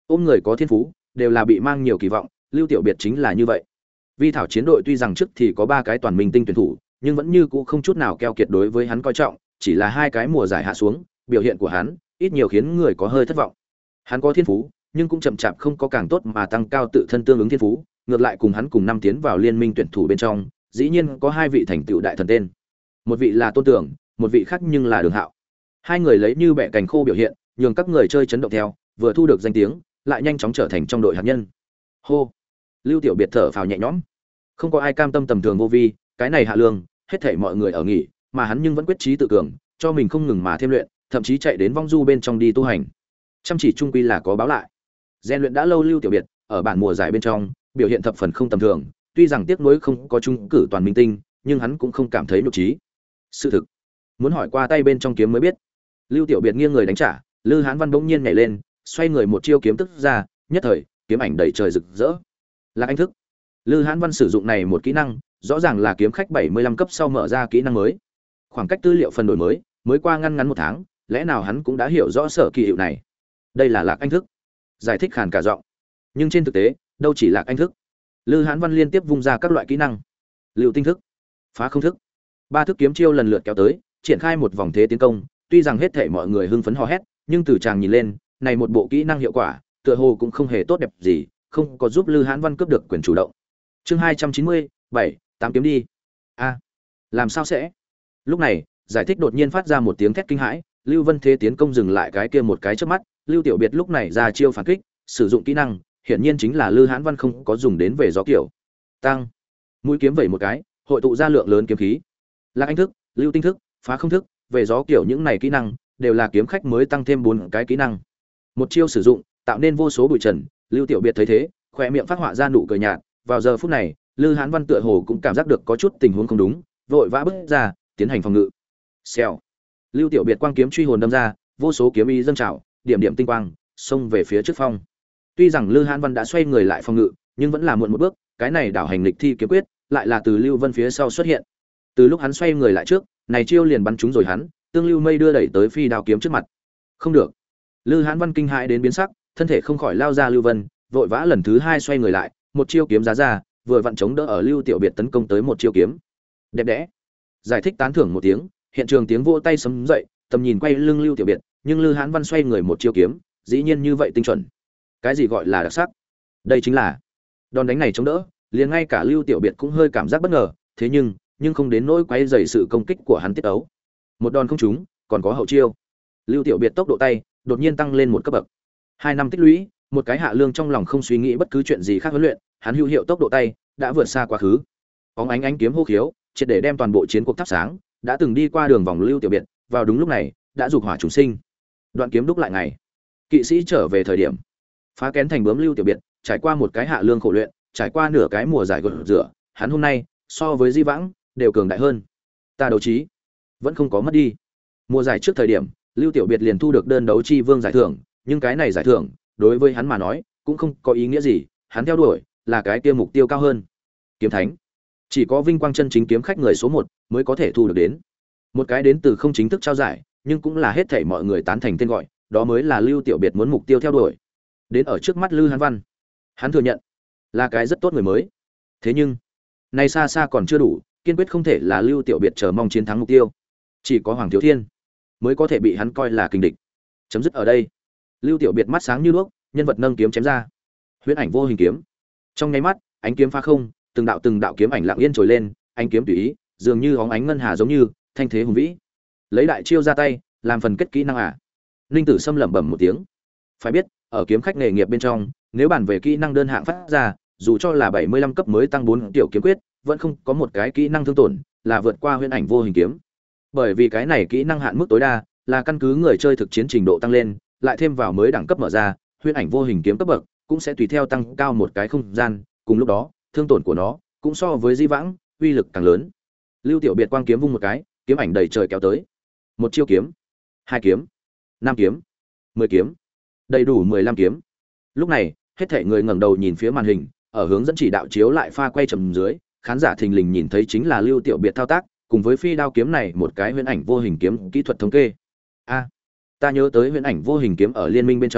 ôm người có thiên phú đều là bị mang nhiều kỳ vọng, Lưu Tiểu Biệt chính là như vậy. Vi thảo chiến đội tuy rằng trước thì có 3 cái toàn minh tinh tuyển thủ, nhưng vẫn như cũ không chút nào keo kiệt đối với hắn coi trọng, chỉ là 2 cái mùa giải hạ xuống, biểu hiện của hắn ít nhiều khiến người có hơi thất vọng. Hắn có thiên phú, nhưng cũng chậm chạp không có càng tốt mà tăng cao tự thân tương ứng thiên phú, ngược lại cùng hắn cùng năm tiến vào liên minh tuyển thủ bên trong, dĩ nhiên có 2 vị thành tựu đại thần tên. Một vị là Tôn Tưởng, một vị khác nhưng là Đường Hạo. Hai người lấy như bẻ cành khô biểu hiện, nhường các người chơi chấn động theo, vừa thu được danh tiếng, lại nhanh chóng trở thành trong đội hạt nhân. Hô. Lưu Tiểu Biệt thở phào nhẹ nhõm. Không có ai cam tâm tầm thường vô vi, cái này hạ lương, hết thảy mọi người ở nghỉ, mà hắn nhưng vẫn quyết chí tự cường, cho mình không ngừng mà thêm luyện, thậm chí chạy đến vong du bên trong đi tu hành. Chăm chỉ trung quy là có báo lại. Rèn luyện đã lâu Lưu Tiểu Biệt, ở bản mùa giải bên trong, biểu hiện thập phần không tầm thường, tuy rằng tiếc nuối không có trung cử toàn minh tinh, nhưng hắn cũng không cảm thấy nhục trí. Sự thực, muốn hỏi qua tay bên trong kiếm mới biết. Lưu Tiểu Biệt nghiêng người đánh trả, Lư Hán Văn bỗng nhiên nhảy lên, xoay người một chiêu kiếm tức ra, nhất thời, kiếm ảnh đầy trời rực rỡ. Là anh thức. Lư Hán Văn sử dụng này một kỹ năng, rõ ràng là kiếm khách 75 cấp sau mở ra kỹ năng mới. Khoảng cách tư liệu phần đổi mới qua ngắn 1 tháng, lẽ nào hắn cũng đã hiểu rõ sở kỳ hiệu này? Đây là Lạc Anh thức. Giải thích khàn cả giọng. Nhưng trên thực tế, đâu chỉ Lạc Anh thức. Lư Hán Văn liên tiếp vung ra các loại kỹ năng. Lưu tinh thức, phá không thức. 3 thức kiếm chiêu lần lượt kéo tới, triển khai một vòng thế tiến công, tuy rằng hết thảy mọi người hưng phấn hò hét, nhưng từ chàng nhìn lên, này một bộ kỹ năng hiệu quả, tựa hồ cũng không hề tốt đẹp gì, không có giúp Lư Hán Văn cướp được quyền chủ động. Chương 290, 8 kiếm đi. A, làm sao sẽ? Lúc này, giải thích đột nhiên phát ra một tiếng thét kinh hãi, Lưu Vân thế tiến công dừng lại cái kia một cái chớp mắt, Lưu Tiểu Biệt lúc này ra chiêu phản kích, sử dụng kỹ năng, hiển nhiên chính là Lư Hán Văn không có dùng đến về gió kiểu. Tăng, mũi kiếm vẩy một cái, hội tụ ra lượng lớn kiếm khí. Lạc Anh thức, Lưu Tinh thức, phá không thức, về gió kiểu những này kỹ năng đều là kiếm khách mới tăng thêm 4 cái kỹ năng. Một chiêu sử dụng, tạo nên vô số bụi trần, Lưu Tiểu Biệt thấy thế, khóe miệng phát họa ra nụ cười nhạt, vào giờ phút này, Lư Hán Văn tựa hồ cũng cảm giác được có chút tình huống không đúng, vội vã bước ra, tiến hành phòng ngự. Xèo. Lưu Tiểu Biệt quang kiếm truy hồn đâm ra, vô số kiếm ý dâng trào, điểm điểm tinh quang, xông về phía trước phong. Tuy rằng Lư Hán Văn đã xoay người lại phòng ngự, nhưng vẫn là muộn một bước, cái này đảo hành lịch thi kiếm quyết, lại là từ Lưu Vân phía sau xuất hiện. Từ lúc hắn xoay người lại trước, này chiêu liền bắn trúng rồi hắn, tương Lưu Mây đưa đẩy tới phi đao kiếm trước mặt. Không được. Lư Hán Văn kinh hãi đến biến sắc, thân thể không khỏi lao ra Lưu Vân, vội vã lần thứ 2 xoay người lại, một chiêu kiếm giá ra, vừa vặn chống đỡ ở Lưu Tiểu Biệt tấn công tới một chiêu kiếm. Đẹp đẽ. Giải thích tán thưởng một tiếng, hiện trường tiếng vỗ tay sấm dậy, tầm nhìn quay lưng Lưu Tiểu Biệt, nhưng Lư Hán Văn xoay người một chiêu kiếm, dĩ nhiên như vậy tinh chuẩn. Cái gì gọi là đặc sắc? Đây chính là đòn đánh này chống đỡ, liền ngay cả Lưu Tiểu Biệt cũng hơi cảm giác bất ngờ, thế nhưng không đến nỗi quấy rầy sự công kích của hắn tiết ấu. Một đòn không trúng, còn có hậu chiêu. Lưu Tiểu Biệt tốc độ tay đột nhiên tăng lên một cấp bậc. 2 năm tích lũy, một cái hạ lương trong lòng không suy nghĩ bất cứ chuyện gì khác huấn luyện, hắn hữu hiệu tốc độ tay đã vượt xa quá khứ. Bóng ánh kiếm hô khiếu, triệt để đem toàn bộ chiến cuộc thắp sáng, đã từng đi qua đường vòng Lưu Tiểu Biệt, vào đúng lúc này, đã dục hỏa trùng sinh. Đoạn kiếm đúc lại ngày. Kỵ sĩ trở về thời điểm, phá kén thành bướm Lưu Tiểu Biệt, trải qua một cái hạ lương khổ luyện, trải qua nửa cái mùa giải gột rửa, hắn hôm nay so với Di Vãng đều cường đại hơn. Ta đấu trí vẫn không có mất đi. Mùa giải trước thời điểm, Lưu Tiểu Biệt liền thu được đơn đấu chi vương giải thưởng, nhưng cái này giải thưởng đối với hắn mà nói cũng không có ý nghĩa gì, hắn theo đuổi là cái kia mục tiêu cao hơn. Kiếm thánh, chỉ có vinh quang chân chính kiếm khách người số 1 mới có thể thu được đến. Một cái đến từ không chính thức trao giải, nhưng cũng là hết thảy mọi người tán thành tên gọi, đó mới là Lưu Tiểu Biệt muốn mục tiêu theo đuổi. Đến ở trước mắt Lư Hán Văn, hắn thừa nhận là cái rất tốt người mới. Thế nhưng, này xa xa còn chưa đủ, kiên quyết không thể là Lưu Tiểu Biệt chờ mong chiến thắng mục tiêu. Chỉ có Hoàng Thiếu Thiên mới có thể bị hắn coi là kình địch. Chấm dứt ở đây. Lưu Tiểu Biệt mắt sáng như đuốc, nhân vật nâng kiếm chém ra. Huyễn ảnh vô hình kiếm. Trong nháy mắt, ánh kiếm phá không, từng đạo kiếm ảnh lặng yên trồi lên, ánh kiếm tùy ý, dường như óng ánh ngân hà giống như thanh thế hùng vĩ. Lấy đại chiêu ra tay, làm phần kết kỹ năng à? Ninh Tử Sâm lẩm bẩm một tiếng. Phải biết, ở kiếm khách nghề nghiệp bên trong, nếu bàn về kỹ năng đơn hạng phát ra, dù cho là 75 cấp mới tăng 4 tiểu kiếm quyết, vẫn không có một cái kỹ năng thương tổn là vượt qua huyễn ảnh vô hình kiếm. Bởi vì cái này kỹ năng hạn mức tối đa là căn cứ người chơi thực chiến trình độ tăng lên, lại thêm vào mới đẳng cấp mở ra, huyễn ảnh vô hình kiếm cấp bậc cũng sẽ tùy theo tăng cao một cái không gian, cùng lúc đó, thương tổn của nó cũng so với Di Vãng, uy lực càng lớn. Lưu Tiểu Biệt quang kiếm vung một cái, kiếm ảnh đầy trời kéo tới. Một chiêu kiếm, 2 kiếm, 5 kiếm, 10 kiếm, đầy đủ 15 kiếm. Lúc này, hết thảy người ngẩng đầu nhìn phía màn hình, ở hướng dẫn chỉ đạo chiếu lại pha quay chậm dưới, khán giả thình lình nhìn thấy chính là Lưu Tiểu Biệt thao tác, cùng với phi đao kiếm này một cái huyễn ảnh vô hình kiếm kỹ thuật thống kê. A, ta nhớ tới huyễn ảnh vô hình kiếm ở liên minh bên trong,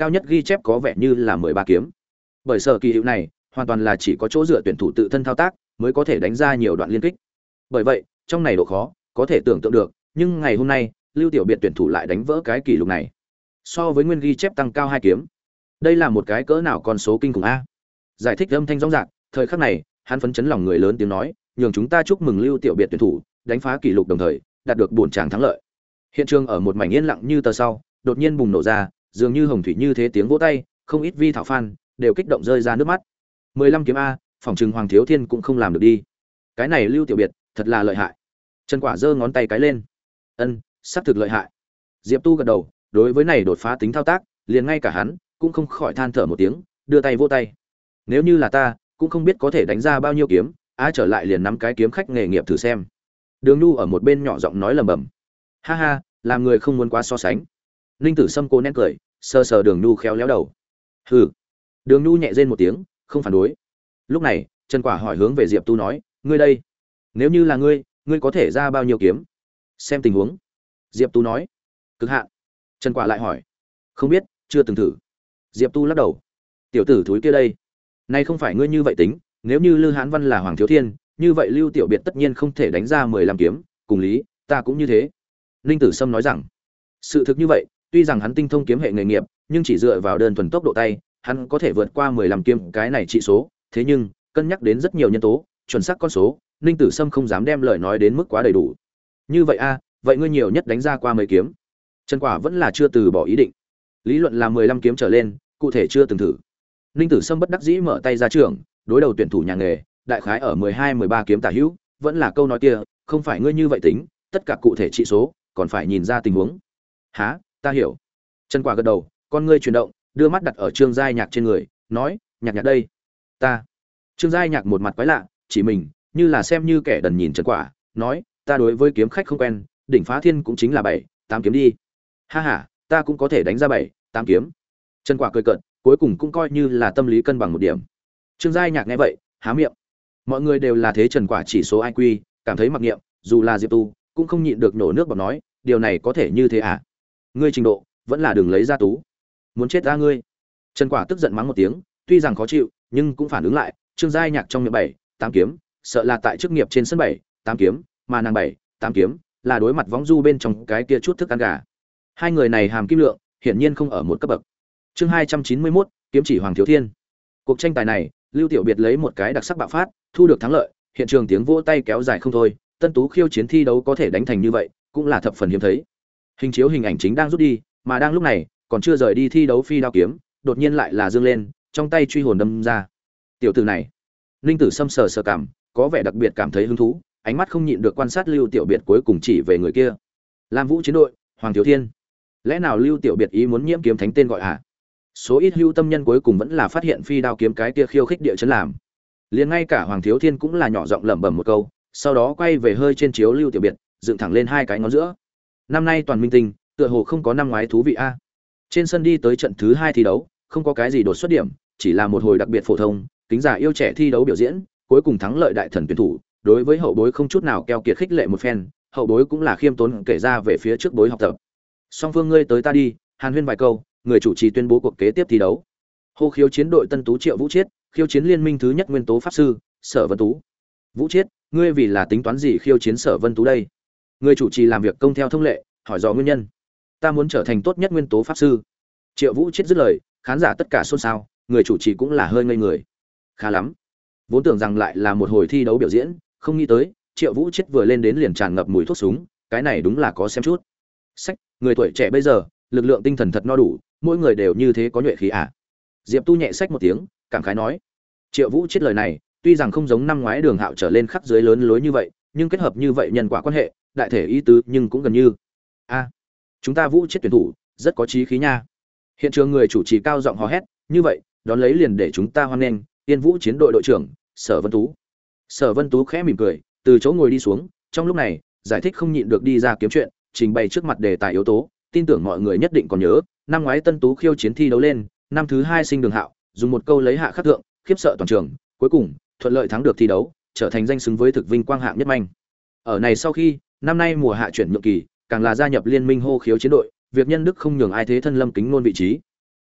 cao nhất ghi chép có vẻ như là 13 kiếm. Bởi sở kỳ hiệu này, hoàn toàn là chỉ có chỗ dựa tuyển thủ tự thân thao tác mới có thể đánh ra nhiều đoạn liên kích. Bởi vậy, trong này độ khó có thể tưởng tượng được, nhưng ngày hôm nay, Lưu Tiểu Biệt tuyển thủ lại đánh vỡ cái kỷ lục này. So với nguyên ghi chép tăng cao 2 kiếm. Đây là một cái cỡ nào con số kinh khủng a. Giải thích âm thanh rõ ràng, thời khắc này, hắn phấn chấn lòng người lớn tiếng nói, nhường chúng ta chúc mừng Lưu Tiểu Biệt tuyển thủ, đánh phá kỷ lục đồng thời, đạt được bổn tràng thắng lợi. Hiện trường ở một mảnh yên lặng như tờ sau, đột nhiên bùng nổ ra, dường như hồng thủy như thế tiếng vỗ tay, không ít vi thảo fan đều kích động rơi ra nước mắt. 15 kiếm a, phỏng chừng Hoàng Thiếu Thiên cũng không làm được đi. Cái này Lưu Tiểu Biệt, thật là lợi hại. Trần Quả giơ ngón tay cái lên. Ân, sắp thực lợi hại. Diệp Tu gật đầu, đối với này đột phá tính thao tác, liền ngay cả hắn cũng không khỏi than thở một tiếng, đưa tay vỗ tay. Nếu như là ta, cũng không biết có thể đánh ra bao nhiêu kiếm, trở lại liền nắm cái kiếm khách nghề nghiệp thử xem. Đường Nhu ở một bên nhỏ giọng nói lẩm bẩm. Ha ha, làm người không muốn quá so sánh. Ninh Tử Sâm cô nén cười, sờ sờ Đường Nhu khéo léo đầu. Hừ. Đường Nhu nhẹ rên một tiếng, không phản đối. Lúc này, Trần Quả hỏi hướng về Diệp Tu nói, ngươi đây, nếu như là ngươi có thể ra bao nhiêu kiếm? Xem tình huống. Diệp Tu nói, cực hạn. Trần Quả lại hỏi, không biết, chưa từng thử. Diệp Tu lắc đầu. Tiểu tử thúi kia đây, nay không phải ngươi như vậy tính, nếu như Lư Hán Văn là Hoàng Thiếu Thiên, như vậy Lưu Tiểu Biệt tất nhiên không thể đánh ra 15 kiếm, cùng lý, ta cũng như thế. Ninh Tử Sâm nói rằng, sự thực như vậy, tuy rằng hắn tinh thông kiếm hệ nghề nghiệp, nhưng chỉ dựa vào đơn thuần tốc độ tay, hắn có thể vượt qua 15 kiếm cái này trị số, thế nhưng, cân nhắc đến rất nhiều nhân tố, chuẩn xác con số, Ninh Tử Sâm không dám đem lời nói đến mức quá đầy đủ. Như vậy a, vậy ngươi nhiều nhất đánh ra qua mấy kiếm? Trần Quả vẫn là chưa từ bỏ ý định. Lý luận là 15 kiếm trở lên, cụ thể chưa từng thử. Ninh Tử Sâm bất đắc dĩ mở tay ra trường, đối đầu tuyển thủ nhà nghề, đại khái ở 12-13 kiếm tả hữu, vẫn là câu nói kia, không phải ngươi như vậy tính, tất cả cụ thể trị số, còn phải nhìn ra tình huống. Hả, ta hiểu. Trần Quả gật đầu, con ngươi chuyển động, đưa mắt đặt ở Trương Giai Nhạc trên người, nói, Nhạc Nhạc đây. Ta. Trương Giai Nhạc một mặt quái lạ, chỉ mình, như là xem như kẻ đần nhìn Trần Quả, nói, ta đối với kiếm khách không quen, đỉnh phá thiên cũng chính là 7-8 kiếm đi. Ha ha, ta cũng có thể đánh ra 7-8 kiếm. Trần Quả cười cợt, cuối cùng cũng coi như là tâm lý cân bằng một điểm. Trương Giai Nhạc nghe vậy, há miệng. Mọi người đều là thế Trần Quả chỉ số IQ, cảm thấy mặc niệm, dù là Diệp Tu, cũng không nhịn được nổ nước bọt nói, điều này có thể như thế à? Ngươi trình độ, vẫn là đừng lấy ra tú. Muốn chết ra ngươi. Trần Quả tức giận mắng một tiếng, tuy rằng khó chịu, nhưng cũng phản ứng lại, Trương Giai Nhạc trong miệng 7-8 kiếm, sợ là tại chức nghiệp trên sân 7-8 kiếm, mà nàng 7-8 kiếm, là đối mặt võng du bên trong cái kia chút thức ăn gà. Hai người này hàm kim lượng, hiển nhiên không ở một cấp bậc. Chương 291, kiếm chỉ Hoàng Thiếu Thiên. Cuộc tranh tài này, Lưu Tiểu Biệt lấy một cái đặc sắc bạo phát, thu được thắng lợi, hiện trường tiếng vỗ tay kéo dài không thôi, Tân Tú khiêu chiến thi đấu có thể đánh thành như vậy, cũng là thập phần hiếm thấy. Hình chiếu hình ảnh chính đang rút đi, mà đang lúc này, còn chưa rời đi thi đấu phi đao kiếm, đột nhiên lại là dương lên, trong tay truy hồn đâm ra. Tiểu tử này, Ninh Tử Sâm sờ sờ cảm, có vẻ đặc biệt cảm thấy hứng thú, ánh mắt không nhịn được quan sát Lưu Tiểu Biệt cuối cùng chỉ về người kia. Lam Vũ chiến đội, Hoàng Thiếu Thiên. Lẽ nào Lưu Tiểu Biệt ý muốn nhiễm kiếm thánh tên gọi à? Số ít hưu tâm nhân cuối cùng vẫn là phát hiện phi đao kiếm cái kia khiêu khích địa chấn làm. Liền ngay cả Hoàng Thiếu Thiên cũng là nhỏ giọng lẩm bẩm một câu, sau đó quay về hơi trên chiếu Lưu Tiểu Biệt, dựng thẳng lên hai cái ngón giữa. Năm nay toàn minh tinh, tựa hồ không có năm ngoái thú vị a. Trên sân đi tới trận thứ 2 thi đấu, không có cái gì đột xuất điểm, chỉ là một hồi đặc biệt phổ thông, kính giả yêu trẻ thi đấu biểu diễn, cuối cùng thắng lợi đại thần tuyển thủ, đối với hậu bối không chút nào keo kiệt khích lệ một phen, hậu bối cũng là khiêm tốn kể ra về phía trước bối học tập. Song phương ngươi tới ta đi, hàn huyên vài câu, người chủ trì tuyên bố cuộc kế tiếp thi đấu. Hô khiếu chiến đội Tân Tú Triệu Vũ Chiết, khiêu chiến liên minh thứ nhất nguyên tố pháp sư, Sở Vân Tú. Vũ Chiết, ngươi vì là tính toán gì khiêu chiến Sở Vân Tú đây? Người chủ trì làm việc công theo thông lệ, hỏi rõ nguyên nhân. Ta muốn trở thành tốt nhất nguyên tố pháp sư. Triệu Vũ Chiết dứt lời, khán giả tất cả xôn xao, người chủ trì cũng là hơi ngây người. Khá lắm. Vốn tưởng rằng lại là một hồi thi đấu biểu diễn, không nghĩ tới, Triệu Vũ Chiết vừa lên đến liền tràn ngập mùi thuốc súng, cái này đúng là có xem chút. Sách, người tuổi trẻ bây giờ, lực lượng tinh thần thật no đủ, mỗi người đều như thế có nhuệ khí à? Diệp Tu nhẹ sách một tiếng, cảm khái nói. Triệu Vũ Chiết lời này, tuy rằng không giống năm ngoái Đường Hạo trở lên khắc dưới lớn lối như vậy, nhưng kết hợp như vậy nhân quả quan hệ, đại thể ý tứ nhưng cũng gần như. A, chúng ta Vũ Chiết tuyển thủ, rất có chí khí nha. Hiện trường người chủ trì cao giọng hò hét, như vậy, đón lấy liền để chúng ta hoan nghênh Tiên Vũ chiến đội đội trưởng, Sở Vân Tú. Sở Vân Tú khẽ mỉm cười, từ chỗ ngồi đi xuống, trong lúc này, giải thích không nhịn được đi ra kiếm chuyện, trình bày trước mặt đề tài yếu tố, tin tưởng mọi người nhất định còn nhớ, năm ngoái Tân Tú khiêu chiến thi đấu lên, năm thứ 2 sinh Đường Hạo, dùng một câu lấy hạ khắc thượng, khiếp sợ toàn trường, cuối cùng thuận lợi thắng được thi đấu, trở thành danh xứng với thực vinh quang hạng nhất manh. Ở này sau khi, năm nay mùa hạ chuyển nhượng kỳ, càng là gia nhập liên minh hô khiếu chiến đội, việc nhân đức không nhường ai thế thân Lâm Kính Nôn vị trí.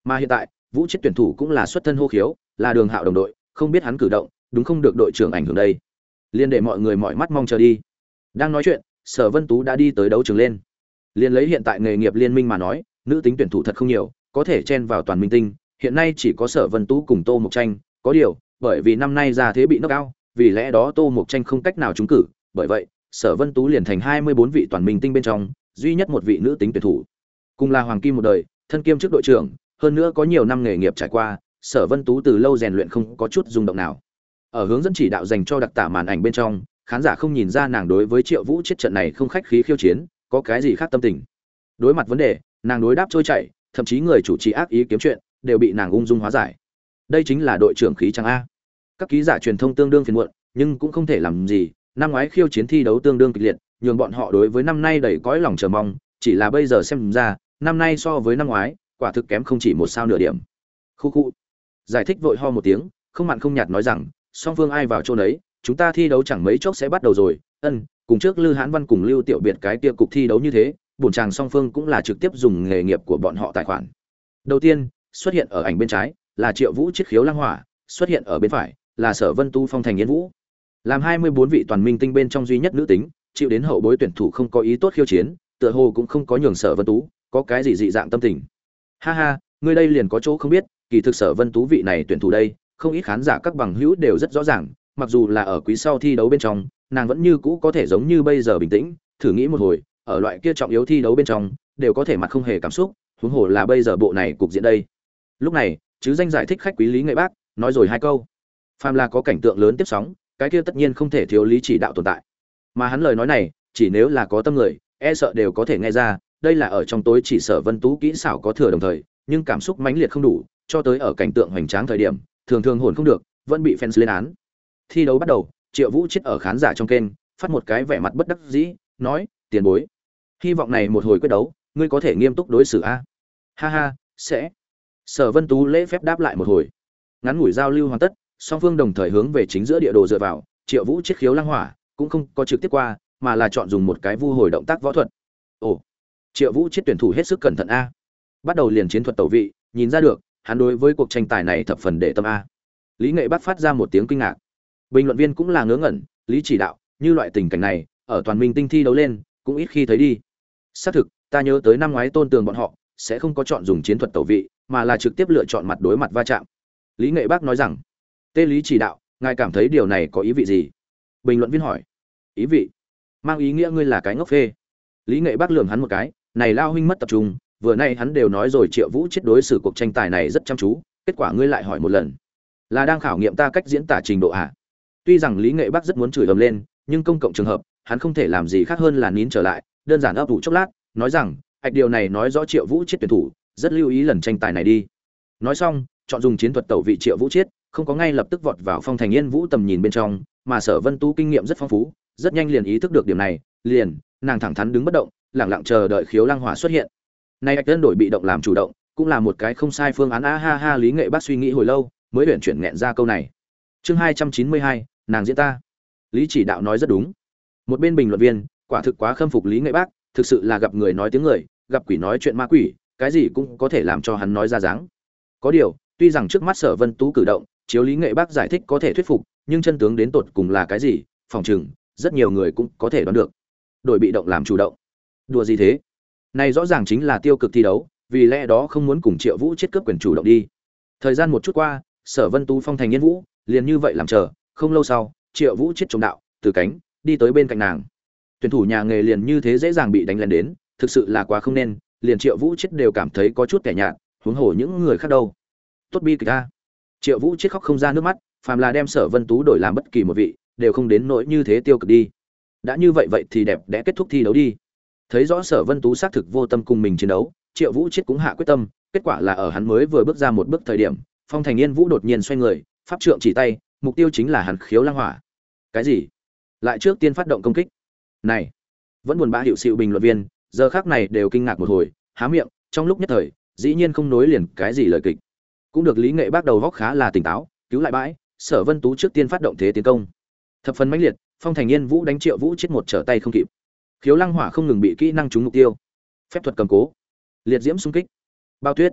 Mà hiện tại, Vũ Chết tuyển thủ cũng là xuất thân hô khiếu, là Đường Hạo đồng đội, không biết hắn cử động, đúng không được đội trưởng ảnh hưởng đây. Liên để mọi người mỏi mắt mong chờ đi. Đang nói chuyện, Sở Vân Tú đã đi tới đấu trường lên. Liên lấy hiện tại nghề nghiệp liên minh mà nói, nữ tính tuyển thủ thật không nhiều, có thể chen vào toàn minh tinh, hiện nay chỉ có Sở Vân Tú cùng Tô Mộc Tranh, có điều, bởi vì năm nay ra thế bị knock out, vì lẽ đó Tô Mộc Tranh không cách nào trúng cử, bởi vậy, Sở Vân Tú liền thành 24 vị toàn minh tinh bên trong, duy nhất một vị nữ tính tuyển thủ. Cùng là hoàng kim một đời, thân kiêm chức đội trưởng, hơn nữa có nhiều năm nghề nghiệp trải qua, Sở Vân Tú từ lâu rèn luyện không có chút rung động nào. Ở hướng dẫn chỉ đạo dành cho đặc tả màn ảnh bên trong, khán giả không nhìn ra nàng đối với Triệu Vũ Chết trận này không khách khí khiêu chiến, có cái gì khác tâm tình. Đối mặt vấn đề, nàng đối đáp trôi chảy, thậm chí người chủ trì ác ý kiếm chuyện, đều bị nàng ung dung hóa giải. Đây chính là đội trưởng khí trang a. Các ký giả truyền thông tương đương phiền muộn, nhưng cũng không thể làm gì, năm ngoái khiêu chiến thi đấu tương đương kịch liệt, nhường bọn họ đối với năm nay đầy cõi lòng chờ mong, chỉ là bây giờ xem ra, năm nay so với năm ngoái, quả thực kém không chỉ một sao nửa điểm. Khu khu. Giải thích vội ho một tiếng, không mặn không nhạt nói rằng, song phương ai vào chỗ nấy, chúng ta thi đấu chẳng mấy chốc sẽ bắt đầu rồi. Cùng trước Lư Hãn Văn cùng Lưu Tiểu Biệt cái kia cục thi đấu như thế, bổn chàng song phương cũng là trực tiếp dùng nghề nghiệp của bọn họ tài khoản. Đầu tiên, xuất hiện ở ảnh bên trái là Triệu Vũ Chiết khiếu lăng hỏa, xuất hiện ở bên phải là Sở Vân Tu phong thành Yên Vũ. Làm 24 vị toàn minh tinh bên trong duy nhất nữ tính, chịu đến hậu bối tuyển thủ không có ý tốt khiêu chiến, tựa hồ cũng không có nhường Sở Vân Tú có cái gì dị dạng tâm tình. Ha ha, ngươi đây liền có chỗ không biết, kỳ thực Sở Vân Tú vị này tuyển thủ đây, không ít khán giả các bằng hữu đều rất rõ ràng, mặc dù là ở quý sau thi đấu bên trong, nàng vẫn như cũ có thể giống như bây giờ bình tĩnh, thử nghĩ một hồi, ở loại kia trọng yếu thi đấu bên trong, đều có thể mặt không hề cảm xúc, huống hồ là bây giờ bộ này cục diện đây. Lúc này, chứ danh giải thích khách quý Lý Nghệ Bác, nói rồi hai câu. Phàm là có cảnh tượng lớn tiếp sóng, cái kia tất nhiên không thể thiếu lý chỉ đạo tồn tại. Mà hắn lời nói này, chỉ nếu là có tâm người, e sợ đều có thể nghe ra, đây là ở trong tối chỉ Sở Vân Tú kỹ xảo có thừa đồng thời, nhưng cảm xúc mãnh liệt không đủ, cho tới ở cảnh tượng hoành tráng thời điểm, thường thường hồn không được, vẫn bị fans lên án. Thi đấu bắt đầu, Triệu Vũ Chiết ở khán giả trong kênh, phát một cái vẻ mặt bất đắc dĩ, nói: "Tiền bối, hy vọng này một hồi quyết đấu, ngươi có thể nghiêm túc đối xử a." Ha ha, sẽ. Sở Vân Tú lễ phép đáp lại một hồi. Ngắn ngủi giao lưu hoàn tất, song phương đồng thời hướng về chính giữa địa đồ dựa vào, Triệu Vũ Chiết khiếu lăng hỏa, cũng không có trực tiếp qua, mà là chọn dùng một cái vu hồi động tác võ thuật. Ồ, Triệu Vũ Chiết tuyển thủ hết sức cẩn thận a. Bắt đầu liền chiến thuật tẩu vị, nhìn ra được, hắn đối với cuộc tranh tài này thập phần để tâm a. Lý Nghệ Bắc phát ra một tiếng kinh ngạc. Bình luận viên cũng là ngớ ngẩn, Lý chỉ đạo, như loại tình cảnh này, ở toàn minh tinh thi đấu lên, cũng ít khi thấy đi. Xác thực, ta nhớ tới năm ngoái Tôn Tường bọn họ sẽ không có chọn dùng chiến thuật tẩu vị, mà là trực tiếp lựa chọn mặt đối mặt va chạm. Lý Nghệ Bắc nói rằng, "Tê Lý chỉ đạo, ngài cảm thấy điều này có ý vị gì?" Bình luận viên hỏi. "Ý vị? Mang ý nghĩa ngươi là cái ngốc phê." Lý Nghệ Bắc lườm hắn một cái, "Này lao huynh mất tập trung, vừa nay hắn đều nói rồi Triệu Vũ Chiết đối xử cuộc tranh tài này rất chăm chú, kết quả ngươi lại hỏi một lần. Là đang khảo nghiệm ta cách diễn tả trình độ à?" Tuy rằng Lý Nghệ Bắc rất muốn chửi ầm lên, nhưng công cộng trường hợp, hắn không thể làm gì khác hơn là nín trở lại, đơn giản ấp ủ chốc lát, nói rằng, điều này nói rõ Triệu Vũ Chiết tuyển thủ rất lưu ý lần tranh tài này đi." Nói xong, chọn dùng chiến thuật tẩu vị Triệu Vũ Chiết, không có ngay lập tức vọt vào phong thành Yên Vũ tầm nhìn bên trong, mà Sở Vân Tú kinh nghiệm rất phong phú, rất nhanh liền ý thức được điểm này, liền, nàng thẳng thắn đứng bất động, lặng lặng chờ đợi khiếu lăng hỏa xuất hiện. Nay ạch đơn đổi bị động làm chủ động, cũng là một cái không sai phương án a ha ha. Lý Nghệ Bắc suy nghĩ hồi lâu, mới luyện chuyển nghẹn ra câu này. Chương 292, nàng diễn ta. Lý chỉ đạo nói rất đúng. Một bên bình luận viên, quả thực quá khâm phục Lý Nghệ Bắc, thực sự là gặp người nói tiếng người, gặp quỷ nói chuyện ma quỷ, cái gì cũng có thể làm cho hắn nói ra dáng. Có điều, tuy rằng trước mắt Sở Vân Tú cử động, chiếu Lý Nghệ Bắc giải thích có thể thuyết phục, nhưng chân tướng đến tột cùng là cái gì, phòng chừng rất nhiều người cũng có thể đoán được. Đổi bị động làm chủ động. Đùa gì thế? Này rõ ràng chính là tiêu cực thi đấu, vì lẽ đó không muốn cùng Triệu Vũ Chiết cướp quyền chủ động đi. Thời gian một chút qua, Sở Vân Tú phong thành Yên Vũ, liền như vậy làm chờ, không lâu sau, Triệu Vũ Chiết chống đạo, từ cánh, đi tới bên cạnh nàng. Tuyển thủ nhà nghề liền như thế dễ dàng bị đánh lén đến, thực sự là quá không nên, liền Triệu Vũ Chiết đều cảm thấy có chút kẻ nhạt, huống hồ những người khác đâu. Tốt bi kịch a. Triệu Vũ Chiết khóc không ra nước mắt, phàm là đem Sở Vân Tú đổi làm bất kỳ một vị, đều không đến nỗi như thế tiêu cực đi. Đã như vậy vậy thì đẹp đẽ kết thúc thi đấu đi. Thấy rõ Sở Vân Tú xác thực vô tâm cùng mình chiến đấu, Triệu Vũ Chiết cũng hạ quyết tâm, kết quả là ở hắn mới vừa bước ra một bước thời điểm, phong thành Yên Vũ đột nhiên xoay người, pháp trượng chỉ tay, mục tiêu chính là hắn khiếu lăng hỏa. Cái gì? Lại trước tiên phát động công kích? Này, vẫn buồn bã hiệu xịu bình luận viên, giờ khắc này đều kinh ngạc một hồi, há miệng, trong lúc nhất thời, dĩ nhiên không nối liền cái gì lời kịch. Cũng được Lý Nghệ Bắc đầu góc khá là tỉnh táo, cứu lại bãi, Sở Vân Tú trước tiên phát động thế tiến công. Thập phần mãnh liệt, phong thành Yên Vũ đánh Triệu Vũ Chiết một trở tay không kịp. Khiếu lăng hỏa không ngừng bị kỹ năng trúng mục tiêu. Phép thuật cầm cố, liệt diễm xung kích, bao tuyết,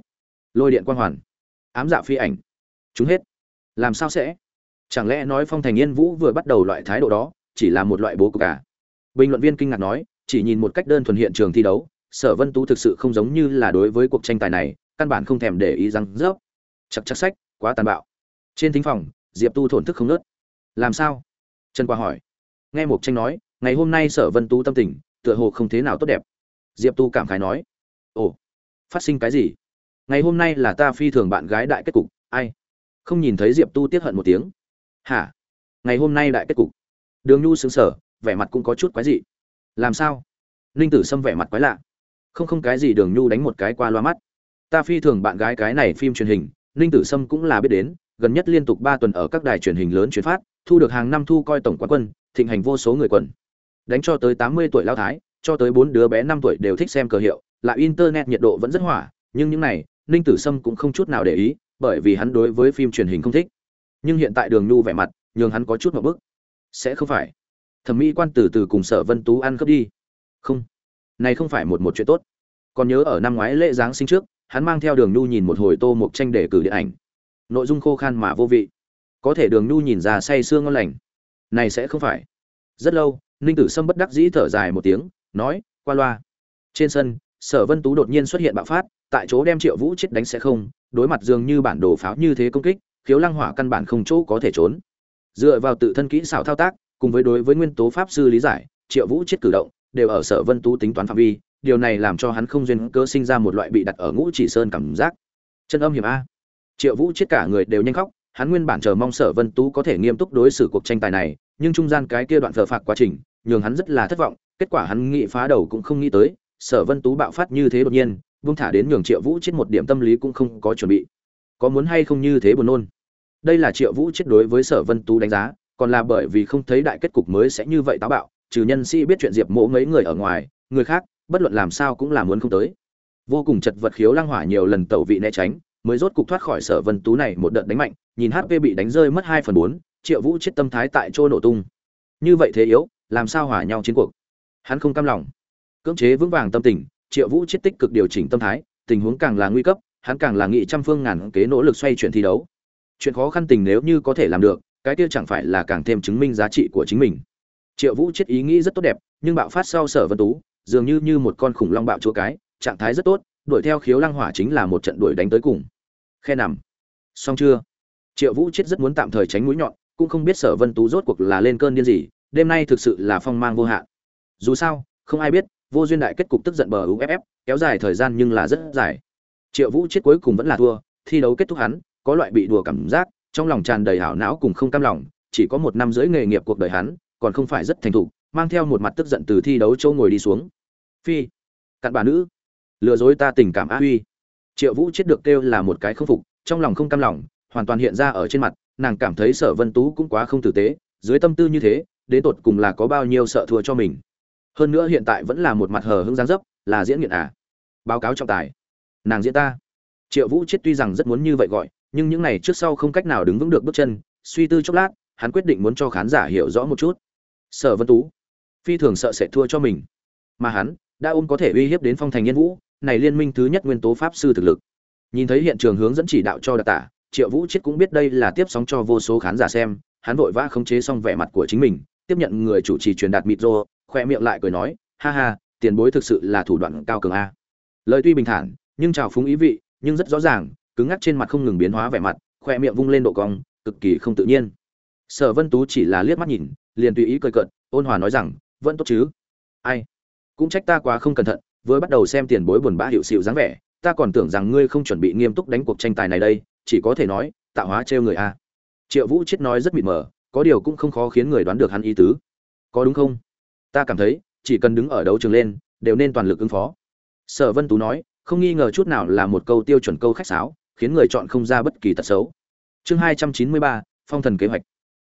lôi điện quang hoàn, ám dạ phi ảnh, chúng hết. Làm sao sẽ? Chẳng lẽ nói Phong Thành Yên Vũ vừa bắt đầu loại thái độ đó chỉ là một loại bố cục à? Bình luận viên kinh ngạc nói, chỉ nhìn một cách đơn thuần hiện trường thi đấu, Sở Vân Tú thực sự không giống như là đối với cuộc tranh tài này, căn bản không thèm để ý răng rớp. Chặt chặt sách, quá tàn bạo. Trên thính phòng, Diệp Tu thổn thức không ngớt. Làm sao? Trần Qua hỏi. Nghe Mục Tranh nói, ngày hôm nay Sở Vân Tú tâm tình tựa hồ không thế nào tốt đẹp. Diệp Tu cảm khái nói, ồ, phát sinh cái gì? Ngày hôm nay là ta phi thường bạn gái đại kết cục, ai? Không nhìn thấy Diệp Tu tiếc hận một tiếng. Hả? Ngày hôm nay đại kết cục? Đường Nhu sững sờ, vẻ mặt cũng có chút quái dị. Làm sao? Ninh Tử Sâm vẻ mặt quái lạ. Không cái gì. Đường Nhu đánh một cái qua loa mắt. Ta phi thường bạn gái cái này phim truyền hình, Ninh Tử Sâm cũng là biết đến, gần nhất liên tục 3 tuần ở các đài truyền hình lớn truyền phát, thu được hàng năm thu coi tổng quán quân, thịnh hành vô số người quần. Đánh cho tới 80 tuổi lão thái, cho tới 4 đứa bé 5 tuổi đều thích xem cờ hiệu, lại internet nhiệt độ vẫn rất hỏa, nhưng những này, Ninh Tử Sâm cũng không chút nào để ý, bởi vì hắn đối với phim truyền hình không thích. Nhưng hiện tại Đường Nhu vẻ mặt, nhường hắn có chút ngượng bức. Sẽ không phải thẩm mỹ quan từ từ cùng Sở Vân Tú ăn cướp đi? Không, này không phải một chuyện tốt. Còn nhớ ở năm ngoái lễ giáng sinh trước, hắn mang theo Đường Nhu nhìn một hồi Tô Mộc Tranh để cử điện ảnh. Nội dung khô khan mà vô vị, có thể Đường Nhu nhìn ra say sưa ngon lành. Này sẽ không phải. Rất lâu, Ninh Tử Sâm bất đắc dĩ thở dài một tiếng, nói, qua loa. Trên sân, Sở Vân Tú đột nhiên xuất hiện bạo phát, tại chỗ đem Triệu Vũ chết đánh sẽ không, đối mặt dường như bản đồ pháo như thế công kích, Khiếu Lăng Hỏa căn bản không chỗ có thể trốn. Dựa vào tự thân kỹ xảo thao tác, cùng với đối với nguyên tố pháp sư lý giải, Triệu Vũ chết cử động đều ở Sở Vân Tú tính toán phạm vi, điều này làm cho hắn không duyên cớ sinh ra một loại bị đặt ở Ngũ Chỉ Sơn cảm giác. Chân âm hiểm a. Triệu Vũ chết cả người đều nhanh khóc, hắn nguyên bản chờ mong Sở Vân Tú có thể nghiêm túc đối xử cuộc tranh tài này, nhưng trung gian cái kia đoạn phờ phạc quá trình, nhường hắn rất là thất vọng, kết quả hắn nghĩ phá đầu cũng không nghĩ tới, Sở Vân Tú bạo phát như thế đột nhiên, buông thả đến nhường Triệu Vũ chết một điểm tâm lý cũng không có chuẩn bị. Có muốn hay không như thế buồn nôn. Đây là Triệu Vũ chết đối với Sở Vân Tú đánh giá, còn là bởi vì không thấy đại kết cục mới sẽ như vậy táo bạo, trừ nhân sĩ biết chuyện Diệp Mộ mấy người ở ngoài, người khác, bất luận làm sao cũng là muốn không tới. Vô cùng chật vật Khiếu Lăng Hỏa nhiều lần tẩu vị né tránh, mới rốt cục thoát khỏi Sở Vân Tú này một đợt đánh mạnh, nhìn HP bị đánh rơi mất 2/4, Triệu Vũ chết tâm thái tại chỗ nổ tung. Như vậy thế yếu, làm sao hòa nhau chiến cuộc? Hắn không cam lòng. Cưỡng chế vững vàng tâm tình, Triệu Vũ chết tích cực điều chỉnh tâm thái, tình huống càng là nguy cấp, hắn càng là nghị trăm phương ngàn kế nỗ lực xoay chuyển thi đấu. Chuyện khó khăn tình nếu như có thể làm được, cái kia chẳng phải là càng thêm chứng minh giá trị của chính mình. Triệu Vũ chết ý nghĩ rất tốt đẹp, nhưng bạo phát sau Sở Vân Tú, dường như một con khủng long bạo chúa cái, trạng thái rất tốt, đuổi theo Khiếu Lăng Hỏa chính là một trận đuổi đánh tới cùng. Khe nằm. Xong chưa? Triệu Vũ chết rất muốn tạm thời tránh mũi nhọn, cũng không biết Sở Vân Tú rốt cuộc là lên cơn điên gì, đêm nay thực sự là phong mang vô hạn. Dù sao, không ai biết, vô duyên đại kết cục tức giận bờ UFF, kéo dài thời gian nhưng là rất dài. Triệu Vũ chết cuối cùng vẫn là thua, thi đấu kết thúc hắn, có loại bị đùa cảm giác, trong lòng tràn đầy hảo não cùng không cam lòng, chỉ có 1 năm rưỡi nghề nghiệp cuộc đời hắn, còn không phải rất thành thục, mang theo một mặt tức giận từ thi đấu châu ngồi đi xuống. Phi, cặn bà nữ, lừa dối ta tình cảm á huy. Triệu Vũ chết được kêu là một cái không phục, trong lòng không cam lòng, hoàn toàn hiện ra ở trên mặt, nàng cảm thấy Sở Vân Tú cũng quá không tử tế, dưới tâm tư như thế, đến tột cùng là có bao nhiêu sợ thua cho mình. Hơn nữa hiện tại vẫn là một mặt hờ hững dáng dấp, là diễn nghiện à? Báo cáo trọng tài, nàng diễn ta. Triệu Vũ chết tuy rằng rất muốn như vậy gọi, nhưng những này trước sau không cách nào đứng vững được bước chân, suy tư chốc lát, hắn quyết định muốn cho khán giả hiểu rõ một chút. Sở Vân Tú phi thường sợ sẽ thua cho mình, mà hắn đã ôm có thể uy hiếp đến Phong Thành Yên Vũ, này liên minh thứ nhất nguyên tố pháp sư thực lực. Nhìn thấy hiện trường hướng dẫn chỉ đạo cho đặc tả, Triệu Vũ chết cũng biết đây là tiếp sóng cho vô số khán giả xem, hắn vội vã khống chế xong vẻ mặt của chính mình, tiếp nhận người chủ trì truyền đạt micro, khoe miệng lại cười nói, ha ha, tiền bối thực sự là thủ đoạn cao cường a. Lời tuy bình thản, nhưng trào phúng ý vị, nhưng rất rõ ràng, cứng ngắc trên mặt không ngừng biến hóa vẻ mặt, khoe miệng vung lên độ cong, cực kỳ không tự nhiên. Sở Vân Tú chỉ là liếc mắt nhìn, liền tùy ý cười cợt, ôn hòa nói rằng, vẫn tốt chứ. Ai, cũng trách ta quá không cẩn thận, vừa bắt đầu xem tiền bối buồn bã hiệu xịu dáng vẻ, ta còn tưởng rằng ngươi không chuẩn bị nghiêm túc đánh cuộc tranh tài này đây, chỉ có thể nói, tạo hóa trêu người a. Triệu Vũ chết nói rất mịt mờ, có điều cũng không khó khiến người đoán được hắn ý tứ. Có đúng không? Ta cảm thấy, chỉ cần đứng ở đấu trường lên, đều nên toàn lực ứng phó. Sở Vân Tú nói, không nghi ngờ chút nào là một câu tiêu chuẩn câu khách sáo, khiến người chọn không ra bất kỳ tật xấu. Chương 293, Phong thần kế hoạch.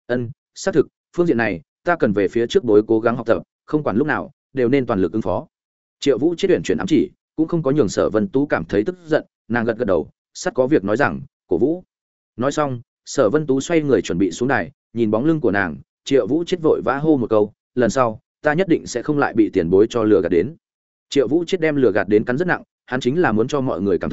Xác thực, phương diện này, ta cần về phía trước bối cố gắng học tập, không quản lúc nào, đều nên toàn lực ứng phó. Triệu Vũ chết chuyển ám chỉ, cũng không có nhường Sở Vân Tú cảm thấy tức giận, nàng gật gật đầu, sắt có việc nói rằng, cổ vũ. Nói xong, Sở Vân Tú xoay người chuẩn bị xuống đài, nhìn bóng lưng của nàng, Triệu Vũ chết vội vã hô một câu, lần sau, ta nhất định sẽ không lại bị tiền bối cho lừa gạt đến. Triệu Vũ chết đem lừa gạt đến cắn rất nặng, hắn chính là muốn cho mọi người cảm thấy,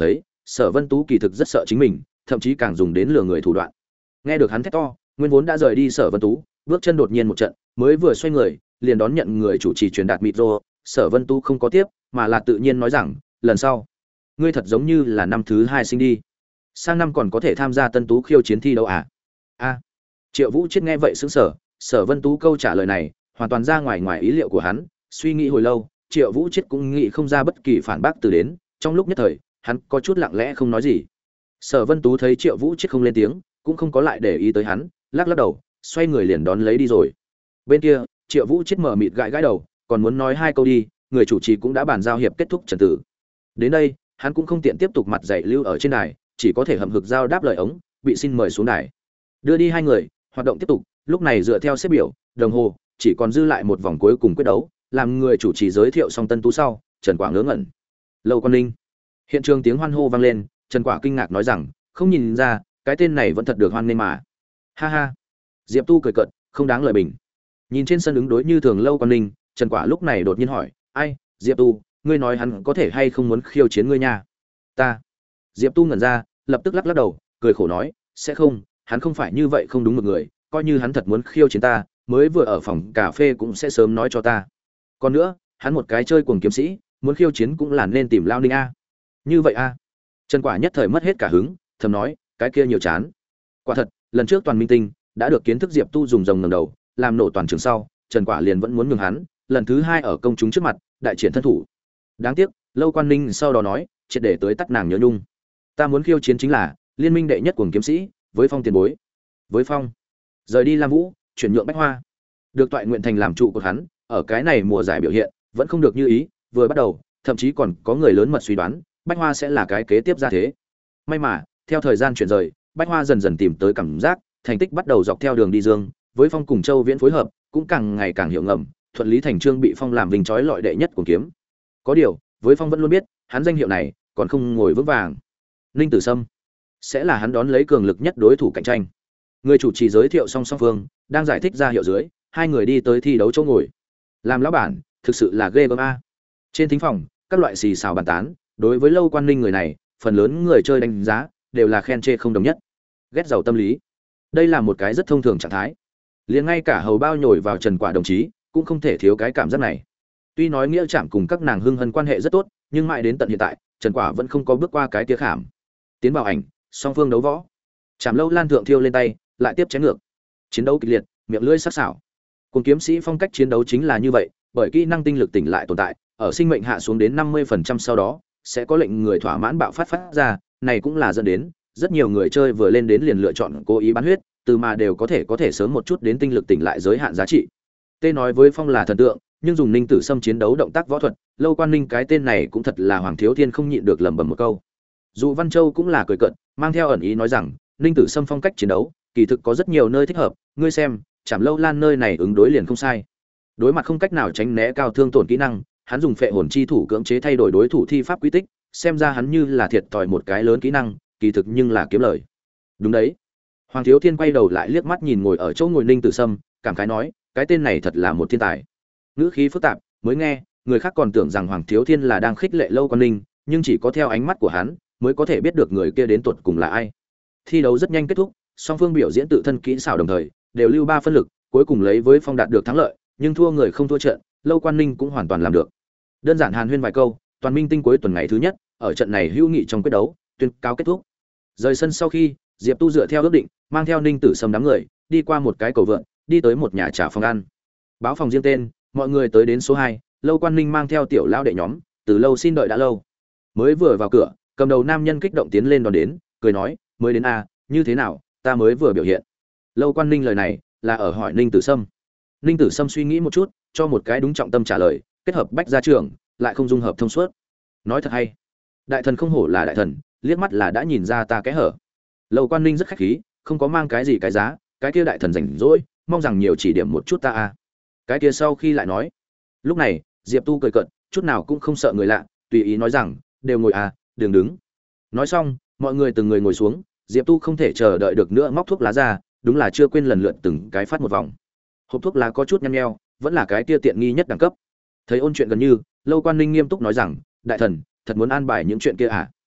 Sở Vân Tú kỳ thực rất sợ chính mình, thậm chí càng dùng đến lừa người thủ đoạn. Nghe được hắn thét to, nguyên vốn đã rời đi Sở Vân Tú, bước chân đột nhiên một trận, mới vừa xoay người, liền đón nhận người chủ trì truyền đạt micro. Sở Vân Tú không có tiếp, mà là tự nhiên nói rằng, lần sau, ngươi thật giống như là năm thứ 2 sinh đi, sang năm còn có thể tham gia Tân Tú khiêu chiến thi đấu à? A. Triệu Vũ Chiết nghe vậy sững sờ, Sở Vân Tú câu trả lời này, hoàn toàn ra ngoài ý liệu của hắn, suy nghĩ hồi lâu, Triệu Vũ Chiết cũng nghĩ không ra bất kỳ phản bác từ đến, trong lúc nhất thời, hắn có chút lặng lẽ không nói gì. Sở Vân Tú thấy Triệu Vũ Chiết không lên tiếng, cũng không có lại để ý tới hắn, lắc lắc đầu, xoay người liền đón lấy đi rồi. Bên kia, Triệu Vũ Chiết mở mịt gãi đầu, còn muốn nói hai câu đi, người chủ trì cũng đã bàn giao hiệp kết thúc trận tử. Đến đây, hắn cũng không tiện tiếp tục mặt dạy lưu ở trên đài, chỉ có thể hậm hực giao đáp lời ống, bị xin mời xuống đài. Đưa đi hai người, hoạt động tiếp tục, lúc này dựa theo xếp biểu, đồng hồ, chỉ còn dư lại một vòng cuối cùng quyết đấu, làm người chủ trì giới thiệu xong Tân Tú sau, Trần Quả ngớ ngẩn. Lâu Quan Ninh. Hiện trường tiếng hoan hô vang lên, Trần Quả kinh ngạc nói rằng, không nhìn ra, cái tên này vẫn thật được hoan nghênh mà. Ha ha. Diệp Tu cười cợt, không đáng lời bình. Nhìn trên sân ứng đối như thường Lâu Quan Ninh, Trần Quả lúc này đột nhiên hỏi, ai, Diệp Tu, ngươi nói hắn có thể hay không muốn khiêu chiến ngươi nha? Ta. Diệp Tu ngẩn ra, lập tức lắc lắc đầu, cười khổ nói, sẽ không, hắn không phải như vậy không đúng một người, coi như hắn thật muốn khiêu chiến ta, mới vừa ở phòng cà phê cũng sẽ sớm nói cho ta. Còn nữa, hắn một cái chơi cuồng kiếm sĩ, muốn khiêu chiến cũng là nên tìm Lao Ninh a. Như vậy a. Trần Quả nhất thời mất hết cả hứng, thầm nói, cái kia nhiều chán. Quả thật, lần trước toàn minh tinh đã được kiến thức Diệp Tu dùng rồng ngẩng đầu, làm nổ toàn trường sau, Trần Quả liền vẫn muốn nhường hắn, lần thứ hai ở công chúng trước mặt, đại triển thân thủ. Đáng tiếc, Lâu Quan Ninh sau đó nói, triệt để tới tắt nàng nhớ nhung. Ta muốn khiêu chiến chính là liên minh đệ nhất cuồng kiếm sĩ, với Phong tiền bối. Với Phong rời đi Lam Vũ, chuyển nhượng Bách Hoa. Được Toại Nguyện Thành làm trụ của hắn, ở cái này mùa giải biểu hiện vẫn không được như ý, vừa bắt đầu, thậm chí còn có người lớn mật suy đoán, Bách Hoa sẽ là cái kế tiếp ra thế. May mà, theo thời gian chuyển rời, Bách Hoa dần dần tìm tới cảm giác, thành tích bắt đầu dọc theo đường đi dương, với Phong cùng Châu Viễn phối hợp, cũng càng ngày càng hiệu ngầm, thuận lý thành trương bị Phong làm vinh chói lọi đệ nhất của kiếm. Có điều, với Phong vẫn luôn biết, hắn danh hiệu này còn không ngồi vững vàng. Ninh Tử Sâm sẽ là hắn đón lấy cường lực nhất đối thủ cạnh tranh. Người chủ trì giới thiệu song phương, đang giải thích ra hiệu dưới, hai người đi tới thi đấu chỗ ngồi. Làm lão bản, thực sự là ghê gớm a. Trên thính phòng, các loại xì xào bàn tán, đối với Lâu Quan Ninh người này, phần lớn người chơi đánh giá đều là khen chê không đồng nhất. Ghét giàu tâm lý. Đây là một cái rất thông thường trạng thái. Liền ngay cả hầu bao nhồi vào Trần Quả đồng chí, cũng không thể thiếu cái cảm giác này. Tuy nói nghĩa chạm cùng các nàng hưng hân quan hệ rất tốt, nhưng mãi đến tận hiện tại, Trần Quả vẫn không có bước qua cái kia khảm. Tiến vào ảnh, song phương đấu võ. Trảm Lâu Lan thượng thiêu lên tay, lại tiếp chém ngược. Chiến đấu kịch liệt, miệng lưỡi sắc sảo. Cùng kiếm sĩ phong cách chiến đấu chính là như vậy, bởi kỹ năng tinh lực tỉnh lại tồn tại, ở sinh mệnh hạ xuống đến 50% sau đó, sẽ có lệnh người thỏa mãn bạo phát ra, này cũng là dẫn đến rất nhiều người chơi vừa lên đến liền lựa chọn cố ý bán huyết, từ mà đều có thể sớm một chút đến tinh lực tỉnh lại giới hạn giá trị. Tê nói với Phong là thần tượng, nhưng dùng Ninh Tử Sâm chiến đấu động tác võ thuật, Lâu Quan Ninh cái tên này cũng thật là Hoàng Thiếu Thiên không nhịn được lẩm bẩm một câu. Dụ Văn Châu cũng là cười cợt, mang theo ẩn ý nói rằng, Ninh Tử Sâm phong cách chiến đấu, kỳ thực có rất nhiều nơi thích hợp, ngươi xem, Trảm Lâu Lan nơi này ứng đối liền không sai. Đối mặt không cách nào tránh né cao thương tổn kỹ năng, hắn dùng phệ hồn chi thủ cưỡng chế thay đổi đối thủ thi pháp quy tích, xem ra hắn như là thiệt thòi một cái lớn kỹ năng, kỳ thực nhưng là kiếm lời. Đúng đấy. Hoàng Thiếu Thiên quay đầu lại liếc mắt nhìn ngồi ở chỗ ngồi Ninh Tử Sâm, cảm khái nói, cái tên này thật là một thiên tài. Ngữ khí phức tạp, mới nghe, người khác còn tưởng rằng Hoàng Thiếu Thiên là đang khích lệ Lâu Quan Ninh, nhưng chỉ có theo ánh mắt của hắn, mới có thể biết được người kia đến tuột cùng là ai. Thi đấu rất nhanh kết thúc, song phương biểu diễn tự thân kỹ xảo đồng thời, đều lưu 3 phân lực, cuối cùng lấy với Phong đạt được thắng lợi, nhưng thua người không thua trận, Lâu Quan Ninh cũng hoàn toàn làm được. Đơn giản hàn huyên vài câu, toàn minh tinh cuối tuần ngày thứ nhất, ở trận này hữu nghị trong quyết đấu, tuyên cáo kết thúc. Rời sân sau khi, Diệp Tu dựa theo ước định, mang theo Ninh Tử Sâm đám người, đi qua một cái cầu vượn, đi tới một nhà trà phòng ăn. Báo phòng riêng tên, mọi người tới đến số 2, Lâu Quan Ninh mang theo tiểu lão đệ nhóm, từ lâu xin đợi đã lâu. Mới vừa vào cửa, cầm đầu nam nhân kích động tiến lên đón đến, cười nói, mới đến a, như thế nào, ta mới vừa biểu hiện. Lâu Quan Ninh lời này là ở hỏi Ninh Tử Sâm. Ninh Tử Sâm suy nghĩ một chút, cho một cái đúng trọng tâm trả lời, kết hợp bách gia trưởng, lại không dung hợp thông suốt. Nói thật hay. Đại thần không hổ là đại thần, liếc mắt là đã nhìn ra ta cái hở. Lâu Quan Ninh rất khách khí, không có mang cái gì cái giá, cái kia đại thần rảnh rỗi, mong rằng nhiều chỉ điểm một chút ta a. Cái kia sau khi lại nói. Lúc này, Diệp Tu cười cợt, chút nào cũng không sợ người lạ, tùy ý nói rằng, đều ngồi à, đừng đứng. Nói xong, mọi người từng người ngồi xuống, Diệp Tu không thể chờ đợi được nữa móc thuốc lá ra, đúng là chưa quên lần lượt từng cái phát một vòng. Hộp thuốc lá có chút nhăn nheo, vẫn là cái kia tiện nghi nhất đẳng cấp. Thấy ôn chuyện gần như, Lâu Quan Ninh nghiêm túc nói rằng, đại thần, thật muốn an bài những chuyện kia à?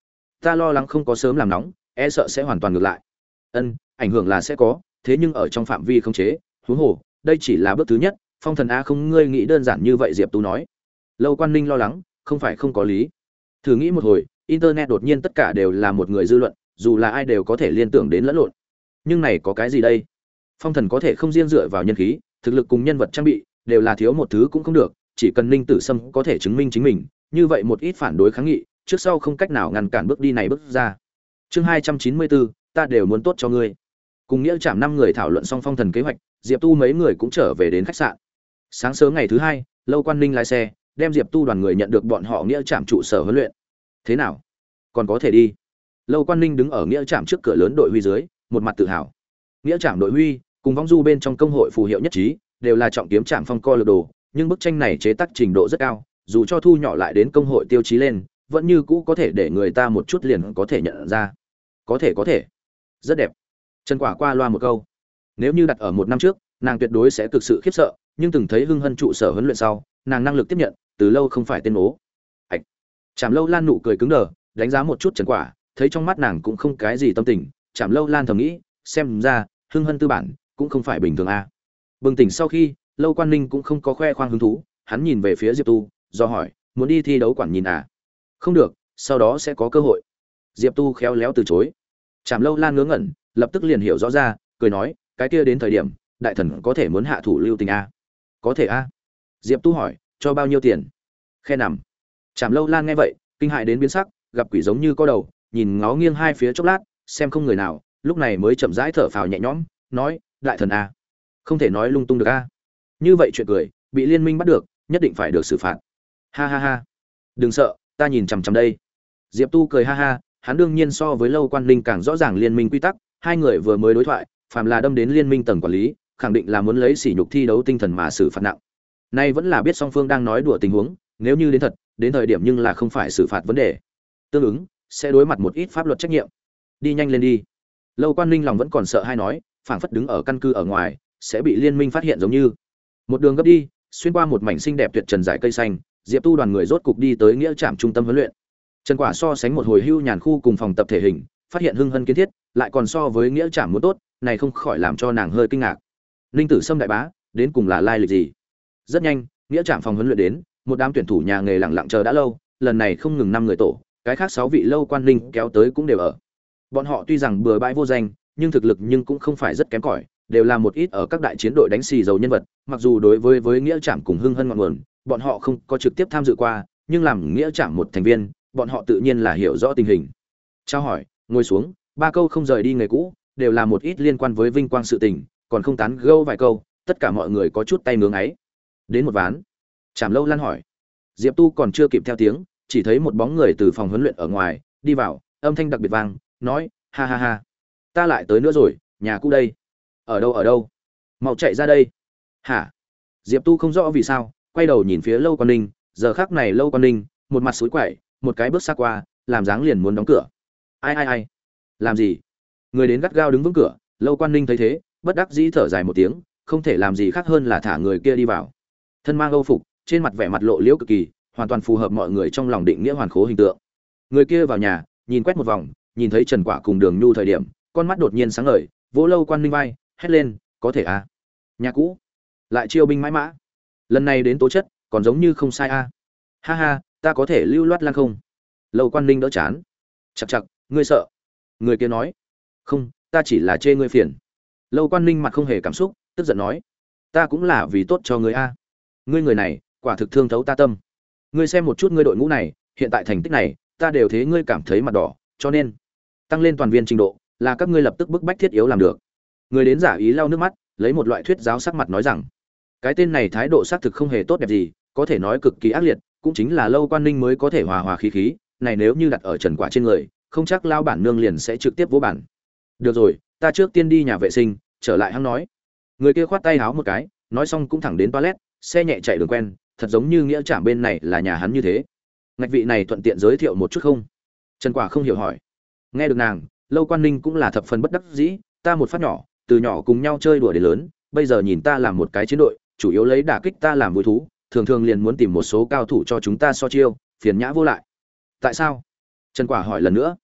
ta lo lắng không có sớm làm nóng, e sợ sẽ hoàn toàn ngược lại. Ân, ảnh hưởng là sẽ có, thế nhưng ở trong phạm vi khống chế, huống hồ, đây chỉ là bước thứ nhất, Phong Thần a không ngươi nghĩ đơn giản như vậy, Diệp Tu nói. Lâu Quan Ninh lo lắng, không phải không có lý. Thử nghĩ một hồi, internet đột nhiên tất cả đều là một người dư luận, dù là ai đều có thể liên tưởng đến lẫn lộn. Nhưng này có cái gì đây? Phong Thần có thể không riêng dựa vào nhân khí, thực lực cùng nhân vật trang bị đều là thiếu một thứ cũng không được, chỉ cần Ninh Tử Sâm có thể chứng minh chính mình, như vậy một ít phản đối kháng nghị, trước sau không cách nào ngăn cản bước đi này bước ra. Chương 294, ta đều muốn tốt cho ngươi. Cùng nghĩa trảm 5 người thảo luận xong Phong Thần kế hoạch, Diệp Tu mấy người cũng trở về đến khách sạn. Sáng sớm ngày thứ 2, Lâu Quan Ninh lái xe, đem Diệp Tu đoàn người nhận được bọn họ nghĩa trảm trụ sở huấn luyện. Thế nào? Còn có thể đi? Lâu Quan Ninh đứng ở nghĩa trảm trước cửa lớn đội huy dưới, một mặt tự hào. Nghĩa trảm đội huy cùng vong du bên trong công hội phù hiệu nhất trí, đều là trọng kiếm trảm phong co lực đồ, nhưng bức tranh này chế tác trình độ rất cao, dù cho thu nhỏ lại đến công hội tiêu chí lên, vẫn như cũ có thể để người ta một chút liền có thể nhận ra. Có thể. Rất đẹp. Trần Quả qua loa một câu. Nếu như đặt ở một năm trước, nàng tuyệt đối sẽ cực sự khiếp sợ, nhưng từng thấy Hưng Hân trụ sở huấn luyện sau, nàng năng lực tiếp nhận, từ lâu không phải tên ố. Ảch. Trảm Lâu Lan nụ cười cứng đờ, đánh giá một chút Trần Quả, thấy trong mắt nàng cũng không cái gì tâm tình, Trảm Lâu Lan thầm nghĩ, xem ra Hưng Hân tư bản cũng không phải bình thường a. Bừng tỉnh sau khi, Lâu Quan Ninh cũng không có khoe khoang hứng thú, hắn nhìn về phía Diệp Tu, do hỏi, muốn đi thi đấu quản nhìn à? Không được, sau đó sẽ có cơ hội. Diệp Tu khéo léo từ chối. Trảm Lâu Lan ngớ ngẩn, lập tức liền hiểu rõ ra, cười nói, cái kia đến thời điểm, đại thần có thể muốn hạ thủ lưu tình a? Có thể a. Diệp Tu hỏi, cho bao nhiêu tiền? Khe nằm. Trảm Lâu Lan nghe vậy, kinh hại đến biến sắc, gặp quỷ giống như có đầu, nhìn ngó nghiêng hai phía chốc lát, xem không người nào, lúc này mới chậm rãi thở phào nhẹ nhõm, nói, đại thần a, không thể nói lung tung được a. Như vậy chuyện cười, bị liên minh bắt được, nhất định phải được xử phạt. Ha ha ha. Đừng sợ, ta nhìn chằm chằm đây. Diệp Tu cười ha ha, hắn đương nhiên so với Lâu Quan Ninh càng rõ ràng liên minh quy tắc, hai người vừa mới đối thoại, phàm là đâm đến liên minh tầng quản lý, khẳng định là muốn lấy sỉ nhục thi đấu tinh thần mà xử phạt nặng. Nay vẫn là biết song phương đang nói đùa tình huống, nếu như đến thật, đến thời điểm nhưng là không phải xử phạt vấn đề. Tương ứng, sẽ đối mặt một ít pháp luật trách nhiệm. Đi nhanh lên đi. Lâu Quan Ninh lòng vẫn còn sợ hay nói, phảng phất đứng ở căn cứ ở ngoài, sẽ bị liên minh phát hiện giống như. Một đường gấp đi, xuyên qua một mảnh xinh đẹp tuyệt trần dải cây xanh, Diệp Tu đoàn người rốt cục đi tới nghĩa trạm trung tâm huấn luyện. Trần Quả so sánh một hồi hưu nhàn khu cùng phòng tập thể hình, phát hiện Hưng Hân kiến thiết, lại còn so với nghĩa trạm muốn tốt, này không khỏi làm cho nàng hơi kinh ngạc. Ninh Tử Sâm đại bá, đến cùng là lai lịch gì? Rất nhanh, nghĩa trạm phòng huấn luyện đến, một đám tuyển thủ nhà nghề lặng lặng chờ đã lâu, lần này không ngừng 5 người tổ, cái khác 6 vị Lâu Quan Ninh kéo tới cũng đều ở. Bọn họ tuy rằng bừa bãi vô danh, nhưng thực lực nhưng cũng không phải rất kém cỏi, đều là một ít ở các đại chiến đội đánh xì dầu nhân vật, mặc dù đối với nghĩa trạm cùng Hưng Hân ngọn nguồn, bọn họ không có trực tiếp tham dự qua, nhưng làm nghĩa trạm một thành viên, bọn họ tự nhiên là hiểu rõ tình hình. Trao hỏi, ngồi xuống, 3 câu không rời đi nghề cũ, đều là một ít liên quan với vinh quang sự tình, còn không tán gẫu vài câu, tất cả mọi người có chút tay ngưỡng ấy. Đến một ván. Trảm Lâu Lan hỏi. Diệp Tu còn chưa kịp theo tiếng, chỉ thấy một bóng người từ phòng huấn luyện ở ngoài đi vào, âm thanh đặc biệt vang, nói, ha ha ha, ta lại tới nữa rồi, nhà cũ đây. Ở đâu? Mau chạy ra đây. Hả? Diệp Tu không rõ vì sao, quay đầu nhìn phía Lâu Quan Ninh, giờ khắc này Lâu Quan Ninh, một mặt sủi quẩy, một cái bước xa qua, làm dáng liền muốn đóng cửa. Ai? Làm gì? Người đến gắt gao đứng vững cửa, Lâu Quan Ninh thấy thế, bất đắc dĩ thở dài một tiếng, không thể làm gì khác hơn là thả người kia đi vào. Thân mang Âu phục, trên mặt vẻ mặt lộ liễu cực kỳ, hoàn toàn phù hợp mọi người trong lòng định nghĩa hoàn khố hình tượng. Người kia vào nhà, nhìn quét một vòng, nhìn thấy Trần Quả cùng Đường Nhu thời điểm, con mắt đột nhiên sáng ngời, vỗ Lâu Quan Ninh vai, hét lên, có thể à? Nhà cũ, lại chiêu binh mãi mã. Lần này đến tố chất, còn giống như không sai a. Ha ha, ta có thể lưu loát lan không? Lâu Quan Ninh đỡ chán. Chậc, ngươi sợ? Người kia nói. Không, ta chỉ là chê ngươi phiền. Lâu Quan Ninh mặt không hề cảm xúc, tức giận nói, ta cũng là vì tốt cho ngươi a. Ngươi người này, quả thực thương thấu ta tâm. Ngươi xem một chút ngươi đội ngũ này, hiện tại thành tích này, ta đều thế ngươi cảm thấy mặt đỏ, cho nên tăng lên toàn viên trình độ, là các ngươi lập tức bức bách thiết yếu làm được. Người đến giả ý lau nước mắt, lấy một loại thuyết giáo sắc mặt nói rằng, cái tên này thái độ xác thực không hề tốt đẹp gì, có thể nói cực kỳ ác liệt, cũng chính là Lâu Quan Ninh mới có thể hòa hòa khí khí, này nếu như đặt ở Trần Quả trên người, không chắc lao bản nương liền sẽ trực tiếp vỗ bản. Được rồi, ta trước tiên đi nhà vệ sinh, trở lại hắn nói. Người kia khoát tay háo một cái, nói xong cũng thẳng đến toilet, xe nhẹ chạy đường quen, thật giống như nghĩa trạm bên này là nhà hắn như thế. Ngạch vị này thuận tiện giới thiệu một chút không? Trần Quả không hiểu hỏi. Nghe được nàng, Lâu Quan Ninh cũng là thập phần bất đắc dĩ, ta một phát nhỏ, từ nhỏ cùng nhau chơi đùa đến lớn, bây giờ nhìn ta làm một cái chiến đội, chủ yếu lấy đả kích ta làm vui thú, thường thường liền muốn tìm một số cao thủ cho chúng ta so chiêu, phiền nhã vô lại. Tại sao? Trần Quả hỏi lần nữa.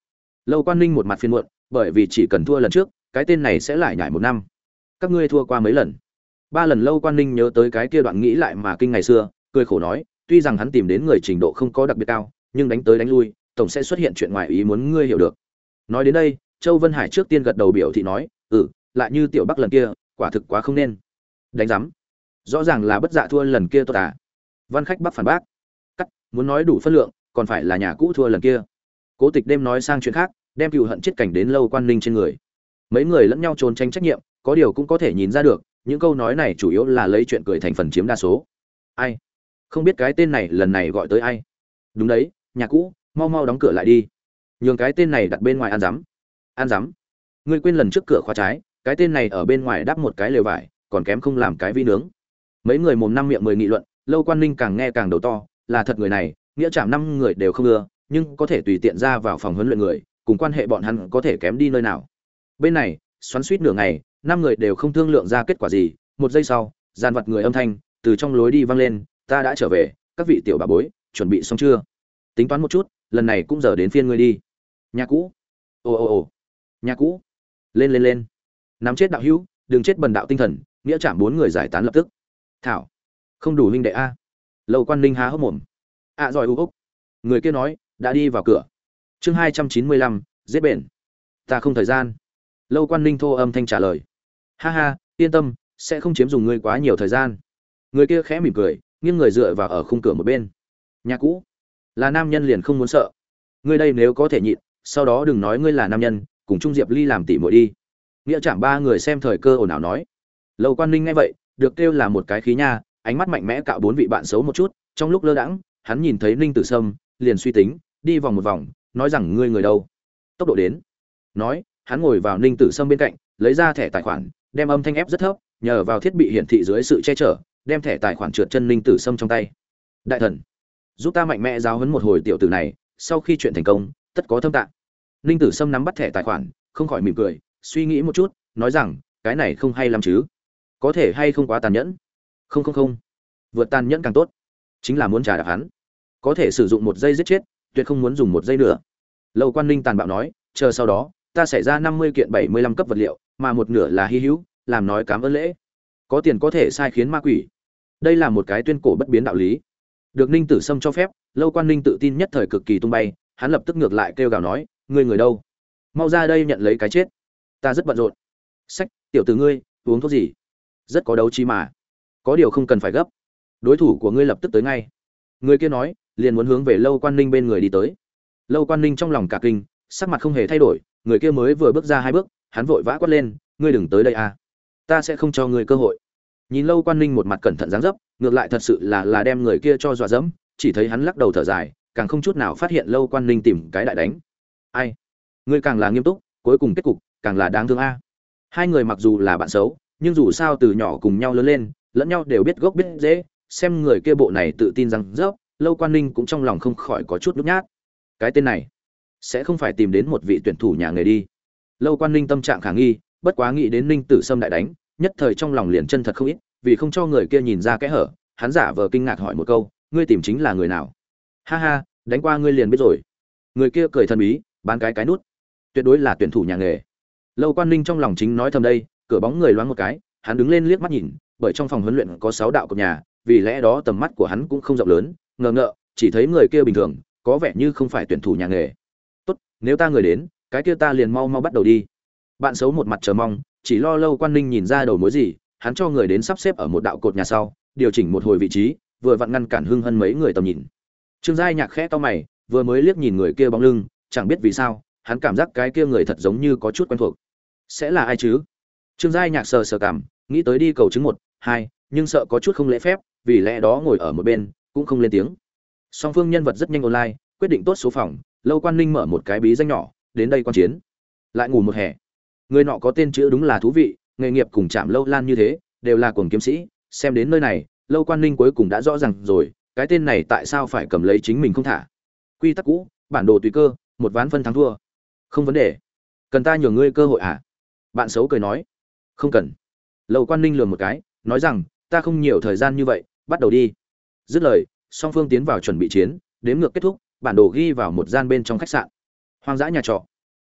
Lâu Quan Ninh một mặt phiền muộn, bởi vì chỉ cần thua lần trước, cái tên này sẽ lại nhảy 1 năm. Các ngươi thua qua mấy lần? 3 lần. Lâu Quan Ninh nhớ tới cái kia đoạn nghĩ lại mà kinh ngày xưa, cười khổ nói, tuy rằng hắn tìm đến người trình độ không có đặc biệt cao, nhưng đánh tới đánh lui, tổng sẽ xuất hiện chuyện ngoài ý muốn, ngươi hiểu được. Nói đến đây, Châu Vân Hải trước tiên gật đầu biểu thị nói, lại như Tiểu Bắc lần kia, quả thực quá không nên. Đánh rắm. Rõ ràng là Bất Dạ thua lần kia tốt à? Văn Khách Bắc phản bác. Cắt, muốn nói đủ phân lượng, còn phải là nhà cũ thua lần kia. Cố Tịch đêm nói sang chuyện khác, đem cừu hận chết cảnh đến Lâu Quan Ninh trên người. Mấy người lẫn nhau trốn tránh trách nhiệm, có điều cũng có thể nhìn ra được, những câu nói này chủ yếu là lấy chuyện cười thành phần chiếm đa số. Ai? Không biết cái tên này lần này gọi tới ai? Đúng đấy, nhà cũ, mau mau đóng cửa lại đi. Nhường cái tên này đặt bên ngoài ăn dám. Ăn dám? Ngươi quên lần trước cửa khóa trái, cái tên này ở bên ngoài đắp một cái lều vải, còn kém không làm cái vi nướng. Mấy người mồm năm miệng 10 nghị luận, Lâu Quan Ninh càng nghe càng đầu to, là thật người này, nghĩa chạm 5 người đều không ưa, nhưng có thể tùy tiện ra vào phòng huấn luyện người, cùng quan hệ bọn hắn có thể kém đi nơi nào. Bên này, xoắn xuýt nửa ngày, 5 người đều không thương lượng ra kết quả gì, 1 giây sau, gian vật người âm thanh từ trong lối đi vang lên, ta đã trở về, các vị tiểu bà bối, chuẩn bị xong chưa? Tính toán một chút, lần này cũng giờ đến phiên ngươi đi. Nhà cũ. Ồ. Nhà cũ. Lên lên lên. Nắm chết đạo hữu, đừng chết bần đạo tinh thần, nghĩa chạm 4 người giải tán lập tức. Thảo. Không đủ huynh đệ a. Lâu Quan Ninh há hốc mồm. Giỏi u ốc. Người kia nói, đã đi vào cửa. Chương 295, giết bền. Ta không thời gian. Lâu Quan Ninh thô âm thanh trả lời. Ha ha, yên tâm, sẽ không chiếm dùng ngươi quá nhiều thời gian. Người kia khẽ mỉm cười, nghiêng người dựa vào ở khung cửa một bên. Nhà cũ. Là nam nhân liền không muốn sợ. Ngươi đây nếu có thể nhịn, sau đó đừng nói ngươi là nam nhân, cùng Trung Diệp Ly làm tỉ muội đi. Nghĩa chạm 3 người xem thời cơ ồn ào nói. Lâu Quan Ninh nghe vậy, được kêu là một cái khí nha, ánh mắt mạnh mẽ cạo 4 vị bạn xấu một chút, trong lúc lơ đãng, hắn nhìn thấy Ninh Tử Sâm, liền suy tính, đi vòng một vòng, nói rằng ngươi người đâu? Tốc độ đến. Nói, hắn ngồi vào Ninh Tử Sâm bên cạnh, lấy ra thẻ tài khoản, đem âm thanh ép rất thấp, nhờ vào thiết bị hiển thị dưới sự che chở, đem thẻ tài khoản trượt chân Ninh Tử Sâm trong tay. Đại thần, giúp ta mạnh mẽ giáo huấn một hồi tiểu tử này, sau khi chuyện thành công, tất có thâm tạng. Ninh Tử Sâm nắm bắt thẻ tài khoản, không khỏi mỉm cười, suy nghĩ một chút, nói rằng, cái này không hay lắm chứ? Có thể hay không quá tàn nhẫn? Không. Vượt tàn nhẫn càng tốt. Chính là muốn trả đạp hắn. Có thể sử dụng 1 giây giết chết, tuyệt không muốn dùng 1 giây nữa. Lâu Quan Ninh tàn bạo nói, chờ sau đó, ta sẽ ra 50 kiện 75 cấp vật liệu, mà một nửa là hy hữu, làm nói cảm ơn lễ. Có tiền có thể sai khiến ma quỷ. Đây là một cái tuyên cổ bất biến đạo lý. Được Ninh Tử Sâm cho phép, Lâu Quan Ninh tự tin nhất thời cực kỳ tung bay, hắn lập tức ngược lại kêu gào nói, ngươi người đâu? Mau ra đây nhận lấy cái chết. Ta rất bận rộn. Sách, tiểu tử ngươi, uống thuốc gì? Rất có đấu trí mà. Có điều không cần phải gấp. Đối thủ của ngươi lập tức tới ngay. Người kia nói, liền muốn hướng về Lâu Quan Ninh bên người đi tới. Lâu Quan Ninh trong lòng cả kinh, sắc mặt không hề thay đổi, người kia mới vừa bước ra 2 bước, hắn vội vã quát lên, ngươi đừng tới đây à? Ta sẽ không cho ngươi cơ hội. Nhìn Lâu Quan Ninh một mặt cẩn thận dáng dấp, ngược lại thật sự là đem người kia cho dọa dẫm, chỉ thấy hắn lắc đầu thở dài, càng không chút nào phát hiện Lâu Quan Ninh tìm cái đại đánh. Ai? Ngươi càng là nghiêm túc, cuối cùng kết cục càng là đáng thương a. Hai người mặc dù là bạn xấu, nhưng dù sao từ nhỏ cùng nhau lớn lên, lẫn nhau đều biết gốc biết rễ, xem người kia bộ này tự tin rằng dốc, Lâu Quan Ninh cũng trong lòng không khỏi có chút nhút nhát. Cái tên này sẽ không phải tìm đến một vị tuyển thủ nhà nghề đi. Lâu Quan Ninh tâm trạng khả nghi, bất quá nghĩ đến Ninh Tử Sâm đại đánh, nhất thời trong lòng liền chân thật không ít, vì không cho người kia nhìn ra kẽ hở, hắn giả vờ kinh ngạc hỏi một câu, ngươi tìm chính là người nào? Ha ha, đánh qua ngươi liền biết rồi. Người kia cười thần bí, bán cái nút, tuyệt đối là tuyển thủ nhà nghề. Lâu Quan Ninh trong lòng chính nói thầm đây, cửa bóng người loáng một cái, hắn đứng lên liếc mắt nhìn, bởi trong phòng huấn luyện có 6 đạo cột nhà, vì lẽ đó tầm mắt của hắn cũng không rộng lớn, ngờ ngợ, chỉ thấy người kia bình thường, có vẻ như không phải tuyển thủ nhà nghề. Tốt, nếu ta người đến, cái kia ta liền mau mau bắt đầu đi. Bạn xấu một mặt chờ mong, chỉ lo Lâu Quan Ninh nhìn ra đầu mối gì, hắn cho người đến sắp xếp ở một đạo cột nhà sau, điều chỉnh một hồi vị trí, vừa vặn ngăn cản Hưng Hân mấy người tầm nhìn. Trương Giai Nhạc khẽ cau mày, vừa mới liếc nhìn người kia bóng lưng, chẳng biết vì sao, hắn cảm giác cái kia người thật giống như có chút quen thuộc. Sẽ là ai chứ? Trương Giai Nhạc sờ cảm, nghĩ tới đi cầu chứng 1, 2, nhưng sợ có chút không lễ phép, vì lẽ đó ngồi ở một bên, cũng không lên tiếng. Song phương nhân vật rất nhanh online, quyết định tốt số phòng, Lâu Quan Ninh mở một cái bí danh nhỏ, đến đây quan chiến. Lại ngủ một hè. Người nọ có tên chữ đúng là thú vị, nghề nghiệp cùng Trạm Lâu Lan như thế, đều là cuồng kiếm sĩ, xem đến nơi này, Lâu Quan Ninh cuối cùng đã rõ ràng rồi, cái tên này tại sao phải cầm lấy chính mình không thả. Quy tắc cũ, bản đồ tùy cơ, một ván phân thắng thua. Không vấn đề. Cần ta nhường ngươi cơ hội à? Bạn xấu cười nói. Không cần. Lâu Quan Ninh lườm một cái, nói rằng, ta không nhiều thời gian như vậy, bắt đầu đi. Dứt lời, song phương tiến vào chuẩn bị chiến, đếm ngược kết thúc, bản đồ ghi vào một gian bên trong khách sạn. Hoang dã nhà trọ.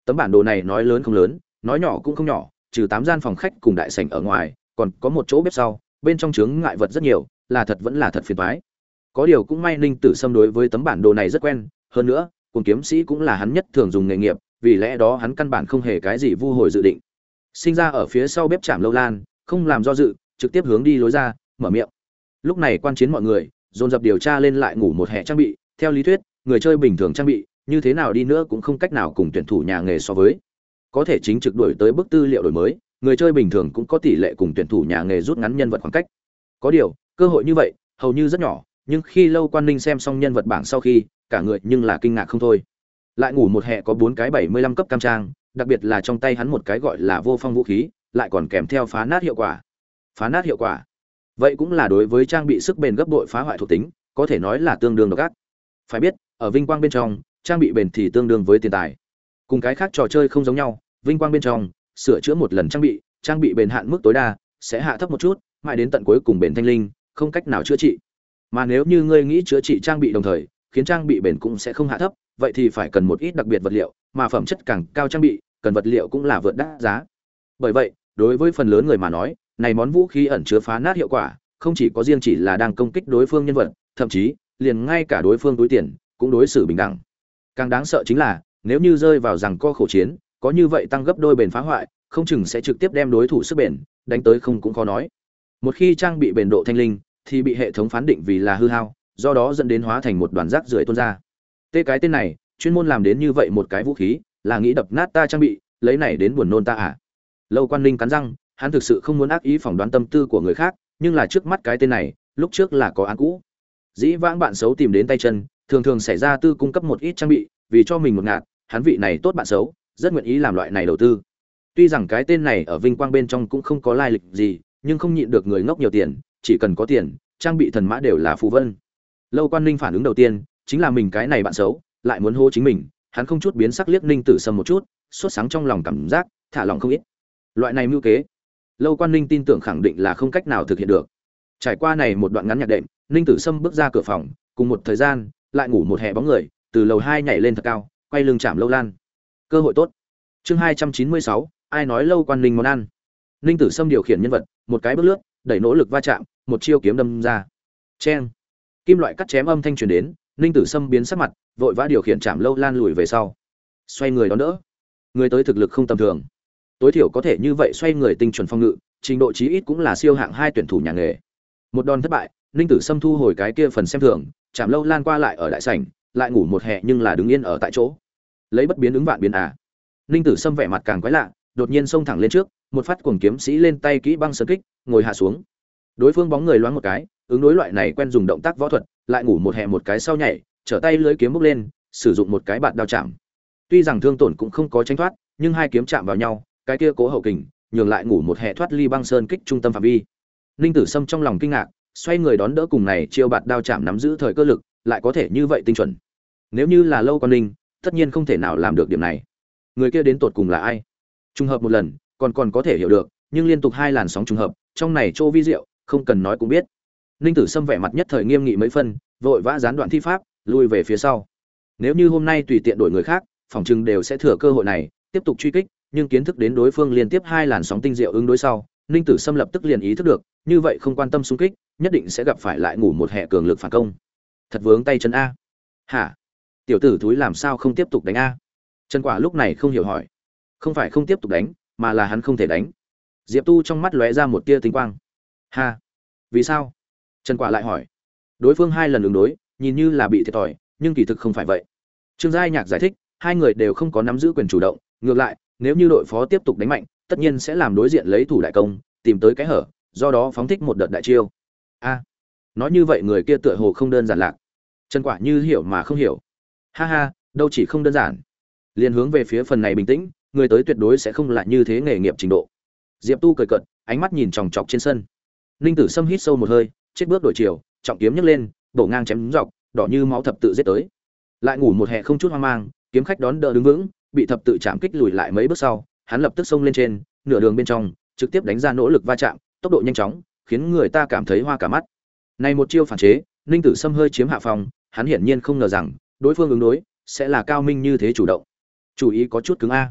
Tấm bản đồ này nói lớn không lớn, nói nhỏ cũng không nhỏ, trừ 8 gian phòng khách cùng đại sảnh ở ngoài, còn có một chỗ bếp sau, bên trong chướng ngại vật rất nhiều, là thật vẫn là thật phiền toái. Có điều cũng may Ninh Tử Sâm đối với tấm bản đồ này rất quen, hơn nữa, cùng kiếm sĩ cũng là hắn nhất thường dùng nghề nghiệp, vì lẽ đó hắn căn bản không hề cái gì vu hồi dự định. Sinh ra ở phía sau bếp chạm lâu lan, không làm do dự, trực tiếp hướng đi lối ra, mở miệng. Lúc này quan chiến mọi người dồn dập điều tra lên lại ngủ một hệ trang bị, theo lý thuyết, người chơi bình thường trang bị, như thế nào đi nữa cũng không cách nào cùng tuyển thủ nhà nghề so với. Có thể chính trực đổi tới bức tư liệu đổi mới, người chơi bình thường cũng có tỷ lệ cùng tuyển thủ nhà nghề rút ngắn nhân vật khoảng cách. Có điều, cơ hội như vậy hầu như rất nhỏ, nhưng khi Lâu Quan Ninh xem xong nhân vật bảng sau khi, cả người nhưng là kinh ngạc không thôi. Lại ngủ một hệ có 4 cái 75 cấp cam trang, đặc biệt là trong tay hắn một cái gọi là vô phong vũ khí, lại còn kèm theo phá nát hiệu quả. Phá nát hiệu quả. Vậy cũng là đối với trang bị sức bền gấp bội phá hoại thuộc tính, có thể nói là tương đương độc ác. Phải biết, ở vinh quang bên trong, trang bị bền thì tương đương với tiền tài. Cùng cái khác trò chơi không giống nhau, vinh quang bên trong, sửa chữa một lần trang bị bền hạn mức tối đa sẽ hạ thấp một chút, mãi đến tận cuối cùng bền thanh linh, không cách nào chữa trị. Mà nếu như ngươi nghĩ chữa trị trang bị đồng thời, khiến trang bị bền cũng sẽ không hạ thấp, vậy thì phải cần một ít đặc biệt vật liệu, mà phẩm chất càng cao trang bị, cần vật liệu cũng là vượt đắt giá. Bởi vậy, đối với phần lớn người mà nói, này món vũ khí ẩn chứa phá nát hiệu quả, không chỉ có riêng chỉ là đang công kích đối phương nhân vật, thậm chí liền ngay cả đối phương túi tiền cũng đối xử bình đẳng. Càng đáng sợ chính là, nếu như rơi vào rằng co khổ chiến, có như vậy tăng gấp đôi bền phá hoại, không chừng sẽ trực tiếp đem đối thủ sức bền đánh tới không cũng khó nói. Một khi trang bị bền độ thanh linh, thì bị hệ thống phán định vì là hư hao, do đó dẫn đến hóa thành một đoàn rác rưởi tuôn ra. Cái tên này, chuyên môn làm đến như vậy một cái vũ khí, là nghĩ đập nát ta trang bị, lấy này đến buồn nôn ta à? Lâu Quan Ninh cắn răng, hắn thực sự không muốn ác ý phỏng đoán tâm tư của người khác, nhưng là trước mắt cái tên này, lúc trước là có án cũ. Dĩ vãng bạn xấu tìm đến tay chân, thường thường xảy ra tư cung cấp một ít trang bị, vì cho mình một ngạt, hắn vị này tốt bạn xấu, rất nguyện ý làm loại này đầu tư. Tuy rằng cái tên này ở vinh quang bên trong cũng không có lai lịch gì, nhưng không nhịn được người ngốc nhiều tiền, chỉ cần có tiền, trang bị thần mã đều là phù vân. Lâu Quan Ninh phản ứng đầu tiên chính là mình cái này bạn xấu, lại muốn hô chính mình, hắn không chút biến sắc liếc Ninh Tử Sâm một chút, sốt sáng trong lòng cảm giác thả lòng không ít. Loại này mưu kế, Lâu Quan Ninh tin tưởng khẳng định là không cách nào thực hiện được. Trải qua này một đoạn ngắn nhạc đệm, Ninh Tử Sâm bước ra cửa phòng, cùng một thời gian, lại ngủ một hè bóng người, từ lầu 2 nhảy lên thật cao, quay lưng chạm Lâu Lan. Cơ hội tốt. Chương 296, ai nói Lâu Quan Ninh món ăn. Ninh Tử Sâm điều khiển nhân vật, một cái bước lướt, đẩy nỗ lực va chạm, một chiêu kiếm đâm ra. Chen. Kim loại cắt chém âm thanh truyền đến, Ninh Tử Sâm biến sắc mặt, vội vã điều khiển chạm Lâu Lan lùi về sau. Xoay người đón đỡ. Người tới thực lực không tầm thường. Tối thiểu có thể như vậy xoay người tinh chuẩn phong ngự, trình độ chí ít cũng là siêu hạng 2 tuyển thủ nhà nghề. Một đòn thất bại, Ninh Tử Sâm thu hồi cái kia phần xem thường, chạm Lâu Lan qua lại ở đại sảnh, lại ngủ một hè nhưng là đứng yên ở tại chỗ. Lấy bất biến ứng vạn biến à? Ninh Tử Sâm vẻ mặt càng quái lạ, đột nhiên xông thẳng lên trước, một phát cuồng kiếm sĩ lên tay kỹ băng sơn kích, ngồi hạ xuống. Đối phương bóng người loáng một cái, ứng đối loại này quen dùng động tác võ thuật, lại ngủ một hè một cái sau nhảy, trở tay lưới kiếm bốc lên, sử dụng một cái bạt đao chạm. Tuy rằng thương tổn cũng không có tránh thoát, nhưng hai kiếm chạm vào nhau, cái kia cố hậu kình, nhường lại ngủ một hè thoát ly băng sơn kích trung tâm phạm vi. Ninh Tử Sâm trong lòng kinh ngạc, xoay người đón đỡ cùng này chiêu bạt đao chạm nắm giữ thời cơ lực, lại có thể như vậy tinh chuẩn. Nếu như là Lâu Quan Ninh, tất nhiên không thể nào làm được điểm này. Người kia đến tột cùng là ai? Trùng hợp một lần, còn có thể hiểu được, nhưng liên tục hai làn sóng trùng hợp, trong này chỗ vi diệu, không cần nói cũng biết. Ninh Tử Sâm vẻ mặt nhất thời nghiêm nghị mấy phân, vội vã gián đoạn thi pháp, lui về phía sau. Nếu như hôm nay tùy tiện đổi người khác, phòng trừng đều sẽ thừa cơ hội này, tiếp tục truy kích, nhưng kiến thức đến đối phương liên tiếp hai làn sóng tinh diệu ứng đối sau, Ninh Tử Sâm lập tức liền ý thức được, như vậy không quan tâm xung kích, nhất định sẽ gặp phải lại ngủ một hệ cường lực phản công. Thật vướng tay chân a. Hả? Tiểu tử thúi làm sao không tiếp tục đánh a? Trần Quả lúc này không hiểu hỏi. Không phải không tiếp tục đánh, mà là hắn không thể đánh. Diệp Tu trong mắt lóe ra một tia tinh quang. Ha, vì sao? Trần Quả lại hỏi. Đối phương hai lần ứng đối, nhìn như là bị thiệt thòi, nhưng kỳ thực không phải vậy. Trương Giai Nhạc giải thích, hai người đều không có nắm giữ quyền chủ động, ngược lại, nếu như đội phó tiếp tục đánh mạnh, tất nhiên sẽ làm đối diện lấy thủ đại công, tìm tới cái hở, do đó phóng thích một đợt đại chiêu. A, nói như vậy người kia tựa hồ không đơn giản lạc. Trần Quả như hiểu mà không hiểu. Ha ha, đâu chỉ không đơn giản. Liên hướng về phía phần này bình tĩnh, người tới tuyệt đối sẽ không lại như thế nghề nghiệp trình độ. Diệp Tu cười cợt, ánh mắt nhìn chòng chọc trên sân. Ninh Tử Sâm hít sâu một hơi, chết bước đổi chiều, trọng kiếm nhấc lên, bổ ngang chém dọc, đỏ như máu thập tự giết tới. Lại ngủ một hè không chút hoang mang, kiếm khách đón đỡ đứng vững, bị thập tự chạm kích lùi lại mấy bước sau, hắn lập tức xông lên trên, nửa đường bên trong, trực tiếp đánh ra nỗ lực va chạm, tốc độ nhanh chóng, khiến người ta cảm thấy hoa cả mắt. Này một chiêu phản chế, Ninh Tử Sâm hơi chiếm hạ phòng, hắn hiển nhiên không ngờ rằng đối phương ứng đối sẽ là cao minh như thế chủ động. Chủ ý có chút cứng a.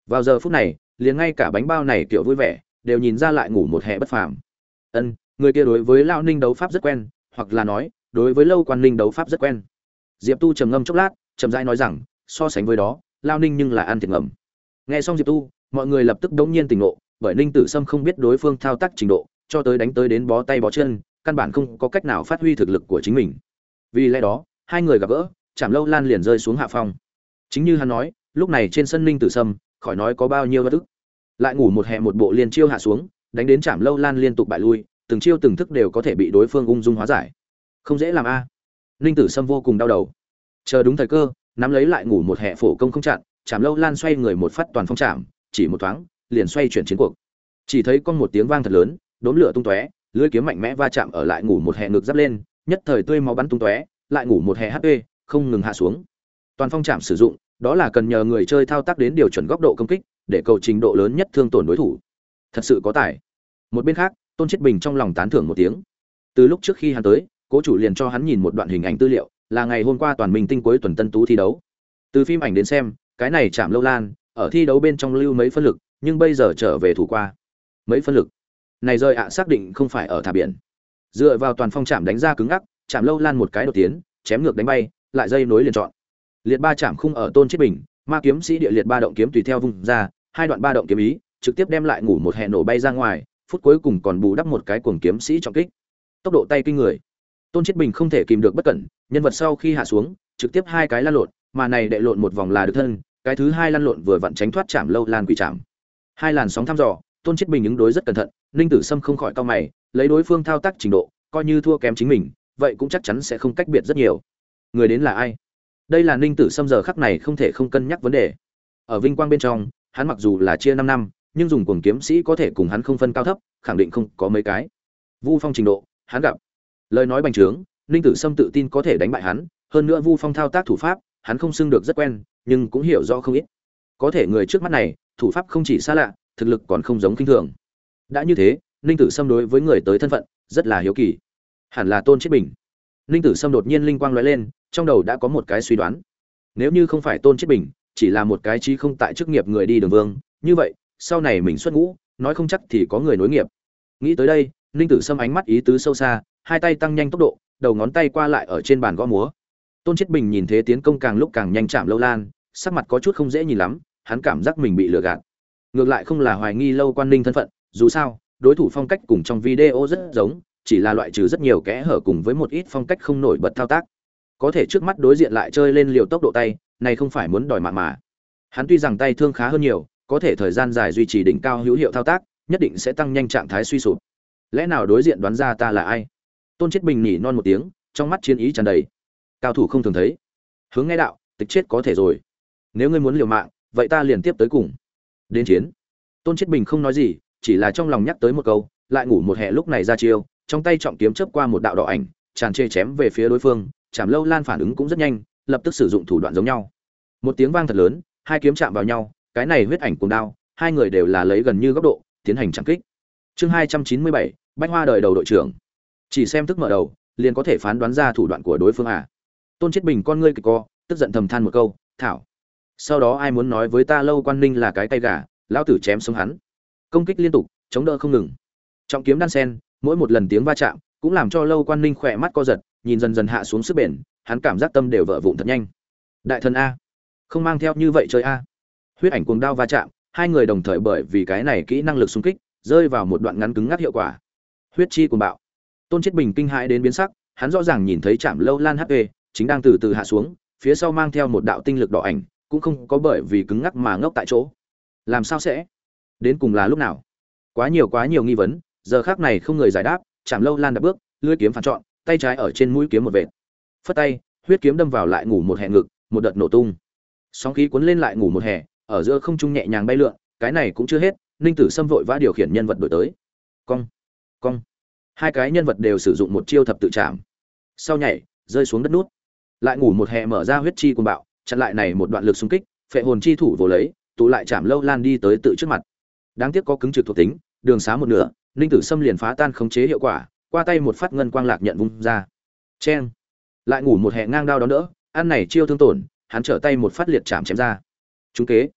Vào giờ phút này, liền ngay cả bánh bao này kiểu vui vẻ, đều nhìn ra lại ngủ một hè bất phàm. Ân, người kia đối với Lão Ninh đấu pháp rất quen, hoặc là nói, đối với Lâu Quan Ninh đấu pháp rất quen. Diệp Tu trầm ngâm chốc lát, chậm rãi nói rằng, so sánh với đó, Lão Ninh nhưng là ăn thiệt ngầm. Nghe xong Diệp Tu, mọi người lập tức đống nhiên tỉnh ngộ, bởi Ninh Tử Sâm không biết đối phương thao tác trình độ, cho tới đánh tới đến bó tay bó chân, căn bản không có cách nào phát huy thực lực của chính mình. Vì lẽ đó, hai người gặp gỡ, Trảm Lâu Lan liền rơi xuống hạ phong. Chính như hắn nói, lúc này trên sân Ninh Tử Sâm, khỏi nói có bao nhiêu bất ức. Lại ngủ một hè một bộ liên chiêu hạ xuống, đánh đến Trảm Lâu Lan liên tục bại lui, từng chiêu từng thức đều có thể bị đối phương ung dung hóa giải. Không dễ làm a. Ninh Tử Sâm vô cùng đau đầu. Chờ đúng thời cơ, nắm lấy lại ngủ một hè phổ công không chặn, Trảm Lâu Lan xoay người một phát toàn phong chạm, chỉ một thoáng, liền xoay chuyển chiến cuộc. Chỉ thấy con một tiếng vang thật lớn, đốm lửa tung tóe, lưỡi kiếm mạnh mẽ va chạm ở lại ngủ một hè ngực giáp lên, nhất thời tươi máu bắn tung tóe, lại ngủ một hè HP không ngừng hạ xuống. Toàn phong chạm sử dụng, đó là cần nhờ người chơi thao tác đến điều chuẩn góc độ công kích, để cầu trình độ lớn nhất thương tổn đối thủ. Thật sự có tài. Một bên khác, Tôn Chiết Bình trong lòng tán thưởng một tiếng. Từ lúc trước khi hắn tới, Cố chủ liền cho hắn nhìn một đoạn hình ảnh tư liệu, là ngày hôm qua toàn minh tinh cuối tuần tân tú thi đấu. Từ phim ảnh đến xem, cái này Trảm Lâu Lan ở thi đấu bên trong lưu mấy phân lực, nhưng bây giờ trở về thủ qua. Mấy phân lực? Này rơi ạ xác định không phải ở thả biển. Dựa vào toàn phong chạm đánh ra cứng ngắc, Trảm Lâu Lan một cái đột tiến, chém ngược đánh bay, lại dây nối liền chọn. Liệt ba chạm khung ở Tôn Chiết Bình, Ma kiếm sĩ địa liệt ba động kiếm tùy theo vùng ra, hai đoạn ba động kiếm ý, trực tiếp đem lại ngủ một hè nổ bay ra ngoài, phút cuối cùng còn bù đắp một cái cuồng kiếm sĩ trọng kích. Tốc độ tay kinh người. Tôn Chiết Bình không thể kìm được bất cẩn, nhân vật sau khi hạ xuống, trực tiếp hai cái lăn lộn, mà này đệ lộn một vòng là được thân, cái thứ hai lăn lộn vừa vặn tránh thoát Trảm Lâu Lan quỷ chạm. Hai làn sóng thăm dò, Tôn Chiết Bình ứng đối rất cẩn thận, Ninh Tử Sâm không khỏi cau mày, lấy đối phương thao tác trình độ, coi như thua kém chính mình, vậy cũng chắc chắn sẽ không cách biệt rất nhiều. Người đến là ai? Đây là Ninh Tử Sâm giờ khắc này không thể không cân nhắc vấn đề. Ở vinh quang bên trong, hắn mặc dù là chia 5 năm, nhưng dùng cuồng kiếm sĩ có thể cùng hắn không phân cao thấp, khẳng định không có mấy cái. Vu Phong trình độ, hắn gặp. Lời nói bành trướng, Ninh Tử Sâm tự tin có thể đánh bại hắn, hơn nữa Vu Phong thao tác thủ pháp, hắn không xưng được rất quen, nhưng cũng hiểu rõ không ít. Có thể người trước mắt này, thủ pháp không chỉ xa lạ, thực lực còn không giống kinh thường. Đã như thế, Ninh Tử Sâm đối với người tới thân phận rất là hiếu kỳ. Hẳn là Tôn Chiết Bình. Ninh Tử Sâm đột nhiên linh quang lóe lên, trong đầu đã có một cái suy đoán. Nếu như không phải Tôn Chiết Bình, chỉ là một cái chí không tại chức nghiệp người đi đường vương, như vậy, sau này mình xuất ngũ, nói không chắc thì có người nối nghiệp. Nghĩ tới đây, Ninh Tử Sâm ánh mắt ý tứ sâu xa, hai tay tăng nhanh tốc độ, đầu ngón tay qua lại ở trên bàn gõ múa. Tôn Chiết Bình nhìn thế tiến công càng lúc càng nhanh Trảm Lâu Lan, sắc mặt có chút không dễ nhìn lắm, hắn cảm giác mình bị lừa gạt. Ngược lại không là hoài nghi Lâu Quan Ninh thân phận, dù sao, đối thủ phong cách cùng trong video rất giống, chỉ là loại trừ rất nhiều kẽ hở cùng với một ít phong cách không nổi bật thao tác. Có thể trước mắt đối diện lại chơi lên liều tốc độ tay, này không phải muốn đòi mạng mà. Hắn tuy rằng tay thương khá hơn nhiều, có thể thời gian dài duy trì đỉnh cao hữu hiệu thao tác, nhất định sẽ tăng nhanh trạng thái suy sụp. Lẽ nào đối diện đoán ra ta là ai? Tôn Chiết Bình nhỉ non một tiếng, trong mắt chiến ý tràn đầy. Cao thủ không thường thấy. Hướng nghe đạo, tịch chết có thể rồi. Nếu ngươi muốn liều mạng, vậy ta liền tiếp tới cùng. Đến chiến. Tôn Chiết Bình không nói gì, chỉ là trong lòng nhắc tới một câu, lại ngủ một hè lúc này ra chiêu, trong tay trọng kiếm chớp qua một đạo đỏ ảnh, tràn trề chém về phía đối phương, Trảm Lâu Lan phản ứng cũng rất nhanh, lập tức sử dụng thủ đoạn giống nhau. Một tiếng vang thật lớn, hai kiếm chạm vào nhau, cái này huyết ảnh cùng đao, hai người đều là lấy gần như góc độ tiến hành chạm kích. Chương 297, Bách Hoa đời đầu đội trưởng. Chỉ xem thức mở đầu, liền có thể phán đoán ra thủ đoạn của đối phương à? Tôn Chiết Bình con ngươi kịch co, tức giận thầm than một câu, "Thảo. Sau đó ai muốn nói với ta Lâu Quan Ninh là cái tay gà, lão tử chém sống hắn." Công kích liên tục, chống đỡ không ngừng. Trọng kiếm đan sen, mỗi một lần tiếng va chạm, cũng làm cho Lâu Quan Ninh khỏe mắt co giật, nhìn dần dần hạ xuống sức bền, hắn cảm giác tâm đều vỡ vụn thật nhanh. Đại thần a, không mang theo như vậy chơi a. Huyết ảnh cuồng đao va chạm, hai người đồng thời bởi vì cái này kỹ năng lực xung kích, rơi vào một đoạn ngắn cứng ngắc hiệu quả. Huyết chi cuồng bạo. Tôn Chiết Bình kinh hãi đến biến sắc, hắn rõ ràng nhìn thấy Trảm Lâu Lan HP chính đang từ từ hạ xuống, phía sau mang theo một đạo tinh lực đỏ ảnh, cũng không có bởi vì cứng ngắc mà ngốc tại chỗ. Làm sao sẽ? Đến cùng là lúc nào? Quá nhiều nghi vấn, giờ khắc này không người giải đáp, Trảm Lâu Lan đạp bước, lưỡi kiếm phản trọn, tay trái ở trên mũi kiếm một vệt. Phất tay, huyết kiếm đâm vào lại ngủ một hè ngực, một đợt nổ tung. Sóng khí cuốn lên lại ngủ một hè, ở giữa không trung nhẹ nhàng bay lượn, cái này cũng chưa hết, Ninh Tử Sâm vội vã điều khiển nhân vật đổi tới. Cong, cong. Hai cái nhân vật đều sử dụng một chiêu thập tự chạm. Sau nhảy, rơi xuống đất nút. Lại ngủ một hè mở ra huyết chi cuồng bạo, chặn lại này một đoạn lực xung kích, phệ hồn chi thủ vồ lấy, tụ lại Trảm Lâu Lan đi tới tự trước mặt. Đáng tiếc có cứng trực thuộc tính, đường xá một nửa, Ninh Tử Sâm liền phá tan khống chế hiệu quả, qua tay một phát ngân quang lạc nhận vung ra. Chen. Lại ngủ một hè ngang đao đó đỡ, ăn này chiêu thương tổn, hắn trở tay một phát liệt chạm chém ra. Trúng kế.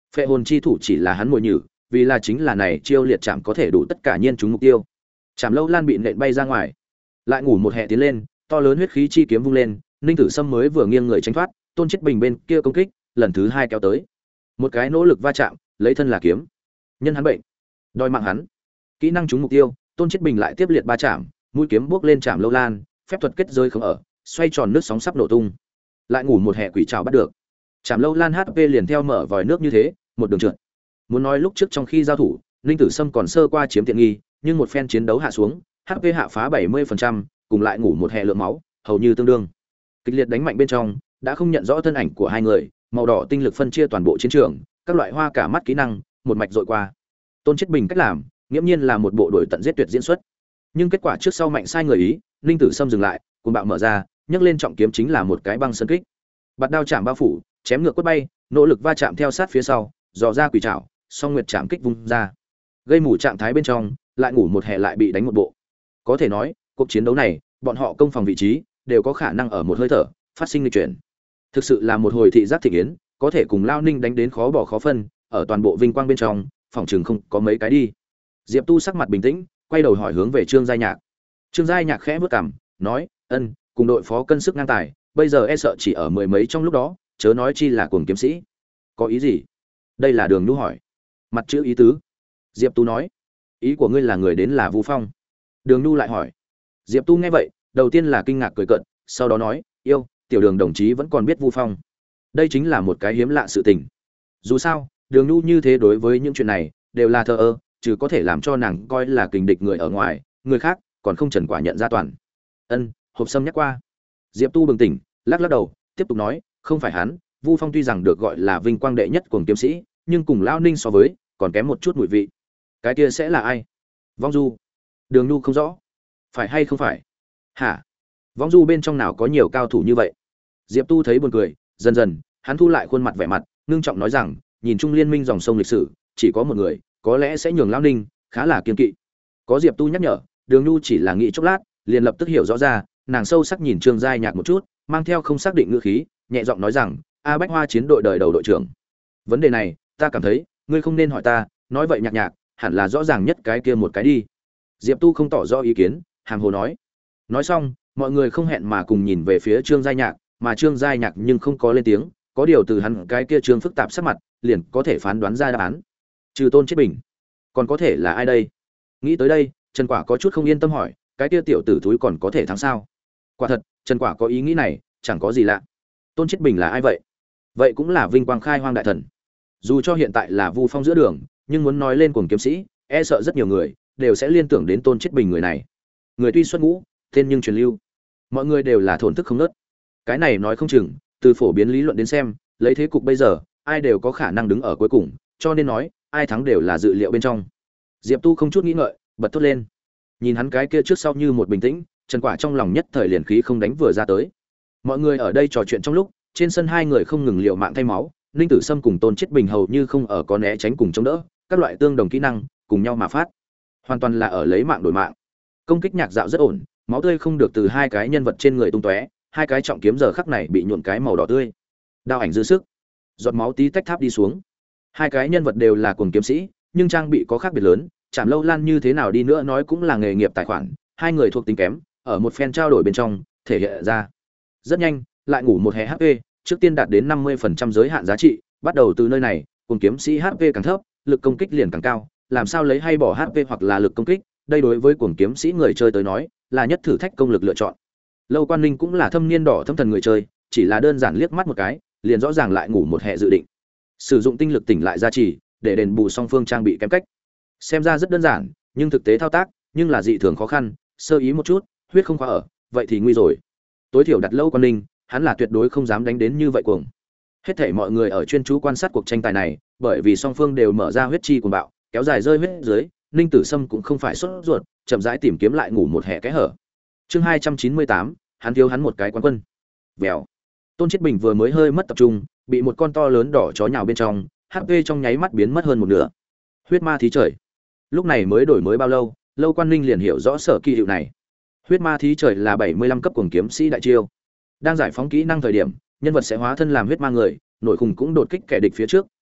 Phệ hồn chi thủ chỉ là hắn mồi nhử, vì là chính là này chiêu liệt chạm có thể đủ tất cả nhiên trúng mục tiêu. Chạm Lâu Lan bị nện bay ra ngoài, lại ngủ một hệ tiến lên, to lớn huyết khí chi kiếm vung lên, Ninh Tử Sâm mới vừa nghiêng người tránh thoát, Tôn Chết Bình bên kia công kích, lần thứ hai kéo tới. Một cái nỗ lực va chạm, lấy thân là kiếm, nhân hắn bệnh, đòi mạng hắn. Kỹ năng trúng mục tiêu, Tôn Chết Bình lại tiếp liệt ba chạm, mũi kiếm bước lên chạm Lâu Lan, phép thuật kết rơi không ở, xoay tròn nước sóng sắp nổ tung. Lại ngủ một hệ quỷ trảo bắt được. Chạm Lâu Lan HP liền theo mở vòi nước như thế, một đường trượt. Muốn nói lúc trước trong khi giao thủ, Ninh Tử Sâm còn sơ qua chiếm tiện nghi, nhưng một phen chiến đấu hạ xuống, HP hạ phá 70%, cùng lại ngủ một hệ lượng máu, hầu như tương đương. Kịch liệt đánh mạnh bên trong, đã không nhận rõ thân ảnh của hai người, màu đỏ tinh lực phân chia toàn bộ chiến trường, các loại hoa cả mắt kỹ năng, một mạch dội qua. Tôn Chết Bình cách làm, nghiễm nhiên là một bộ đội tận giết tuyệt diễn xuất. Nhưng kết quả trước sau mạnh sai người ý, Ninh Tử Sâm dừng lại, cuồng bạo mở ra, nhấc lên trọng kiếm chính là một cái băng sơn kích. Bạt đao chạm bao phủ, chém ngược quất bay, nỗ lực va chạm theo sát phía sau, dò ra quỷ trảo, song nguyệt chạm kích vung ra. Gây mù trạng thái bên trong, lại ngủ một hệ lại bị đánh một bộ. Có thể nói, cuộc chiến đấu này, bọn họ công phòng vị trí đều có khả năng ở một hơi thở phát sinh nghịch chuyển. Thực sự là một hồi thị giác thị yến, có thể cùng Lao Ninh đánh đến khó bỏ khó phân, ở toàn bộ vinh quang bên trong, phòng trường không có mấy cái đi. Diệp Tu sắc mặt bình tĩnh, quay đầu hỏi hướng về Trương Giai Nhạc. Trương Giai Nhạc khẽ bước cằm, nói: "Ân, cùng đội phó cân sức ngang tài, bây giờ e sợ chỉ ở mười mấy trong lúc đó, chớ nói chi là cuồng kiếm sĩ." Có ý gì? Đây là Đường Nhu hỏi. Mặt chữ ý tứ. Diệp Tu nói: "Ý của ngươi là người đến là Vu Phong?" Đường Nhu lại hỏi. Diệp Tu nghe vậy, đầu tiên là kinh ngạc cười cợt, sau đó nói: "Yêu, tiểu Đường đồng chí vẫn còn biết Vu Phong. Đây chính là một cái hiếm lạ sự tình." Dù sao, Đường Nhu như thế đối với những chuyện này đều là thờ ơ, chứ có thể làm cho nàng coi là kình địch người ở ngoài, người khác còn không trần quả nhận ra toàn. Ân, hộp sâm nhắc qua. Diệp Tu bừng tỉnh, lắc lắc đầu, tiếp tục nói: "Không phải hắn, Vu Phong tuy rằng được gọi là vinh quang đệ nhất của kiếm sĩ, nhưng cùng Lão Ninh so với, còn kém một chút mùi vị. Cái kia sẽ là ai?" Vong Du. Đường Nhu không rõ. Phải hay không phải? Hả? Vong Du bên trong nào có nhiều cao thủ như vậy? Diệp Tu thấy buồn cười, dần dần, hắn thu lại khuôn mặt vẻ mặt, ngưng trọng nói rằng, nhìn chung liên minh dòng sông lịch sử, chỉ có một người, có lẽ sẽ nhường Lão Ninh khá là kiên kỵ. Có Diệp Tu nhắc nhở, Đường Nhu chỉ là nghĩ chốc lát, liền lập tức hiểu rõ ra, nàng sâu sắc nhìn Trương Giai Nhạc một chút, mang theo không xác định ngữ khí, nhẹ giọng nói rằng, "A Bách Hoa chiến đội đời đầu đội trưởng. Vấn đề này, ta cảm thấy, ngươi không nên hỏi ta, nói vậy Nhạc Nhạc, hẳn là rõ ràng nhất cái kia một cái đi." Diệp Tu không tỏ rõ ý kiến, hàm hồ nói. Nói xong, mọi người không hẹn mà cùng nhìn về phía Trương Giai Nhạc, mà Trương Giai Nhạc nhưng không có lên tiếng, có điều từ hắn cái kia trương phức tạp sắc mặt, liền có thể phán đoán ra đáp án. Trừ Tôn Chết Bình, còn có thể là ai đây? Nghĩ tới đây, Trần Quả có chút không yên tâm hỏi, cái kia tiểu tử thúi còn có thể thắng sao? Quả thật, Trần Quả có ý nghĩ này, chẳng có gì lạ. Tôn Chết Bình là ai vậy? Vậy cũng là vinh quang khai hoang đại thần. Dù cho hiện tại là Vu Phong giữa đường, nhưng muốn nói lên cuồng kiếm sĩ, e sợ rất nhiều người đều sẽ liên tưởng đến Tôn Chết Bình người này. Người tuy xuất ngũ, tên nhưng truyền lưu, mọi người đều là thổn thức không ngớt. Cái này nói không chừng, từ phổ biến lý luận đến xem, lấy thế cục bây giờ, ai đều có khả năng đứng ở cuối cùng, cho nên nói, ai thắng đều là dự liệu bên trong. Diệp Tu không chút nghĩ ngợi, bật thốt lên. Nhìn hắn cái kia trước sau như một bình tĩnh, Trần Quả trong lòng nhất thời liền khí không đánh vừa ra tới. Mọi người ở đây trò chuyện trong lúc, trên sân hai người không ngừng liều mạng thay máu, Ninh Tử Sâm cùng Tôn Chết Bình hầu như không ở có né tránh cùng chống đỡ, các loại tương đồng kỹ năng cùng nhau mà phát, hoàn toàn là ở lấy mạng đổi mạng. Công kích nhạc dạo rất ổn, máu tươi không được từ hai cái nhân vật trên người tung tóe, hai cái trọng kiếm giờ khắc này bị nhuộm cái màu đỏ tươi. Đao ảnh dư sức, giọt máu tí tách tháp đi xuống. Hai cái nhân vật đều là cuồng kiếm sĩ, nhưng trang bị có khác biệt lớn, Trảm Lâu Lan như thế nào đi nữa nói cũng là nghề nghiệp tài khoản, hai người thuộc tính kém, ở một phen trao đổi bên trong, thể hiện ra. Rất nhanh, lại ngủ một hệ HP, trước tiên đạt đến 50% giới hạn giá trị, bắt đầu từ nơi này, cuồng kiếm sĩ HP càng thấp, lực công kích liền càng cao, làm sao lấy hay bỏ HP hoặc là lực công kích, đây đối với cuồng kiếm sĩ người chơi tới nói, là nhất thử thách công lực lựa chọn. Lâu Quan Ninh cũng là thâm niên đỏ thâm thần người chơi, chỉ là đơn giản liếc mắt một cái, liền rõ ràng lại ngủ một hệ dự định. Sử dụng tinh lực tỉnh lại giá trị, để đền bù song phương trang bị kém cách. Xem ra rất đơn giản, nhưng thực tế thao tác, nhưng là dị thường khó khăn, sơ ý một chút, huyết không khóa ở, vậy thì nguy rồi. Tối thiểu đặt Lâu Quan Ninh, hắn là tuyệt đối không dám đánh đến như vậy cuồng. Hết thảy mọi người ở chuyên chú quan sát cuộc tranh tài này, bởi vì song phương đều mở ra huyết chi cuồng bạo, kéo dài rơi huyết dưới, Ninh Tử Sâm cũng không phải sốt ruột, chậm rãi tìm kiếm lại ngủ một hệ kẽ hở. Chương 298, hắn thiếu hắn một cái quán quân. Vèo. Tôn Chết Bình vừa mới hơi mất tập trung, bị một con to lớn đỏ chó nhào bên trong, HP trong nháy mắt biến mất hơn một nửa. Huyết ma thí trời. Lúc này mới đổi mới bao lâu, Lâu Quan Ninh liền hiểu rõ sở kỳ hiệu này. Huyết ma thí trời là 75 cấp cuồng kiếm sĩ đại chiêu. Đang giải phóng kỹ năng thời điểm, nhân vật sẽ hóa thân làm huyết ma người, nội khủng cũng đột kích kẻ địch phía trước,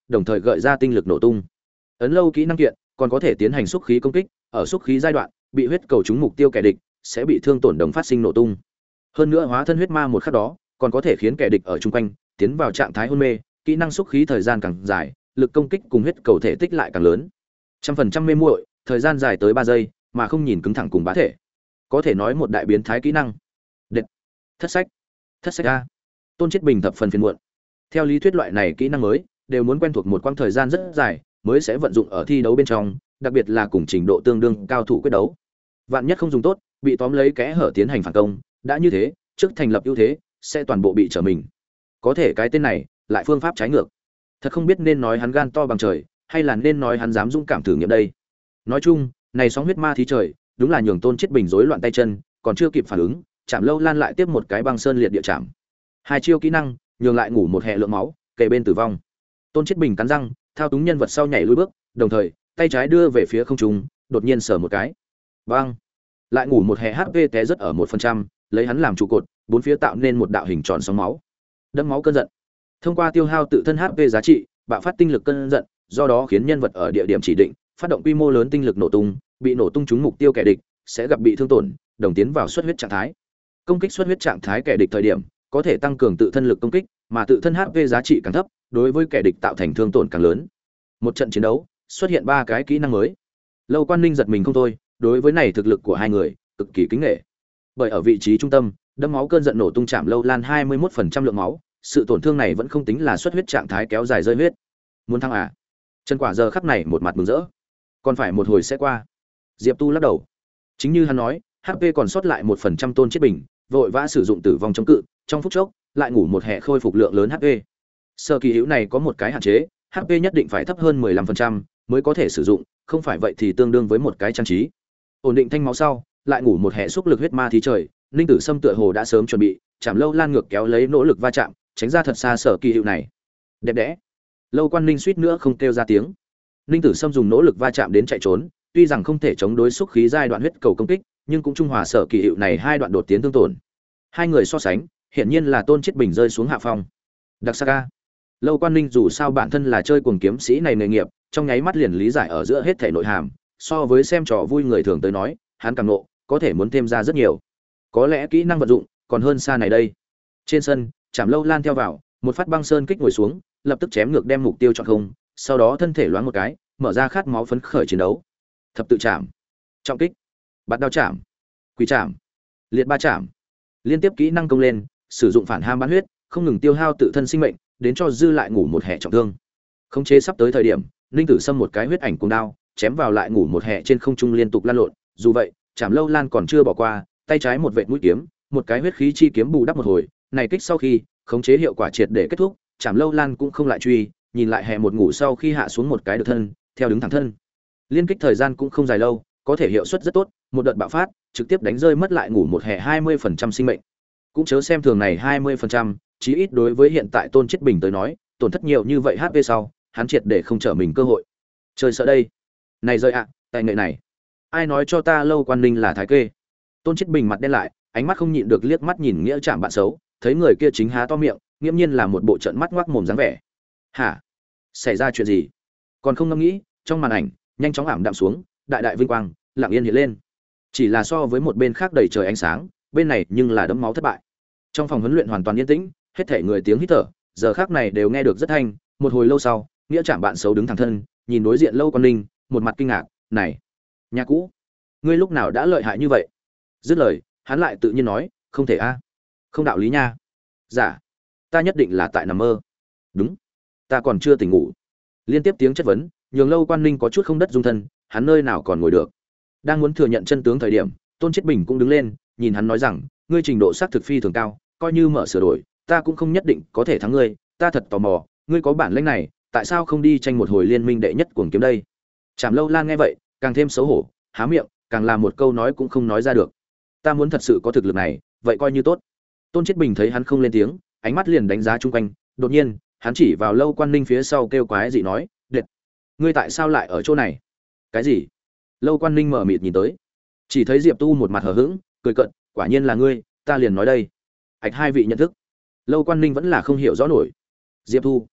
đồng thời gợi ra tinh lực nổ tung. Ấn lâu kỹ năng kiện còn có thể tiến hành xúc khí công kích, ở xúc khí giai đoạn, bị huyết cầu trúng mục tiêu kẻ địch sẽ bị thương tổn đồng phát sinh nổ tung. Hơn nữa hóa thân huyết ma một khắc đó, còn có thể khiến kẻ địch ở chung quanh tiến vào trạng thái hôn mê, kỹ năng xúc khí thời gian càng dài, lực công kích cùng huyết cầu thể tích lại càng lớn. 100% mê muội, thời gian dài tới 3 giây mà không nhìn cứng thẳng cùng bá thể. Có thể nói một đại biến thái kỹ năng. Đệt. Thất sách a. Tôn Chiết Bình thập phần phiền muộn. Theo lý thuyết loại này kỹ năng mới đều muốn quen thuộc một quãng thời gian rất dài mới sẽ vận dụng ở thi đấu bên trong, đặc biệt là cùng trình độ tương đương cao thủ quyết đấu. Vạn nhất không dùng tốt, bị tóm lấy kẽ hở tiến hành phản công, đã như thế, trước thành lập ưu thế, sẽ toàn bộ bị trở mình. Có thể cái tên này lại phương pháp trái ngược. Thật không biết nên nói hắn gan to bằng trời, hay là nên nói hắn dám dũng cảm thử nghiệm đây. Nói chung, này sóng huyết ma thí trời, đúng là nhường Tôn Chiết Bình rối loạn tay chân, còn chưa kịp phản ứng, Trảm Lâu Lan lại tiếp một cái băng sơn liệt địa chạm. Hai chiêu kỹ năng, nhường lại ngủ một hệ lượng máu, kề bên tử vong. Tôn Chiết Bình cắn răng, thao túng nhân vật sau nhảy lùi bước, đồng thời, tay trái đưa về phía không trung, đột nhiên sờ một cái. Bang! Lại ngủ một hệ HP té rất ở 1%, lấy hắn làm trụ cột, bốn phía tạo nên một đạo hình tròn sóng máu. Đẫm máu cơn giận. Thông qua tiêu hao tự thân HP giá trị, bạo phát tinh lực cơn giận, do đó khiến nhân vật ở địa điểm chỉ định phát động quy mô lớn tinh lực nổ tung, bị nổ tung trúng mục tiêu kẻ địch sẽ gặp bị thương tổn, đồng tiến vào xuất huyết trạng thái. Công kích xuất huyết trạng thái kẻ địch thời điểm, có thể tăng cường tự thân lực công kích, mà tự thân HP giá trị càng thấp, đối với kẻ địch tạo thành thương tổn càng lớn. Một trận chiến đấu, xuất hiện 3 cái kỹ năng mới. Lâu Quan Ninh giật mình không thôi, đối với này thực lực của hai người, cực kỳ kính nể. Bởi ở vị trí trung tâm, đâm máu cơn giận nổ tung chạm Lâu Lan 21% lượng máu, sự tổn thương này vẫn không tính là xuất huyết trạng thái kéo dài rơi huyết. Muốn thắng à? Trần Quả giờ khắc này một mặt mừng rỡ. Còn phải một hồi sẽ qua. Diệp Tu lắc đầu. Chính như hắn nói, HP còn sót lại 1% Tôn Chiết Bình, vội vã sử dụng tử vong chống cự, trong phút chốc, lại ngủ một hệ khôi phục lượng lớn HP. Sở kỳ hữu này có một cái hạn chế, HP nhất định phải thấp hơn 15% mới có thể sử dụng, không phải vậy thì tương đương với một cái trang trí. Ổn định thanh máu sau, lại ngủ một hệ xúc lực huyết ma thí trời, Ninh Tử Sâm tựa hồ đã sớm chuẩn bị, Trảm Lâu Lan ngược kéo lấy nỗ lực va chạm, tránh ra thật xa sở kỳ hữu này. Đẹp đẽ. Lâu Quan Ninh suýt nữa không kêu ra tiếng. Ninh Tử Sâm dùng nỗ lực va chạm đến chạy trốn, tuy rằng không thể chống đối xúc khí giai đoạn huyết cầu công kích, nhưng cũng trung hòa sở kỳ hiệu này hai đoạn đột tiến thương tổn. Hai người so sánh, hiển nhiên là Tôn Chiết Bình rơi xuống hạ phong. Đặc sắc ca. Lâu Quan Ninh dù sao bản thân là chơi cuồng kiếm sĩ này nghề nghiệp, trong nháy mắt liền lý giải ở giữa hết thể nội hàm, so với xem trò vui người thường tới nói, hắn càng nộ, có thể muốn thêm ra rất nhiều. Có lẽ kỹ năng vận dụng còn hơn xa này đây. Trên sân, Trảm Lâu Lan theo vào, một phát băng sơn kích ngồi xuống, lập tức chém ngược đem mục tiêu chọn không, sau đó thân thể loáng một cái, mở ra khát máu phấn khởi chiến đấu. Thập tự chạm, trọng kích, bạt đao chạm, quỷ chạm, liệt ba chạm. Liên tiếp kỹ năng công lên, sử dụng phản ham bán huyết, không ngừng tiêu hao tự thân sinh mệnh, đến cho dư lại ngủ một hệ trọng thương. Khống chế sắp tới thời điểm, Ninh Tử Sâm một cái huyết ảnh cuồng đao, chém vào lại ngủ một hệ trên không trung liên tục lăn lộn, dù vậy, Trảm Lâu Lan còn chưa bỏ qua, tay trái một vệt mũi kiếm, một cái huyết khí chi kiếm bù đắp một hồi, này kích sau khi, khống chế hiệu quả triệt để kết thúc, Trảm Lâu Lan cũng không lại truy, nhìn lại hệ một ngủ sau khi hạ xuống một cái được thân, theo đứng thẳng thân. Liên kích thời gian cũng không dài lâu, có thể hiệu suất rất tốt, một đợt bạo phát, trực tiếp đánh rơi mất lại ngủ một hệ 20% sinh mệnh. Cũng chớ xem thường này 20%, chí ít đối với hiện tại Tôn Chiết Bình tới nói, tổn thất nhiều như vậy HP sau, hắn triệt để không trở mình cơ hội. Trời sợ đây. Này rơi ạ, tài nghệ này. Ai nói cho ta Lâu Quan Ninh là thái kê? Tôn Chiết Bình mặt đen lại, ánh mắt không nhịn được liếc mắt nhìn nghĩa Trảm bạn xấu, thấy người kia chính há to miệng, nghiễm nhiên là một bộ trận mắt ngoác mồm dáng vẻ. Hả? Xảy ra chuyện gì? Còn không ngẫm nghĩ, trong màn ảnh nhanh chóng ảm đạm xuống, đại đại vinh quang lặng yên hiện lên. Chỉ là so với một bên khác đầy trời ánh sáng, bên này nhưng là đẫm máu thất bại. Trong phòng huấn luyện hoàn toàn yên tĩnh, hết thảy người tiếng hít thở, giờ khắc này đều nghe được rất thanh. Một hồi lâu sau, nghĩa Trảm bạn xấu đứng thẳng thân, nhìn đối diện Lâu Quan Ninh, một mặt kinh ngạc, "Này, nhà cũ, ngươi lúc nào đã lợi hại như vậy?" Dứt lời, hắn lại tự nhiên nói, "Không thể a, không đạo lý nha." "Dạ, ta nhất định là tại nằm mơ." "Đúng, ta còn chưa tỉnh ngủ." Liên tiếp tiếng chất vấn, nhường Lâu Quan Ninh có chút không đất dung thân, hắn nơi nào còn ngồi được. Đang muốn thừa nhận chân tướng thời điểm, Tôn Chiết Bình cũng đứng lên, nhìn hắn nói rằng, "Ngươi trình độ xác thực phi thường cao, coi như mở sửa đổi, ta cũng không nhất định có thể thắng ngươi, ta thật tò mò, ngươi có bản lĩnh này, tại sao không đi tranh một hồi liên minh đệ nhất cuồng kiếm đây?" Trảm Lâu Lan nghe vậy, càng thêm xấu hổ, há miệng, càng là một câu nói cũng không nói ra được. "Ta muốn thật sự có thực lực này, vậy coi như tốt." Tôn Chiết Bình thấy hắn không lên tiếng, ánh mắt liền đánh giá chung quanh, đột nhiên, hắn chỉ vào Lâu Quan Ninh phía sau kêu quái dị nói, "Đệt, ngươi tại sao lại ở chỗ này?" "Cái gì?" Lâu Quan Ninh mở mịt nhìn tới, chỉ thấy Diệp Tu một mặt hờ hững, cười cợt, "Quả nhiên là ngươi, ta liền nói đây." Ảch hai vị nhận thức. Lâu Quan Ninh vẫn là không hiểu rõ nổi. Diệp Tu,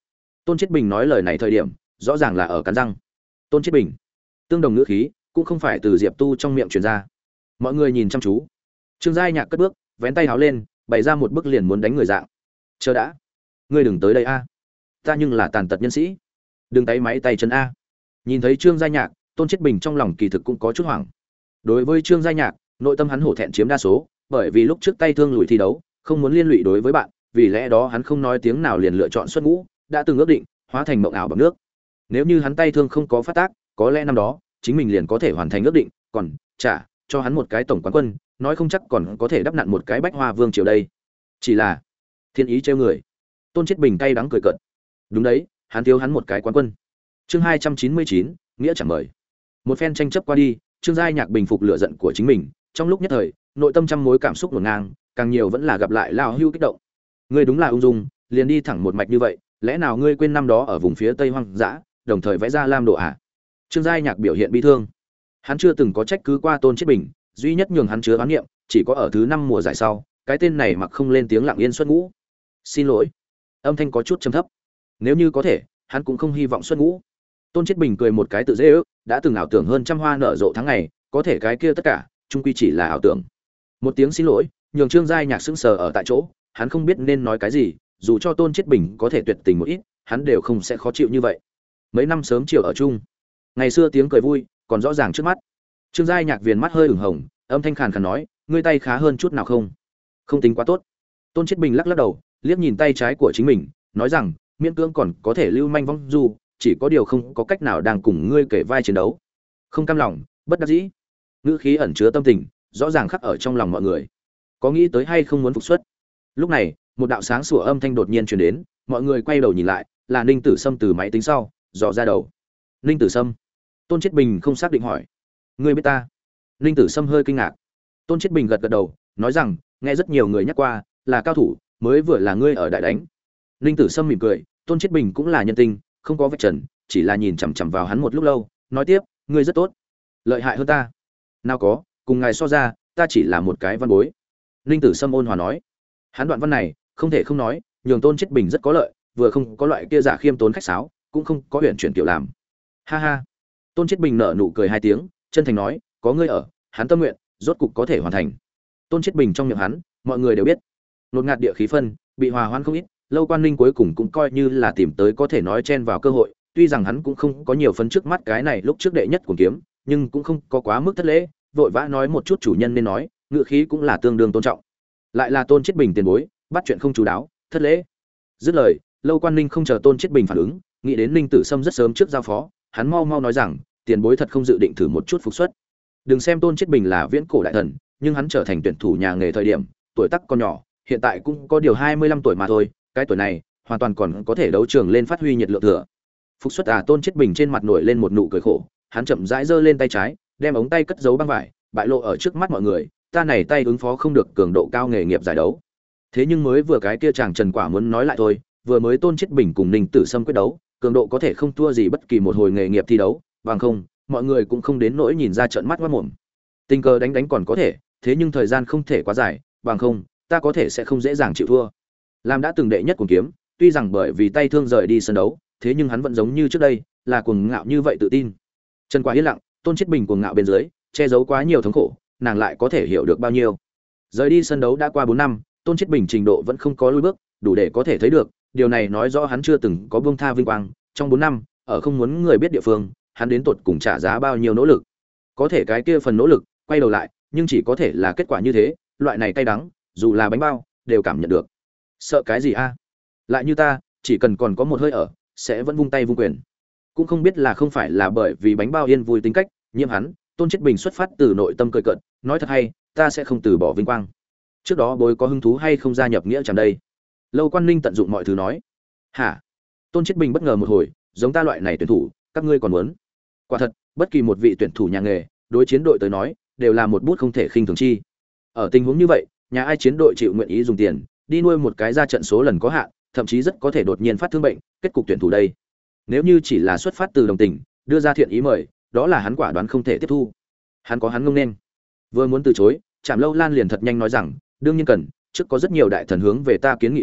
Tôn Chiết Bình nói lời này thời điểm rõ ràng là ở cắn răng. Tôn Chiết Bình, tương đồng ngữ khí cũng không phải từ Diệp Tu trong miệng truyền ra. Mọi người nhìn chăm chú. Trương Giai Nhạc cất bước, vén tay háo lên, bày ra một bức liền muốn đánh người dạng. Chờ đã, ngươi đừng tới đây a, ta nhưng là tàn tật nhân sĩ, đừng tay máy tay chân a. Nhìn thấy Trương Giai Nhạc, Tôn Chiết Bình trong lòng kỳ thực cũng có chút hoảng. Đối với Trương Giai Nhạc, nội tâm hắn hổ thẹn chiếm đa số, bởi vì lúc trước tay thương lùi thi đấu, không muốn liên lụy đối với bạn, vì lẽ đó hắn không nói tiếng nào liền lựa chọn xuất ngũ, đã từng ước định, hóa thành mộng ảo bằng nước. Nếu như hắn tay thương không có phát tác, có lẽ năm đó chính mình liền có thể hoàn thành ước định, còn trả cho hắn một cái tổng quán quân, nói không chắc còn có thể đắp nặn một cái Bách Hoa Vương triều đây. Chỉ là thiên ý trêu người. Tôn Chiết Bình cay đắng cười cợt. Đúng đấy, hắn thiếu hắn một cái quán quân. Chương 299, nghĩa chẳng mời. Một phen tranh chấp qua đi, Trương Giai Nhạc bình phục lửa giận của chính mình, trong lúc nhất thời, nội tâm trăm mối cảm xúc hỗn ngang, càng nhiều vẫn là gặp lại lão hưu kích động. Ngươi đúng là ung dung, liền đi thẳng một mạch như vậy, lẽ nào ngươi quên năm đó ở vùng phía Tây hoang dã, đồng thời vẽ ra lam độ à? Trương Giai Nhạc biểu hiện bi thương. Hắn chưa từng có trách cứ qua Tôn Chiết Bình, duy nhất nhường hắn chứa oán niệm, chỉ có ở thứ 5 mùa giải sau, cái tên này mặc không lên tiếng lặng yên xuất ngũ. Xin lỗi. Âm thanh có chút trầm thấp. Nếu như có thể, hắn cũng không hy vọng xuất ngũ. Tôn Chiết Bình cười một cái tự dễ ước, đã từng ảo tưởng hơn trăm hoa nở rộ tháng ngày, có thể cái kia tất cả, chung quy chỉ là ảo tưởng. Một tiếng xin lỗi, nhường Trương Giai Nhạc sững sờ ở tại chỗ, hắn không biết nên nói cái gì, dù cho Tôn Chiết Bình có thể tuyệt tình một ít, hắn đều không sẽ khó chịu như vậy. Mấy năm sớm chiều ở chung, ngày xưa tiếng cười vui còn rõ ràng trước mắt. Trương Giai Nhạc viền mắt hơi ửng hồng, âm thanh khàn khàn nói, ngươi tay khá hơn chút nào không? Không tính quá tốt. Tôn Chiết Bình lắc lắc đầu, liếc nhìn tay trái của chính mình, nói rằng, miễn cưỡng còn có thể lưu manh vong du, chỉ có điều không có cách nào đang cùng ngươi kể vai chiến đấu. Không cam lòng, bất đắc dĩ. Ngữ khí ẩn chứa tâm tình, rõ ràng khắc ở trong lòng mọi người. Có nghĩ tới hay không muốn phục xuất? Lúc này, một đạo sáng sủa âm thanh đột nhiên truyền đến, mọi người quay đầu nhìn lại, là Ninh Tử Sâm từ máy tính sau, dò ra đầu. Ninh Tử Sâm. Tôn Chiết Bình không xác định hỏi, ngươi biết ta? Ninh Tử Sâm hơi kinh ngạc. Tôn Chiết Bình gật gật đầu, nói rằng, nghe rất nhiều người nhắc qua, là cao thủ, mới vừa là ngươi ở đại đánh. Ninh Tử Sâm mỉm cười, Tôn Chiết Bình cũng là nhân tình, không có vạch trần, chỉ là nhìn chằm chằm vào hắn một lúc lâu, nói tiếp, ngươi rất tốt, lợi hại hơn ta. Nào có, cùng ngài so ra, ta chỉ là một cái văn bối. Ninh Tử Sâm ôn hòa nói. Hắn đoạn văn này, không thể không nói, nhường Tôn Chiết Bình rất có lợi, vừa không có loại kia giả khiêm tốn khách sáo, cũng không có huyền chuyển tiểu làm. Ha ha. Tôn Chiết Bình nở nụ cười hai tiếng, chân thành nói, có ngươi ở, hắn tâm nguyện rốt cục có thể hoàn thành. Tôn Chiết Bình trong miệng hắn, mọi người đều biết. Nột ngạt địa khí phân, bị hòa hoãn không ít, Lâu Quan Ninh cuối cùng cũng coi như là tìm tới có thể nói chen vào cơ hội, tuy rằng hắn cũng không có nhiều phấn trước mắt cái này lúc trước đệ nhất của kiếm, nhưng cũng không có quá mức thất lễ, vội vã nói một chút chủ nhân nên nói, ngữ khí cũng là tương đương tôn trọng. Lại là Tôn Chiết Bình tiền bối, bắt chuyện không chú đáo, thất lễ. Dứt lời, Lâu Quan Ninh không chờ Tôn Chiết Bình phản ứng, nghĩ đến Ninh Tử Sâm rất sớm trước giao phó, hắn mau mau nói rằng, tiền bối thật không dự định thử một chút phục xuất. Đừng xem Tôn Chiết Bình là viễn cổ đại thần, nhưng hắn trở thành tuyển thủ nhà nghề thời điểm, tuổi tác còn nhỏ, hiện tại cũng có điều 25 tuổi mà thôi, cái tuổi này, hoàn toàn còn có thể đấu trường lên phát huy nhiệt lượng thừa. Phục xuất Tôn Chiết Bình trên mặt nổi lên một nụ cười khổ, hắn chậm rãi giơ lên tay trái, đem ống tay cất giấu băng vải, bại lộ ở trước mắt mọi người, ta này tay ứng phó không được cường độ cao nghề nghiệp giải đấu. Thế nhưng mới vừa cái kia chàng Trần Quả muốn nói lại thôi, vừa mới Tôn Chiết Bình cùng Ninh Tử Sâm quyết đấu, cường độ có thể không thua gì bất kỳ một hồi nghề nghiệp thi đấu, bằng không, mọi người cũng không đến nỗi nhìn ra trợn mắt ngoác mồm. Tình cờ đánh còn có thể, thế nhưng thời gian không thể quá dài, bằng không, ta có thể sẽ không dễ dàng chịu thua. Làm đã từng đệ nhất cuồng kiếm, tuy rằng bởi vì tay thương rời đi sân đấu, thế nhưng hắn vẫn giống như trước đây, là cuồng ngạo như vậy tự tin. Trần Quả yên lặng, Tôn Chiết Bình cuồng ngạo bên dưới, che giấu quá nhiều thống khổ, nàng lại có thể hiểu được bao nhiêu. Rời đi sân đấu đã qua 4 năm, Tôn Chiết Bình trình độ vẫn không có lùi bước, đủ để có thể thấy được, điều này nói rõ hắn chưa từng có buông tha vinh quang, trong 4 năm, ở không muốn người biết địa phương, hắn đến tột cùng trả giá bao nhiêu nỗ lực. Có thể cái kia phần nỗ lực, quay đầu lại, nhưng chỉ có thể là kết quả như thế, loại này cay đắng, dù là bánh bao, đều cảm nhận được. Sợ cái gì a? Lại như ta, chỉ cần còn có một hơi ở, sẽ vẫn vung tay vung quyền. Cũng không biết là không phải là bởi vì bánh bao yên vui tính cách, nhiễm hắn, Tôn Chiết Bình xuất phát từ nội tâm cười cợt, nói thật hay, ta sẽ không từ bỏ vinh quang. Trước đó bối có hứng thú hay không gia nhập nghĩa chẳng đây? Lâu Quan Ninh tận dụng mọi thứ nói. Hả? Tôn Chiết Bình bất ngờ một hồi, giống ta loại này tuyển thủ, các ngươi còn muốn? Quả thật, bất kỳ một vị tuyển thủ nhà nghề, đối chiến đội tới nói, đều là một bút không thể khinh thường chi. Ở tình huống như vậy, nhà ai chiến đội chịu nguyện ý dùng tiền, đi nuôi một cái ra trận số lần có hạn, thậm chí rất có thể đột nhiên phát thương bệnh, kết cục tuyển thủ đây. Nếu như chỉ là xuất phát từ đồng tình, đưa ra thiện ý mời, đó là hắn quả đoán không thể tiếp thu. Hắn có hắn ngông nên. Vừa muốn từ chối, Trạm Lâu Lan liền thật nhanh nói rằng, đương nhiên cần, trước có rất nhiều đại thần hướng về ta kiến nghị qua,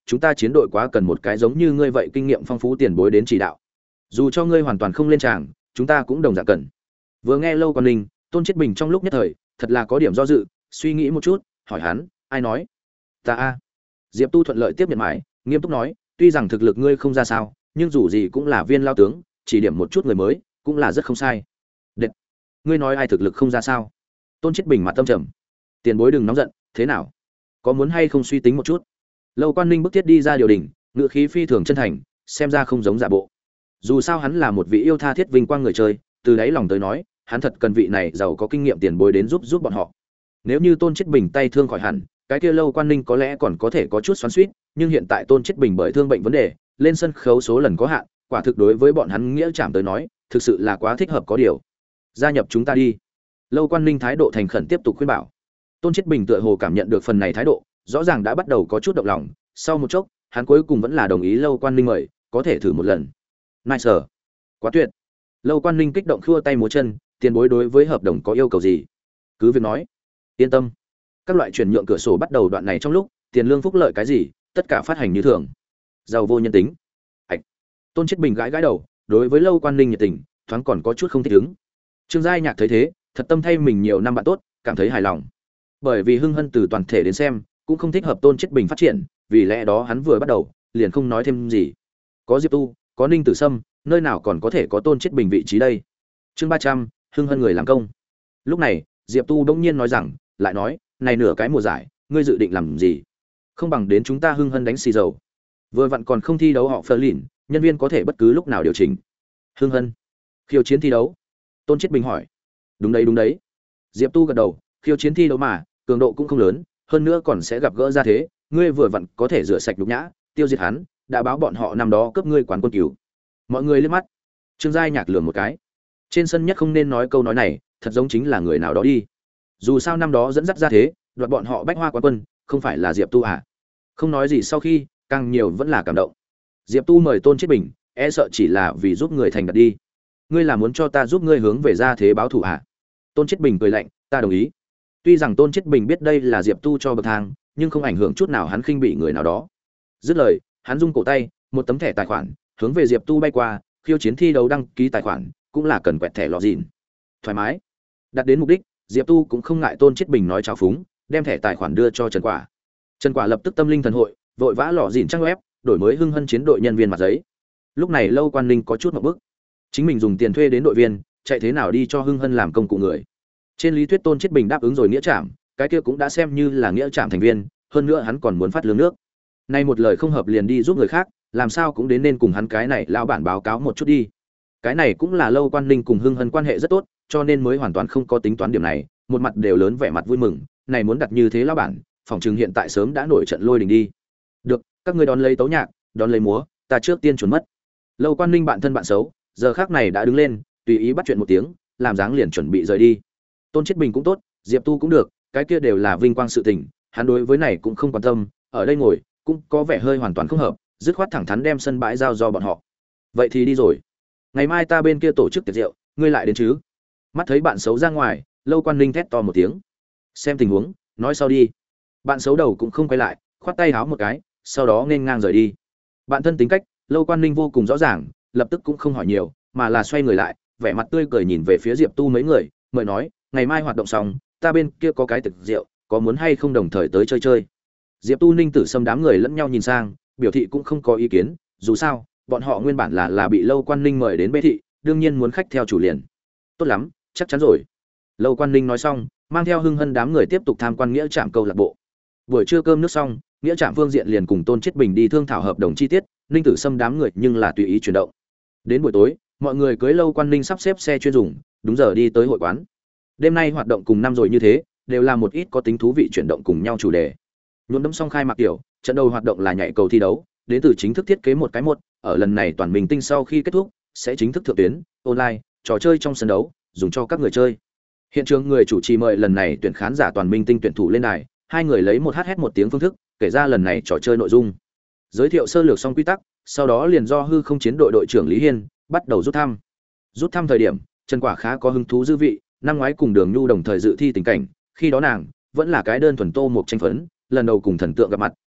chúng ta chiến đội quá cần một cái giống như ngươi vậy kinh nghiệm phong phú tiền bối đến chỉ đạo. Dù cho ngươi hoàn toàn không lên tràng, chúng ta cũng đồng dạng cần. Vừa nghe Lâu Quan Ninh, Tôn Chiết Bình trong lúc nhất thời, thật là có điểm do dự, suy nghĩ một chút, hỏi hắn, ai nói? Ta a. Diệp Tu thuận lợi tiếp nhận mãi, nghiêm túc nói, tuy rằng thực lực ngươi không ra sao, nhưng dù gì cũng là viên lao tướng, chỉ điểm một chút người mới, cũng là rất không sai. Đệt, ngươi nói ai thực lực không ra sao? Tôn Chiết Bình mặt tâm trầm. Tiền bối đừng nóng giận, thế nào? Có muốn hay không suy tính một chút? Lâu Quan Ninh bước thiết đi ra điều đình, ngựa khí phi thường chân thành, xem ra không giống giả bộ. Dù sao hắn là một vị yêu tha thiết vinh quang người chơi, từ đáy lòng tới nói, hắn thật cần vị này giàu có kinh nghiệm tiền bối đến giúp bọn họ. Nếu như Tôn Chiết Bình tay thương khỏi hẳn, cái kia Lâu Quan Ninh có lẽ còn có thể có chút xoắn xuýt, nhưng hiện tại Tôn Chiết Bình bởi thương bệnh vấn đề, lên sân khấu số lần có hạn, quả thực đối với bọn hắn nghĩa trảm tới nói, thực sự là quá thích hợp có điều. Gia nhập chúng ta đi. Lâu Quan Ninh thái độ thành khẩn tiếp tục khuyên bảo. Tôn Chiết Bình tựa hồ cảm nhận được phần này thái độ, rõ ràng đã bắt đầu có chút động lòng, sau một chốc, hắn cuối cùng vẫn là đồng ý Lâu Quan Ninh mời, có thể thử một lần. Nice. Quá tuyệt. Lâu Quan Ninh kích động khua tay múa chân, tiền bối đối với hợp đồng có yêu cầu gì? Cứ việc nói. Yên tâm. Các loại chuyển nhượng cửa sổ bắt đầu đoạn này trong lúc, tiền lương phúc lợi cái gì, tất cả phát hành như thường. Giàu vô nhân tính. Ảch. Tôn Chiết Bình gãi gãi đầu, đối với Lâu Quan Ninh nhiệt tình, thoáng còn có chút không thích ứng. Trương Giai Nhạc thấy thế, thật tâm thay mình nhiều năm bạn tốt, cảm thấy hài lòng. Bởi vì Hưng Hân từ toàn thể đến xem, cũng không thích hợp Tôn Chiết Bình phát triển, vì lẽ đó hắn vừa bắt đầu, liền không nói thêm gì. Có Diệp Tu, có Ninh Tử Sâm, nơi nào còn có thể có Tôn Chiết Bình vị trí đây. Chương 300, Hưng Hân người làm công. Lúc này, Diệp Tu bỗng nhiên nói rằng, lại nói, này nửa cái mùa giải, ngươi dự định làm gì? Không bằng đến chúng ta Hưng Hân đánh xì dầu. Vừa vặn còn không thi đấu họ Phơ Lìn, nhân viên có thể bất cứ lúc nào điều chỉnh. Hưng Hân, khiêu chiến thi đấu. Tôn Chiết Bình hỏi. Đúng đấy. Diệp Tu gật đầu, khiêu chiến thi đấu mà, cường độ cũng không lớn, hơn nữa còn sẽ gặp gỡ ra thế, ngươi vừa vặn có thể rửa sạch nhục nhã, tiêu diệt hắn, đã báo bọn họ năm đó cướp ngươi quán quân cửu. Mọi người liếc mắt. Trương Giai Nhạc lườm một cái. Trên sân nhất không nên nói câu nói này, thật giống chính là người nào đó đi. Dù sao năm đó dẫn dắt ra thế, đoạt bọn họ bách hoa quán quân, không phải là Diệp Tu à? Không nói gì sau khi, càng nhiều vẫn là cảm động. Diệp Tu mời Tôn Chiết Bình, e sợ chỉ là vì giúp người thành đạt đi. Ngươi là muốn cho ta giúp ngươi hướng về ra thế báo thù à? Tôn Chiết Bình cười lạnh, ta đồng ý. Tuy rằng Tôn Chiết Bình biết đây là Diệp Tu cho bậc thang, nhưng không ảnh hưởng chút nào hắn khinh bị người nào đó. Dứt lời, hắn rung cổ tay, một tấm thẻ tài khoản hướng về Diệp Tu bay qua, khiêu chiến thi đấu đăng ký tài khoản, cũng là cần quẹt thẻ lọ dìn. Thoải mái. Đặt đến mục đích, Diệp Tu cũng không ngại Tôn Chiết Bình nói chào phúng, đem thẻ tài khoản đưa cho Trần Quả. Trần Quả lập tức tâm linh thần hội, vội vã lọ dìn trang web, đổi mới Hưng Hân chiến đội nhân viên mặt giấy. Lúc này Lâu Quan Ninh có chút ngượng bức. Chính mình dùng tiền thuê đến đội viên, chạy thế nào đi cho Hưng Hân làm công cụ người. Trên lý thuyết Tôn Chiết Bình đáp ứng rồi nghĩa trảm, cái kia cũng đã xem như là nghĩa trảm thành viên, hơn nữa hắn còn muốn phát lương nước. Nay một lời không hợp liền đi giúp người khác, làm sao cũng đến nên cùng hắn cái này lão bản báo cáo một chút đi. Cái này cũng là Lâu Quan Ninh cùng Hưng Hân quan hệ rất tốt, cho nên mới hoàn toàn không có tính toán điểm này, một mặt đều lớn vẻ mặt vui mừng, này muốn đặt như thế lão bản, phòng trường hiện tại sớm đã nổi trận lôi đình đi. Được, các ngươi đón lấy tấu nhạc, đón lấy múa, ta trước tiên chuẩn mất. Lâu Quan Ninh bạn thân bạn xấu, giờ khắc này đã đứng lên, tùy ý bắt chuyện một tiếng, làm dáng liền chuẩn bị rời đi. Tôn Chiết Bình cũng tốt, Diệp Tu cũng được, cái kia đều là vinh quang sự tình, hắn đối với này cũng không quan tâm, ở đây ngồi, cũng có vẻ hơi hoàn toàn không hợp, dứt khoát thẳng thắn đem sân bãi giao do bọn họ. Vậy thì đi rồi. Ngày mai ta bên kia tổ chức tiệc rượu, ngươi lại đến chứ? Mắt thấy bạn xấu ra ngoài, Lâu Quan Ninh thét to một tiếng. Xem tình huống, nói sau đi. Bạn xấu đầu cũng không quay lại, khoát tay háo một cái, sau đó nên ngang rời đi. Bạn thân tính cách, Lâu Quan Ninh vô cùng rõ ràng, lập tức cũng không hỏi nhiều, mà là xoay người lại, vẻ mặt tươi cười nhìn về phía Diệp Tu mấy người, mời nói, ngày mai hoạt động xong, ta bên kia có cái tiệc rượu, có muốn hay không đồng thời tới chơi chơi. Diệp Tu Ninh Tử Sâm đám người lẫn nhau nhìn sang, biểu thị cũng không có ý kiến, dù sao, bọn họ nguyên bản là bị Lâu Quan Ninh mời đến bê thị, đương nhiên muốn khách theo chủ liền. Tốt lắm, chắc chắn rồi. Lâu Quan Ninh nói xong, mang theo Hưng Hân đám người tiếp tục tham quan nghĩa trạm câu lạc bộ. Buổi trưa cơm nước xong, nghĩa trạm Phương Diện liền cùng Tôn Chiết Bình đi thương thảo hợp đồng chi tiết, Ninh Tử Sâm đám người nhưng là tùy ý chuyển động. Đến buổi tối, mọi người cưới Lâu Quan Ninh sắp xếp xe chuyên dùng, đúng giờ đi tới hội quán. Đêm nay hoạt động cùng năm rồi như thế, đều là một ít có tính thú vị chuyển động cùng nhau chủ đề. Nhuộm đấm xong khai mạc tiểu, trận đầu hoạt động là nhảy cầu thi đấu, đến từ chính thức thiết kế một cái một, ở lần này toàn mình tinh sau khi kết thúc, sẽ chính thức thượng tuyến, online, trò chơi trong sân đấu, dùng cho các người chơi. Hiện trường người chủ trì mời lần này tuyển khán giả toàn minh tinh tuyển thủ lên đài, hai người lấy một hát một tiếng phương thức, kể ra lần này trò chơi nội dung. Giới thiệu sơ lược xong quy tắc, sau đó liền do hư không chiến đội đội trưởng Lý Hiên bắt đầu rút thăm. Rút thăm thời điểm, Trần Quả khá có hứng thú dư vị, năm ngoái cùng Đường Nhu đồng thời dự thi tình cảnh, khi đó nàng vẫn là cái đơn thuần tô một tranh phấn, lần đầu cùng thần tượng gặp mặt,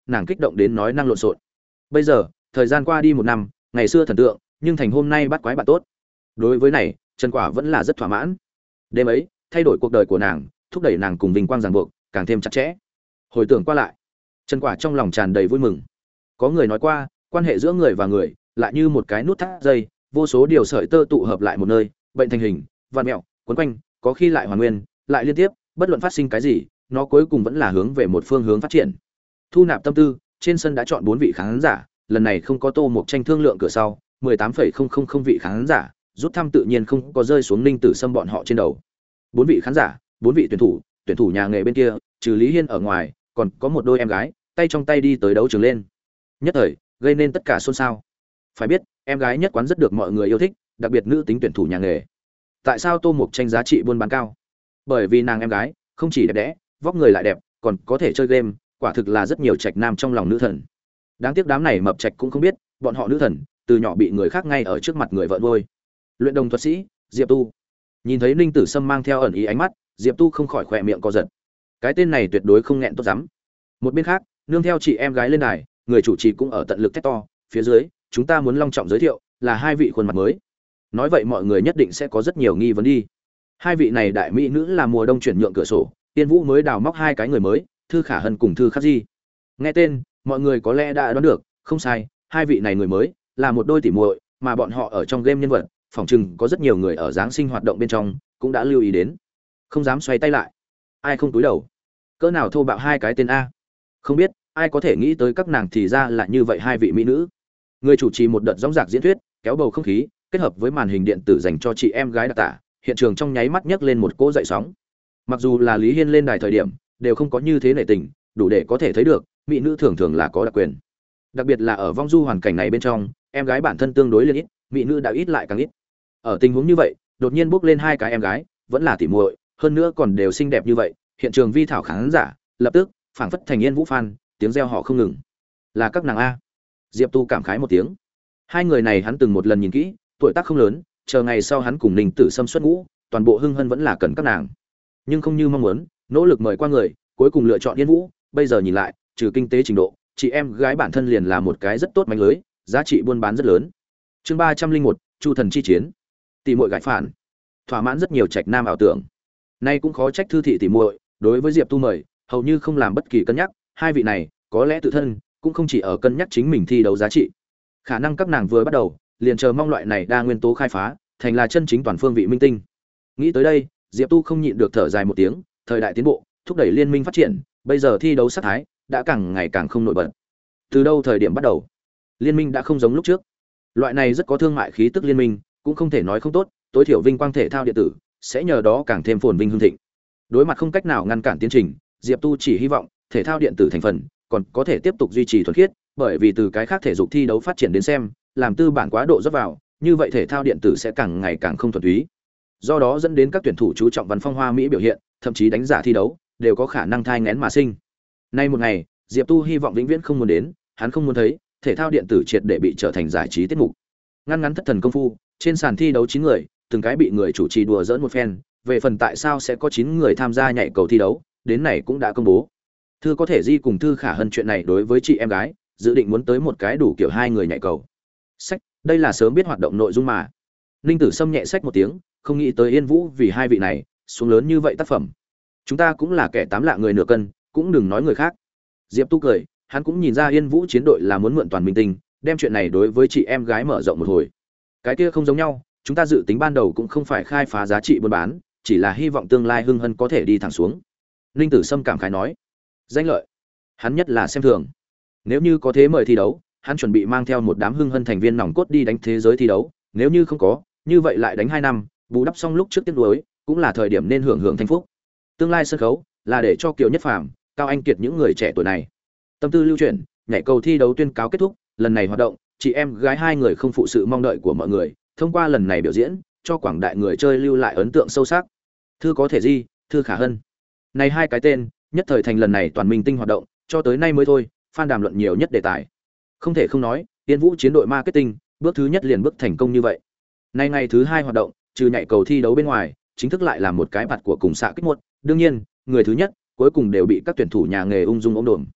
nàng kích động đến nói năng lộn xộn. Bây giờ thời gian qua đi 1 năm, ngày xưa thần tượng nhưng thành hôm nay bắt quái bạn tốt. Đối với này Trần Quả vẫn là rất thỏa mãn. Đêm ấy thay đổi cuộc đời của nàng, thúc đẩy nàng cùng vinh quang ràng buộc càng thêm chặt chẽ. Hồi tưởng qua lại, Trần Quả trong lòng tràn đầy vui mừng. Có người nói qua, quan hệ giữa người và người lại như một cái nút thắt dây, vô số điều sợi tơ tụ hợp lại một nơi, bệnh thành hình, vặn mèo, quấn quanh, có khi lại hoàn nguyên, lại liên tiếp, bất luận phát sinh cái gì, nó cuối cùng vẫn là hướng về một phương hướng phát triển. Thu nạp tâm tư, trên sân đã chọn 4 vị khán giả, lần này không có Tô Mộc Tranh thương lượng cửa sau, 18,000 vị khán giả, rút thăm tự nhiên không có rơi xuống Ninh Tử Sâm bọn họ trên đầu. 4 vị khán giả, 4 vị tuyển thủ nhà nghề bên kia, trừ Lý Hiên ở ngoài, còn có một đôi em gái, tay trong tay đi tới đấu trường lên. Nhất thời, gây nên tất cả xôn xao. Phải biết, em gái nhất quán rất được mọi người yêu thích, đặc biệt nữ tính tuyển thủ nhà nghề. Tại sao Tô Mộc Tranh giá trị buôn bán cao? Bởi vì nàng em gái không chỉ đẹp đẽ, vóc người lại đẹp, còn có thể chơi game, quả thực là rất nhiều trạch nam trong lòng nữ thần. Đáng tiếc đám này mập trạch cũng không biết, bọn họ nữ thần từ nhỏ bị người khác ngay ở trước mặt người vợ nuôi. Luyện đồng thuật sĩ Diệp Tu nhìn thấy Ninh Tử Sâm mang theo ẩn ý ánh mắt, Diệp Tu không khỏi khỏe miệng co giật. Cái tên này tuyệt đối không nghẹn tốt lắm. Một bên khác, nương theo chị em gái lên đài, người chủ trì cũng ở tận lực thét to, phía dưới chúng ta muốn long trọng giới thiệu là 2 vị khuôn mặt mới. Nói vậy mọi người nhất định sẽ có rất nhiều nghi vấn đi. 2 vị này đại mỹ nữ là mùa đông chuyển nhượng cửa sổ, Tiên Vũ mới đào móc 2 cái người mới, Thư Khả Hân cùng Thư Khắc Di. Nghe tên, mọi người có lẽ đã đoán được, không sai, 2 vị này người mới là một đôi tỉ muội, mà bọn họ ở trong game nhân vật, phỏng chừng có rất nhiều người ở giáng sinh hoạt động bên trong cũng đã lưu ý đến. Không dám xoay tay lại, ai không túi đầu. Cỡ nào thô bạo 2 cái tên a. Không biết ai có thể nghĩ tới các nàng thì ra là như vậy 2 vị mỹ nữ. Người chủ trì một đợt dõng dạc diễn thuyết, kéo bầu không khí, kết hợp với màn hình điện tử dành cho chị em gái đặc tả, hiện trường trong nháy mắt nhấc lên một cỗ dậy sóng. Mặc dù là Lý Hiên lên đài thời điểm, đều không có như thế nể tình, đủ để có thể thấy được, mỹ nữ thường thường là có đặc quyền. Đặc biệt là ở vong du hoàn cảnh này bên trong, em gái bản thân tương đối liên ít, mỹ nữ đã ít lại càng ít. Ở tình huống như vậy, đột nhiên bước lên 2 cái em gái, vẫn là tỉ muội, hơn nữa còn đều xinh đẹp như vậy, hiện trường vi thảo khán giả, lập tức phảng phất thành Yên Vũ fan, tiếng reo họ không ngừng. Là các nàng a. Diệp Tu cảm khái một tiếng. 2 người này hắn từng một lần nhìn kỹ, tuổi tác không lớn, chờ ngày sau hắn cùng Ninh Tử Sâm xuất ngũ, toàn bộ hưng hân vẫn là cần các nàng. Nhưng không như mong muốn, nỗ lực mời qua người, cuối cùng lựa chọn Yên Vũ, bây giờ nhìn lại, trừ kinh tế trình độ, chị em gái bản thân liền là một cái rất tốt mánh lưới, giá trị buôn bán rất lớn. Chương 301, Chu thần chi chiến. Tỷ muội gái phản, thỏa mãn rất nhiều trạch nam ảo tưởng. Nay cũng khó trách Thư thị tỷ muội, đối với Diệp Tu mời, hầu như không làm bất kỳ cân nhắc, 2 vị này, có lẽ tự thân cũng không chỉ ở cân nhắc chính mình thi đấu giá trị. Khả năng các nàng vừa bắt đầu, liền chờ mong loại này đa nguyên tố khai phá, thành là chân chính toàn phương vị minh tinh. Nghĩ tới đây, Diệp Tu không nhịn được thở dài một tiếng, thời đại tiến bộ, thúc đẩy liên minh phát triển, bây giờ thi đấu sát thái đã càng ngày càng không nổi bật. Từ đâu thời điểm bắt đầu, liên minh đã không giống lúc trước. Loại này rất có thương mại khí tức liên minh, cũng không thể nói không tốt, tối thiểu vinh quang thể thao điện tử sẽ nhờ đó càng thêm phồn vinh hưng thịnh. Đối mặt không cách nào ngăn cản tiến trình, Diệp Tu chỉ hy vọng thể thao điện tử thành phần còn có thể tiếp tục duy trì thuần khiết, bởi vì từ cái khác thể dục thi đấu phát triển đến xem, làm tư bản quá độ dốc vào, như vậy thể thao điện tử sẽ càng ngày càng không thuần túy. Do đó dẫn đến các tuyển thủ chú trọng văn phong hoa mỹ biểu hiện, thậm chí đánh giả thi đấu đều có khả năng thai nghén mà sinh. Nay một ngày, Diệp Tu hy vọng vĩnh viễn không muốn đến, hắn không muốn thấy thể thao điện tử triệt để bị trở thành giải trí tiết mục. Ngăn ngắn thất thần công phu, trên sàn thi đấu 9 người, từng cái bị người chủ trì đùa giỡn một phen, về phần tại sao sẽ có 9 người tham gia nhảy cầu thi đấu, đến này cũng đã công bố. Thư có thể Di cùng Thư Khả Hân chuyện này đối với chị em gái, dự định muốn tới một cái đủ kiểu 2 người nhảy cầu. Sách, đây là sớm biết hoạt động nội dung mà. Ninh Tử Sâm nhẹ sách một tiếng, không nghĩ tới Yên Vũ vì 2 vị này, xuống lớn như vậy tác phẩm. Chúng ta cũng là kẻ tám lạ người nửa cân, cũng đừng nói người khác. Diệp Tu cười, hắn cũng nhìn ra Yên Vũ chiến đội là muốn mượn toàn minh tinh, đem chuyện này đối với chị em gái mở rộng một hồi. Cái kia không giống nhau, chúng ta dự tính ban đầu cũng không phải khai phá giá trị buôn bán, chỉ là hy vọng tương lai hưng hân có thể đi thẳng xuống. Ninh Tử Sâm cảm khái nói, danh lợi, hắn nhất là xem thường. Nếu như có thế mời thi đấu, hắn chuẩn bị mang theo một đám hưng hân thành viên nòng cốt đi đánh thế giới thi đấu, nếu như không có, như vậy lại đánh 2 năm, bù đắp xong lúc trước tiếc nuối, cũng là thời điểm nên hưởng hưởng thanh phúc. Tương lai sân khấu là để cho Kiều Nhất Phàm, Cao Anh Kiệt những người trẻ tuổi này. Tâm tư lưu chuyển, nhảy cầu thi đấu tuyên cáo kết thúc, lần này hoạt động, chị em gái 2 người không phụ sự mong đợi của mọi người, thông qua lần này biểu diễn, cho quảng đại người chơi lưu lại ấn tượng sâu sắc. Thư có thể Di, Thư Khả Hân. Này 2 cái tên, nhất thời thành lần này toàn minh tinh hoạt động, cho tới nay mới thôi, fan đàm luận nhiều nhất đề tài. Không thể không nói, Tiên Vũ chiến đội marketing, bước thứ nhất liền bước thành công như vậy. Nay ngày thứ 2 hoạt động, trừ nhảy cầu thi đấu bên ngoài, chính thức lại là một cái bạt của cùng xạ kích một, đương nhiên, người thứ nhất, cuối cùng đều bị các tuyển thủ nhà nghề ung dung ôm đồm.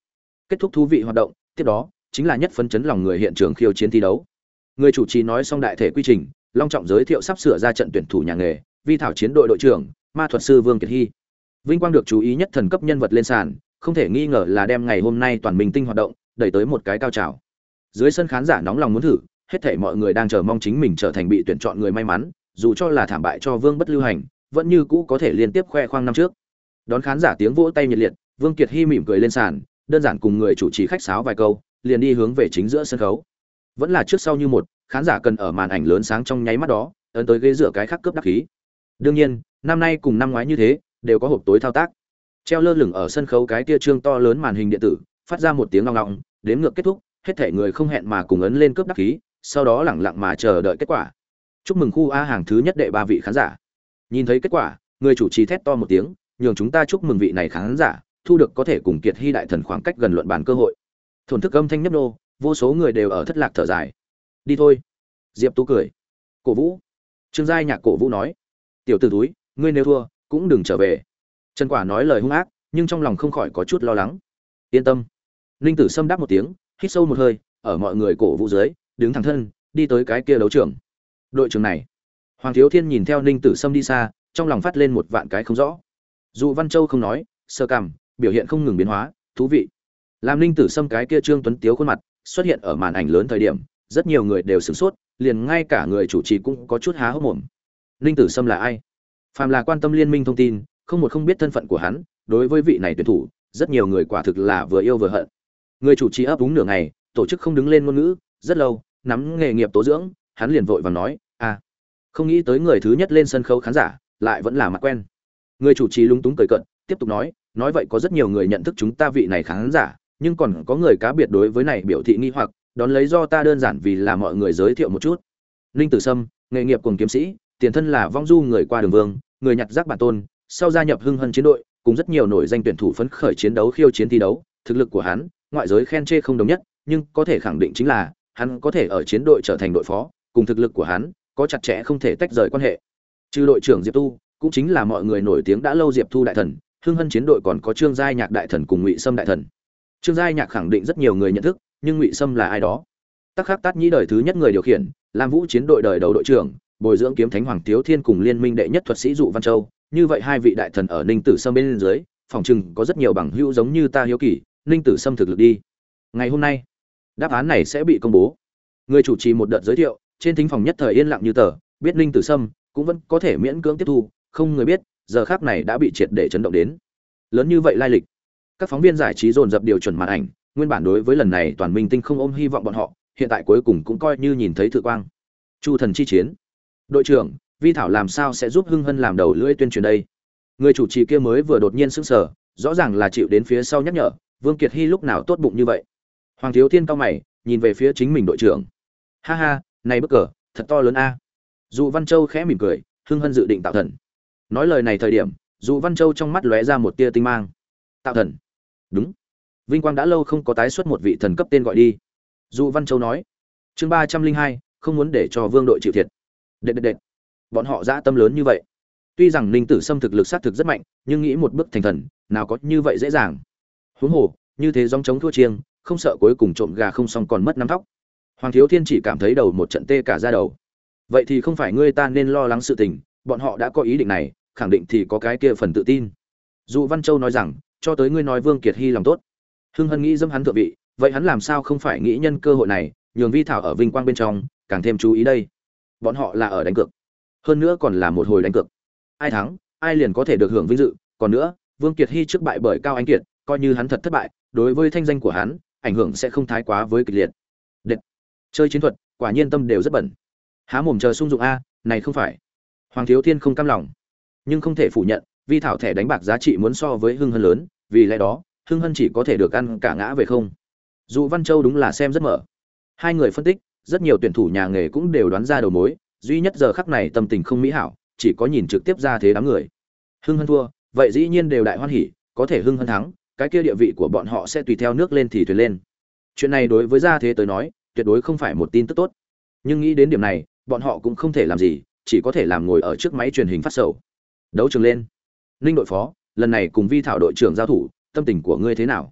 Kết thúc thú vị hoạt động, tiếp đó chính là nhất phấn chấn lòng người hiện trường khiêu chiến thi đấu. Người chủ trì nói xong đại thể quy trình, long trọng giới thiệu sắp sửa ra trận tuyển thủ nhà nghề, vi thảo chiến đội đội trưởng, ma thuật sư Vương Kiệt Hy. Vinh quang được chú ý nhất thần cấp nhân vật lên sàn, không thể nghi ngờ là đem ngày hôm nay toàn minh tinh hoạt động đẩy tới một cái cao trào. Dưới sân khán giả nóng lòng muốn thử, hết thảy mọi người đang chờ mong chính mình trở thành bị tuyển chọn người may mắn, dù cho là thảm bại cho Vương Bất Lưu Hành, vẫn như cũ có thể liên tiếp khoe khoang năm trước. Đón khán giả tiếng vỗ tay nhiệt liệt, Vương Kiệt Hy mỉm cười lên sàn, đơn giản cùng người chủ trì khách sáo vài câu, liền đi hướng về chính giữa sân khấu. Vẫn là trước sau như một, khán giả cần ở màn ảnh lớn sáng trong nháy mắt đó, ấn tới ghế dựa cái khác cướp đắc khí. Đương nhiên, năm nay cùng năm ngoái như thế, đều có hộp tối thao tác. Treo lơ lửng ở sân khấu cái kia trương to lớn màn hình điện tử, phát ra một tiếng ngong ngong, đếm ngược kết thúc, hết thảy người không hẹn mà cùng ấn lên cướp đắc khí, sau đó lẳng lặng mà chờ đợi kết quả. Chúc mừng khu A hàng thứ nhất đệ 3 vị khán giả. Nhìn thấy kết quả, người chủ trì thét to một tiếng, nhường chúng ta chúc mừng vị này khán giả, thu được có thể cùng Kiệt Hy đại thần khoảng cách gần luận bàn cơ hội. Thổn thức âm thanh nhấp nô, vô số người đều ở thất lạc thở dài. Đi thôi. Diệp Tú cười. Cổ Vũ. Trương Giai Nhạc cổ vũ nói. Tiểu tử túi, ngươi nếu thua, cũng đừng trở về. Trần Quả nói lời hung ác, nhưng trong lòng không khỏi có chút lo lắng. Yên tâm. Ninh Tử Sâm đáp một tiếng, hít sâu một hơi, ở mọi người cổ vũ dưới, đứng thẳng thân, đi tới cái kia đấu trường. Đội trưởng này. Hoàng Thiếu Thiên nhìn theo Ninh Tử Sâm đi xa, trong lòng phát lên một vạn cái không rõ. Dụ Văn Châu không nói, sơ cằm, biểu hiện không ngừng biến hóa, thú vị. Làm Ninh Tử Sâm cái kia trương tuấn tiếu khuôn mặt xuất hiện ở màn ảnh lớn thời điểm, rất nhiều người đều sửng sốt, liền ngay cả người chủ trì cũng có chút há hốc mồm. Ninh Tử Sâm là ai? Phàm là quan tâm liên minh thông tin, không một không biết thân phận của hắn, đối với vị này tuyển thủ, rất nhiều người quả thực là vừa yêu vừa hận. Người chủ trì ấp úng nửa ngày, tổ chức không đứng lên ngôn ngữ, rất lâu, nắm nghề nghiệp tố dưỡng, hắn liền vội vàng nói, không nghĩ tới người thứ nhất lên sân khấu khán giả, lại vẫn là mặt quen. Người chủ trì lúng túng cười cợt, tiếp tục nói vậy có rất nhiều người nhận thức chúng ta vị này khán giả, nhưng còn có người cá biệt đối với này biểu thị nghi hoặc, đón lấy do ta đơn giản vì là mọi người giới thiệu một chút. Ninh Tử Sâm, nghề nghiệp cùng kiếm sĩ, tiền thân là vong du người qua đường vương, người nhặt rác bản tôn, sau gia nhập Hưng Hân chiến đội, cùng rất nhiều nổi danh tuyển thủ phấn khởi chiến đấu khiêu chiến thi đấu, thực lực của hắn, ngoại giới khen chê không đồng nhất, nhưng có thể khẳng định chính là hắn có thể ở chiến đội trở thành đội phó, cùng thực lực của hắn có chặt chẽ không thể tách rời quan hệ. Trừ đội trưởng Diệp Tu, cũng chính là mọi người nổi tiếng đã lâu Diệp Thu đại thần, Hưng Hân chiến đội còn có Trương Giai Nhạc đại thần cùng Ngụy Sâm đại thần. Trương Giai Nhạc khẳng định rất nhiều người nhận thức, nhưng Ngụy Sâm là ai đó? Tắc Khắc Tát Nhĩ đời thứ nhất người điều khiển, Lam Vũ chiến đội đời đầu đội trưởng, bồi dưỡng kiếm thánh Hoàng Thiếu Thiên cùng liên minh đệ nhất thuật sĩ Dụ Văn Châu, như vậy hai vị đại thần ở Ninh Tử Sâm bên dưới, phòng trừng có rất nhiều bằng hữu giống như ta hiếu kỳ, Ninh Tử Sâm thực lực đi. Ngày hôm nay, đáp án này sẽ bị công bố. Người chủ trì một đợt giới thiệu, trên thính phòng nhất thời yên lặng như tờ, biết Ninh Tử Sâm cũng vẫn có thể miễn cưỡng tiếp thu, không người biết, giờ khắc này đã bị triệt để chấn động đến. Lớn như vậy lai lịch. Các phóng viên giải trí dồn dập điều chuẩn màn ảnh, nguyên bản đối với lần này toàn minh tinh không ôm hy vọng bọn họ, hiện tại cuối cùng cũng coi như nhìn thấy thự quang. Chu thần chi chiến. Đội trưởng, Vi Thảo làm sao sẽ giúp Hưng Hân làm đầu lưỡi tuyên truyền đây? Người chủ trì kia mới vừa đột nhiên sững sờ, rõ ràng là chịu đến phía sau nhắc nhở, Vương Kiệt Hy lúc nào tốt bụng như vậy. Hoàng Thiếu Thiên cao mày, nhìn về phía chính mình đội trưởng. Ha ha, này bất cờ, thật to lớn a. Dụ Văn Châu khẽ mỉm cười, Hưng Hân dự định tạo thần. Nói lời này thời điểm, Dụ Văn Châu trong mắt lóe ra một tia tinh mang. Tạo thần? Đúng. Vinh quang đã lâu không có tái xuất một vị thần cấp tên gọi đi. Dụ Văn Châu nói. Chương 302, không muốn để cho Vương đội chịu thiệt. Đệt. Bọn họ dã tâm lớn như vậy. Tuy rằng Ninh Tử Sâm thực lực sát thực rất mạnh, nhưng nghĩ một bước thành thần, nào có như vậy dễ dàng. Huống hồ, như thế gióng chống thua chiêng, không sợ cuối cùng trộm gà không xong còn mất nắm thóc. Hoàng Thiếu Thiên chỉ cảm thấy đầu một trận tê cả da đầu. Vậy thì không phải ngươi ta nên lo lắng sự tình, bọn họ đã có ý định này, khẳng định thì có cái kia phần tự tin. Dụ Văn Châu nói rằng, cho tới ngươi nói Vương Kiệt Hy lòng tốt. Hưng Hân nghĩ dâm hắn thượng vị, vậy hắn làm sao không phải nghĩ nhân cơ hội này, nhường Vi Thảo ở vinh quang bên trong, càng thêm chú ý đây. Bọn họ là ở đánh cược. Hơn nữa còn là một hồi đánh cược. Ai thắng, ai liền có thể được hưởng vinh dự, còn nữa, Vương Kiệt Hy trước bại bởi Cao Anh Kiệt, coi như hắn thật thất bại, đối với thanh danh của hắn, ảnh hưởng sẽ không thái quá với kịch liệt. Đệt. Chơi chiến thuật, quả nhiên tâm đều rất bẩn. Há mồm chờ sung dụng a, này không phải. Hoàng Thiếu Thiên không cam lòng, nhưng không thể phủ nhận, Vi Thảo thẻ đánh bạc giá trị muốn so với Hưng Hân lớn, vì lẽ đó, Hưng Hân chỉ có thể được ăn cả ngã về không. Dụ Văn Châu đúng là xem rất mở. Hai người phân tích, rất nhiều tuyển thủ nhà nghề cũng đều đoán ra đầu mối, duy nhất giờ khắc này tâm tình không mỹ hảo, chỉ có nhìn trực tiếp ra thế đám người. Hưng Hân thua, vậy dĩ nhiên đều đại hoan hỉ, có thể Hưng Hân thắng, cái kia địa vị của bọn họ sẽ tùy theo nước lên thì thuyền lên. Chuyện này đối với gia thế tới nói, tuyệt đối không phải một tin tức tốt. Nhưng nghĩ đến điểm này, bọn họ cũng không thể làm gì, chỉ có thể làm ngồi ở trước máy truyền hình phát sầu. Đấu trường lên. Ninh đội phó, lần này cùng Vi Thảo đội trưởng giao thủ, tâm tình của ngươi thế nào?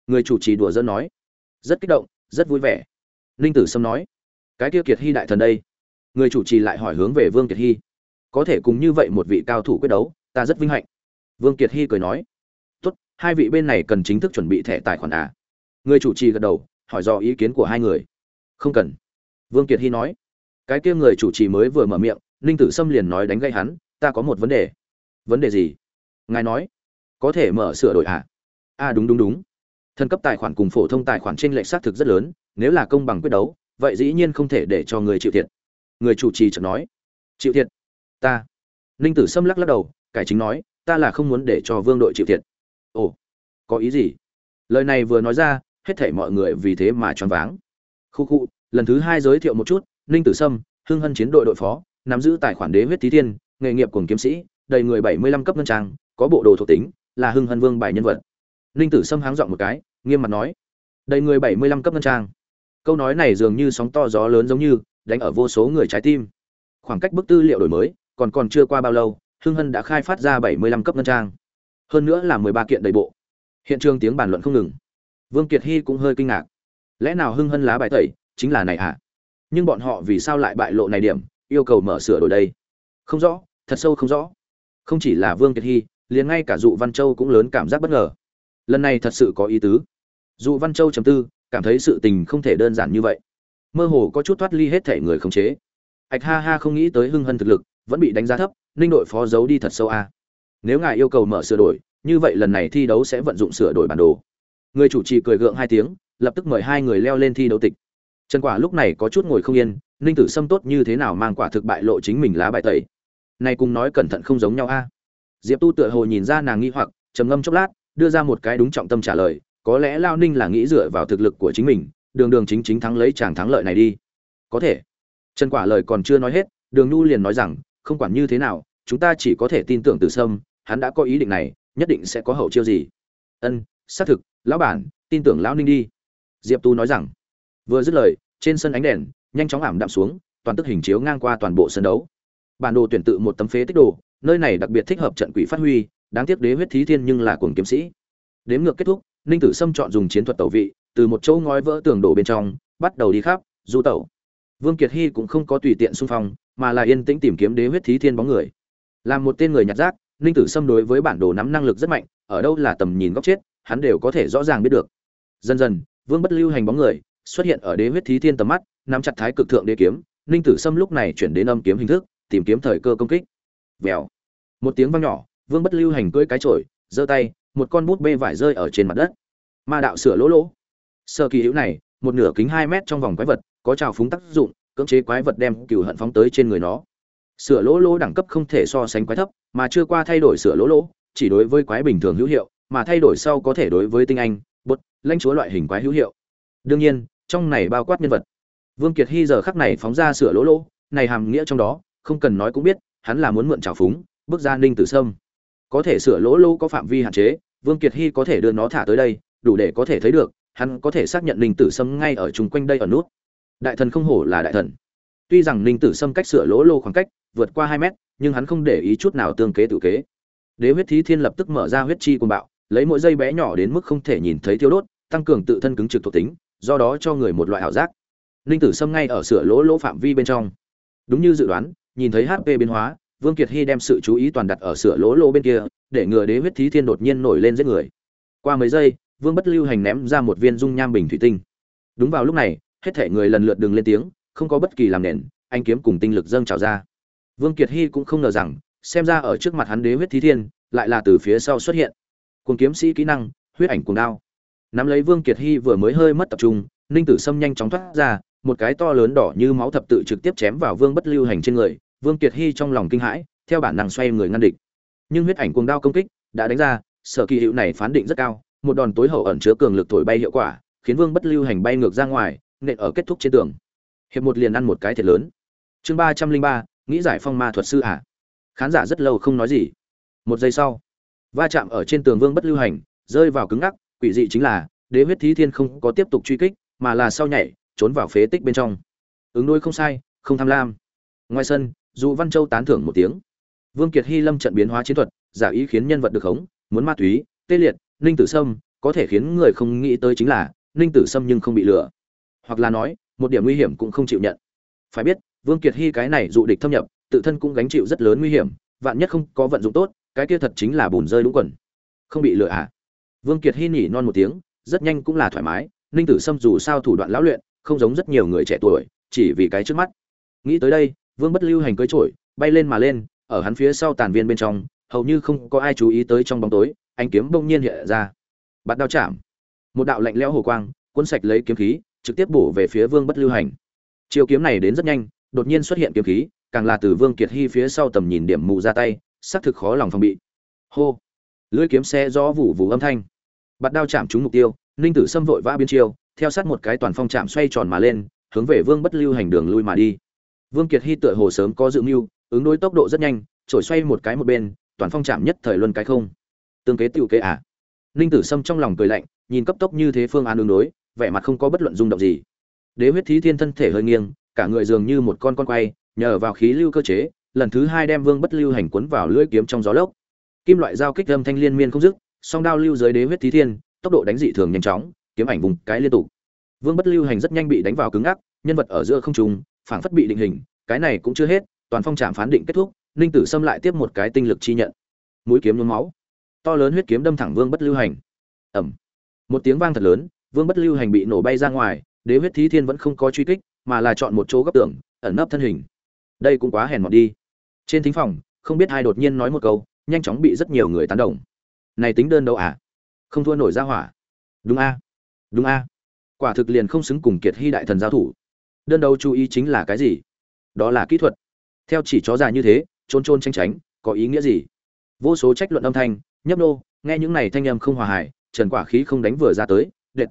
Người chủ trì đùa giỡn nói. Rất kích động, rất vui vẻ. Ninh Tử Sâm nói, cái kia Kiệt Hy đại thần đây? Người chủ trì lại hỏi hướng về Vương Kiệt Hy. Có thể cùng như vậy một vị cao thủ quyết đấu, ta rất vinh hạnh. Vương Kiệt Hy cười nói, tốt, hai vị bên này cần chính thức chuẩn bị thẻ tài khoản à? Người chủ trì gật đầu, hỏi dò ý kiến của hai người. Không cần. Vương Kiệt Hy nói. Cái kia người chủ trì mới vừa mở miệng, Ninh Tử Sâm liền nói đánh gây hắn, ta có một vấn đề. Vấn đề gì? Ngài nói, có thể mở sửa đổi à? À đúng. Thần cấp tài khoản cùng phổ thông tài khoản chênh lệch xác thực rất lớn, nếu là công bằng quyết đấu, vậy dĩ nhiên không thể để cho người chịu thiệt. Người chủ trì chợt nói, chịu thiệt? Ta. Ninh Tử Sâm lắc lắc đầu, cải chính nói, ta là không muốn để cho Vương đội chịu thiệt. Ồ, có ý gì? Lời này vừa nói ra, hết thảy mọi người vì thế mà choáng váng. Khu, lần thứ hai giới thiệu một chút, Ninh Tử Sâm, Hưng Hân chiến đội đội phó, nắm giữ tài khoản Đế huyết Thí Thiên, nghề nghiệp cuồng kiếm sĩ, đầy người 75 cấp ngân trang, có bộ đồ thuộc tính, là Hưng Hân Vương bài nhân vật. Ninh Tử Sâm háng giọng một cái, nghiêm mặt nói, đầy người 75 cấp ngân trang. Câu nói này dường như sóng to gió lớn giống như đánh ở vô số người trái tim. Khoảng cách bức tư liệu đổi mới, còn chưa qua bao lâu, Hưng Hân đã khai phát ra 75 cấp ngân trang. Hơn nữa là 13 kiện đầy bộ. Hiện trường tiếng bàn luận không ngừng. Vương Kiệt Hy cũng hơi kinh ngạc. Lẽ nào Hưng Hân lá bài tẩy chính là này à? Nhưng bọn họ vì sao lại bại lộ này điểm, yêu cầu mở sửa đổi đây? Không rõ, thật sâu không rõ. Không chỉ là Vương Kiệt Hy, liền ngay cả Dụ Văn Châu cũng lớn cảm giác bất ngờ. Lần này thật sự có ý tứ. Dụ Văn Châu trầm tư, cảm thấy sự tình không thể đơn giản như vậy. Mơ hồ có chút thoát ly hết thể người khống chế. Ảch ha không nghĩ tới Hưng Hân thực lực vẫn bị đánh giá thấp, Ninh đội phó giấu đi thật sâu a. Nếu ngài yêu cầu mở sửa đổi, như vậy lần này thi đấu sẽ vận dụng sửa đổi bản đồ. Người chủ trì cười gượng hai tiếng, lập tức mời hai người leo lên thi đấu tịch. Trần Quả lúc này có chút ngồi không yên, Ninh Tử Sâm tốt như thế nào mang quả thực bại lộ chính mình lá bài tẩy. Này cùng nói cẩn thận không giống nhau a. Diệp Tu tựa hồ nhìn ra nàng nghi hoặc, trầm ngâm chốc lát, đưa ra một cái đúng trọng tâm trả lời, có lẽ Lao Ninh là nghĩ dựa vào thực lực của chính mình, đường chính thắng lấy chàng thắng lợi này đi. Có thể. Trần Quả lời còn chưa nói hết, Đường Nhu liền nói rằng, không quản như thế nào, chúng ta chỉ có thể tin tưởng Tử Sâm, hắn đã có ý định này, nhất định sẽ có hậu chiêu gì. Ân, xác thực, lão bản, tin tưởng lão Ninh đi. Diệp Tu nói rằng. Vừa dứt lời, trên sân ánh đèn nhanh chóng ảm đạm xuống, toàn tức hình chiếu ngang qua toàn bộ sân đấu. Bản đồ tuyển tự một tấm phế tích đồ, nơi này đặc biệt thích hợp trận quỷ phát huy, đáng tiếc Đế huyết Thí Thiên nhưng là cuồng kiếm sĩ. Đếm ngược kết thúc, Ninh Tử Sâm chọn dùng chiến thuật tẩu vị, từ một chỗ ngói vỡ tường đổ bên trong, bắt đầu đi khắp, du tẩu. Vương Kiệt Hy cũng không có tùy tiện xung phong, mà là yên tĩnh tìm kiếm Đế huyết Thí Thiên bóng người. Làm một tên người nhặt rác, Ninh Tử Sâm đối với bản đồ nắm năng lực rất mạnh, ở đâu là tầm nhìn góc chết, hắn đều có thể rõ ràng biết được. Dần dần, Vương Bất Lưu hành bóng người xuất hiện ở Đế huyết Thí Thiên tầm mắt, nắm chặt Thái Cực Thượng Đế kiếm, Ninh Tử Sâm lúc này chuyển đến âm kiếm hình thức, tìm kiếm thời cơ công kích. Vèo. Một tiếng vang nhỏ, Vương Bất Lưu hành cưỡi cái chổi, giơ tay, một con bút bê vải rơi ở trên mặt đất. Ma đạo sửa lỗ. Sơ kỳ hữu này, một nửa kính 2 mét trong vòng quái vật, có trào phúng tác dụng, cưỡng chế quái vật đem cừu hận phóng tới trên người nó. Sửa lỗ đẳng cấp không thể so sánh quái thấp, mà chưa qua thay đổi sửa lỗ, chỉ đối với quái bình thường hữu hiệu, mà thay đổi sau có thể đối với tinh anh, bột, lãnh chúa loại hình quái hữu hiệu. Đương nhiên, trong này bao quát nhân vật. Vương Kiệt Hy giờ khắc này phóng ra sửa lỗ, này hàm nghĩa trong đó, không cần nói cũng biết, hắn là muốn mượn trào phúng, bước ra Ninh Tử Sâm. Có thể sửa lỗ có phạm vi hạn chế, Vương Kiệt Hy có thể đưa nó thả tới đây, đủ để có thể thấy được, hắn có thể xác nhận Ninh Tử Sâm ngay ở chung quanh đây ở nút. Đại thần không hổ là đại thần. Tuy rằng Ninh Tử Sâm cách sửa lỗ khoảng cách vượt qua 2 mét, nhưng hắn không để ý chút nào tương kế tự kế. Đế huyết Thí Thiên lập tức mở ra huyết chi cuồng bạo, lấy mỗi giây bé nhỏ đến mức không thể nhìn thấy thiêu đốt, tăng cường tự thân cứng trực thuộc tính, do đó cho người một loại ảo giác. Ninh Tử Sâm ngay ở sửa lỗ phạm vi bên trong. Đúng như dự đoán, nhìn thấy HP biến hóa, Vương Kiệt Hy đem sự chú ý toàn đặt ở sửa lỗ bên kia, để ngừa Đế huyết Thí Thiên đột nhiên nổi lên giết người. Qua mấy giây, Vương Bất Lưu hành ném ra một viên dung nham bình thủy tinh. Đúng vào lúc này, hết thảy người lần lượt đừng lên tiếng, không có bất kỳ làm nền, anh kiếm cùng tinh lực dâng trào ra. Vương Kiệt Hy cũng không ngờ rằng, xem ra ở trước mặt hắn Đế huyết Thí Thiên lại là từ phía sau xuất hiện. Cuồng kiếm sĩ kỹ năng, huyết ảnh cuồng đao. Nắm lấy Vương Kiệt Hy vừa mới hơi mất tập trung, Ninh Tử Sâm nhanh chóng thoát ra, một cái to lớn đỏ như máu thập tự trực tiếp chém vào Vương Bất Lưu hành trên người. Vương Kiệt Hy trong lòng kinh hãi, theo bản năng xoay người ngăn địch. Nhưng huyết ảnh cuồng đao công kích đã đánh ra, sở kỳ hữu này phán định rất cao, một đòn tối hậu ẩn chứa cường lực thổi bay hiệu quả, khiến Vương Bất Lưu hành bay ngược ra ngoài, nện ở kết thúc trên tường. Hiệp một liền ăn một cái thiệt lớn. Chương 303, nghĩ giải phong ma thuật sư à? Khán giả rất lâu không nói gì. Một giây sau, va chạm ở trên tường Vương Bất Lưu hành, rơi vào cứng ngắc, quỷ dị chính là, Đế huyết Thí Thiên không có tiếp tục truy kích, mà là sau nhảy, trốn vào phế tích bên trong. Ứng đối không sai, không tham lam. Ngoài sân, Dụ Văn Châu tán thưởng một tiếng. Vương Kiệt Hy lâm trận biến hóa chiến thuật, giả ý khiến nhân vật được khống, muốn ma túy, tê liệt, Ninh Tử Sâm, có thể khiến người không nghĩ tới chính là Ninh Tử Sâm nhưng không bị lừa, hoặc là nói một điểm nguy hiểm cũng không chịu nhận. Phải biết Vương Kiệt Hy cái này dụ địch thâm nhập, tự thân cũng gánh chịu rất lớn nguy hiểm, vạn nhất không có vận dụng tốt, cái kia thật chính là bùn rơi đúng quần. Không bị lừa à? Vương Kiệt Hy nhỉ non một tiếng, rất nhanh cũng là thoải mái. Ninh Tử Sâm dù sao thủ đoạn lão luyện, không giống rất nhiều người trẻ tuổi, chỉ vì cái trước mắt. Nghĩ tới đây, Vương Bất Lưu Hành cưỡi trổi, bay lên mà lên, ở hắn phía sau tàn viên bên trong, hầu như không có ai chú ý tới trong bóng tối, ánh kiếm bỗng nhiên hiện ra. Bạt đao chạm. Một đạo lạnh lẽo hồ quang, cuốn sạch lấy kiếm khí, trực tiếp bổ về phía Vương Bất Lưu Hành. Chiêu kiếm này đến rất nhanh, đột nhiên xuất hiện kiếm khí, càng là từ Vương Kiệt Hy phía sau tầm nhìn điểm mù ra tay, xác thực khó lòng phòng bị. Hô! Lưỡi kiếm xé gió vụ vụ âm thanh. Bạt đao chạm trúng mục tiêu, Ninh Tử Sâm vội vã biến chiêu, theo sát một cái toàn phong chạm xoay tròn mà lên, hướng về Vương Bất Lưu Hành đường lui mà đi. Vương Kiệt Hy tựa hồ sớm có dự mưu, ứng đối tốc độ rất nhanh, trổi xoay một cái một bên, toàn phong chạm nhất thời luân cái không. Tương kế tiểu kế à? Ninh Tử Sâm trong lòng cười lạnh, nhìn cấp tốc như thế phương án ứng đối, vẻ mặt không có bất luận rung động gì. Đế huyết thí thiên thân thể hơi nghiêng, cả người dường như một con quay, nhờ vào khí lưu cơ chế, lần thứ hai đem Vương Bất Lưu Hành cuốn vào lưỡi kiếm trong gió lốc. Kim loại giao kích âm thanh liên miên không dứt, song đao lưu dưới đế huyết thí thiên, tốc độ đánh dị thường nhanh chóng, kiếm ảnh vùng cái liên tục. Vương Bất Lưu Hành rất nhanh bị đánh vào cứng ngắc, nhân vật ở giữa không trung, phảng phất bị định hình, cái này cũng chưa hết, toàn phong trảm phán định kết thúc, Ninh Tử Sâm lại tiếp một cái tinh lực chi nhận. Mũi kiếm nhuốm máu, to lớn huyết kiếm đâm thẳng Vương Bất Lưu Hành. Ầm. Một tiếng vang thật lớn, Vương Bất Lưu Hành bị nổ bay ra ngoài, đế huyết thí thiên vẫn không có truy kích, mà là chọn một chỗ góc tường, ẩn nấp thân hình. Đây cũng quá hèn mọn đi. Trên thính phòng, không biết ai đột nhiên nói một câu, nhanh chóng bị rất nhiều người tán đồng. Này tính đơn đâu à? Không thua nổi ra hỏa. Đúng a, đúng a. Quả thực liền không xứng cùng Kiệt Hy đại thần giao thủ. Đơn đấu chú ý chính là cái gì? Đó là kỹ thuật. Theo chỉ chó già như thế, trôn trôn tránh tránh, có ý nghĩa gì? Vô số trách luận âm thanh, nhấp nô, nghe những này thanh âm không hòa hài, Trần Quả Khí không đánh vừa ra tới,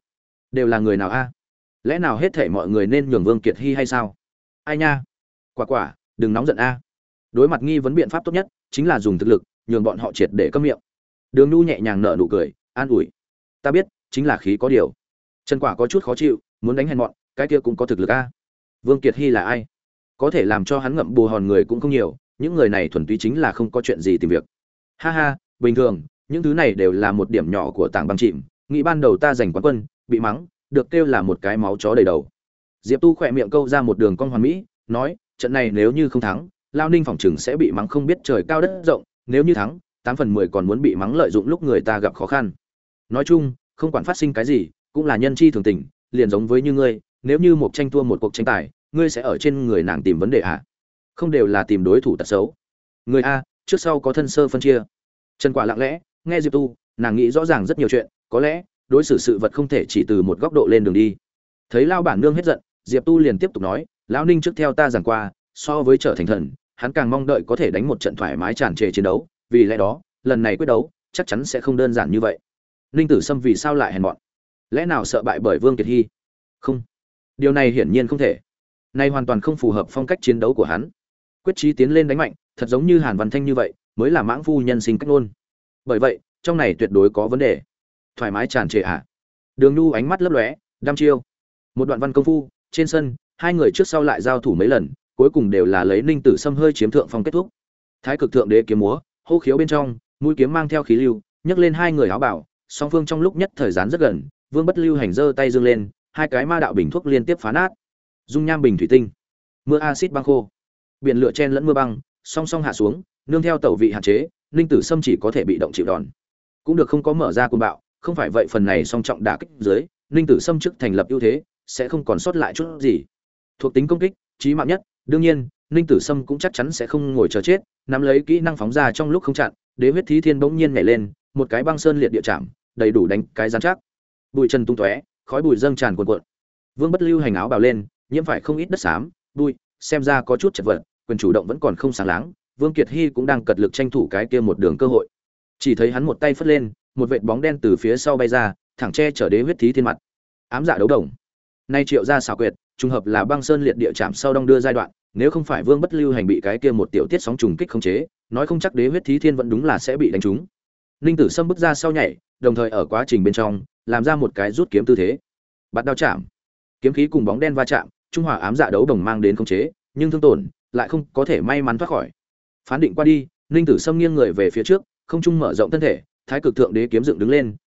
đều là người nào a? Lẽ nào hết thảy mọi người nên nhường Vương Kiệt Hy hay sao? Ai nha? Quả, đừng nóng giận a. Đối mặt nghi vấn biện pháp tốt nhất chính là dùng thực lực, nhường bọn họ triệt để câm miệng. Đường Nhu nhẹ nhàng nở nụ cười, an ủi. Ta biết, chính là khí có điều. Trần Quả có chút khó chịu, muốn đánh hèn mọn, cái kia cũng có thực lực a. Vương Kiệt Hy là ai? Có thể làm cho hắn ngậm bù hòn người cũng không nhiều, những người này thuần túy chính là không có chuyện gì tìm việc. Ha ha, bình thường, những thứ này đều là một điểm nhỏ của tảng băng chìm, nghĩ ban đầu ta giành quán quân, bị mắng, được kêu là một cái máu chó đầy đầu. Diệp Tu khỏe miệng câu ra một đường cong hoàn mỹ, nói, trận này nếu như không thắng, Lao Ninh phỏng chừng sẽ bị mắng không biết trời cao đất rộng, nếu như thắng, 8/10 còn muốn bị mắng lợi dụng lúc người ta gặp khó khăn. Nói chung, không quản phát sinh cái gì, cũng là nhân chi thường tình, liền giống với như ngươi, nếu như một tranh thua một cuộc tranh tài, ngươi sẽ ở trên người nàng tìm vấn đề à? Không đều là tìm đối thủ tật xấu. Người a, trước sau có thân sơ phân chia. Trần Quả lặng lẽ, nghe Diệp Tu, nàng nghĩ rõ ràng rất nhiều chuyện, có lẽ, đối xử sự vật không thể chỉ từ một góc độ lên đường đi. Thấy Lao bản nương hết giận, Diệp Tu liền tiếp tục nói, lão Ninh trước theo ta giảng qua, so với trở thành thần, hắn càng mong đợi có thể đánh một trận thoải mái tràn trề chiến đấu, vì lẽ đó, lần này quyết đấu, chắc chắn sẽ không đơn giản như vậy. Ninh Tử Sâm vì sao lại hèn mọn? Lẽ nào sợ bại bởi Vương Kiệt Hy? Không, điều này hiển nhiên không thể. Này hoàn toàn không phù hợp phong cách chiến đấu của hắn. Quyết chí tiến lên đánh mạnh, thật giống như Hàn Văn Thanh như vậy, mới là mãng phu nhân sinh cách luôn. Bởi vậy, trong này tuyệt đối có vấn đề. Thoải mái tràn trề à? Đường Nhu ánh mắt lấp lóe, đăm chiêu. Một đoạn văn công phu, trên sân, hai người trước sau lại giao thủ mấy lần, cuối cùng đều là lấy Ninh Tử Sâm hơi chiếm thượng phong kết thúc. Thái cực thượng đế kiếm múa, hô khiếu bên trong, mũi kiếm mang theo khí lưu, nhấc lên hai người áo bảo, song phương trong lúc nhất thời gian rất gần, Vương Bất Lưu Hành giơ tay dương lên, hai cái ma đạo bình thuốc liên tiếp phá nát. Dung nham bình thủy tinh, mưa axit băng khô, biển lửa chen lẫn mưa băng, song song hạ xuống, nương theo tẩu vị hạn chế, Ninh Tử Sâm chỉ có thể bị động chịu đòn. Cũng được không có mở ra cuồng bạo, không phải vậy phần này song trọng đả kích dưới, Ninh Tử Sâm trước thành lập ưu thế, sẽ không còn sót lại chút gì. Thuộc tính công kích, chí mạng nhất, đương nhiên, Ninh Tử Sâm cũng chắc chắn sẽ không ngồi chờ chết, nắm lấy kỹ năng phóng ra trong lúc không chặn, Đế huyết thí thiên bỗng nhiên nhảy lên, một cái băng sơn liệt địa chạm, đầy đủ đánh cái gián chắc. Bụi trần tung tóe, khói bụi dâng tràn cuồn cuộn. Vương Bất Lưu Hành áo bào lên, nhiễm phải không ít đất xám, bụi, xem ra có chút chật vật, quyền chủ động vẫn còn không sáng láng, Vương Kiệt Hy cũng đang cật lực tranh thủ cái kia một đường cơ hội. Chỉ thấy hắn một tay phất lên, một vệt bóng đen từ phía sau bay ra, thẳng che chở Đế huyết thí thiên mặt. Ám dạ đấu đồng. Nay triệu ra xảo quyệt, trùng hợp là băng sơn liệt địa chạm sau đong đưa giai đoạn, nếu không phải Vương Bất Lưu Hành bị cái kia một tiểu tiết sóng trùng kích khống chế, nói không chắc Đế huyết thí thiên vẫn đúng là sẽ bị đánh trúng. Ninh Tử Sâm bước ra sau nhảy, đồng thời ở quá trình bên trong, làm ra một cái rút kiếm tư thế. Bạt đao chạm. Kiếm khí cùng bóng đen va chạm, trung hòa ám dạ đấu đồng mang đến khống chế, nhưng thương tổn lại không có thể may mắn thoát khỏi. Phán định qua đi, Ninh Tử Sâm nghiêng người về phía trước, không trung mở rộng thân thể, thái cực thượng đế kiếm dựng đứng lên,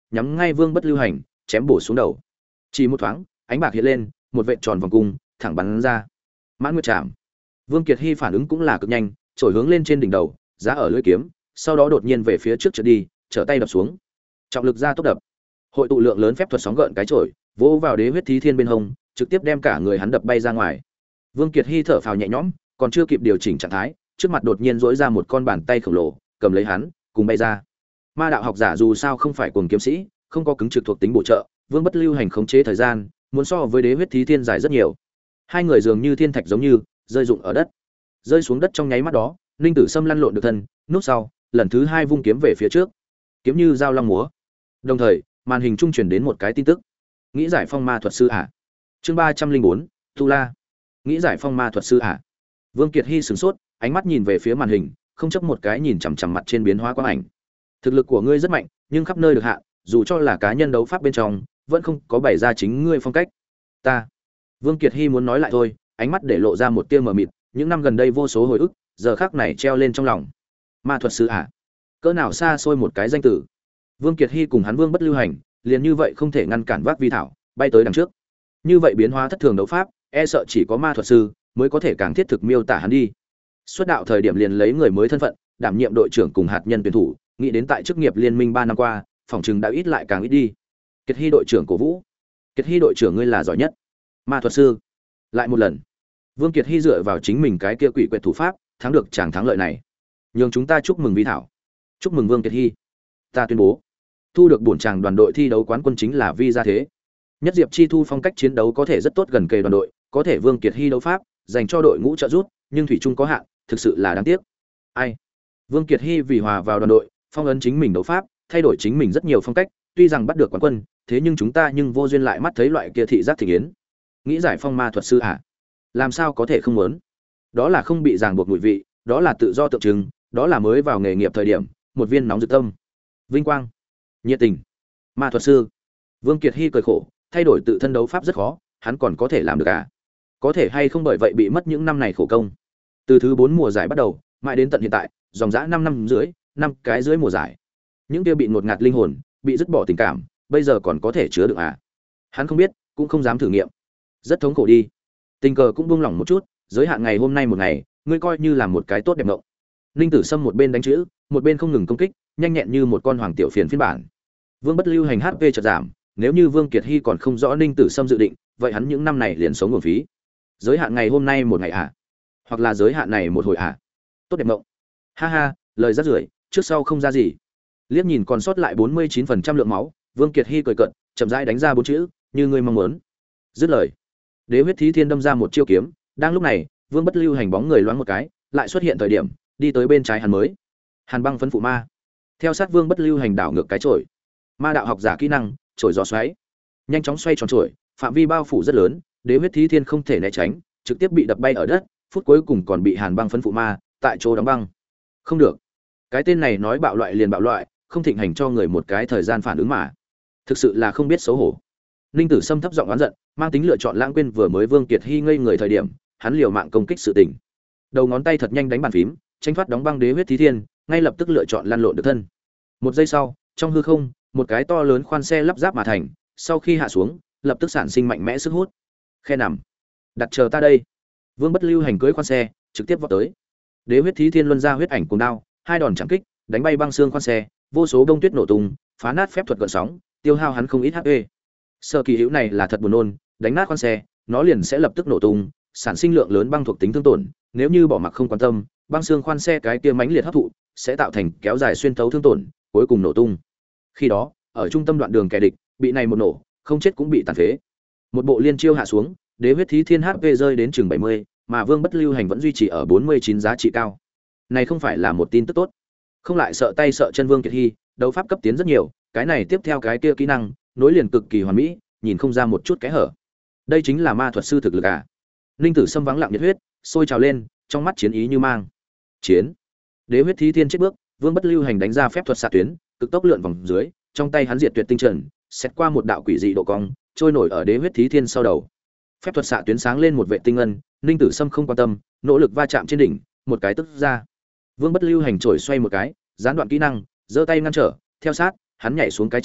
nhắm ngay Vương Bất Lưu Hành, chém bổ xuống đầu. Chỉ một thoáng, ánh bạc hiện lên, một vệt tròn vòng cung, thẳng bắn ra. Mãn Nguyệt Trảm. Vương Kiệt Hy phản ứng cũng là cực nhanh, chổi hướng lên trên đỉnh đầu, giá ở lưỡi kiếm, sau đó đột nhiên về phía trước trượt đi, trở tay đập xuống. Trọng lực ra tốc đập. Hội tụ lượng lớn phép thuật sóng gợn cái chổi, vỗ vào Đế Huyết Thí Thiên bên hông, trực tiếp đem cả người hắn đập bay ra ngoài. Vương Kiệt Hy thở phào nhẹ nhõm, còn chưa kịp điều chỉnh trạng thái, trước mặt đột nhiên duỗi ra một con bàn tay khổng lồ, cầm lấy hắn, cùng bay ra. Ma đạo học giả dù sao không phải cuồng kiếm sĩ, không có cứng trực thuộc tính bổ trợ, Vương Bất Lưu Hành khống chế thời gian, muốn so với Đế Huyết Thí Thiên dài rất nhiều. Hai người dường như thiên thạch giống như rơi rụng ở đất. Rơi xuống đất trong nháy mắt đó, Ninh Tử Sâm lăn lộn được thân, nút sau, lần thứ hai vung kiếm về phía trước. Kiếm như dao long múa. Đồng thời, màn hình trung truyền đến một cái tin tức. Nghĩ giải phong ma thuật sư ạ. Chương 304, Tu La. Nghĩ giải phong ma thuật sư ạ. Vương Kiệt Hy sửng sốt, ánh mắt nhìn về phía màn hình, không chấp một cái nhìn chằm chằm mặt trên biến hóa quang ảnh. Thực lực của ngươi rất mạnh, nhưng khắp nơi được hạ, dù cho là cá nhân đấu pháp bên trong, vẫn không có bày ra chính ngươi phong cách. Ta. Vương Kiệt Hy muốn nói lại thôi, ánh mắt để lộ ra một tia mờ mịt, những năm gần đây vô số hồi ức, giờ khắc này treo lên trong lòng. Ma thuật sư ạ? Cỡ nào xa xôi một cái danh tử. Vương Kiệt Hy cùng hắn Vương Bất Lưu Hành, liền như vậy không thể ngăn cản vác vi thảo, bay tới đằng trước. Như vậy biến hóa thất thường đấu pháp, e sợ chỉ có ma thuật sư mới có thể càng thiết thực miêu tả hắn đi. Xuất đạo thời điểm liền lấy người mới thân phận, đảm nhiệm đội trưởng cùng hạt nhân tuyển thủ, nghĩ đến tại chức nghiệp liên minh 3 năm qua, phòng trừng đã ít lại càng ít đi. Kiệt Hy đội trưởng cổ vũ. Kiệt Hy đội trưởng ngươi là giỏi nhất. Ma thuật sư. Lại một lần. Vương Kiệt Hy dựa vào chính mình cái kia quỷ quyệt thủ pháp, thắng được chàng thắng lợi này. Nhưng chúng ta chúc mừng Vi Thảo. Chúc mừng Vương Kiệt Hy. Ta tuyên bố, thu được bổn chàng đoàn đội thi đấu quán quân chính là Vi gia thế. Nhất Diệp Chi Thu phong cách chiến đấu có thể rất tốt gần kề đoàn đội, có thể Vương Kiệt Hy đấu pháp, dành cho đội ngũ trợ giúp, nhưng thủy chung có hạn, thực sự là đáng tiếc. Ai? Vương Kiệt Hy vì hòa vào đoàn đội, phong ấn chính mình đấu pháp, thay đổi chính mình rất nhiều phong cách, tuy rằng bắt được quán quân, thế nhưng chúng ta nhưng vô duyên lại mắt thấy loại kia thị giác thị yến. Nghĩ giải phong ma thuật sư à? Làm sao có thể không muốn? Đó là không bị ràng buộc mùi vị, đó là tự do tượng trưng, đó là mới vào nghề nghiệp thời điểm, một viên nóng rực tâm. Vinh quang, nhiệt tình. Ma thuật sư. Vương Kiệt Hy cười khổ, thay đổi tự thân đấu pháp rất khó, hắn còn có thể làm được à? Có thể hay không bởi vậy bị mất những năm này khổ công. Từ thứ 4 mùa giải bắt đầu, mãi đến tận hiện tại, dòng dã 5 năm rưỡi, 5 cái dưới mùa giải. Những kia bị ngột ngạt linh hồn, bị dứt bỏ tình cảm, bây giờ còn có thể chứa được à? Hắn không biết, cũng không dám thử nghiệm. Rất thống khổ đi. Tình cờ cũng buông lỏng một chút, giới hạn ngày hôm nay một ngày, ngươi coi như là một cái tốt đẹp mộng. Ninh Tử Sâm một bên đánh chữ, một bên không ngừng công kích, nhanh nhẹn như một con hoàng tiểu phiền phiên bản. Vương Bất Lưu Hành HP chợt giảm, nếu như Vương Kiệt Hy còn không rõ Ninh Tử Sâm dự định, vậy hắn những năm này liền sống uổng phí. Giới hạn ngày hôm nay một ngày à? Hoặc là giới hạn này một hồi à? Tốt đẹp mộng. Ha ha, lời rác rưởi, trước sau không ra gì. Liếc nhìn còn sót lại 49% lượng máu, Vương Kiệt Hy cười cợt, chậm rãi đánh ra 4 chữ, như ngươi mong muốn. Dứt lời, Đế Huyết Thí Thiên đâm ra một chiêu kiếm, đang lúc này, Vương Bất Lưu Hành bóng người loáng một cái, lại xuất hiện thời điểm, đi tới bên trái hắn mới. Hàn băng phấn phụ ma. Theo sát Vương Bất Lưu Hành đảo ngược cái chổi. Ma đạo học giả kỹ năng, chổi gió xoáy. Nhanh chóng xoay tròn chổi, phạm vi bao phủ rất lớn, Đế Huyết Thí Thiên không thể né tránh, trực tiếp bị đập bay ở đất, phút cuối cùng còn bị Hàn băng phấn phụ ma tại chỗ đóng băng. Không được. Cái tên này nói bạo loại liền bạo loại, không thịnh hành cho người một cái thời gian phản ứng mà. Thực sự là không biết xấu hổ. Ninh Tử Sâm thấp giọng oán giận, mang tính lựa chọn lãng quên vừa mới Vương Kiệt Hy ngây người thời điểm, hắn liều mạng công kích sự tình. Đầu ngón tay thật nhanh đánh bàn phím, tránh thoát đóng băng Đế Huyết Thí Thiên, ngay lập tức lựa chọn lăn lộn được thân. Một giây sau, trong hư không, một cái to lớn khoan xe lắp ráp mà thành, sau khi hạ xuống, lập tức sản sinh mạnh mẽ sức hút. Khe nằm, đặt chờ ta đây. Vương Bất Lưu Hành cưỡi khoan xe, trực tiếp vọt tới. Đế Huyết Thí Thiên luân ra huyết ảnh cuồng đao, hai đòn chạm kích, đánh bay băng xương khoan xe, vô số bông tuyết nổ tung, phá nát phép thuật gợn sóng, tiêu hao hắn không ít HP. Sơ kỳ hữu này là thật buồn nôn, đánh nát khoan xe, nó liền sẽ lập tức nổ tung, sản sinh lượng lớn băng thuộc tính thương tổn, nếu như bỏ mặc không quan tâm, băng xương khoan xe cái kia mãnh liệt hấp thụ, sẽ tạo thành kéo dài xuyên thấu thương tổn, cuối cùng nổ tung. Khi đó, ở trung tâm đoạn đường kẻ địch, bị này một nổ, không chết cũng bị tàn phế. Một bộ liên chiêu hạ xuống, Đế Huyết Thí Thiên HP rơi đến chừng 70, mà Vương Bất Lưu Hành vẫn duy trì ở 49 giá trị cao. Này không phải là một tin tức tốt. Không lại sợ tay sợ chân Vương Kiệt Hy, đấu pháp cấp tiến rất nhiều, cái này tiếp theo cái kia kỹ năng, nối liền cực kỳ hoàn mỹ, nhìn không ra một chút kẽ hở. Đây chính là ma thuật sư thực lực à? Ninh Tử Sâm vắng lặng nhiệt huyết, sôi trào lên, trong mắt chiến ý như mang. Chiến. Đế Huyết Thí Thiên chết bước, Vương Bất Lưu Hành đánh ra phép thuật xạ tuyến, cực tốc lượn vòng dưới, trong tay hắn diệt tuyệt tinh trần, xét qua một đạo quỷ dị độ cong, trôi nổi ở Đế Huyết Thí Thiên sau đầu. Phép thuật xạ tuyến sáng lên một vệ tinh ngân, Ninh Tử Sâm không quan tâm, nỗ lực va chạm trên đỉnh, một cái tức ra. Vương Bất Lưu Hành chổi xoay một cái, gián đoạn kỹ năng, giơ tay ngăn trở, theo sát, hắn nhảy xuống cái chổi,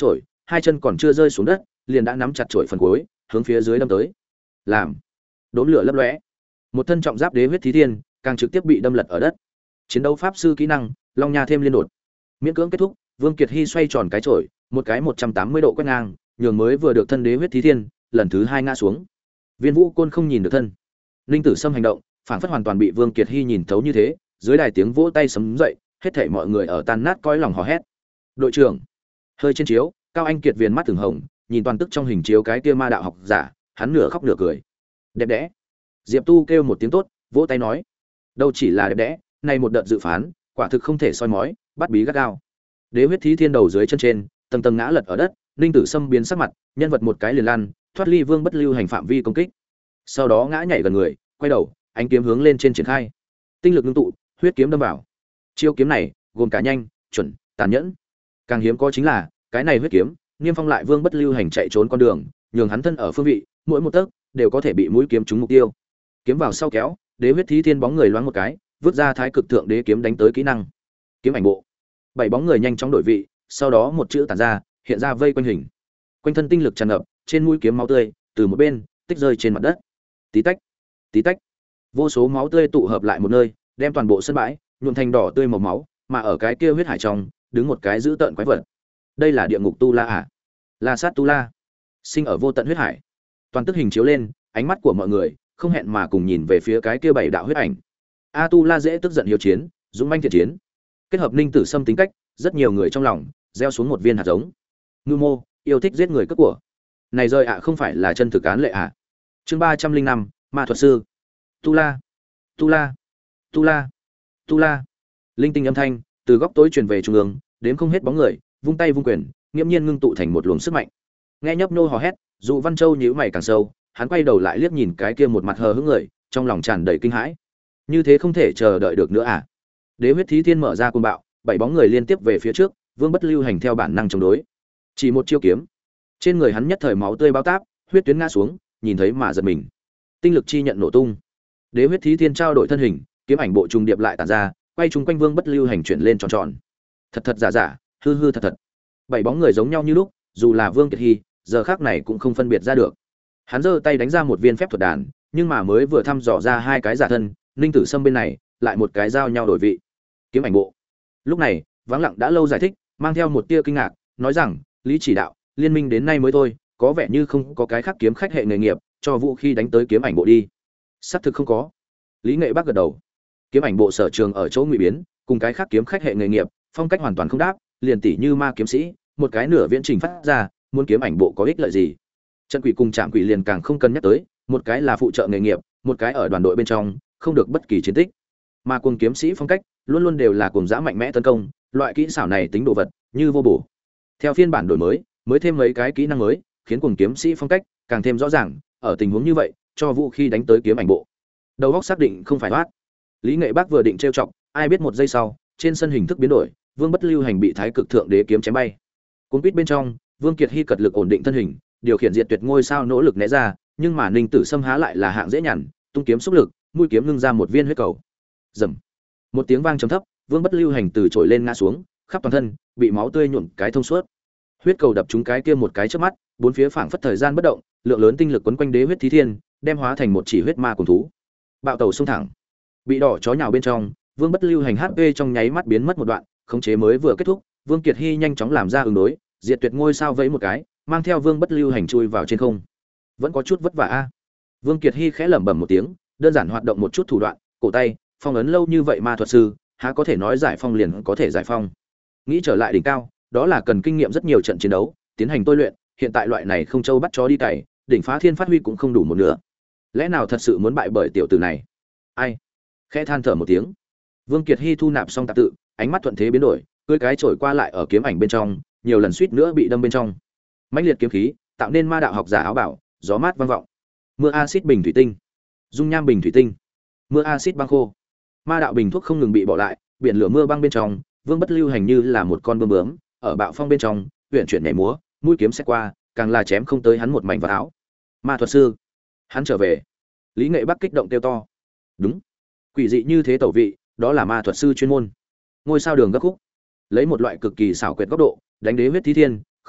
hai chân còn chưa rơi xuống đất liền đã nắm chặt chổi phần cuối hướng phía dưới đâm tới. Làm đốn lửa lấp lóe, một thân trọng giáp đế huyết thí thiên càng trực tiếp bị đâm lật ở đất. Chiến đấu pháp sư kỹ năng long nha thêm liên đột miễn cưỡng kết thúc. Vương Kiệt Hy xoay tròn cái chổi, một cái 180 độ quét ngang, nhường mới vừa được thân đế huyết thí thiên lần thứ hai ngã xuống. Viên Vũ Côn không nhìn được thân. Linh Tử Sâm hành động phản phất hoàn toàn bị Vương Kiệt Hy nhìn thấu như thế, dưới đài tiếng vỗ tay sấm dậy, hết thảy mọi người ở tan nát cõi lòng hò hét. Đội trưởng, hơi trên chiếu, Cao Anh Kiệt viền mắt thường hồng, nhìn toàn tức trong hình chiếu cái kia ma đạo học giả, hắn nửa khóc nửa cười. Đẹp đẽ. Diệp Tu kêu một tiếng tốt, vỗ tay nói, đâu chỉ là đẹp đẽ, này một đợt dự phán, quả thực không thể soi mói, bắt bí gắt gao. Đế huyết thí thiên đầu dưới chân trên, tầng tầng ngã lật ở đất, Ninh Tử Sâm biến sắc mặt, nhân vật một cái liền lăn, thoát ly Vương Bất Lưu hành phạm vi công kích. Sau đó ngã nhảy gần người, quay đầu, ánh kiếm hướng lên trên triển khai. Tinh lực ngưng tụ, huyết kiếm đâm vào. Chiêu kiếm này, gồm cả nhanh, chuẩn, tàn nhẫn. Càng hiếm có chính là, cái này huyết kiếm, niêm phong lại Vương Bất Lưu hành chạy trốn con đường, nhường hắn thân ở phương vị, mỗi một tấc đều có thể bị mũi kiếm trúng mục tiêu. Kiếm vào sau kéo, đế huyết thí thiên bóng người loáng một cái, vứt ra thái cực thượng đế kiếm đánh tới kỹ năng. Kiếm ảnh bộ. Bảy bóng người nhanh chóng đổi vị, sau đó một chữ tản ra, hiện ra vây quanh hình. Quanh thân tinh lực tràn ngập, trên mũi kiếm máu tươi từ một bên tích rơi trên mặt đất. Tí tách, tí tách. Vô số máu tươi tụ hợp lại một nơi, đem toàn bộ sân bãi nhuộm thành đỏ tươi màu máu, mà ở cái kia huyết hải trong, đứng một cái dữ tợn quái vật. Đây là địa ngục tu la à? La sát tu la, sinh ở vô tận huyết hải. Toàn tức hình chiếu lên, ánh mắt của mọi người không hẹn mà cùng nhìn về phía cái kia bảy đạo huyết ảnh. A tu la dễ tức giận hiếu chiến, dũng manh thiện chiến. Kết hợp Ninh Tử Sâm tính cách, rất nhiều người trong lòng gieo xuống một viên hạt giống. Ngưu mô, yêu thích giết người cướp của. Này rơi ạ không phải là chân thực án lệ ạ. Chương 305, ma thuật sư. Tu la, tu la, tu la, tu la. Linh tinh âm thanh từ góc tối truyền về trung ương, đếm không hết bóng người, vung tay vung quyền, nghiêm nhiên ngưng tụ thành một luồng sức mạnh. Nghe nhấp nô hò hét, Dụ Văn Châu nhíu mày càng sâu, hắn quay đầu lại liếc nhìn cái kia một mặt hờ hững người, trong lòng tràn đầy kinh hãi. Như thế không thể chờ đợi được nữa à? Đế huyết thí thiên mở ra cuồng bạo, bảy bóng người liên tiếp về phía trước, Vương Bất Lưu hành theo bản năng chống đối. Chỉ một chiêu kiếm, trên người hắn nhất thời máu tươi bao táp, huyết tuyến ngã xuống, nhìn thấy mà giật mình. Tinh lực chi nhận nổ tung. Đế huyết thí thiên trao đổi thân hình, kiếm ảnh bộ trùng điệp lại tản ra, quay chung quanh Vương Bất Lưu hành chuyển lên tròn tròn. Thật thật giả giả, hư hư thật thật. Bảy bóng người giống nhau như lúc, dù là Vương Kiệt Hy, giờ khắc này cũng không phân biệt ra được. Hắn giơ tay đánh ra một viên phép thuật đàn, nhưng mà mới vừa thăm dò ra hai cái giả thân, Ninh Tử Sâm bên này lại một cái giao nhau đổi vị. Kiếm ảnh bộ. Lúc này, vắng lặng đã lâu giải thích, mang theo một tia kinh ngạc, nói rằng, Lý chỉ đạo, liên minh đến nay mới thôi, có vẻ như không có cái khác kiếm khách hệ nghề nghiệp, cho vũ khí đánh tới kiếm ảnh bộ đi. Xác thực không có. Lý Nghệ Bắc gật đầu. Kiếm ảnh bộ sở trường ở chỗ ngụy biến, cùng cái khác kiếm khách hệ nghề nghiệp, phong cách hoàn toàn không đáp, liền tỷ như ma kiếm sĩ, một cái nửa viễn trình phát ra, muốn kiếm ảnh bộ có ích lợi gì? Trận quỷ cùng trạm quỷ liền càng không cần nhắc tới, một cái là phụ trợ nghề nghiệp, một cái ở đoàn đội bên trong, không được bất kỳ chiến tích. Mà cuồng kiếm sĩ phong cách, luôn luôn đều là cuồng dã mạnh mẽ tấn công, loại kỹ xảo này tính đồ vật, như vô bổ. Theo phiên bản đổi mới thêm mấy cái kỹ năng mới, khiến cuồng kiếm sĩ phong cách càng thêm rõ ràng, ở tình huống như vậy, cho vũ khí đánh tới kiếm ảnh bộ. Đầu óc xác định không phải thoát. Lý Nghệ Bác vừa định trêu chọc, ai biết một giây sau, trên sân hình thức biến đổi, Vương Bất Lưu hành bị Thái Cực Thượng Đế kiếm chém bay. Cuốn quýt bên trong, Vương Kiệt Hy cật lực ổn định thân hình, điều khiển diệt tuyệt ngôi sao nỗ lực né ra, nhưng mà Ninh Tử Sâm há lại là hạng dễ nhằn, tung kiếm xúc lực, mũi kiếm ngưng ra một viên huyết cầu. Rầm. Một tiếng vang trầm thấp, Vương Bất Lưu hành từ trồi lên ngã xuống, khắp toàn thân bị máu tươi nhuộm cái thông suốt. Huyết cầu đập trúng cái kia một cái chớp mắt, bốn phía phảng phất thời gian bất động, lượng lớn tinh lực quấn quanh đế huyết thí thiên, đem hóa thành một chỉ huyết ma cùng thú. Bạo tàu xông thẳng. Bị đỏ chó nhào bên trong, Vương Bất Lưu hành HP trong nháy mắt biến mất một đoạn, khống chế mới vừa kết thúc, Vương Kiệt Hy nhanh chóng làm ra ứng đối, diệt tuyệt ngôi sao vẫy một cái, mang theo Vương Bất Lưu hành chui vào trên không. Vẫn có chút vất vả a. Vương Kiệt Hy khẽ lẩm bẩm một tiếng, đơn giản hoạt động một chút thủ đoạn, cổ tay, phong ấn lâu như vậy ma thuật sư, há có thể nói giải phong liền có thể giải phong. Nghĩ trở lại đỉnh cao, đó là cần kinh nghiệm rất nhiều trận chiến đấu, tiến hành tôi luyện, hiện tại loại này không châu bắt chó đi cày, đỉnh phá thiên phát huy cũng không đủ một nửa. Lẽ nào thật sự muốn bại bởi tiểu tử này? Ai? Khẽ than thở một tiếng. Vương Kiệt Hy thu nạp xong tạp tự, ánh mắt thuận thế biến đổi, cưỡi cái chổi qua lại ở kiếm ảnh bên trong, nhiều lần suýt nữa bị đâm bên trong. Mãnh liệt kiếm khí, tạo nên ma đạo học giả áo bảo, gió mát vang vọng. Mưa axit bình thủy tinh, dung nham bình thủy tinh, mưa axit băng khô. Ma đạo bình thuốc không ngừng bị bỏ lại, biển lửa mưa băng bên trong, Vương Bất Lưu hành như là một con bướm bướm, ở bạo phong bên trong, huyền chuyển nhảy múa, mũi kiếm xét qua, càng là chém không tới hắn một mảnh vào áo. Ma thuật sư, hắn trở về. Lý Nghệ Bắc kích động kêu to. Đúng, quỷ dị như thế tẩu vị, đó là ma thuật sư chuyên môn. Ngôi sao đường gấp khúc, lấy một loại cực kỳ xảo quyệt góc độ, đánh đế huyết thí thiên, khúc xạ,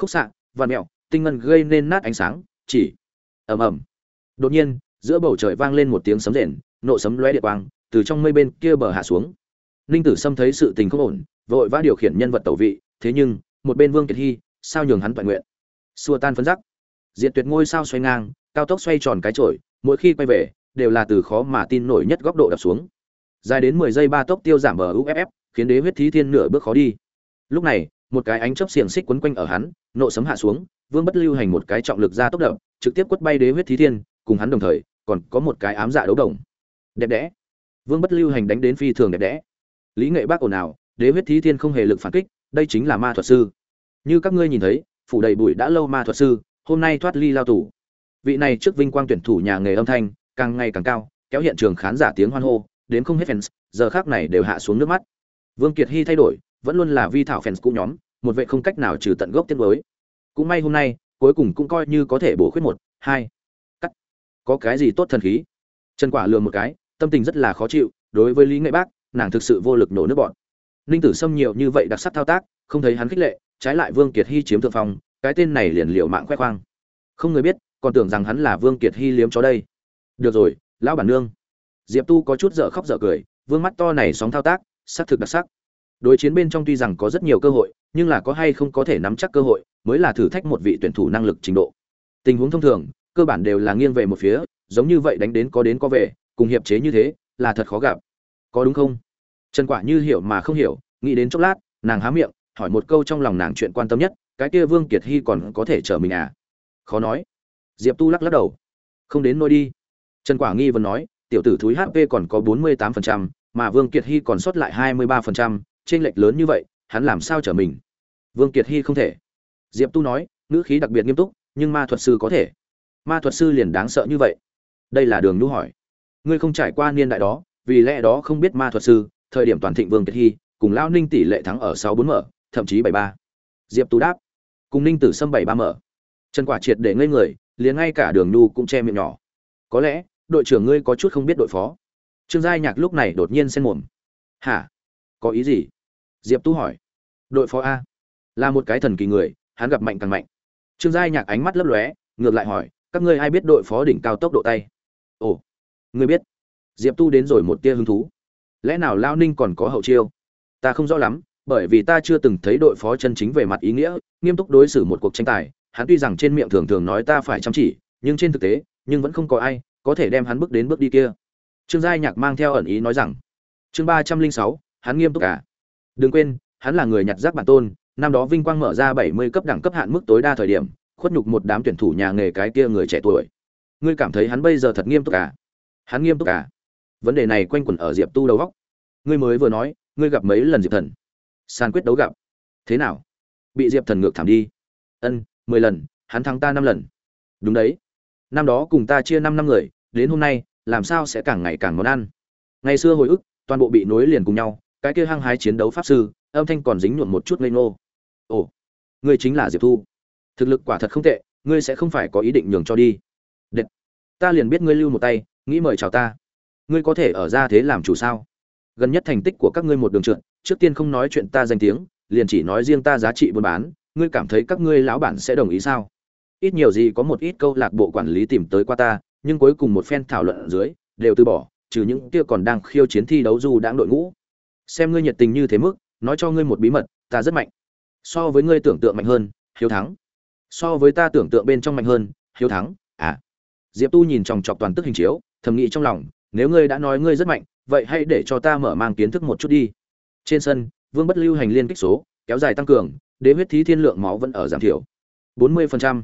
vằn mẹo tinh ngân gây nên nát ánh sáng chỉ ầm ầm. Đột nhiên giữa bầu trời vang lên một tiếng sấm rền, nộ sấm lóe điện quang từ trong mây bên kia bờ hạ xuống. Ninh Tử Sâm thấy sự tình không ổn, vội vã điều khiển nhân vật tẩu vị, thế nhưng một bên Vương Kiệt Hy sao nhường hắn toàn nguyện. Xua tan phấn rắc, Diệt Tuyệt ngôi sao xoay ngang, cao tốc xoay tròn cái chổi, mỗi khi quay về đều là từ khó mà tin nổi nhất góc độ đập xuống. Dài đến 10 giây ba tốc tiêu giảm bờ UFF, khiến Đế Huyết Thí Thiên nửa bước khó đi. Lúc này, một cái ánh chớp xiềng xích quấn quanh ở hắn, nộ sấm hạ xuống, Vương Bất Lưu hành một cái trọng lực ra tốc đập, trực tiếp quất bay Đế Huyết Thí Thiên, cùng hắn đồng thời, còn có một cái ám dạ đấu đồng. Đẹp đẽ. Vương Bất Lưu hành đánh đến phi thường đẹp đẽ. Lý Nghệ Bác ồn ào, Đế Huyết Thí Thiên không hề lực phản kích, đây chính là ma thuật sư. Như các ngươi nhìn thấy, phủ đầy bụi đã lâu ma thuật sư, hôm nay thoát ly lao tù. Vị này trước vinh quang tuyển thủ nhà nghề âm thanh, càng ngày càng cao, kéo hiện trường khán giả tiếng hoan hô, đến không hết fans, giờ khắc này đều hạ xuống nước mắt. Vương Kiệt Hy thay đổi, vẫn luôn là vi thảo fans cũ nhóm, một vệ không cách nào trừ tận gốc tiếc nuối. Cũng may hôm nay, cuối cùng cũng coi như có thể bổ khuyết một, hai. Cắt. Có cái gì tốt thần khí? Trần Quả lườm một cái, tâm tình rất là khó chịu, đối với Lý Nghệ Bác, nàng thực sự vô lực nổ nước bọn. Ninh Tử Sâm nhiều như vậy đặc sắc thao tác, không thấy hắn khích lệ, trái lại Vương Kiệt Hy chiếm thượng phong, cái tên này liền liều mạng khoe khoang. Không người biết, còn tưởng rằng hắn là Vương Kiệt Hy liếm chó đây. Được rồi, lão bản nương. Diệp Tu có chút dở khóc dở cười, vương mắt to này sóng thao tác, sắc thực đặc sắc. Đối chiến bên trong tuy rằng có rất nhiều cơ hội, nhưng là có hay không có thể nắm chắc cơ hội, mới là thử thách một vị tuyển thủ năng lực trình độ. Tình huống thông thường, cơ bản đều là nghiêng về một phía, giống như vậy đánh đến có về, cùng hiệp chế như thế, là thật khó gặp. Có đúng không? Trần Quả như hiểu mà không hiểu, nghĩ đến chốc lát, nàng há miệng, hỏi một câu trong lòng nàng chuyện quan tâm nhất, cái kia Vương Kiệt Hy còn có thể trở mình à? Khó nói. Diệp Tu lắc lắc đầu. Không đến nỗi đi. Trần Quả nghi vấn nói, tiểu tử thúi HP còn có 48%, mà Vương Kiệt Hy còn sót lại 23%, chênh lệch lớn như vậy, hắn làm sao trở mình? Vương Kiệt Hy không thể. Diệp Tu nói, ngữ khí đặc biệt nghiêm túc, nhưng ma thuật sư có thể. Ma thuật sư liền đáng sợ như vậy? Đây là Đường Nhu hỏi. Ngươi không trải qua niên đại đó, vì lẽ đó không biết ma thuật sư, thời điểm toàn thịnh Vương Kiệt Hy, cùng Lão Ninh tỷ lệ thắng ở 6-4 mở, thậm chí 7-3. Diệp Tu đáp, cùng Ninh Tử Sâm 7-3 mở. Trần Quả triệt để ngây người, liền ngay cả Đường Nhu cũng che miệng nhỏ. Có lẽ, đội trưởng ngươi có chút không biết đội phó. Trương Giai Nhạc lúc này đột nhiên xen mồm. Hả? Có ý gì? Diệp Tu hỏi. Đội phó a, là một cái thần kỳ người, hắn gặp mạnh càng mạnh. Trương Giai Nhạc ánh mắt lấp lóe, ngược lại hỏi, các ngươi ai biết đội phó đỉnh cao tốc độ tay? Ồ, ngươi biết? Diệp Tu đến rồi một tia hứng thú. Lẽ nào Lao Ninh còn có hậu chiêu? Ta không rõ lắm, bởi vì ta chưa từng thấy đội phó chân chính về mặt ý nghĩa, nghiêm túc đối xử một cuộc tranh tài. Hắn tuy rằng trên miệng thường thường nói ta phải chăm chỉ, nhưng trên thực tế, nhưng vẫn không có ai có thể đem hắn bước đến bước đi kia. Trương Giai Nhạc mang theo ẩn ý nói rằng, chương 306, hắn nghiêm túc cả. Đừng quên, hắn là người nhặt rác bản tôn, năm đó vinh quang mở ra 70 cấp đẳng cấp hạn mức tối đa thời điểm, khuất nhục một đám tuyển thủ nhà nghề cái kia người trẻ tuổi. Ngươi cảm thấy hắn bây giờ thật nghiêm túc à? Hắn nghiêm túc à? Vấn đề này quanh quẩn ở Diệp Tu đầu óc. Ngươi mới vừa nói, ngươi gặp mấy lần Diệp Thần? Sàn quyết đấu gặp. Thế nào? Bị Diệp Thần ngược thảm đi. Ân, 10 lần, hắn thắng ta 5 lần. Đúng đấy. Năm đó cùng ta chia 5 năm người, đến hôm nay, làm sao sẽ càng ngày càng món ăn. Ngày xưa hồi ức, toàn bộ bị nối liền cùng nhau, cái kia hăng hái chiến đấu pháp sư, âm thanh còn dính nhuộm một chút ngây ngô. Ồ, ngươi chính là Diệp Thu. Thực lực quả thật không tệ, ngươi sẽ không phải có ý định nhường cho đi. Đệt. Ta liền biết ngươi lưu một tay, nghĩ mời chào ta. Ngươi có thể ở ra thế làm chủ sao? Gần nhất thành tích của các ngươi một đường trượt, trước tiên không nói chuyện ta danh tiếng, liền chỉ nói riêng ta giá trị buôn bán, ngươi cảm thấy các ngươi lão bản sẽ đồng ý sao? Ít nhiều gì có một ít câu lạc bộ quản lý tìm tới qua ta, nhưng cuối cùng một phen thảo luận ở dưới, đều từ bỏ, trừ những kia còn đang khiêu chiến thi đấu du đãng đội ngũ. Xem ngươi nhiệt tình như thế mức, nói cho ngươi một bí mật, ta rất mạnh. So với ngươi tưởng tượng mạnh hơn, hiếu thắng. So với ta tưởng tượng bên trong mạnh hơn, hiếu thắng. À. Diệp Tu nhìn chòng chọc toàn tức hình chiếu, thầm nghĩ trong lòng, nếu ngươi đã nói ngươi rất mạnh, vậy hãy để cho ta mở mang kiến thức một chút đi. Trên sân, Vương Bất Lưu hành liên kích số, kéo dài tăng cường, Đế Huyết Thí Thiên lượng máu vẫn ở giảm thiểu. 40%,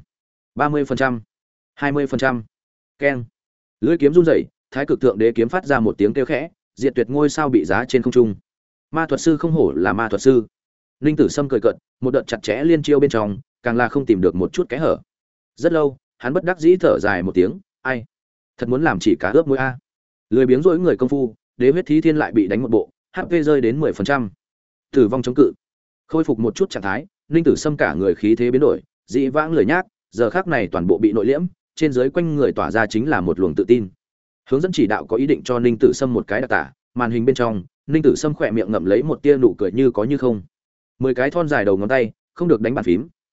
30%, 20%. Keng. Lưỡi kiếm run rẩy, Thái Cực Thượng Đế kiếm phát ra một tiếng kêu khẽ, diệt tuyệt ngôi sao bị giá trên không trung. Ma thuật sư không hổ là ma thuật sư. Ninh Tử Sâm cười cợt, một đợt chặt chẽ liên chiêu bên trong, càng là không tìm được một chút kẽ hở. Rất lâu, hắn bất đắc dĩ thở dài một tiếng, ai, thật muốn làm chỉ cá ướp muối a. Lười biếng rỗi người công phu, Đế Huyết Thí Thiên lại bị đánh một bộ, HP rơi đến 10%. Tử vong chống cự. Khôi phục một chút trạng thái, Ninh Tử Sâm cả người khí thế biến đổi, dị vãng lười nhác, giờ khắc này toàn bộ bị nội liễm, trên dưới quanh người tỏa ra chính là một luồng tự tin. Hướng dẫn chỉ đạo có ý định cho Ninh Tử Sâm một cái đặc tả, màn hình bên trong, Ninh Tử Sâm khỏe miệng ngậm lấy một tia nụ cười như có như không. 10 cái thon dài đầu ngón tay, không được đánh bàn phím,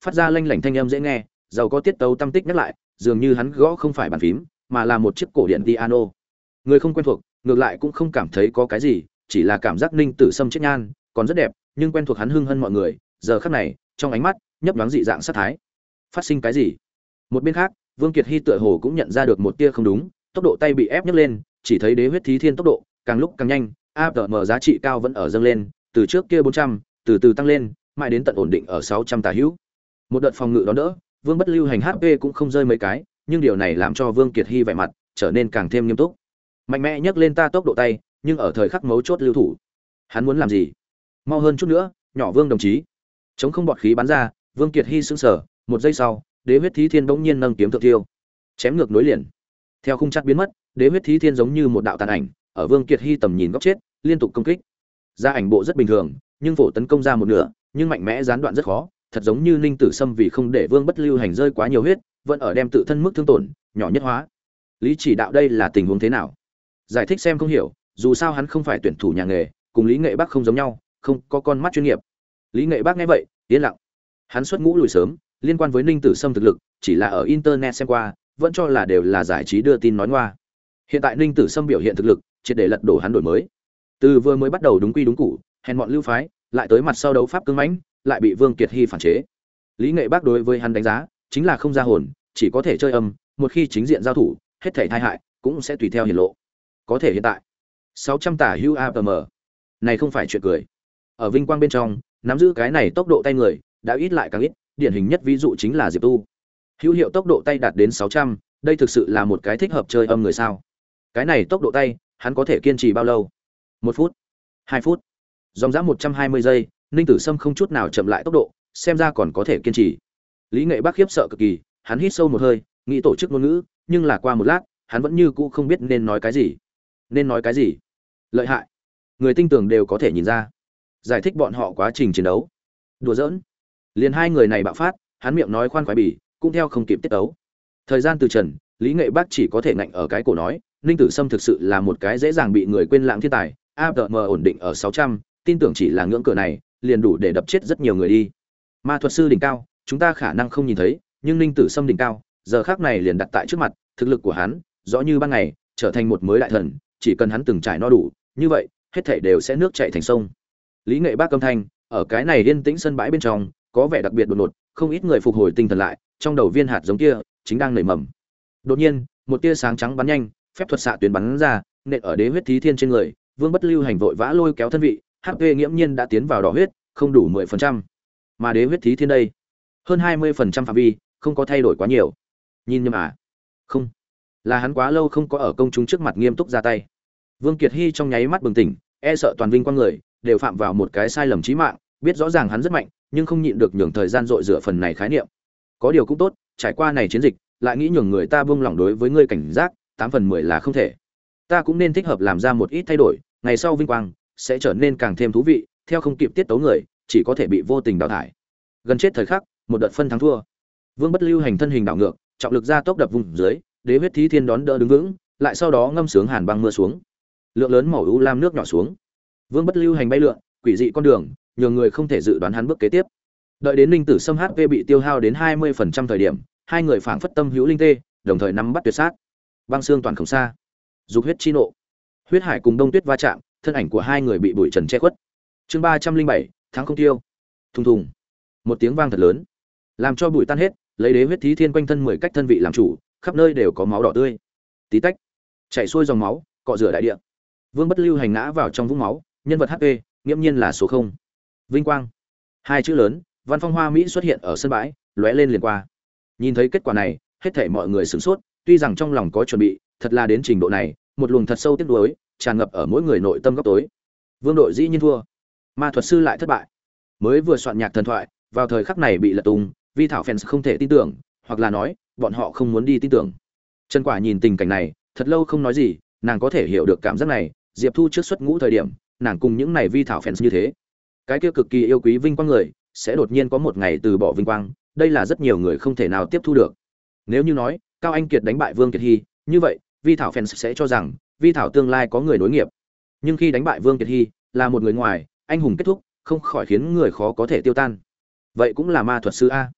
phát ra lanh lảnh thanh âm dễ nghe, giàu có tiết tấu tâm tích nhắc lại, dường như hắn gõ không phải bàn phím, mà là một chiếc cổ điện piano. Người không quen thuộc, ngược lại cũng không cảm thấy có cái gì, chỉ là cảm giác Ninh Tử Sâm chết nhan, còn rất đẹp, nhưng quen thuộc hắn hưng hân mọi người, giờ khắc này, trong ánh mắt nhấp nhoáng dị dạng sát thái. Phát sinh cái gì? Một bên khác, Vương Kiệt Hy tựa hồ cũng nhận ra được một tia không đúng, tốc độ tay bị ép nhấc lên, chỉ thấy đế huyết thí thiên tốc độ càng lúc càng nhanh, ATM giá trị cao vẫn ở dâng lên, từ trước kia 400, từ từ tăng lên, mãi đến tận ổn định ở 600 tà hữu. Một đợt phòng ngự đó đỡ, Vương Bất Lưu Hành HP cũng không rơi mấy cái, nhưng điều này làm cho Vương Kiệt Hy vẻ mặt trở nên càng thêm nghiêm túc. Mạnh mẽ nhấc lên ta tốc độ tay, nhưng ở thời khắc mấu chốt lưu thủ. Hắn muốn làm gì? Mau hơn chút nữa, nhỏ Vương đồng chí. Chống không bọt khí bắn ra, Vương Kiệt Hy sững sờ, một giây sau, đế huyết thí thiên bỗng nhiên nâng kiếm thượng tiêu, chém ngược nối liền. Theo khung chặt biến mất, đế huyết thí thiên giống như một đạo tàn ảnh, ở Vương Kiệt Hy tầm nhìn góc chết, liên tục công kích. Ra ảnh bộ rất bình thường, nhưng phổ tấn công ra một nửa, nhưng mạnh mẽ gián đoạn rất khó, thật giống như Ninh Tử Sâm vì không để Vương Bất Lưu Hành rơi quá nhiều huyết, vẫn ở đem tự thân mức thương tổn nhỏ nhất hóa. Lý Chỉ Đạo đây là tình huống thế nào? Giải thích xem không hiểu, dù sao hắn không phải tuyển thủ nhà nghề, cùng Lý Nghệ Bắc không giống nhau, không có con mắt chuyên nghiệp. Lý Nghệ Bắc nghe vậy, yên lặng. Hắn xuất ngũ lùi sớm, liên quan với Ninh Tử Sâm thực lực, chỉ là ở internet xem qua, vẫn cho là đều là giải trí đưa tin nói ngoa. Hiện tại Ninh Tử Sâm biểu hiện thực lực, triệt để lật đổ hắn đổi mới. Từ vừa mới bắt đầu đúng quy đúng củ, hèn mọn lưu phái, lại tới mặt sau đấu pháp cứng mãnh, lại bị Vương Kiệt Hy phản chế. Lý Nghệ Bắc đối với hắn đánh giá, chính là không ra hồn, chỉ có thể chơi âm, một khi chính diện giao thủ, hết thảy tai hại cũng sẽ tùy theo hiển lộ. Có thể hiện tại, 600 tả hữu APM, này không phải chuyện cười. Ở vinh quang bên trong, nắm giữ cái này tốc độ tay người, đã ít lại càng ít, điển hình nhất ví dụ chính là Diệp Tu. Hữu hiệu tốc độ tay đạt đến 600, đây thực sự là một cái thích hợp chơi âm người sao? Cái này tốc độ tay, hắn có thể kiên trì bao lâu? 1 phút, 2 phút. Dòng dã 120 giây, Ninh Tử Sâm không chút nào chậm lại tốc độ, xem ra còn có thể kiên trì. Lý Nghệ Bắc khiếp sợ cực kỳ, hắn hít sâu một hơi, nghĩ tổ chức ngôn ngữ, nhưng là qua một lát, hắn vẫn như cũ không biết nên nói cái gì. Nên nói cái gì? Lợi hại. Người tinh tường đều có thể nhìn ra. Giải thích bọn họ quá trình chiến đấu. Đùa giỡn. Liền hai người này bạo phát, hắn miệng nói khoan khoái bỉ, cũng theo không kịp tiết tấu. Thời gian từ trần, Lý Nghệ Bắc chỉ có thể ngạnh ở cái cổ nói, Ninh Tử Sâm thực sự là một cái dễ dàng bị người quên lãng thiên tài, APM ổn định ở 600, tin tưởng chỉ là ngưỡng cửa này, liền đủ để đập chết rất nhiều người đi. Ma thuật sư đỉnh cao, chúng ta khả năng không nhìn thấy, nhưng Ninh Tử Sâm đỉnh cao, giờ khắc này liền đặt tại trước mặt, thực lực của hắn, rõ như ban ngày, trở thành một mới đại thần, chỉ cần hắn từng trải no đủ, như vậy, hết thảy đều sẽ nước chảy thành sông. Lý Nghệ Bắc âm thanh, ở cái này yên tĩnh sân bãi bên trong, có vẻ đặc biệt đột ngột, không ít người phục hồi tinh thần lại, trong đầu viên hạt giống kia chính đang nảy mầm. Đột nhiên, một tia sáng trắng bắn nhanh, phép thuật xạ tuyến bắn ra, nện ở đế huyết thí thiên trên người, Vương Bất Lưu Hành vội vã lôi kéo thân vị, HP nghiễm nhiên đã tiến vào đỏ huyết, không đủ 10%. Mà đế huyết thí thiên đây, hơn 20% phạm vi, không có thay đổi quá nhiều. Nhìn nhầm à? Không, là hắn quá lâu không có ở công chúng trước mặt nghiêm túc ra tay. Vương Kiệt Hy trong nháy mắt bừng tỉnh, e sợ toàn vinh quang người đều phạm vào một cái sai lầm chí mạng, biết rõ ràng hắn rất mạnh, nhưng không nhịn được nhường thời gian dội rửa phần này khái niệm. Có điều cũng tốt, trải qua này chiến dịch, lại nghĩ nhường người ta buông lỏng đối với ngươi cảnh giác, 8 phần 10 là không thể. Ta cũng nên thích hợp làm ra một ít thay đổi, ngày sau vinh quang sẽ trở nên càng thêm thú vị, theo không kịp tiết tấu người, chỉ có thể bị vô tình đào thải. Gần chết thời khắc, một đợt phân thắng thua. Vương Bất Lưu Hành thân hình đảo ngược, trọng lực ra tốc đập vùng dưới, đế huyết thí thiên đón đỡ đứng vững, lại sau đó ngâm sướng hàn băng mưa xuống. Lượng lớn màu u lam nước nhỏ xuống. Vương Bất Lưu Hành bay lượn, quỷ dị con đường, nhường người không thể dự đoán hắn bước kế tiếp. Đợi đến Ninh Tử Sâm HP bị tiêu hao đến 20% thời điểm, hai người phảng phất tâm hữu linh tê, đồng thời nắm bắt tuyệt sát. Băng xương toàn không xa. Dục huyết chi nộ. Huyết hải cùng đông tuyết va chạm, thân ảnh của hai người bị bụi trần che khuất. Chương 307, tháng không tiêu. Thùng thùng. Một tiếng vang thật lớn, làm cho bụi tan hết, lấy đế huyết thí thiên quanh thân 10 cách thân vị làm chủ, khắp nơi đều có máu đỏ tươi. Tí tách, chảy xuôi dòng máu, cọ rửa đại địa. Vương Bất Lưu Hành ngã vào trong vũng máu, nhân vật HP, nghiễm nhiên là số 0. Vinh quang. Hai chữ lớn, văn phong hoa mỹ xuất hiện ở sân bãi, lóe lên liền qua. Nhìn thấy kết quả này, hết thảy mọi người sửng sốt, tuy rằng trong lòng có chuẩn bị, thật là đến trình độ này, một luồng thật sâu tiếc nuối tràn ngập ở mỗi người nội tâm góc tối. Vương đội dĩ nhiên thua, ma thuật sư lại thất bại. Mới vừa soạn nhạc thần thoại, vào thời khắc này bị lật tung, vi thảo fans không thể tin tưởng, hoặc là nói, bọn họ không muốn đi tin tưởng. Trần Quả nhìn tình cảnh này, thật lâu không nói gì, nàng có thể hiểu được cảm giác này, Diệp Thu trước xuất ngũ thời điểm, nàng cùng những này vi thảo fans như thế. Cái kia cực kỳ yêu quý vinh quang người, sẽ đột nhiên có một ngày từ bỏ vinh quang, đây là rất nhiều người không thể nào tiếp thu được. Nếu như nói, Cao Anh Kiệt đánh bại Vương Kiệt Hy, như vậy, vi thảo fans sẽ cho rằng, vi thảo tương lai có người nối nghiệp. Nhưng khi đánh bại Vương Kiệt Hy, là một người ngoài, anh hùng kết thúc, không khỏi khiến người khó có thể tiêu tan. Vậy cũng là ma thuật sư a.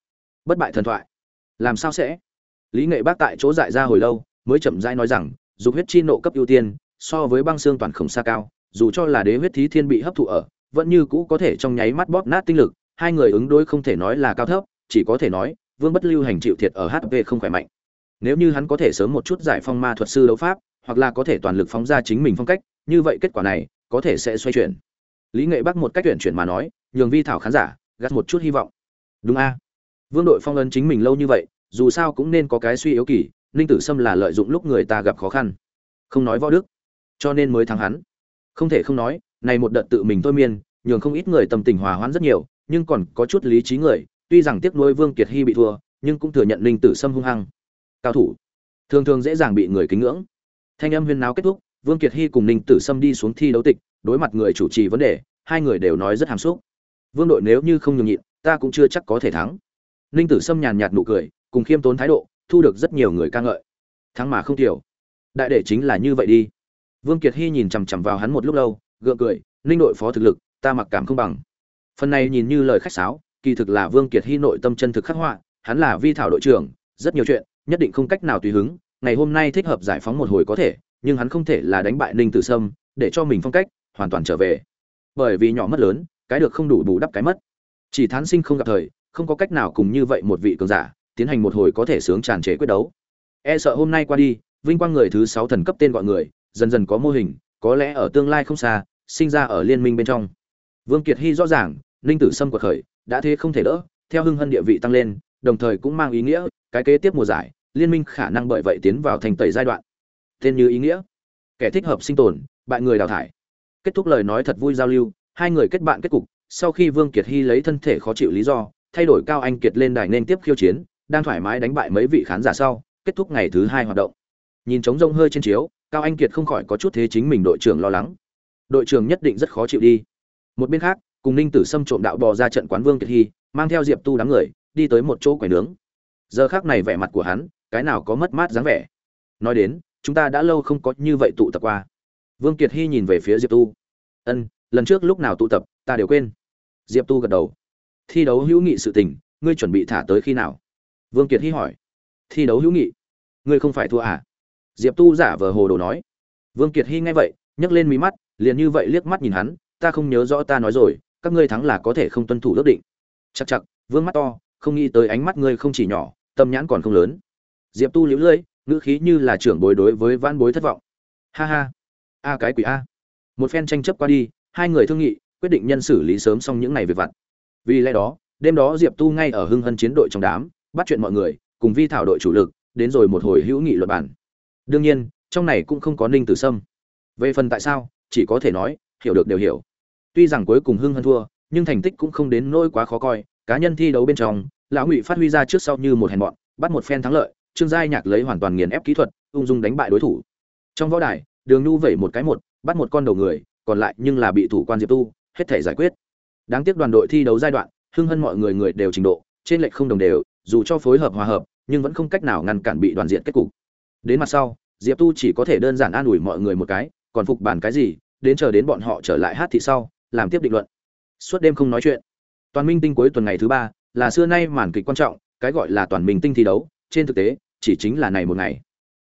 Bất bại thần thoại. Làm sao sẽ? Lý Nghệ Bác tại chỗ dại ra hồi lâu, mới chậm rãi nói rằng, dục huyết chi nộ cấp ưu tiên, so với băng xương toàn khổng xa cao, dù cho là đế huyết thí thiên bị hấp thụ ở, vẫn như cũ có thể trong nháy mắt bóp nát tinh lực, hai người ứng đối không thể nói là cao thấp, chỉ có thể nói, Vương Bất Lưu hành chịu thiệt ở HP không khỏe mạnh. Nếu như hắn có thể sớm một chút giải phong ma thuật sư đấu pháp, hoặc là có thể toàn lực phóng ra chính mình phong cách, như vậy kết quả này có thể sẽ xoay chuyển. Lý Nghệ Bắc một cách tuyển chuyển mà nói, nhường Vi Thảo khán giả gắt một chút hy vọng. Đúng a? Vương đội phong ấn chính mình lâu như vậy, dù sao cũng nên có cái suy yếu kỳ, Ninh Tử Sâm là lợi dụng lúc người ta gặp khó khăn, không nói võ đức, cho nên mới thắng hắn. Không thể không nói, này một đợt tự mình thôi miên, nhường không ít người tâm tình hòa hoãn rất nhiều, nhưng còn có chút lý trí người, tuy rằng tiếc nuối Vương Kiệt Hy bị thua, nhưng cũng thừa nhận Ninh Tử Sâm hung hăng. Cao thủ thường thường dễ dàng bị người kính ngưỡng. Thanh âm huyên náo kết thúc, Vương Kiệt Hy cùng Ninh Tử Sâm đi xuống thi đấu tịch, đối mặt người chủ trì vấn đề, hai người đều nói rất hàm xúc. Vương đội nếu như không nhường nhịn, ta cũng chưa chắc có thể thắng. Ninh Tử Sâm nhàn nhạt nụ cười, cùng khiêm tốn thái độ, thu được rất nhiều người ca ngợi. Thắng mà không tiểu. Đại đệ chính là như vậy đi. Vương Kiệt Hy nhìn chằm chằm vào hắn một lúc lâu, gượng cười, Ninh đội phó thực lực, ta mặc cảm không bằng. Phần này nhìn như lời khách sáo, kỳ thực là Vương Kiệt Hy nội tâm chân thực khắc họa, hắn là Vi Thảo đội trưởng, rất nhiều chuyện, nhất định không cách nào tùy hứng, ngày hôm nay thích hợp giải phóng một hồi có thể, nhưng hắn không thể là đánh bại Ninh Tử Sâm, để cho mình phong cách hoàn toàn trở về. Bởi vì nhỏ mất lớn, cái được không đủ bù đắp cái mất. Chỉ thán sinh không gặp thời, không có cách nào cùng như vậy một vị cường giả tiến hành một hồi có thể sướng tràn trề quyết đấu. E sợ hôm nay qua đi, vinh quang người thứ 6 thần cấp tên gọi người, dần dần có mô hình, có lẽ ở tương lai không xa, sinh ra ở liên minh bên trong. Vương Kiệt Hy rõ ràng, Ninh Tử Sâm quật khởi, đã thế không thể đỡ, theo hưng hân địa vị tăng lên, đồng thời cũng mang ý nghĩa, cái kế tiếp mùa giải, liên minh khả năng bởi vậy tiến vào thành tẩy giai đoạn. Tên như ý nghĩa, kẻ thích hợp sinh tồn, bại người đào thải. Kết thúc lời nói thật vui giao lưu, hai người kết bạn kết cục, sau khi Vương Kiệt Hy lấy thân thể khó chịu lý do, thay đổi Cao Anh Kiệt lên đài nên tiếp khiêu chiến, đang thoải mái đánh bại mấy vị khán giả sau, kết thúc ngày thứ 2 hoạt động. Nhìn trống rông hơi trên chiếu, Cao Anh Kiệt không khỏi có chút thế chính mình đội trưởng lo lắng. Đội trưởng nhất định rất khó chịu đi. Một bên khác, cùng Ninh Tử Sâm trộm đạo bò ra trận quán Vương Kiệt Hy, mang theo Diệp Tu đám người, đi tới một chỗ quầy nướng. Giờ khắc này vẻ mặt của hắn, cái nào có mất mát dáng vẻ. Nói đến, chúng ta đã lâu không có như vậy tụ tập qua. Vương Kiệt Hy nhìn về phía Diệp Tu. Ân, lần trước lúc nào tụ tập, ta đều quên. Diệp Tu gật đầu. Thi đấu hữu nghị sự tình, ngươi chuẩn bị thả tới khi nào? Vương Kiệt Hy hỏi. Thi đấu hữu nghị? Ngươi không phải thua à? Diệp Tu giả vờ hồ đồ nói. Vương Kiệt Hy nghe vậy, nhấc lên mí mắt, liền như vậy liếc mắt nhìn hắn, ta không nhớ rõ ta nói rồi, các ngươi thắng là có thể không tuân thủ ước định. Chắc chắc, Vương mắt to, không nghĩ tới ánh mắt ngươi không chỉ nhỏ, tâm nhãn còn không lớn. Diệp Tu liễu lưỡi, ngữ khí như là trưởng bối đối với vãn bối thất vọng. Ha ha, a cái quỷ a. Một phen tranh chấp qua đi, hai người thương nghị, quyết định nhân xử lý sớm xong những ngày việc vặt. Vì lẽ đó, đêm đó Diệp Tu ngay ở hưng hân chiến đội trong đám, bắt chuyện mọi người, cùng Vi Thảo đội chủ lực, đến rồi một hồi hữu nghị luận bản. Đương nhiên, trong này cũng không có Ninh Tử Sâm. Về phần tại sao, chỉ có thể nói, hiểu được đều hiểu. Tuy rằng cuối cùng hưng hân thua, nhưng thành tích cũng không đến nỗi quá khó coi, cá nhân thi đấu bên trong, lão Ngụy phát huy ra trước sau như một hèn bọn, bắt một phen thắng lợi, Trương Giai Nhạc lấy hoàn toàn nghiền ép kỹ thuật, ung dung đánh bại đối thủ. Trong võ đài, Đường Nhu vẩy một cái bắt một con đầu người, còn lại nhưng là bị thủ quan Diệp Tu hết thể giải quyết. Đáng tiếc đoàn đội thi đấu giai đoạn, hưng hân mọi người đều trình độ trên lệch không đồng đều, dù cho phối hợp hòa hợp, nhưng vẫn không cách nào ngăn cản bị đoàn diện kết cục. Đến mặt sau, Diệp Tu chỉ có thể đơn giản an ủi mọi người một cái, còn phục bản cái gì, đến chờ đến bọn họ trở lại hát thị sau, làm tiếp định luận. Suốt đêm không nói chuyện. Toàn Minh Tinh cuối tuần ngày thứ 3, là xưa nay màn kịch quan trọng, cái gọi là Toàn Minh Tinh thi đấu, trên thực tế, chỉ chính là này một ngày.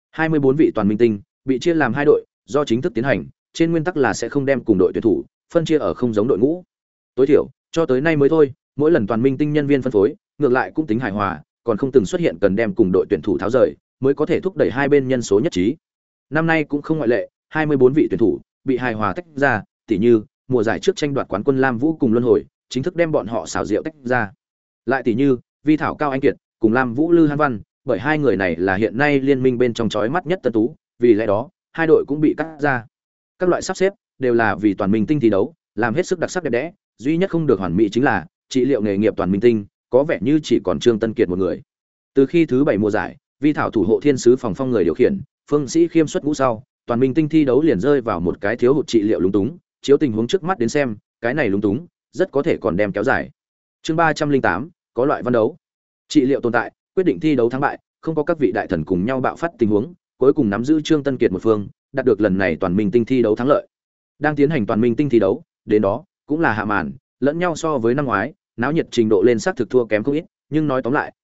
24 vị Toàn Minh Tinh bị chia làm hai đội, do chính thức tiến hành, trên nguyên tắc là sẽ không đem cùng đội tuyển thủ phân chia ở không giống đội ngũ. Tối thiểu, cho tới nay mới thôi, mỗi lần Toàn Minh Tinh nhân viên phân phối, ngược lại cũng tính hài hòa, còn không từng xuất hiện cần đem cùng đội tuyển thủ tháo rời, mới có thể thúc đẩy hai bên nhân số nhất trí. Năm nay cũng không ngoại lệ, 24 vị tuyển thủ bị hài hòa tách ra, tỉ như mùa giải trước tranh đoạt quán quân Lam Vũ cùng Luân Hồi, chính thức đem bọn họ xảo diệu tách ra. Lại tỉ như Vi Thảo Cao Anh Kiệt cùng Lam Vũ Lư Hàn Văn, bởi hai người này là hiện nay liên minh bên trong chói mắt nhất tân tú, vì lẽ đó, hai đội cũng bị cắt ra. Các loại sắp xếp đều là vì Toàn Minh Tinh thi đấu, làm hết sức đặc sắc đẹp đẽ, duy nhất không được hoàn mỹ chính là trị liệu nghề nghiệp Toàn Minh Tinh, có vẻ như chỉ còn Trương Tân Kiệt một người. Từ khi thứ 7 mùa giải, Vi Thảo thủ hộ thiên sứ phòng phong người điều khiển, Phương Sĩ Khiêm xuất ngũ sau, Toàn Minh Tinh thi đấu liền rơi vào một cái thiếu hụt trị liệu lúng túng, chiếu tình huống trước mắt đến xem, cái này lúng túng rất có thể còn đem kéo dài. Chương 308, có loại văn đấu. Trị liệu tồn tại, quyết định thi đấu thắng bại, không có các vị đại thần cùng nhau bạo phát tình huống, cuối cùng nắm giữ Trương Tân Kiệt một phương, đạt được lần này Toàn Minh Tinh thi đấu thắng lợi. Đang tiến hành Toàn Minh Tinh thi đấu, đến đó cũng là hạ màn, lẫn nhau so với năm ngoái, náo nhiệt trình độ lên sát thực thua kém không ít, nhưng nói tóm lại,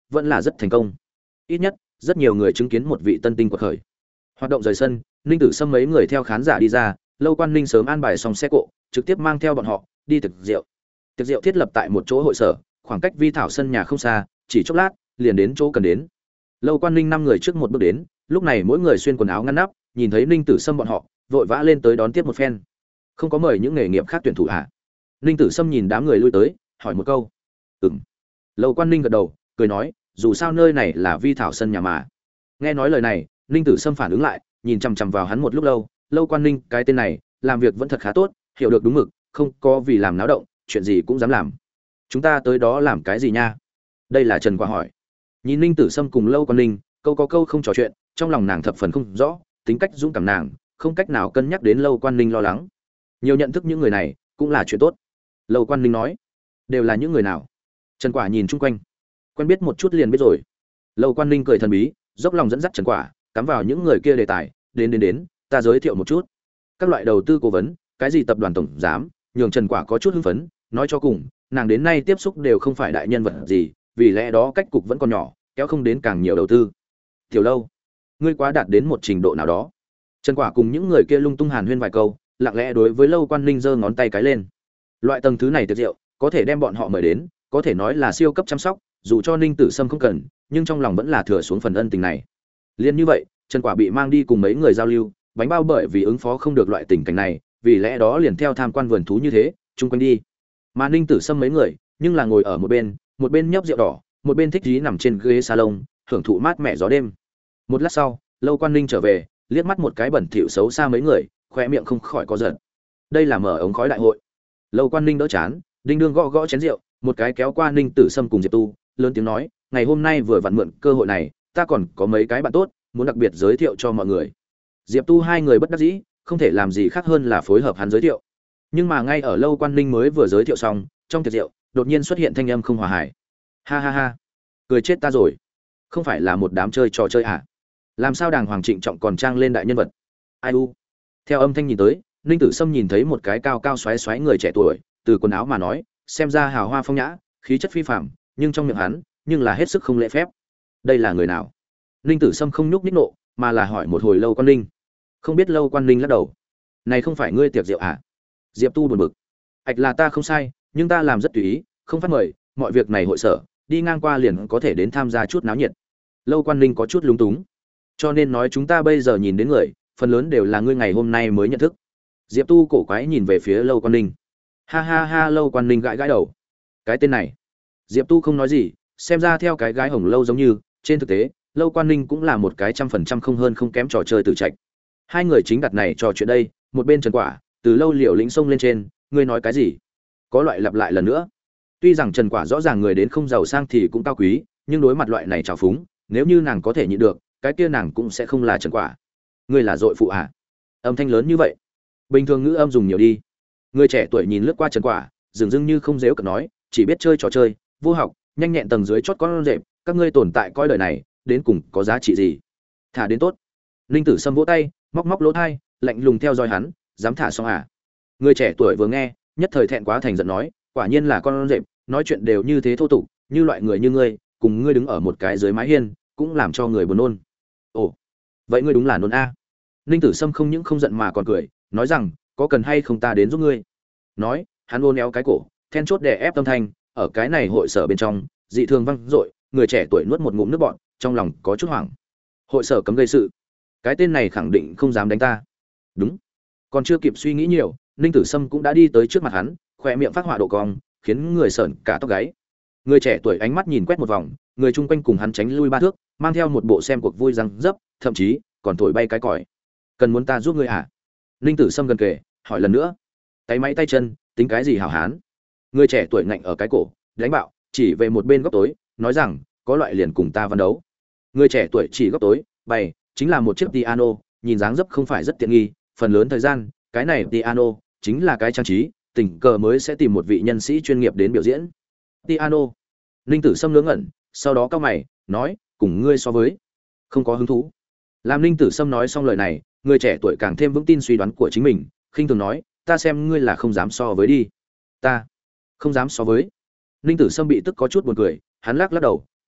vẫn là rất thành công. Ít nhất, rất nhiều người chứng kiến một vị tân tinh quật khởi. Hoạt động rời sân, Ninh Tử Sâm mấy người theo khán giả đi ra, Lâu Quan Ninh sớm an bài xong xe cộ, trực tiếp mang theo bọn họ đi tiệc rượu. Tiệc rượu thiết lập tại một chỗ hội sở, khoảng cách Vi Thảo sân nhà không xa, chỉ chốc lát liền đến chỗ cần đến. Lâu Quan Ninh 5 người trước một bước đến, lúc này mỗi người xuyên quần áo ngăn nắp, nhìn thấy Ninh Tử Sâm bọn họ, vội vã lên tới đón tiếp một phen. Không có mời những nghề nghiệp khác tuyển thủ hả? Ninh Tử Sâm nhìn đám người lui tới, hỏi một câu. Ừm. Lâu Quan Ninh gật đầu, cười nói, dù sao nơi này là Vi Thảo sân nhà mà. Nghe nói lời này, Ninh Tử Sâm phản ứng lại, nhìn chằm chằm vào hắn một lúc lâu. Lâu Quan Ninh, cái tên này, làm việc vẫn thật khá tốt, hiểu được đúng mực, không có vì làm náo động, chuyện gì cũng dám làm. Chúng ta tới đó làm cái gì nha? Đây là Trần Quả hỏi. Nhìn Ninh Tử Sâm cùng Lâu Quan Ninh, câu có câu không trò chuyện, trong lòng nàng thập phần không rõ, tính cách dũng cảm nàng, không cách nào cân nhắc đến Lâu Quan Ninh lo lắng. Nhiều nhận thức những người này, cũng là chuyện tốt. Lâu Quan Ninh nói, đều là những người nào? Trần Quả nhìn chung quanh, quen biết một chút liền biết rồi. Lâu Quan Ninh cười thần bí, dốc lòng dẫn dắt Trần Quả, cắm vào những người kia đề tài, đến, ta giới thiệu một chút. Các loại đầu tư cố vấn, cái gì tập đoàn tổng giám, nhường Trần Quả có chút hưng phấn, nói cho cùng, nàng đến nay tiếp xúc đều không phải đại nhân vật gì, vì lẽ đó cách cục vẫn còn nhỏ, kéo không đến càng nhiều đầu tư. Tiểu Lâu, ngươi quá đạt đến một trình độ nào đó. Trần Quả cùng những người kia lung tung hàn huyên vài câu, lặng lẽ đối với Lâu Quan Ninh giơ ngón tay cái lên. Loại tầng thứ này tiệc rượu, có thể đem bọn họ mời đến, có thể nói là siêu cấp chăm sóc, dù cho Ninh Tử Sâm không cần, nhưng trong lòng vẫn là thừa xuống phần ân tình này. Liên như vậy, Trần Quả bị mang đi cùng mấy người giao lưu, bánh bao bởi vì ứng phó không được loại tình cảnh này, vì lẽ đó liền theo tham quan vườn thú như thế, chung quanh đi. Mà Ninh Tử Sâm mấy người, nhưng là ngồi ở một bên nhấp rượu đỏ, một bên thích trí nằm trên ghế salon, hưởng thụ mát mẻ gió đêm. Một lát sau, Lâu Quan Ninh trở về, liếc mắt một cái bẩn thỉu xấu xa mấy người, khoe miệng không khỏi có giận. Đây là mở ống khói đại hội. Lâu Quan Ninh đỡ chán, đinh đương gõ gõ chén rượu, một cái kéo qua Ninh Tử Sâm cùng Diệp Tu, lớn tiếng nói, ngày hôm nay vừa vặn mượn cơ hội này, ta còn có mấy cái bạn tốt, muốn đặc biệt giới thiệu cho mọi người. Diệp Tu hai người bất đắc dĩ, không thể làm gì khác hơn là phối hợp hắn giới thiệu. Nhưng mà ngay ở Lâu Quan Ninh mới vừa giới thiệu xong, trong tiệc rượu, đột nhiên xuất hiện thanh âm không hòa hài. Ha ha ha, cười chết ta rồi. Không phải là một đám chơi trò chơi à? Làm sao đàng hoàng trịnh trọng còn trang lên đại nhân vật? Ai u? Theo âm thanh nhìn tới, Ninh Tử Sâm nhìn thấy một cái cao cao xoáy xoáy người trẻ tuổi, từ quần áo mà nói, xem ra hào hoa phong nhã, khí chất phi phàm, nhưng trong miệng hắn, nhưng là hết sức không lễ phép. Đây là người nào? Ninh Tử Sâm không nhúc nhích nộ, mà là hỏi một hồi Lâu Quan Ninh. Không biết. Lâu Quan Ninh lắc đầu. Này không phải ngươi tiệc rượu à? Diệp Tu buồn bực. Ảch, là ta không sai, nhưng ta làm rất tùy ý, không phát mời, mọi việc này hội sở, đi ngang qua liền có thể đến tham gia chút náo nhiệt. Lâu Quan Ninh có chút lúng túng. Cho nên nói chúng ta bây giờ nhìn đến người, phần lớn đều là ngươi ngày hôm nay mới nhận thức. Diệp Tu cổ quái nhìn về phía Lâu Quan Ninh. Ha ha ha, Lâu Quan Ninh gãi gãi đầu. Cái tên này. Diệp Tu không nói gì, xem ra theo cái gái hồng lâu giống như, trên thực tế, Lâu Quan Ninh cũng là một cái 100% không hơn không kém trò chơi tử trạch. Hai người chính đặt này trò chuyện đây, một bên Trần Quả, từ Lâu Liễu lĩnh sông lên trên, ngươi nói cái gì? Có loại lặp lại lần nữa. Tuy rằng Trần Quả rõ ràng người đến không giàu sang thì cũng cao quý, nhưng đối mặt loại này trào phúng, nếu như nàng có thể nhịn được, cái kia nàng cũng sẽ không là Trần Quả. Ngươi là dội phụ à? Âm thanh lớn như vậy. Bình thường ngữ âm dùng nhiều đi. Người trẻ tuổi nhìn lướt qua Trần Quả, dường dưng như không dễ cợt nói, chỉ biết chơi trò chơi, vô học, nhanh nhẹn tầng dưới chót con rệp, các ngươi tồn tại coi đời này, đến cùng có giá trị gì? Thả đến tốt. Ninh Tử Sâm vỗ tay, móc móc lỗ tai, lạnh lùng theo dõi hắn, dám thả xong à? Người trẻ tuổi vừa nghe, nhất thời thẹn quá thành giận nói, quả nhiên là con rệp, nói chuyện đều như thế thô tục, như loại người như ngươi, cùng ngươi đứng ở một cái dưới mái hiên, cũng làm cho người buồn nôn. Ồ, vậy ngươi đúng là nôn a. Ninh Tử Sâm không những không giận mà còn cười, nói rằng, có cần hay không ta đến giúp ngươi? Nói, hắn ôn éo cái cổ, then chốt đè ép tâm thanh, ở cái này hội sở bên trong, dị thường vang dội, người trẻ tuổi nuốt một ngụm nước bọt, trong lòng có chút hoảng. Hội sở cấm gây sự, cái tên này khẳng định không dám đánh ta. Đúng. Còn chưa kịp suy nghĩ nhiều, Ninh Tử Sâm cũng đã đi tới trước mặt hắn, khóe miệng phát họa độ cong, khiến người sởn cả tóc gáy. Người trẻ tuổi ánh mắt nhìn quét một vòng, người chung quanh cùng hắn tránh lui ba thước, mang theo một bộ xem cuộc vui răng dấp, thậm chí còn thổi bay cái còi. Cần muốn ta giúp ngươi à? Ninh Tử Sâm gần kề, hỏi lần nữa. Tay máy tay chân, tính cái gì hảo hán? Người trẻ tuổi ngạnh ở cái cổ, đánh bạo, chỉ về một bên góc tối, nói rằng, có loại liền cùng ta văn đấu. Người trẻ tuổi chỉ góc tối, bày, chính là một chiếc piano, nhìn dáng dấp không phải rất tiện nghi, phần lớn thời gian, cái này piano chính là cái trang trí, tình cờ mới sẽ tìm một vị nhân sĩ chuyên nghiệp đến biểu diễn. Piano. Ninh Tử Sâm ngớ ngẩn, sau đó cau mày, nói, cùng ngươi so với, không có hứng thú. Làm Ninh Tử Sâm nói xong lời này, người trẻ tuổi càng thêm vững tin suy đoán của chính mình, khinh thường nói, ta xem ngươi là không dám so với đi. Ta không dám so với. Ninh Tử Sâm bị tức có chút buồn cười, hắn lắc lắc đầu, tính,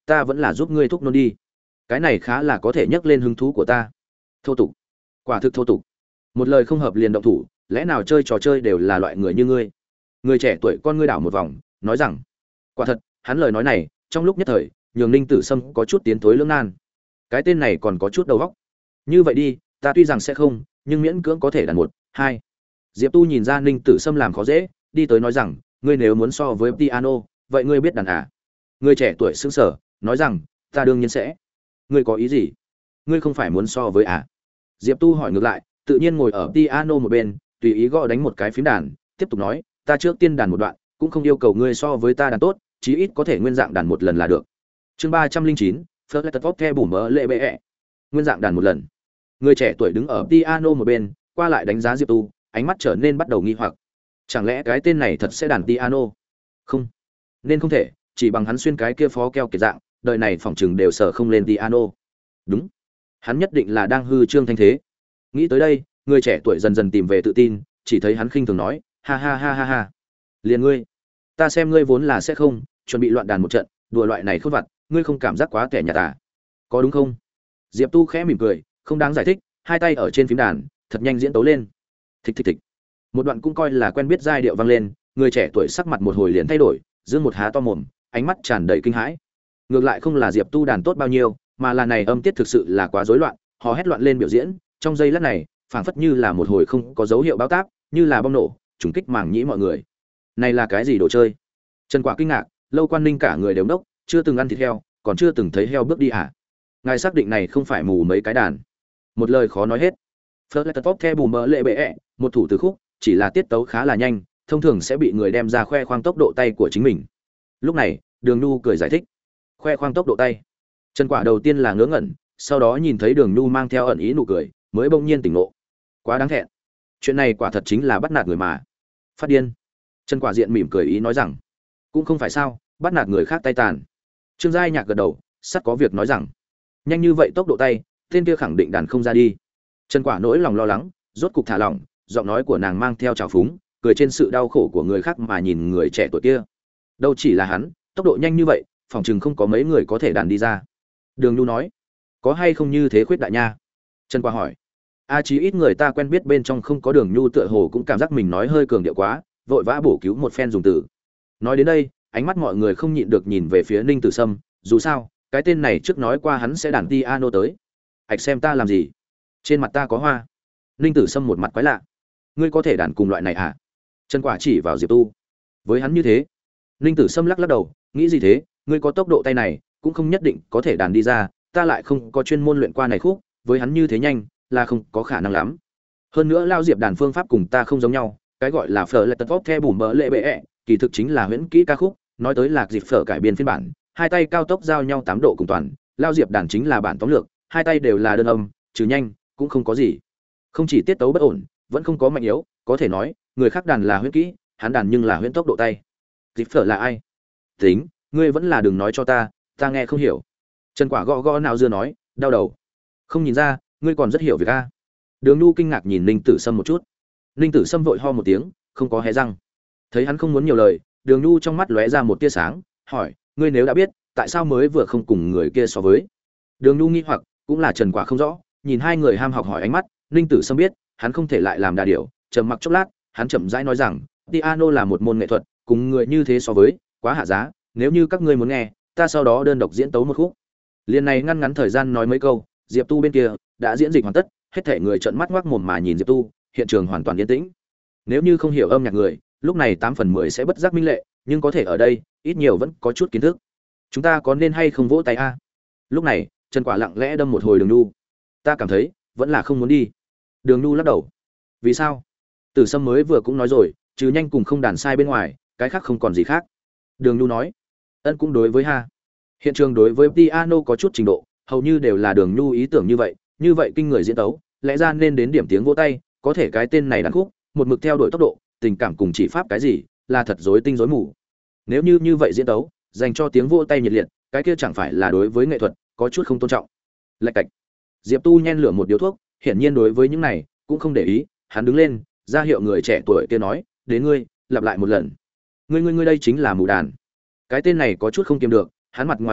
ta vẫn là giúp ngươi thúc nôn đi. Cái này khá là có thể nhắc lên hứng thú của ta. Thô tục, quả thực thô tục. Một lời không hợp liền động thủ, lẽ nào chơi trò chơi đều là loại người như ngươi? Người trẻ tuổi con ngươi đảo một vòng, nói rằng, quả thật, hắn lời nói này, trong lúc nhất thời, nhường Ninh Tử Sâm có chút tiến thối lưỡng nan. Cái tên này còn có chút đầu óc. Như vậy đi, ta tuy rằng sẽ không, nhưng miễn cưỡng có thể đàn một, hai. Diệp Tu nhìn ra Ninh Tử Sâm làm khó dễ, đi tới nói rằng, ngươi nếu muốn so với piano, vậy ngươi biết đàn à? Người trẻ tuổi sững sờ, nói rằng, ta đương nhiên sẽ. Ngươi có ý gì? Ngươi không phải muốn so với à? Diệp Tu hỏi ngược lại, tự nhiên ngồi ở piano một bên, tùy ý gõ đánh một cái phím đàn, tiếp tục nói, ta trước tiên đàn một đoạn, cũng không yêu cầu ngươi so với ta đàn tốt, chí ít có thể nguyên dạng đàn một lần là được. Chương 309, Flirt Pop The bùm mỡ lệ bệ. Nguyên dạng đàn một lần. Người trẻ tuổi đứng ở piano một bên, qua lại đánh giá Diệp Tu, ánh mắt trở nên bắt đầu nghi hoặc. Chẳng lẽ cái tên này thật sẽ đàn piano? Không, nên không thể, chỉ bằng hắn xuyên cái kia phó keo kiệt dạng, đời này phỏng chừng đều sở không lên piano. Đúng, hắn nhất định là đang hư trương thanh thế. Nghĩ tới đây, người trẻ tuổi dần dần tìm về tự tin, chỉ thấy hắn khinh thường nói, ha ha ha ha ha. Liền ngươi, ta xem ngươi vốn là sẽ không, chuẩn bị loạn đàn một trận, đùa loại này khôn vặt, ngươi không cảm giác quá kẻ nhạt à? Có đúng không? Diệp Tu khẽ mỉm cười, không đáng giải thích, hai tay ở trên phím đàn, thật nhanh diễn tấu lên. Thịch thịch thịch. Một đoạn cũng coi là quen biết giai điệu vang lên, người trẻ tuổi sắc mặt một hồi liền thay đổi, dương một há to mồm, ánh mắt tràn đầy kinh hãi. Ngược lại không là Diệp Tu đàn tốt bao nhiêu, mà là này âm tiết thực sự là quá rối loạn, họ hét loạn lên biểu diễn, trong giây lát này, phảng phất như là một hồi không có dấu hiệu báo táp, như là bom nổ, trùng kích màng nhĩ mọi người. Này là cái gì đồ chơi? Trần Quả kinh ngạc, Lâu Quan Ninh cả người đều đốc, chưa từng ăn thịt heo, còn chưa từng thấy heo bước đi à? Ngài xác định này không phải mù mấy cái đàn? Một lời khó nói hết. Flirt Pop The bùm mỡ lệ bệ, một thủ từ khúc, chỉ là tiết tấu khá là nhanh, thông thường sẽ bị người đem ra khoe khoang tốc độ tay của chính mình. Lúc này, Đường Nhu cười giải thích, khoe khoang tốc độ tay. Trần Quả đầu tiên là ngớ ngẩn, sau đó nhìn thấy Đường Nhu mang theo ẩn ý nụ cười, mới bỗng nhiên tỉnh ngộ. Quá đáng thẹn. Chuyện này quả thật chính là bắt nạt người mà. Phát điên. Trần Quả diện mỉm cười ý nói rằng, cũng không phải sao, bắt nạt người khác tay tàn. Trương Giai Nhạc gật đầu, sắt có việc nói rằng, nhanh như vậy tốc độ tay, tên kia khẳng định đàn không ra đi. Trần Quả nỗi lòng lo lắng, rốt cục thả lỏng, giọng nói của nàng mang theo trào phúng, cười trên sự đau khổ của người khác mà nhìn người trẻ tuổi kia. Đâu chỉ là hắn, tốc độ nhanh như vậy, phòng chừng không có mấy người có thể đàn đi ra. Đường Nhu nói, có hay không như thế khuyết đại nha? Trần Quả hỏi, chí ít người ta quen biết bên trong không có Đường Nhu tựa hồ cũng cảm giác mình nói hơi cường điệu quá, vội vã bổ cứu một phen dùng từ. Nói đến đây, ánh mắt mọi người không nhịn được nhìn về phía Ninh Tử Sâm, dù sao, cái tên này trước nói qua hắn sẽ đàn piano tới. Ảch xem ta làm gì? Trên mặt ta có hoa. Ninh Tử Sâm một mặt quái lạ. Ngươi có thể đàn cùng loại này à? Trần Quả chỉ vào Diệp Tu. Với hắn như thế. Ninh Tử Sâm lắc lắc đầu, nghĩ gì thế, ngươi có tốc độ tay này, cũng không nhất định có thể đàn đi ra, ta lại không có chuyên môn luyện qua này khúc, với hắn như thế nhanh, là không có khả năng lắm. Hơn nữa Lao Diệp đàn phương pháp cùng ta không giống nhau, cái gọi là phở lệ tật vóc the bùm mỡ lệ bệ, kỳ thực chính là huyễn kỹ ca khúc, nói tới lạc dịp phở cải biên phiên bản, hai tay cao tốc giao nhau 8 độ cùng toàn, Lao Diệp đàn chính là bản tóm lược, hai tay đều là đơn âm, trừ nhanh, cũng không có gì. Không chỉ tiết tấu bất ổn, vẫn không có mạnh yếu, có thể nói, người khác đàn là huyễn kỹ, hắn đàn nhưng là huyễn tốc độ tay. Dịp phở là ai? Tính, ngươi vẫn là đừng nói cho ta nghe không hiểu. Trần Quả gõ gõ nào dưa nói, đau đầu. Không nhìn ra, ngươi còn rất hiểu việc a. Đường Nhu kinh ngạc nhìn Ninh Tử Sâm một chút. Ninh Tử Sâm vội ho một tiếng, không có hé răng. Thấy hắn không muốn nhiều lời, Đường Nhu trong mắt lóe ra một tia sáng, hỏi, ngươi nếu đã biết, tại sao mới vừa không cùng người kia so với? Đường Nhu nghi hoặc, cũng là Trần Quả không rõ, nhìn hai người ham học hỏi ánh mắt, Ninh Tử Sâm biết, hắn không thể lại làm đà điểu, trầm mặc chốc lát, hắn chậm rãi nói rằng, piano là một môn nghệ thuật, cùng người như thế so với, quá hạ giá, nếu như các ngươi muốn nghe, ta sau đó đơn độc diễn tấu một khúc. Liên này ngăn ngắn thời gian nói mấy câu, Diệp Tu bên kia đã diễn dịch hoàn tất, hết thảy người trợn mắt ngoác mồm mà nhìn Diệp Tu, hiện trường hoàn toàn yên tĩnh. Nếu như không hiểu âm nhạc người, lúc này 8 phần 10 sẽ bất giác minh lệ, nhưng có thể ở đây, ít nhiều vẫn có chút kiến thức. Chúng ta có nên hay không vỗ tay a? Lúc này, Trần Quả lặng lẽ đâm một hồi Đường Nhu. Ta cảm thấy, vẫn là không muốn đi. Đường Nhu lắc đầu. Vì sao? Tử Sâm mới vừa cũng nói rồi, trừ nhanh cùng không đàn sai bên ngoài, cái khác không còn gì khác. Đường Nhu nói. Ân cũng đối với ha. Hiện trường đối với piano có chút trình độ, hầu như đều là Đường Nhu ý tưởng như vậy kinh người diễn tấu, lẽ ra nên đến điểm tiếng vỗ tay, có thể cái tên này đàn khúc, một mực theo đuổi tốc độ, tình cảm cùng chỉ pháp cái gì, là thật rối tinh rối mù. Nếu như vậy diễn tấu, dành cho tiếng vỗ tay nhiệt liệt, cái kia chẳng phải là đối với nghệ thuật có chút không tôn trọng. Lạch cạch. Diệp Tu nhen lửa một điếu thuốc, hiển nhiên đối với những này cũng không để ý, hắn đứng lên, ra hiệu người trẻ tuổi kia nói, "Đến ngươi, lặp lại một lần." Ngươi đây chính là mù đàn. Cái tên này có chút không kiềm được, hắn mặt ngoài trấn định,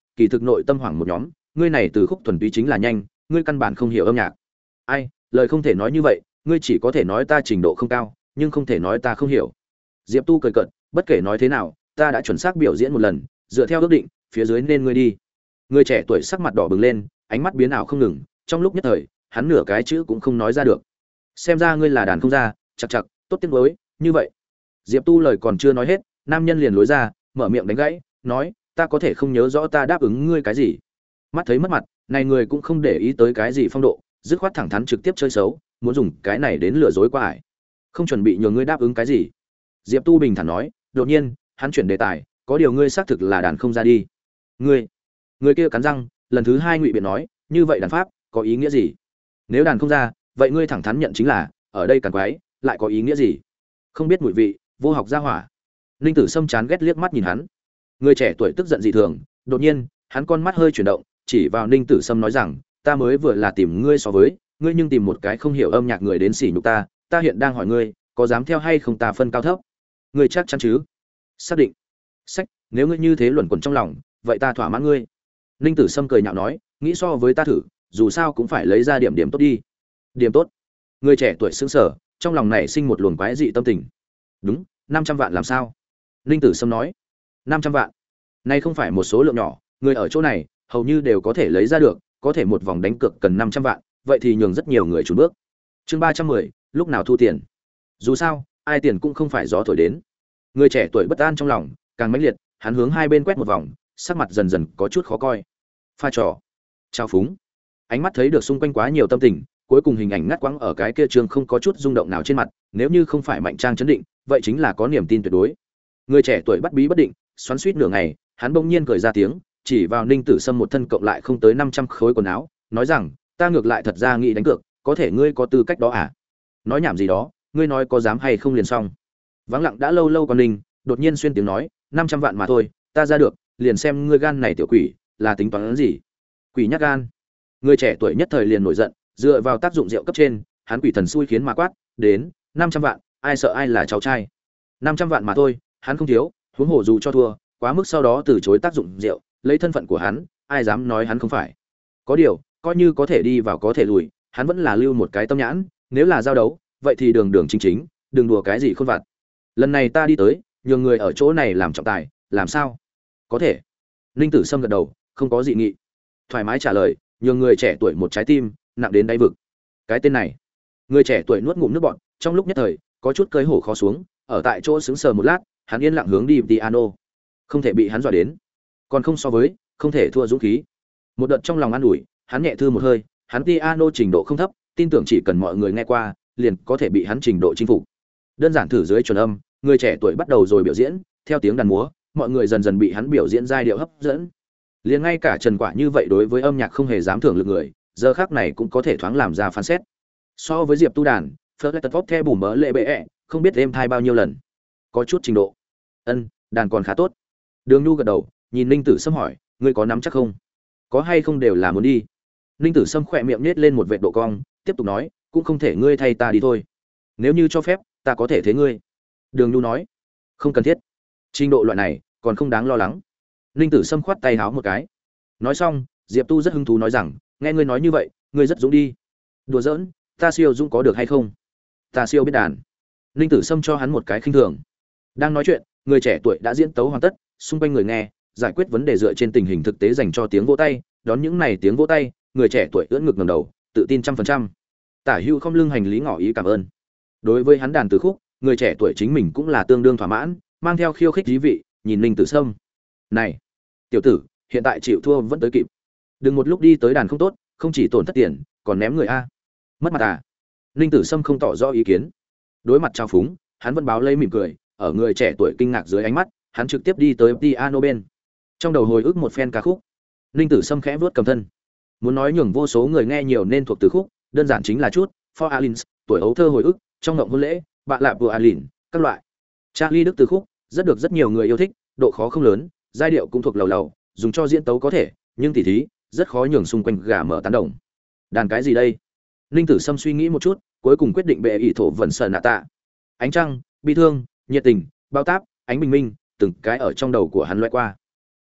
kỳ thực nội tâm hoảng một nhóm, ngươi này từ khúc thuần túy chính là nhanh, ngươi căn bản không hiểu âm nhạc. Ai, lời không thể nói như vậy, ngươi chỉ có thể nói ta trình độ không cao, nhưng không thể nói ta không hiểu. Diệp Tu cười cợt, bất kể nói thế nào, ta đã chuẩn xác biểu diễn một lần, dựa theo ước định, phía dưới nên ngươi đi. Người trẻ tuổi sắc mặt đỏ bừng lên, ánh mắt biến ảo không ngừng, trong lúc nhất thời, hắn nửa cái chữ cũng không nói ra được. Xem ra ngươi là đàn không ra, chậc chậc, tốt tiếng mới, như vậy. Diệp Tu lời còn chưa nói hết, nam nhân liền lối ra, mở miệng đánh gãy, nói, ta có thể không nhớ rõ ta đáp ứng ngươi cái gì. Mắt thấy mất mặt, này người cũng không để ý tới cái gì phong độ, dứt khoát thẳng thắn trực tiếp chơi xấu, muốn dùng cái này đến lừa dối qua ải. Không chuẩn bị nhờ ngươi đáp ứng cái gì. Diệp Tu bình thản nói, đột nhiên, hắn chuyển đề tài, có điều ngươi xác thực là đàn không ra đi. Ngươi? Người kia cắn răng, lần thứ hai ngụy biện nói, như vậy đàn pháp có ý nghĩa gì? Nếu đàn không ra, vậy ngươi thẳng thắn nhận chính là, ở đây càng quái, lại có ý nghĩa gì? Không biết mùi vị, vô học gia hỏa. Ninh Tử Sâm chán ghét liếc mắt nhìn hắn. Người trẻ tuổi tức giận dị thường, đột nhiên, hắn con mắt hơi chuyển động, chỉ vào Ninh Tử Sâm nói rằng, ta mới vừa là tìm ngươi so với, ngươi nhưng tìm một cái không hiểu âm nhạc người đến sỉ nhục ta, ta hiện đang hỏi ngươi, có dám theo hay không ta phân cao thấp? Ngươi chắc chắn chứ? Xác định. Sách, nếu ngươi như thế luẩn quẩn trong lòng, vậy ta thỏa mãn ngươi. Ninh Tử Sâm cười nhạo nói, nghĩ so với ta thử, dù sao cũng phải lấy ra điểm điểm tốt đi. Điểm tốt? Người trẻ tuổi sững sờ, trong lòng nảy sinh một luồng quái dị tâm tình. Đúng, 500 vạn làm sao? Ninh Tử Sâm nói. 500 vạn. Này không phải một số lượng nhỏ, người ở chỗ này hầu như đều có thể lấy ra được, có thể một vòng đánh cược cần 500 vạn, vậy thì nhường rất nhiều người chùn bước. Chương 310, lúc nào thu tiền? Dù sao, ai tiền cũng không phải gió thổi đến. Người trẻ tuổi bất an trong lòng, càng mãnh liệt, hắn hướng hai bên quét một vòng, sắc mặt dần dần có chút khó coi. Pha trò, trao phúng. Ánh mắt thấy được xung quanh quá nhiều tâm tình, cuối cùng hình ảnh ngắt quãng ở cái kia trường không có chút rung động nào trên mặt, nếu như không phải mạnh trang chấn định, vậy chính là có niềm tin tuyệt đối. Người trẻ tuổi bắt bí bất định, xoắn xuýt nửa ngày, hắn bỗng nhiên cười ra tiếng, chỉ vào Ninh Tử Sâm một thân cộng lại không tới 500 khối quần áo, nói rằng, ta ngược lại thật ra nghĩ đánh cược, có thể ngươi có tư cách đó à? Nói nhảm gì đó, ngươi nói có dám hay không liền xong. Vắng lặng đã lâu lâu còn Ninh, đột nhiên xuyên tiếng nói, 500 vạn mà thôi, ta ra được, liền xem ngươi gan này tiểu quỷ, là tính toán gì? Quỷ nhát gan. Người trẻ tuổi nhất thời liền nổi giận, dựa vào tác dụng rượu cấp trên, hắn quỷ thần xui khiến mà quát, đến, 500 vạn, ai sợ ai là cháu trai. 500 vạn mà thôi, hắn không thiếu, huống hồ dù cho thua, quá mức sau đó từ chối tác dụng rượu, lấy thân phận của hắn, ai dám nói hắn không phải. Có điều, coi như có thể đi vào có thể lùi, hắn vẫn là lưu một cái tâm nhãn, nếu là giao đấu, vậy thì đường đường chính chính, đừng đùa cái gì khôn vặt. Lần này ta đi tới, nhường người ở chỗ này làm trọng tài, làm sao? Có thể. Ninh Tử Sâm gật đầu, không có dị nghị. Thoải mái trả lời, nhường người trẻ tuổi một trái tim, nặng đến đáy vực. Cái tên này. Người trẻ tuổi nuốt ngụm nước bọt, trong lúc nhất thời, có chút cơi hổ khó xuống, ở tại chỗ sững sờ một lát, hắn yên lặng hướng đi piano. Không thể bị hắn dọa đến, còn không so với, không thể thua dũng khí. Một đợt trong lòng an ủi, hắn nhẹ thư một hơi, hắn piano trình độ không thấp, tin tưởng chỉ cần mọi người nghe qua, liền có thể bị hắn trình độ chinh phục. Đơn giản thử dưới chuẩn âm, người trẻ tuổi bắt đầu rồi biểu diễn, theo tiếng đàn múa, mọi người dần dần bị hắn biểu diễn giai điệu hấp dẫn. Liền ngay cả Trần Quả như vậy đối với âm nhạc không hề dám thưởng lực người, giờ khắc này cũng có thể thoáng làm ra phán xét. So với Diệp Tu đàn, Fletcher Pop theo bùm mỡ lệ bệ, không biết êm thai bao nhiêu lần. Có chút trình độ. Đàn còn khá tốt. Đường Nhu gật đầu, nhìn Ninh Tử Sâm hỏi, ngươi có nắm chắc không? Có hay không đều là muốn đi. Ninh Tử Sâm khỏe miệng nhếch lên một vệt độ cong, tiếp tục nói, cũng không thể ngươi thay ta đi thôi. Nếu như cho phép, ta có thể thế ngươi. Đường Nhu nói, không cần thiết. Trình độ loại này, còn không đáng lo lắng. Ninh Tử Sâm khoát tay háo một cái. Nói xong, Diệp Tu rất hứng thú nói rằng, nghe ngươi nói như vậy, ngươi rất dũng đi. Đùa giỡn, ta siêu dũng có được hay không? Ta siêu biết đàn. Ninh Tử Sâm cho hắn một cái khinh thường. Đang nói chuyện, người trẻ tuổi đã diễn tấu hoàn tất, xung quanh người nghe, giải quyết vấn đề dựa trên tình hình thực tế dành cho tiếng vỗ tay, đón những này tiếng vỗ tay, người trẻ tuổi ưỡn ngực ngẩng đầu, tự tin 100%. Tả Hữu không lưng hành lý ngỏ ý cảm ơn. Đối với hắn đàn từ khúc, người trẻ tuổi chính mình cũng là tương đương thỏa mãn, mang theo khiêu khích thú vị, nhìn Ninh Tử Sâm. "Này, tiểu tử, hiện tại chịu thua vẫn tới kịp. Đừng một lúc đi tới đàn không tốt, không chỉ tổn thất tiền, còn ném người a." "Mất mặt à?" Ninh Tử Sâm không tỏ rõ ý kiến. Đối mặt trao phúng, hắn vẫn báo lấy mỉm cười, ở người trẻ tuổi kinh ngạc dưới ánh mắt, hắn trực tiếp đi tới piano bên. Trong đầu hồi ức một phen ca khúc. Ninh Tử Sâm khẽ vuốt cầm thân. Muốn nói nhường vô số người nghe nhiều nên thuộc từ khúc, đơn giản chính là chút For Alins, tuổi ấu thơ hồi ức, trong ngộng hôn lễ, bạn lạ vừa Alin, các loại. Charlie Đức từ khúc, rất được rất nhiều người yêu thích, độ khó không lớn, giai điệu cũng thuộc lầu lầu, dùng cho diễn tấu có thể, nhưng tỉ thí, rất khó nhường xung quanh gà mở tán đồng. Đàn cái gì đây? Ninh Tử Sâm suy nghĩ một chút, cuối cùng quyết định bệ ỷ thổ vần sờ nạ tạ. Ánh trăng, bi thương, nhiệt tình, bao táp, ánh bình minh, từng cái ở trong đầu của hắn lóe qua.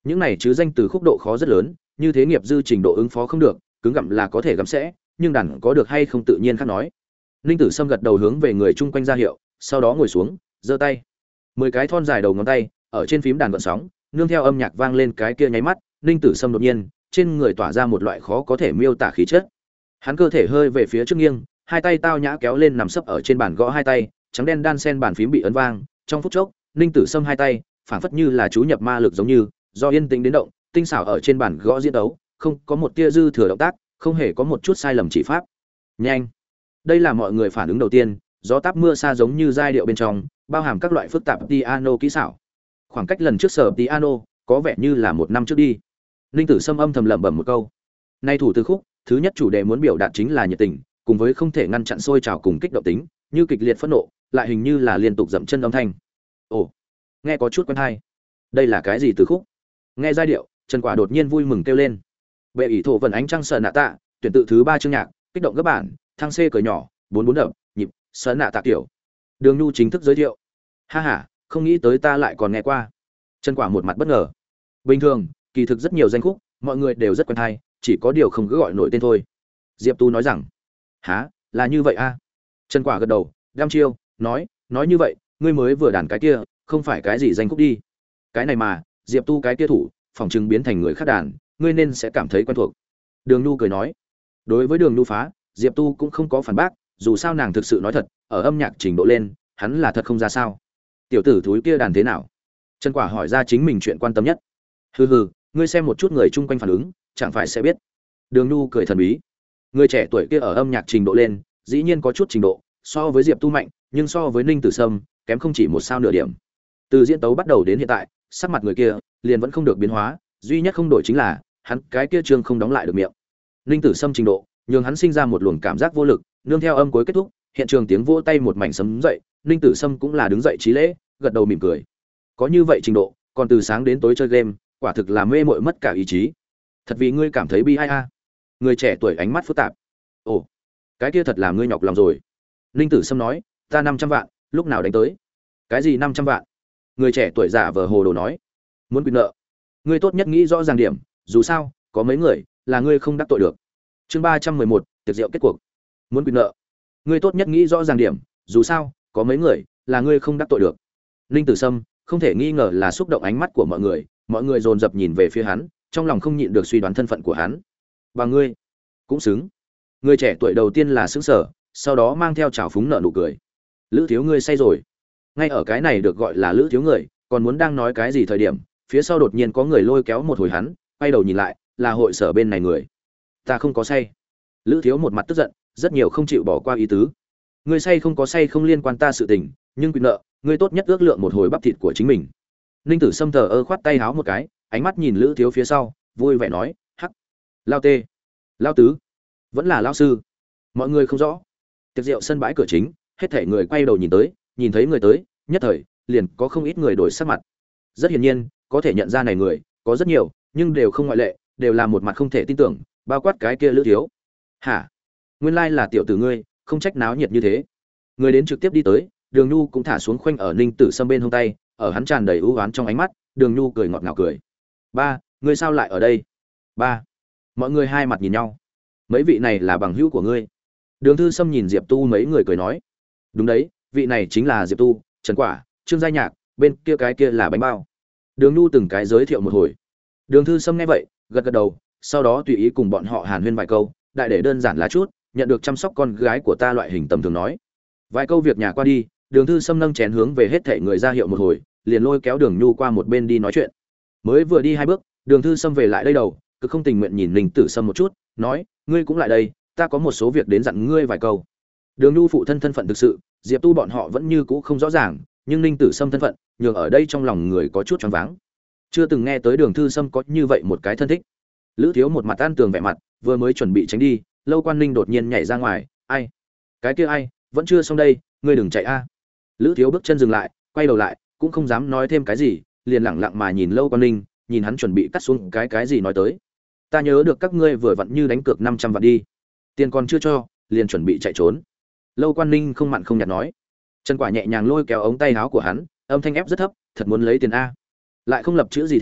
Những này chứ danh từ khúc độ khó rất lớn, như thế nghiệp dư trình độ ứng phó không được, cứng gặm là có thể gặm sẽ, nhưng đàn có được hay không tự nhiên khác nói. Ninh Tử Sâm gật đầu hướng về người chung quanh ra hiệu, sau đó ngồi xuống, giơ tay. 10 cái thon dài đầu ngón tay ở trên phím đàn gợn sóng, nương theo âm nhạc vang lên cái kia nháy mắt, Ninh Tử Sâm đột nhiên, trên người tỏa ra một loại khó có thể miêu tả khí chất. Hắn cơ thể hơi về phía trước nghiêng, hai tay tao nhã kéo lên nằm sấp ở trên bàn gõ hai tay, trắng đen đan sen bàn phím bị ấn vang, trong phút chốc, Ninh Tử Sâm hai tay, phảng phất như là chú nhập ma lực giống như, do yên tĩnh đến động, tinh xảo ở trên bàn gõ diễn đấu, không có một tia dư thừa động tác, không hề có một chút sai lầm chỉ pháp. Nhanh. Đây là mọi người phản ứng đầu tiên, gió táp mưa xa giống như giai điệu bên trong, bao hàm các loại phức tạp piano kỹ xảo. Khoảng cách lần trước sở piano, có vẻ như là một năm trước đi. Ninh Tử Sâm âm thầm lẩm bẩm một câu. Nay thủ từ khúc, thứ nhất chủ đề muốn biểu đạt chính là nhiệt tình, cùng với không thể ngăn chặn sôi trào cùng kích động tính, như kịch liệt phẫn nộ, lại hình như là liên tục dậm chân âm thanh. Ồ, nghe có chút quen tai. Đây là cái gì từ khúc? Nghe giai điệu, Trần Quả đột nhiên vui mừng kêu lên. Bệ ỷ thổ vần ánh trăng sờ nạ tạ, tuyển tự thứ 3 chương nhạc, kích động các bạn, thăng C cởi nhỏ, 44 đậm, nhịp, sờ nạ tạ kiểu. Đường Nhu chính thức giới thiệu. Ha ha, không nghĩ tới ta lại còn nghe qua. Trần Quả một mặt bất ngờ. Bình thường, kỳ thực rất nhiều danh khúc, mọi người đều rất quen tai, chỉ có điều không cứ gọi nổi tên thôi. Diệp Tu nói rằng, há, là như vậy a. Trần Quả gật đầu, đăm chiêu, nói như vậy, ngươi mới vừa đàn cái kia, không phải cái gì danh khúc đi. Cái này mà, Diệp Tu cái kia thủ, phòng trừng biến thành người khác đàn, ngươi nên sẽ cảm thấy quen thuộc. Đường Nhu cười nói. Đối với Đường Nhu phá, Diệp Tu cũng không có phản bác, dù sao nàng thực sự nói thật, ở âm nhạc trình độ lên, hắn là thật không ra sao. Tiểu tử thúi kia đàn thế nào? Trần Quả hỏi ra chính mình chuyện quan tâm nhất. Hừ hừ, ngươi xem một chút người chung quanh phản ứng, chẳng phải sẽ biết. Đường Nhu cười thần bí. Người trẻ tuổi kia ở âm nhạc trình độ lên, dĩ nhiên có chút trình độ, so với Diệp Tu mạnh, nhưng so với Ninh Tử Sâm, kém không chỉ một sao nửa điểm. Từ diễn tấu bắt đầu đến hiện tại, sắc mặt người kia liền vẫn không được biến hóa, duy nhất không đổi chính là hắn cái kia trương không đóng lại được miệng. Ninh Tử Sâm trình độ, nhường hắn sinh ra một luồng cảm giác vô lực, nương theo âm cuối kết thúc, hiện trường tiếng vỗ tay một mảnh sấm dậy, Ninh Tử Sâm cũng là đứng dậy trí lễ, gật đầu mỉm cười. Có như vậy trình độ, còn từ sáng đến tối chơi game, quả thực là mê muội mất cả ý chí. Thật vì ngươi cảm thấy bi ai a. Người trẻ tuổi ánh mắt phức tạp. Ồ, cái kia thật là ngươi nhọc lòng rồi. Ninh Tử Sâm nói, ta 500 vạn, lúc nào đánh tới? Cái gì 500 vạn? Người trẻ tuổi giả vờ hồ đồ nói, muốn quy nợ. Ngươi tốt nhất nghĩ rõ ràng điểm, dù sao, có mấy người là ngươi không đắc tội được. Chương 311, tiệc rượu kết cuộc. Muốn quy nợ. Ngươi tốt nhất nghĩ rõ ràng điểm, dù sao, có mấy người là ngươi không đắc tội được. Ninh Tử Sâm không thể nghi ngờ là xúc động ánh mắt của mọi người dồn dập nhìn về phía hắn, trong lòng không nhịn được suy đoán thân phận của hắn. Và ngươi cũng xứng. Người trẻ tuổi đầu tiên là sững sờ, sau đó mang theo trào phúng nợ nụ cười. Lữ thiếu ngươi say rồi. Ngay ở cái này được gọi là Lữ thiếu người, còn muốn đang nói cái gì thời điểm, phía sau đột nhiên có người lôi kéo một hồi hắn, quay đầu nhìn lại, là hội sở bên này người. Ta không có say. Lữ thiếu một mặt tức giận, rất nhiều không chịu bỏ qua ý tứ. Ngươi say không có say không liên quan ta sự tình, nhưng quyền nợ, ngươi tốt nhất ước lượng một hồi bắp thịt của chính mình. Ninh Tử Sâm thờ ơ khoát tay háo một cái, ánh mắt nhìn Lữ thiếu phía sau, vui vẻ nói, hắc, lao tê, lao tứ, vẫn là lao sư. Mọi người không rõ. Tiệc rượu sân bãi cửa chính, hết thảy người quay đầu nhìn tới, nhìn thấy người tới, nhất thời liền có không ít người đổi sắc mặt. Rất hiển nhiên, có thể nhận ra này người, có rất nhiều, nhưng đều không ngoại lệ, đều là một mặt không thể tin tưởng, bao quát cái kia Lữ thiếu. Hả? Nguyên lai là tiểu tử ngươi, không trách náo nhiệt như thế. Người đến trực tiếp đi tới, Đường Nhu cũng thả xuống khoanh ở Ninh Tử Sâm bên hông tay, ở hắn tràn đầy ưu oán trong ánh mắt, Đường Nhu cười ngọt ngào cười. Ba, ngươi sao lại ở đây? Ba. Mọi người hai mặt nhìn nhau. Mấy vị này là bằng hữu của ngươi. Đường Thư Sâm nhìn Diệp Tu mấy người cười nói. Đúng đấy, vị này chính là Diệp Tu, Trần Quả, Trương Gia Nhạc, bên kia cái kia là bánh bao. Đường Nhu từng cái giới thiệu một hồi. Đường Thư Sâm nghe vậy, gật gật đầu, sau đó tùy ý cùng bọn họ hàn huyên vài câu, đại để đơn giản là chút, nhận được chăm sóc con gái của ta loại hình tầm thường nói. Vài câu việc nhà qua đi, Đường Thư Sâm nâng chén hướng về hết thảy người ra hiệu một hồi, liền lôi kéo Đường Nhu qua một bên đi nói chuyện. Mới vừa đi hai bước, Đường Thư Sâm về lại đây đầu, cực không tình nguyện nhìn Ninh Tử Sâm một chút, nói, ngươi cũng lại đây, ta có một số việc đến dặn ngươi vài câu. Đường Nhu phụ thân thân phận thực sự, Diệp Tu bọn họ vẫn như cũ không rõ ràng, nhưng Ninh Tử Sâm thân phận, nhường ở đây trong lòng người có chút choáng váng. Chưa từng nghe tới Đường Thư Sâm có như vậy một cái thân thích. Lữ thiếu một mặt an tường vẻ mặt, vừa mới chuẩn bị tránh đi, Lâu Quan Ninh đột nhiên nhảy ra ngoài, ai? Cái kia ai? Vẫn chưa xong đây, ngươi đừng chạy a. Lữ thiếu bước chân dừng lại, quay đầu lại, cũng không dám nói thêm cái gì, liền lẳng lặng mà nhìn Lâu Quan Ninh, nhìn hắn chuẩn bị cắt xuống cái gì nói tới. Ta nhớ được các ngươi vừa vặn như đánh cược 500 vạn đi. Tiền còn chưa cho, liền chuẩn bị chạy trốn. Lâu Quan Ninh không mặn không nhạt nói. Trần Quả nhẹ nhàng lôi kéo ống tay áo của hắn, âm thanh ép rất thấp, thật muốn lấy tiền a. Lại không lập chữ gì theo,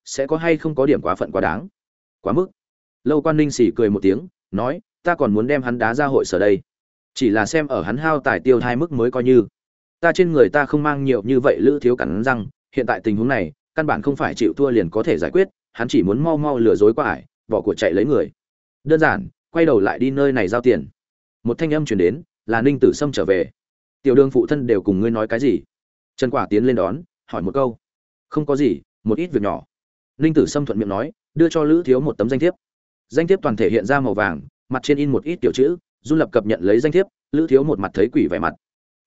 sẽ có hay không có điểm quá phận quá đáng. Quá mức. Lâu Quan Ninh xỉ cười một tiếng, nói, ta còn muốn đem hắn đá ra hội sở đây. Chỉ là xem ở hắn hao tài tiêu thai mức mới coi như. Ta trên người ta không mang nhiều như vậy. Lữ Thiếu cắn răng, hiện tại tình huống này, căn bản không phải chịu thua liền có thể giải quyết, hắn chỉ muốn mau mau lừa dối qua ải, bỏ của chạy lấy người. Đơn giản, quay đầu lại đi nơi này giao tiền. Một thanh âm truyền đến, là Ninh Tử Sâm trở về. Tiểu Đường phụ thân đều cùng ngươi nói cái gì? Trần Quả tiến lên đón, hỏi một câu. Không có gì, một ít việc nhỏ. Ninh Tử Sâm thuận miệng nói, đưa cho Lữ Thiếu một tấm danh thiếp. Danh thiếp toàn thể hiện ra màu vàng, mặt trên in một ít tiểu chữ, run lập cập nhận lấy danh thiếp. Lữ Thiếu một mặt thấy quỷ vẻ mặt.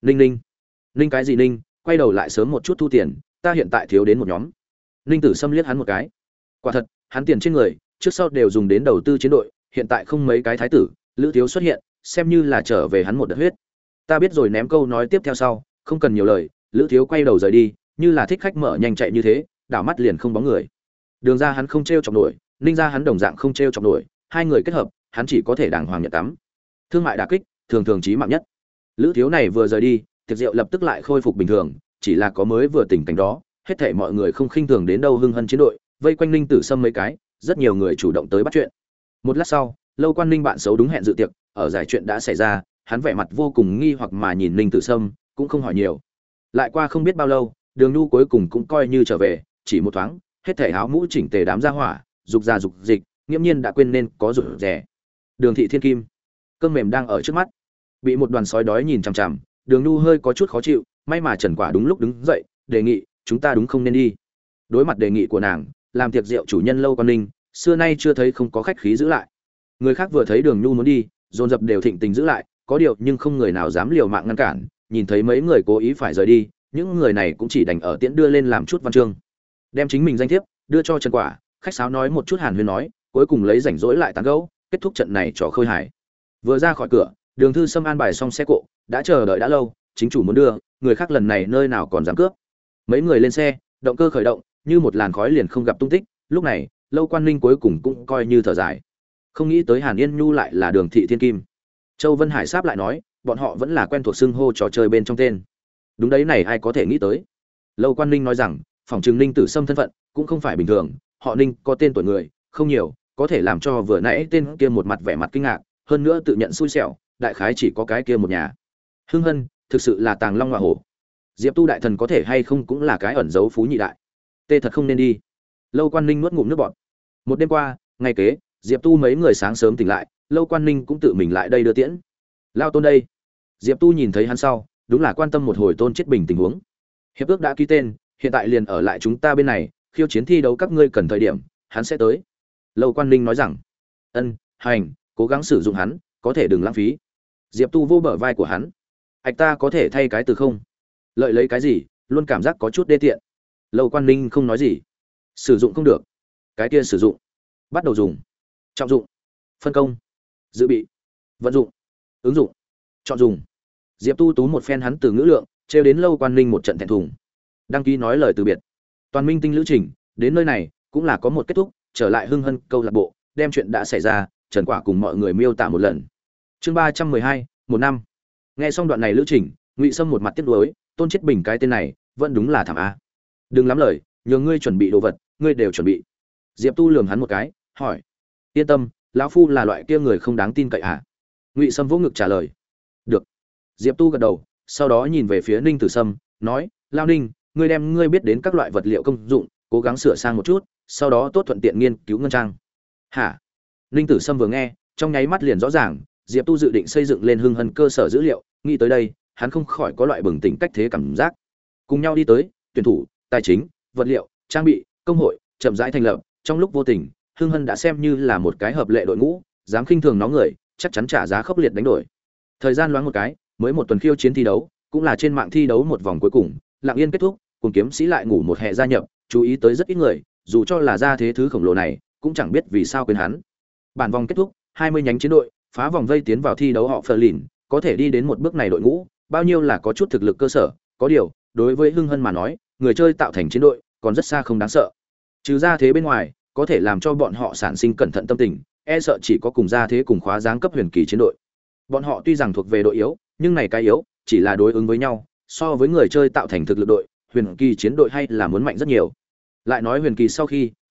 Ninh cái gì Ninh, quay đầu lại sớm một chút thu tiền, ta hiện tại thiếu đến một nhóm. Ninh Tử Sâm liếc hắn một cái. Quả thật, hắn tiền trên người, trước sau đều dùng đến đầu tư chiến đội, hiện tại không mấy cái thái tử, Lữ Thiếu xuất hiện, xem như là trở về hắn một đợt huyết. Ta biết rồi, ném câu nói tiếp theo sau, không cần nhiều lời. Lữ Thiếu quay đầu rời đi, như là thích khách mở nhanh chạy như thế, đảo mắt liền không bóng người. Đường ra hắn không trêu chọc nổi, Ninh ra hắn đồng dạng không trêu chọc nổi, hai người kết hợp, hắn chỉ có thể đàng hoàng nhận tắm. Thương mại đả kích, thường thường chí mạng nhất. Lữ Thiếu này vừa rời đi, tiệc rượu lập tức lại khôi phục bình thường, chỉ là có mới vừa tình cảnh đó, hết thảy mọi người không khinh thường đến đâu hưng hân chiến đội, vây quanh Ninh Tử Sâm mấy cái, rất nhiều người chủ động tới bắt chuyện. Một lát sau, Lâu Quan Ninh bạn xấu đúng hẹn dự tiệc, ở giải chuyện đã xảy ra, hắn vẻ mặt vô cùng nghi hoặc mà nhìn Ninh Tử Sâm, cũng không hỏi nhiều. Lại qua không biết bao lâu, Đường Nhu cuối cùng cũng coi như trở về, chỉ một thoáng, hết thảy áo mũ chỉnh tề đám gia hỏa, dục ra dục dịch, nghiễm nhiên đã quên nên có rủi rẻ. Đường Thị Thiên Kim, cơm mềm đang ở trước mắt, bị một đoàn sói đói nhìn chằm chằm, Đường Nhu hơi có chút khó chịu, may mà Trần Quả đúng lúc đứng dậy, đề nghị, chúng ta đúng không nên đi. Đối mặt đề nghị của nàng, làm tiệc rượu chủ nhân Lâu Quan Ninh, xưa nay chưa thấy không có khách khí giữ lại. Người khác vừa thấy Đường Nhu muốn đi, dồn dập đều thịnh tình giữ lại, có điều nhưng không người nào dám liều mạng ngăn cản, nhìn thấy mấy người cố ý phải rời đi, những người này cũng chỉ đành ở tiễn đưa lên làm chút văn chương. Đem chính mình danh thiếp đưa cho Trần Quả, khách sáo nói một chút hàn huyên nói, cuối cùng lấy rảnh rỗi lại tán gẫu, kết thúc trận này trò khơi hài. Vừa ra khỏi cửa, Đường Thư Sâm an bài xong xe cộ, đã chờ đợi đã lâu, chính chủ muốn đưa, người khác lần này nơi nào còn dám cướp. Mấy người lên xe, động cơ khởi động, như một làn khói liền không gặp tung tích, lúc này, Lâu Quan Ninh cuối cùng cũng coi như thở dài. Không nghĩ tới Hàn Yên Nhu lại là Đường Thị Thiên Kim. Châu Vân Hải sáp lại nói, bọn họ vẫn là quen thuộc xưng hô trò chơi bên trong tên. Đúng đấy, này ai có thể nghĩ tới. Lâu Quan Ninh nói rằng, phòng trừng Ninh Tử Sâm thân phận cũng không phải bình thường, họ Ninh có tên tuổi người không nhiều, có thể làm cho vừa nãy tên kia một mặt vẻ mặt kinh ngạc, hơn nữa tự nhận xui xẻo, đại khái chỉ có cái kia một nhà. Hưng Hân, thực sự là tàng long ngọa hổ. Diệp Tu đại thần có thể hay không cũng là cái ẩn giấu phú nhị đại. Tê thật không nên đi. Lâu Quan Ninh nuốt ngụm nước bọt. Một đêm qua, ngày kế, Diệp Tu mấy người sáng sớm tỉnh lại, Lâu Quan Ninh cũng tự mình lại đây đưa tiễn. Lao Tôn đây. Diệp Tu nhìn thấy hắn sau, đúng là quan tâm một hồi Tôn Chết Bình tình huống. Hiệp ước đã ký tên, hiện tại liền ở lại chúng ta bên này, khiêu chiến thi đấu các ngươi cần thời điểm, hắn sẽ tới. Lâu Quan Ninh nói rằng, ân, hành, cố gắng sử dụng hắn, có thể đừng lãng phí. Diệp Tu vô bờ vai của hắn. Ảch, ta có thể thay cái từ không? Lợi lấy cái gì, luôn cảm giác có chút đê tiện. Lâu Quan Ninh không nói gì. Sử dụng không được. Cái kia sử dụng. Bắt đầu dùng. Trọng dụng. Phân công. Dự bị. Vận dụng. Ứng dụng. Chọn dùng. Diệp Tu tú một phen hắn từ ngữ lượng, trêu đến Lâu Quan Ninh một trận thẹn thùng. Đăng ký nói lời từ biệt. Toàn Minh Tinh lữ trình, đến nơi này cũng là có một kết thúc, trở lại Hưng Hân câu lạc bộ, đem chuyện đã xảy ra, Trần Quả cùng mọi người miêu tả một lần. Chương 312, một năm. Nghe xong đoạn này lữ trình, Ngụy Sâm một mặt tiếc nuối, Tôn Chết Bình cái tên này, vẫn đúng là thảm a. Đừng lắm lời, nhờ ngươi chuẩn bị đồ vật, ngươi đều chuẩn bị. Diệp Tu lườm hắn một cái, hỏi: "Yên tâm, lão phu là loại kia người không đáng tin cậy à?" Ngụy Sâm vỗ ngực trả lời: "Được." Diệp Tu gật đầu, sau đó nhìn về phía Ninh Tử Sâm, nói: "Lao Ninh, ngươi đem ngươi biết đến các loại vật liệu công dụng, cố gắng sửa sang một chút, sau đó tốt thuận tiện nghiên cứu ngân trang." "Hả?" Ninh Tử Sâm vừa nghe, trong nháy mắt liền rõ ràng, Diệp Tu dự định xây dựng lên Hưng Hân cơ sở dữ liệu, nghĩ tới đây, hắn không khỏi có loại bừng tỉnh cách thế cảm giác. Cùng nhau đi tới, tuyển thủ, tài chính, vật liệu, trang bị, công hội, chậm rãi thành lập, trong lúc vô tình, Hưng Hân đã xem như là một cái hợp lệ đội ngũ, dám khinh thường nó người, chắc chắn trả giá khốc liệt đánh đổi. Thời gian loáng một cái, mới một tuần khiêu chiến thi đấu, cũng là trên mạng thi đấu một vòng cuối cùng, lặng yên kết thúc, cùng kiếm sĩ lại ngủ một hè gia nhập, chú ý tới rất ít người, dù cho là gia thế thứ khổng lồ này, cũng chẳng biết vì sao quên hắn. Bản vòng kết thúc, 20 nhánh chiến đội phá vòng vây tiến vào thi đấu họ Phở Lìn, có thể đi đến một bước này đội ngũ, bao nhiêu là có chút thực lực cơ sở, có điều, đối với Hưng Hân mà nói, người chơi tạo thành chiến đội, còn rất xa không đáng sợ. Trừ ra thế bên ngoài, có thể làm cho bọn họ sản sinh cẩn thận tâm tình, e sợ chỉ có cùng gia thế cùng khóa dáng cấp huyền kỳ chiến đội. Bọn họ tuy rằng thuộc về đội yếu, nhưng này cái yếu, chỉ là đối ứng với nhau, so với người chơi tạo thành thực lực đội, huyền kỳ chiến đội hay là muốn mạnh rất nhiều. Lại nói huyền kỳ sau khi,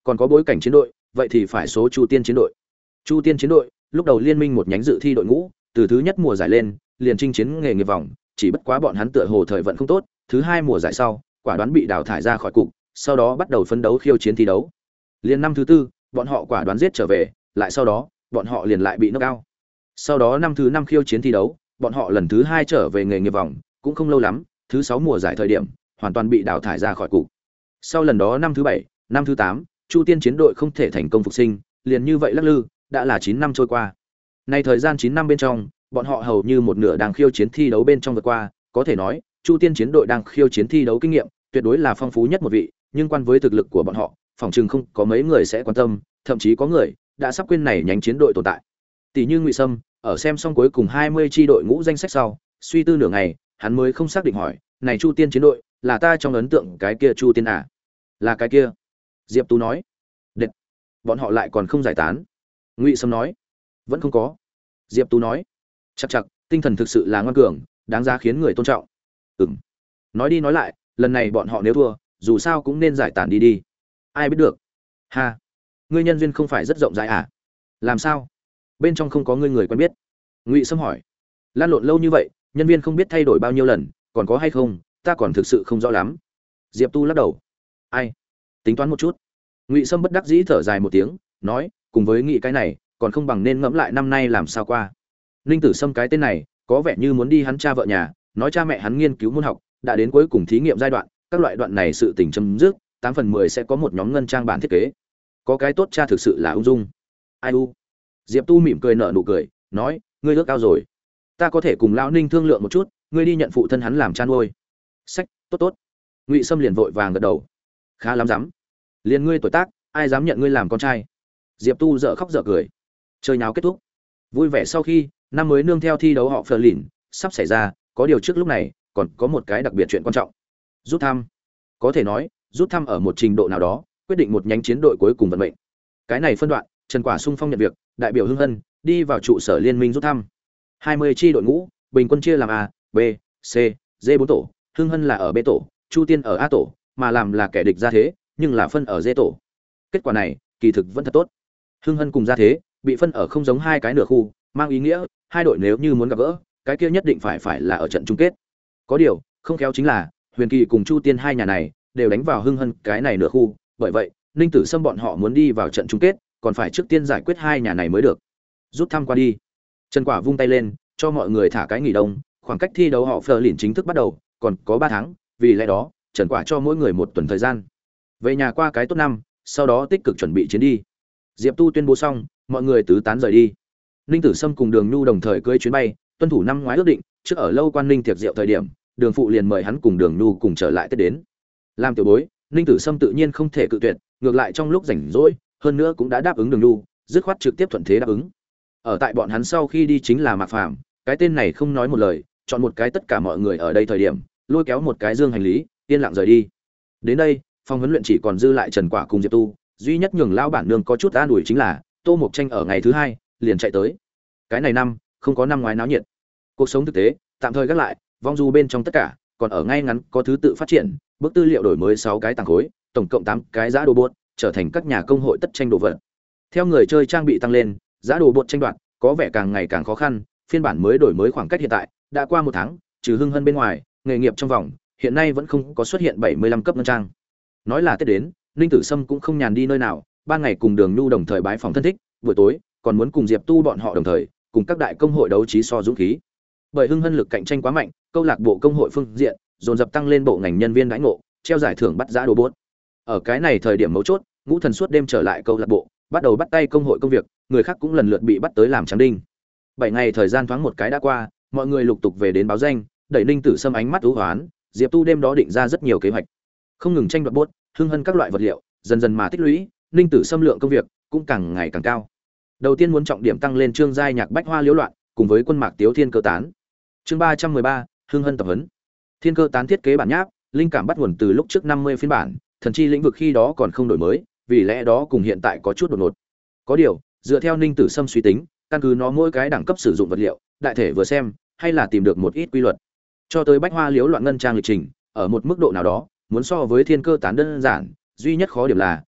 Còn có bối cảnh chiến đội, vậy thì phải số Chu Tiên chiến đội. Chu Tiên chiến đội, lúc đầu liên minh một nhánh dự thi đội ngũ, từ thứ nhất mùa giải lên, liền chinh chiến nghề nghiệp vòng, chỉ bất quá bọn hắn tựa hồ thời vận không tốt, thứ hai mùa giải sau, quả đoán bị đào thải ra khỏi cục, sau đó bắt đầu phấn đấu khiêu chiến thi đấu. Liên năm thứ tư, bọn họ quả đoán giết trở về, lại sau đó, bọn họ liền lại bị knock out. Sau đó năm thứ năm khiêu chiến thi đấu, bọn họ lần thứ hai trở về nghề nghiệp vòng, cũng không lâu lắm, thứ sáu mùa giải thời điểm, hoàn toàn bị đào thải ra khỏi cục. Sau lần đó năm thứ bảy, năm thứ tám, Chu Tiên chiến đội không thể thành công phục sinh, liền như vậy lắc lư, đã là 9 năm trôi qua. Nay thời gian 9 năm bên trong, bọn họ hầu như một nửa đang khiêu chiến thi đấu bên trong vượt qua, có thể nói, Chu Tiên chiến đội đang khiêu chiến thi đấu kinh nghiệm, tuyệt đối là phong phú nhất một vị, nhưng quan với thực lực của bọn họ, phòng chừng không có mấy người sẽ quan tâm, thậm chí có người đã sắp quên này nhánh chiến đội tồn tại. Tỷ như Ngụy Sâm, ở xem xong cuối cùng 20 chi đội ngũ danh sách sau, suy tư nửa ngày, hắn mới không xác định hỏi, "Này Chu Tiên chiến đội, là ta trong ấn tượng cái kia Chu Tiên à?" "Là cái kia." Diệp Tú nói. "Đệt, bọn họ lại còn không giải tán." Ngụy Sâm nói. "Vẫn không có." Diệp Tú nói. "Chắc chắc, tinh thần thực sự là ngoan cường, đáng giá khiến người tôn trọng." "Ừm." Nói đi nói lại, lần này bọn họ nếu thua, dù sao cũng nên giải tán đi đi. Ai biết được. "Ha, ngươi nhân duyên không phải rất rộng rãi à?" "Làm sao? Bên trong không có ngươi người quen biết?" Ngụy Sâm hỏi. "Lan lộn lâu như vậy, nhân viên không biết thay đổi bao nhiêu lần, còn có hay không, ta còn thực sự không rõ lắm." Diệp Tu lắc đầu. "Ai? Tính toán một chút." Ngụy Sâm bất đắc dĩ thở dài một tiếng, nói, "Cùng với nghĩ cái này, còn không bằng nên ngẫm lại năm nay làm sao qua." Ninh Tử Sâm cái tên này, có vẻ như muốn đi hắn cha vợ nhà, nói cha mẹ hắn nghiên cứu môn học, đã đến cuối cùng thí nghiệm giai đoạn, các loại đoạn này sự tình chấm dứt, 8/10 sẽ có một nhóm ngân trang bản thiết kế. Có cái tốt cha thực sự là ung dung. Ai u. Diệp Tu mỉm cười nở nụ cười, nói, "Ngươi ước ao rồi. Ta có thể cùng lão Ninh thương lượng một chút, ngươi đi nhận phụ thân hắn làm cha nuôi." "Sách, tốt tốt." Ngụy Sâm liền vội vàng gật đầu. "Khá lắm dám. Liền ngươi tuổi tác, ai dám nhận ngươi làm con trai?" Diệp Tu dở khóc dở cười. Chơi nháo kết thúc. Vui vẻ sau khi, năm mới nương theo thi đấu họ Phờ Lìn sắp xảy ra, có điều trước lúc này, còn có một cái đặc biệt chuyện quan trọng. Rút thăm. Có thể nói, rút thăm ở một trình độ nào đó, quyết định một nhánh chiến đội cuối cùng vận mệnh. Cái này phân đoạn, Trần Quả xung phong nhận việc, đại biểu Hưng Hân, đi vào trụ sở liên minh rút thăm. 20 chi đội ngũ, bình quân chia làm A, B, C, D 4 tổ, Hưng Hân là ở B tổ, Chu Tiên ở A tổ, mà làm là kẻ địch ra thế, nhưng là phân ở D tổ. Kết quả này, kỳ thực vẫn thật tốt. Hưng Hân cùng ra thế, bị phân ở không giống hai cái nửa khu, mang ý nghĩa hai đội nếu như muốn gặp gỡ, cái kia nhất định phải là ở trận chung kết. Có điều, không khéo chính là Huyền Kỳ cùng Chu Tiên hai nhà này đều đánh vào Hưng Hân cái này nửa khu, bởi vậy, Ninh Tử Sâm bọn họ muốn đi vào trận chung kết, còn phải trước tiên giải quyết hai nhà này mới được. Rút thăm qua đi. Trần Quả vung tay lên, cho mọi người thả cái nghỉ đông, khoảng cách thi đấu họ Fleur lìn chính thức bắt đầu, còn có 3 tháng, vì lẽ đó, Trần Quả cho mỗi người 1 tuần thời gian. Về nhà qua cái tốt năm, sau đó tích cực chuẩn bị chiến đi. Diệp Tu tuyên bố xong, mọi người tứ tán rời đi. Ninh Tử Sâm cùng Đường Nhu đồng thời cưỡi chuyến bay, tuân thủ năm ngoái ước định, trước ở lâu quan Ninh tiệc rượu thời điểm, Đường phụ liền mời hắn cùng Đường Nhu cùng trở lại Tết đến. Làm tiểu bối, Ninh Tử Sâm tự nhiên không thể cự tuyệt, ngược lại trong lúc rảnh rỗi, hơn nữa cũng đã đáp ứng Đường Nhu, dứt khoát trực tiếp thuận thế đáp ứng. Ở tại bọn hắn sau khi đi chính là Mạc Phàm, cái tên này không nói một lời, chọn một cái tất cả mọi người ở đây thời điểm, lôi kéo một cái dương hành lý, yên lặng rời đi. Đến đây, phòng huấn luyện chỉ còn dư lại Trần Quả cùng Diệp Tu, duy nhất nhường lão bản nương có chút an ủi chính là Tô Mộc Tranh ở ngày thứ hai liền chạy tới. Cái này năm, không có năm ngoái náo nhiệt. Cuộc sống thực tế tạm thời gác lại, vong du bên trong tất cả, còn ở ngay ngắn có thứ tự phát triển, bước tư liệu đổi mới 6 cái tàng khối, tổng cộng 8 cái giá đồ bột, trở thành các nhà công hội tất tranh đồ vật. Theo người chơi trang bị tăng lên, giá đồ bột tranh đoạt có vẻ càng ngày càng khó khăn, phiên bản mới đổi mới khoảng cách hiện tại đã qua 1 tháng, trừ Hưng Hân bên ngoài, nghề nghiệp trong vòng hiện nay vẫn không có xuất hiện 75 cấp ngân trang. Nói là Tết đến, Ninh Tử Sâm cũng không nhàn đi nơi nào, ban ngày cùng Đường Nhu đồng thời bái phòng thân thích, buổi tối còn muốn cùng Diệp Tu bọn họ đồng thời, cùng các đại công hội đấu trí so dũng khí. Bởi Hưng Hân lực cạnh tranh quá mạnh, câu lạc bộ công hội phương diện dồn dập tăng lên bộ ngành nhân viên đãi ngộ, treo giải thưởng bắt giá đồ bốt. Ở cái này thời điểm mấu chốt, Ngũ Thần suốt đêm trở lại câu lạc bộ, bắt đầu bắt tay công hội công việc, người khác cũng lần lượt bị bắt tới làm trắng đinh. 7 ngày thời gian thoáng một cái đã qua, mọi người lục tục về đến báo danh, đẩy Ninh Tử Sâm ánh mắt u hoán, Diệp Tu đêm đó định ra rất nhiều kế hoạch. Không ngừng tranh đoạt bốt, Hưng Hân các loại vật liệu, dần dần mà tích lũy, Ninh Tử Sâm lượng công việc cũng càng ngày càng cao. Đầu tiên muốn trọng điểm tăng lên chương giai nhạc bách hoa liễu loạn, cùng với quân mạc tiếu thiên cơ tán. Chương 313, Hưng Hân tập huấn. Thiên cơ tán thiết kế bản nháp, linh cảm bắt nguồn từ lúc trước 50 phiên bản, thần chi lĩnh vực khi đó còn không đổi mới, vì lẽ đó cùng hiện tại có chút đột ngột. Có điều, dựa theo Ninh Tử Sâm suy tính, căn cứ nó mỗi cái đẳng cấp sử dụng vật liệu, đại thể vừa xem, hay là tìm được một ít quy luật. Cho tới bách hoa liễu loạn ngân trang lịch trình, ở một mức độ nào đó, muốn so với thiên cơ tán đơn giản, duy nhất khó điểm là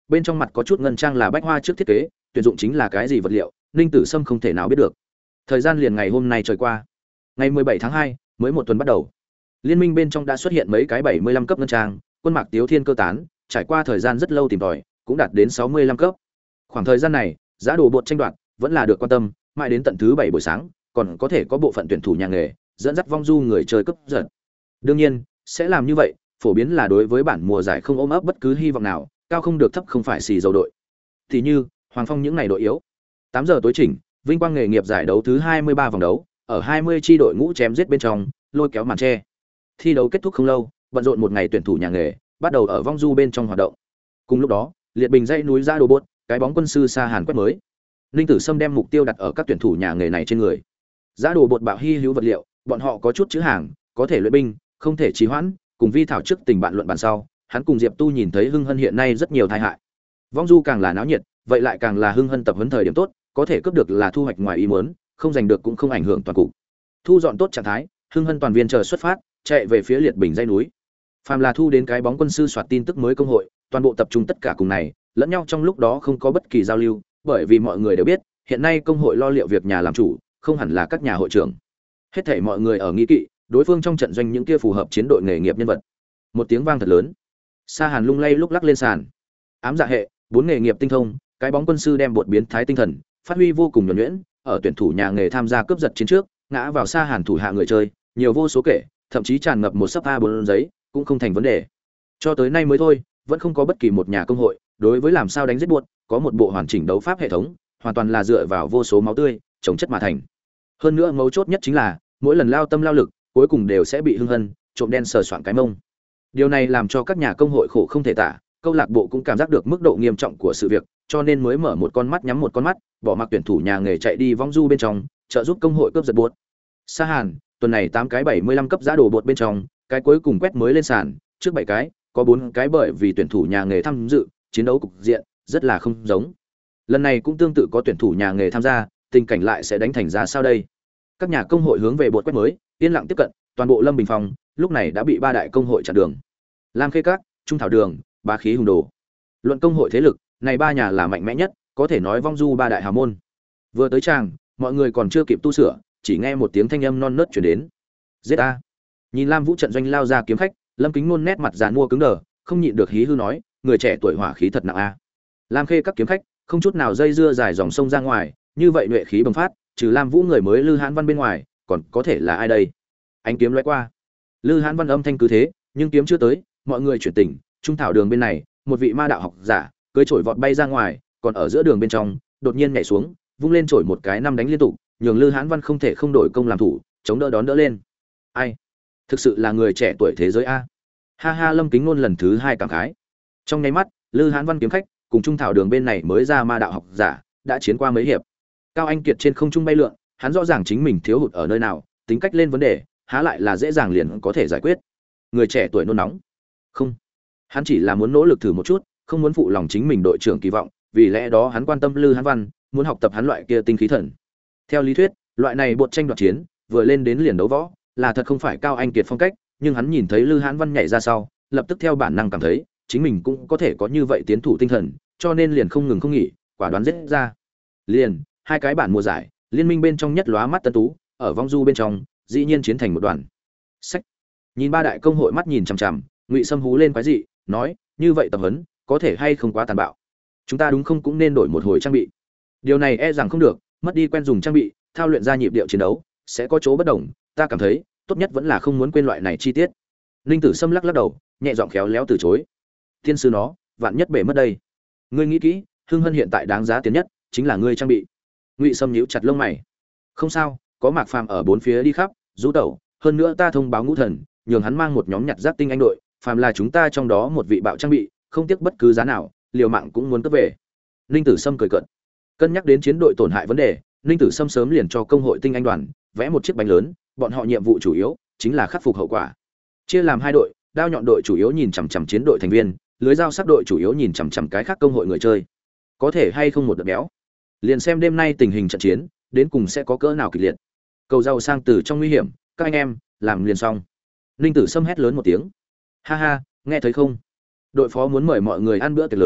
bên trong mặt có chút ngân trang là bách hoa trước thiết kế, tuyển dụng chính là cái gì vật liệu, Ninh Tử Sâm không thể nào biết được. Thời gian liền ngày hôm nay trôi qua. Ngày 17 tháng 2, mới một tuần bắt đầu. Liên minh bên trong đã xuất hiện mấy cái 75 cấp ngân trang, quân mạc Tiếu Thiên cơ tán, trải qua thời gian rất lâu tìm tòi, cũng đạt đến 65 cấp. Khoảng thời gian này, giá đồ bột tranh đoạt vẫn là được quan tâm, mãi đến tận thứ 7 buổi sáng, còn có thể có bộ phận tuyển thủ nhà nghề dẫn dắt vong du người chơi cấp giật. Đương nhiên, sẽ làm như vậy, phổ biến là đối với bản mùa giải không ôm ấp bất cứ hy vọng nào, cao không được thấp không phải xì dầu đội. Thì như Hoàng Phong những ngày đội yếu. 8 giờ tối chỉnh, Vinh Quang nghề nghiệp giải đấu thứ 23 vòng đấu, ở 20 chi đội ngũ chém giết bên trong, lôi kéo màn che. Thi đấu kết thúc không lâu, bận rộn một ngày tuyển thủ nhà nghề, bắt đầu ở vong du bên trong hoạt động. Cùng lúc đó, liệt bình dãy núi ra đồ bốt, cái bóng quân sư Sa Hàn quét mới. Ninh Tử Sâm đem mục tiêu đặt ở các tuyển thủ nhà nghề này trên người. Giá đồ bột bạo hy hữu vật liệu, bọn họ có chút chữ hàng, có thể luyện binh, không thể trì hoãn, cùng Vi Thảo trước tình bạn luận bàn sau, hắn cùng Diệp Tu nhìn thấy Hưng Hân hiện nay rất nhiều tai hại. Vong du càng là náo nhiệt, vậy lại càng là Hưng Hân tập huấn thời điểm tốt, có thể cướp được là thu hoạch ngoài ý muốn, không giành được cũng không ảnh hưởng toàn cục. Thu dọn tốt trạng thái, Hưng Hân toàn viên chờ xuất phát, chạy về phía liệt bình dãy núi. Phàm là thu đến cái bóng quân sư soạt tin tức mới công hội, toàn bộ tập trung tất cả cùng này, lẫn nhau trong lúc đó không có bất kỳ giao lưu, bởi vì mọi người đều biết, hiện nay công hội lo liệu việc nhà làm chủ, không hẳn là các nhà hội trưởng. Hết thảy mọi người ở nghi kỵ, đối phương trong trận doanh những kia phù hợp chiến đội nghề nghiệp nhân vật. Một tiếng vang thật lớn. Sa Hàn lung lay lúc lắc lên sàn. Ám dạ hệ, 4 nghề nghiệp tinh thông, cái bóng quân sư đem bột biến thái tinh thần, phát huy vô cùng nhuần nhuyễn, ở tuyển thủ nhà nghề tham gia cướp giật chiến trước, ngã vào Sa Hàn thủ hạ người chơi, nhiều vô số kể, thậm chí tràn ngập một sấp A4 giấy, cũng không thành vấn đề. Cho tới nay mới thôi, vẫn không có bất kỳ một nhà công hội đối với làm sao đánh giết buột, có một bộ hoàn chỉnh đấu pháp hệ thống, hoàn toàn là dựa vào vô số máu tươi, trồng chất mà thành. Hơn nữa mấu chốt nhất chính là, mỗi lần lao tâm lao lực, cuối cùng đều sẽ bị Hưng Hân trộm đen sờ soạng cái mông. Điều này làm cho các nhà công hội khổ không thể tả, câu lạc bộ cũng cảm giác được mức độ nghiêm trọng của sự việc, cho nên mới mở một con mắt nhắm một con mắt, bỏ mặc tuyển thủ nhà nghề chạy đi vong du bên trong, trợ giúp công hội cướp giật buột. Sa Hàn, tuần này 8 cái 75 cấp giá đồ bột bên trong, cái cuối cùng quét mới lên sàn, trước 7 cái, có 4 cái bởi vì tuyển thủ nhà nghề tham dự, chiến đấu cục diện rất là không giống. Lần này cũng tương tự có tuyển thủ nhà nghề tham gia, tình cảnh lại sẽ đánh thành ra sao đây? Các nhà công hội hướng về bột quét mới, yên lặng tiếp cận, toàn bộ Lâm Bình Phong lúc này đã bị ba đại công hội chặn đường. Lam Khê Các, Trung Thảo Đường, Bá Khí Hùng Đồ. Luận công hội thế lực, này ba nhà là mạnh mẽ nhất, có thể nói vong du ba đại hào môn. Vừa tới tràng, mọi người còn chưa kịp tu sửa, chỉ nghe một tiếng thanh âm non nớt truyền đến. Giết a! Nhìn Lam Vũ trận doanh lao ra kiếm khách, Lâm Kính Nôn nét mặt giàn mua cứng đờ, không nhịn được hí hư nói, người trẻ tuổi hỏa khí thật nặng a. Lam Khê Các kiếm khách, không chút nào dây dưa dài dòng sông ra ngoài, như vậy nhuệ khí bùng phát, trừ Lam Vũ người mới Lư Hãn Văn bên ngoài, còn có thể là ai đây? Ánh kiếm lóe qua. Lư Hãn Văn âm thanh cứ thế, nhưng kiếm chưa tới, mọi người chuyển tỉnh, Trung Thảo Đường bên này, một vị ma đạo học giả, cưỡi chổi vọt bay ra ngoài, còn ở giữa đường bên trong, đột nhiên nhảy xuống, vung lên chổi một cái năm đánh liên tục, nhường Lư Hãn Văn không thể không đổi công làm thủ, chống đỡ đón đỡ lên. Ai? Thực sự là người trẻ tuổi thế giới a. Ha ha, Lâm Kính Nôn lần thứ 2 cảm khái. Trong nháy mắt, Lư Hãn Văn kiếm khách cùng Trung Thảo Đường bên này mới ra ma đạo học giả, đã chiến qua mấy hiệp. Cao Anh Kiệt trên không trung bay lượn, hắn rõ ràng chính mình thiếu hụt ở nơi nào, tính cách lên vấn đề, há lại là dễ dàng liền có thể giải quyết. Người trẻ tuổi nôn nóng. Không, hắn chỉ là muốn nỗ lực thử một chút, không muốn phụ lòng chính mình đội trưởng kỳ vọng, vì lẽ đó hắn quan tâm Lư Hãn Văn, muốn học tập hắn loại kia tinh khí thần. Theo lý thuyết, loại này bột tranh đoạt chiến, vừa lên đến liền đấu võ, là thật không phải Cao Anh Kiệt phong cách, nhưng hắn nhìn thấy Lư Hãn Văn nhảy ra sau, lập tức theo bản năng cảm thấy, chính mình cũng có thể có như vậy tiến thủ tinh thần, cho nên liền không ngừng không nghỉ, quả đoán giết ra. Liền, hai cái bản mùa giải, liên minh bên trong nhất lóa mắt tân tú, ở vong du bên trong, dĩ nhiên chiến thành một đoàn. Sách. Nhìn ba đại công hội mắt nhìn chằm chằm, Ngụy Sâm hú lên quái dị, nói, như vậy tập huấn, có thể hay không quá tàn bạo. Chúng ta đúng không cũng nên đổi một hồi trang bị. Điều này e rằng không được, mất đi quen dùng trang bị, thao luyện ra nhịp điệu chiến đấu, sẽ có chỗ bất đồng, ta cảm thấy, tốt nhất vẫn là không muốn quên loại này chi tiết. Ninh Tử Sâm lắc lắc đầu, nhẹ giọng khéo léo từ chối. Thiên sư nó, vạn nhất bể mất đây. Ngươi nghĩ kỹ, Hưng Hân hiện tại đáng giá tiền nhất chính là ngươi trang bị. Ngụy Sâm nhíu chặt lông mày. Không sao, có Mạc Phàm ở bốn phía đi khắp, rú tẩu, hơn nữa ta thông báo Ngũ Thần, nhường hắn mang một nhóm nhặt rác tinh anh đội, phàm là chúng ta trong đó một vị bạo trang bị, không tiếc bất cứ giá nào, liều mạng cũng muốn cướp về. Ninh Tử Sâm cười cợt. Cân nhắc đến chiến đội tổn hại vấn đề, Ninh Tử Sâm sớm liền cho công hội tinh anh đoàn vẽ một chiếc bánh lớn, bọn họ nhiệm vụ chủ yếu chính là khắc phục hậu quả. Chia làm hai đội, đao nhọn đội chủ yếu nhìn chằm chằm chiến đội thành viên, lưới dao sắc đội chủ yếu nhìn chằm chằm cái khác công hội người chơi. Có thể hay không một đợt béo. Liền xem đêm nay tình hình trận chiến, đến cùng sẽ có cỡ nào kịch liệt. Cầu giàu sang từ trong nguy hiểm, các anh em, làm liền xong. Ninh Tử Sâm hét lớn một tiếng. Ha ha, nghe thấy không? Đội phó muốn mời mọi người ăn bữa tiệc lớn,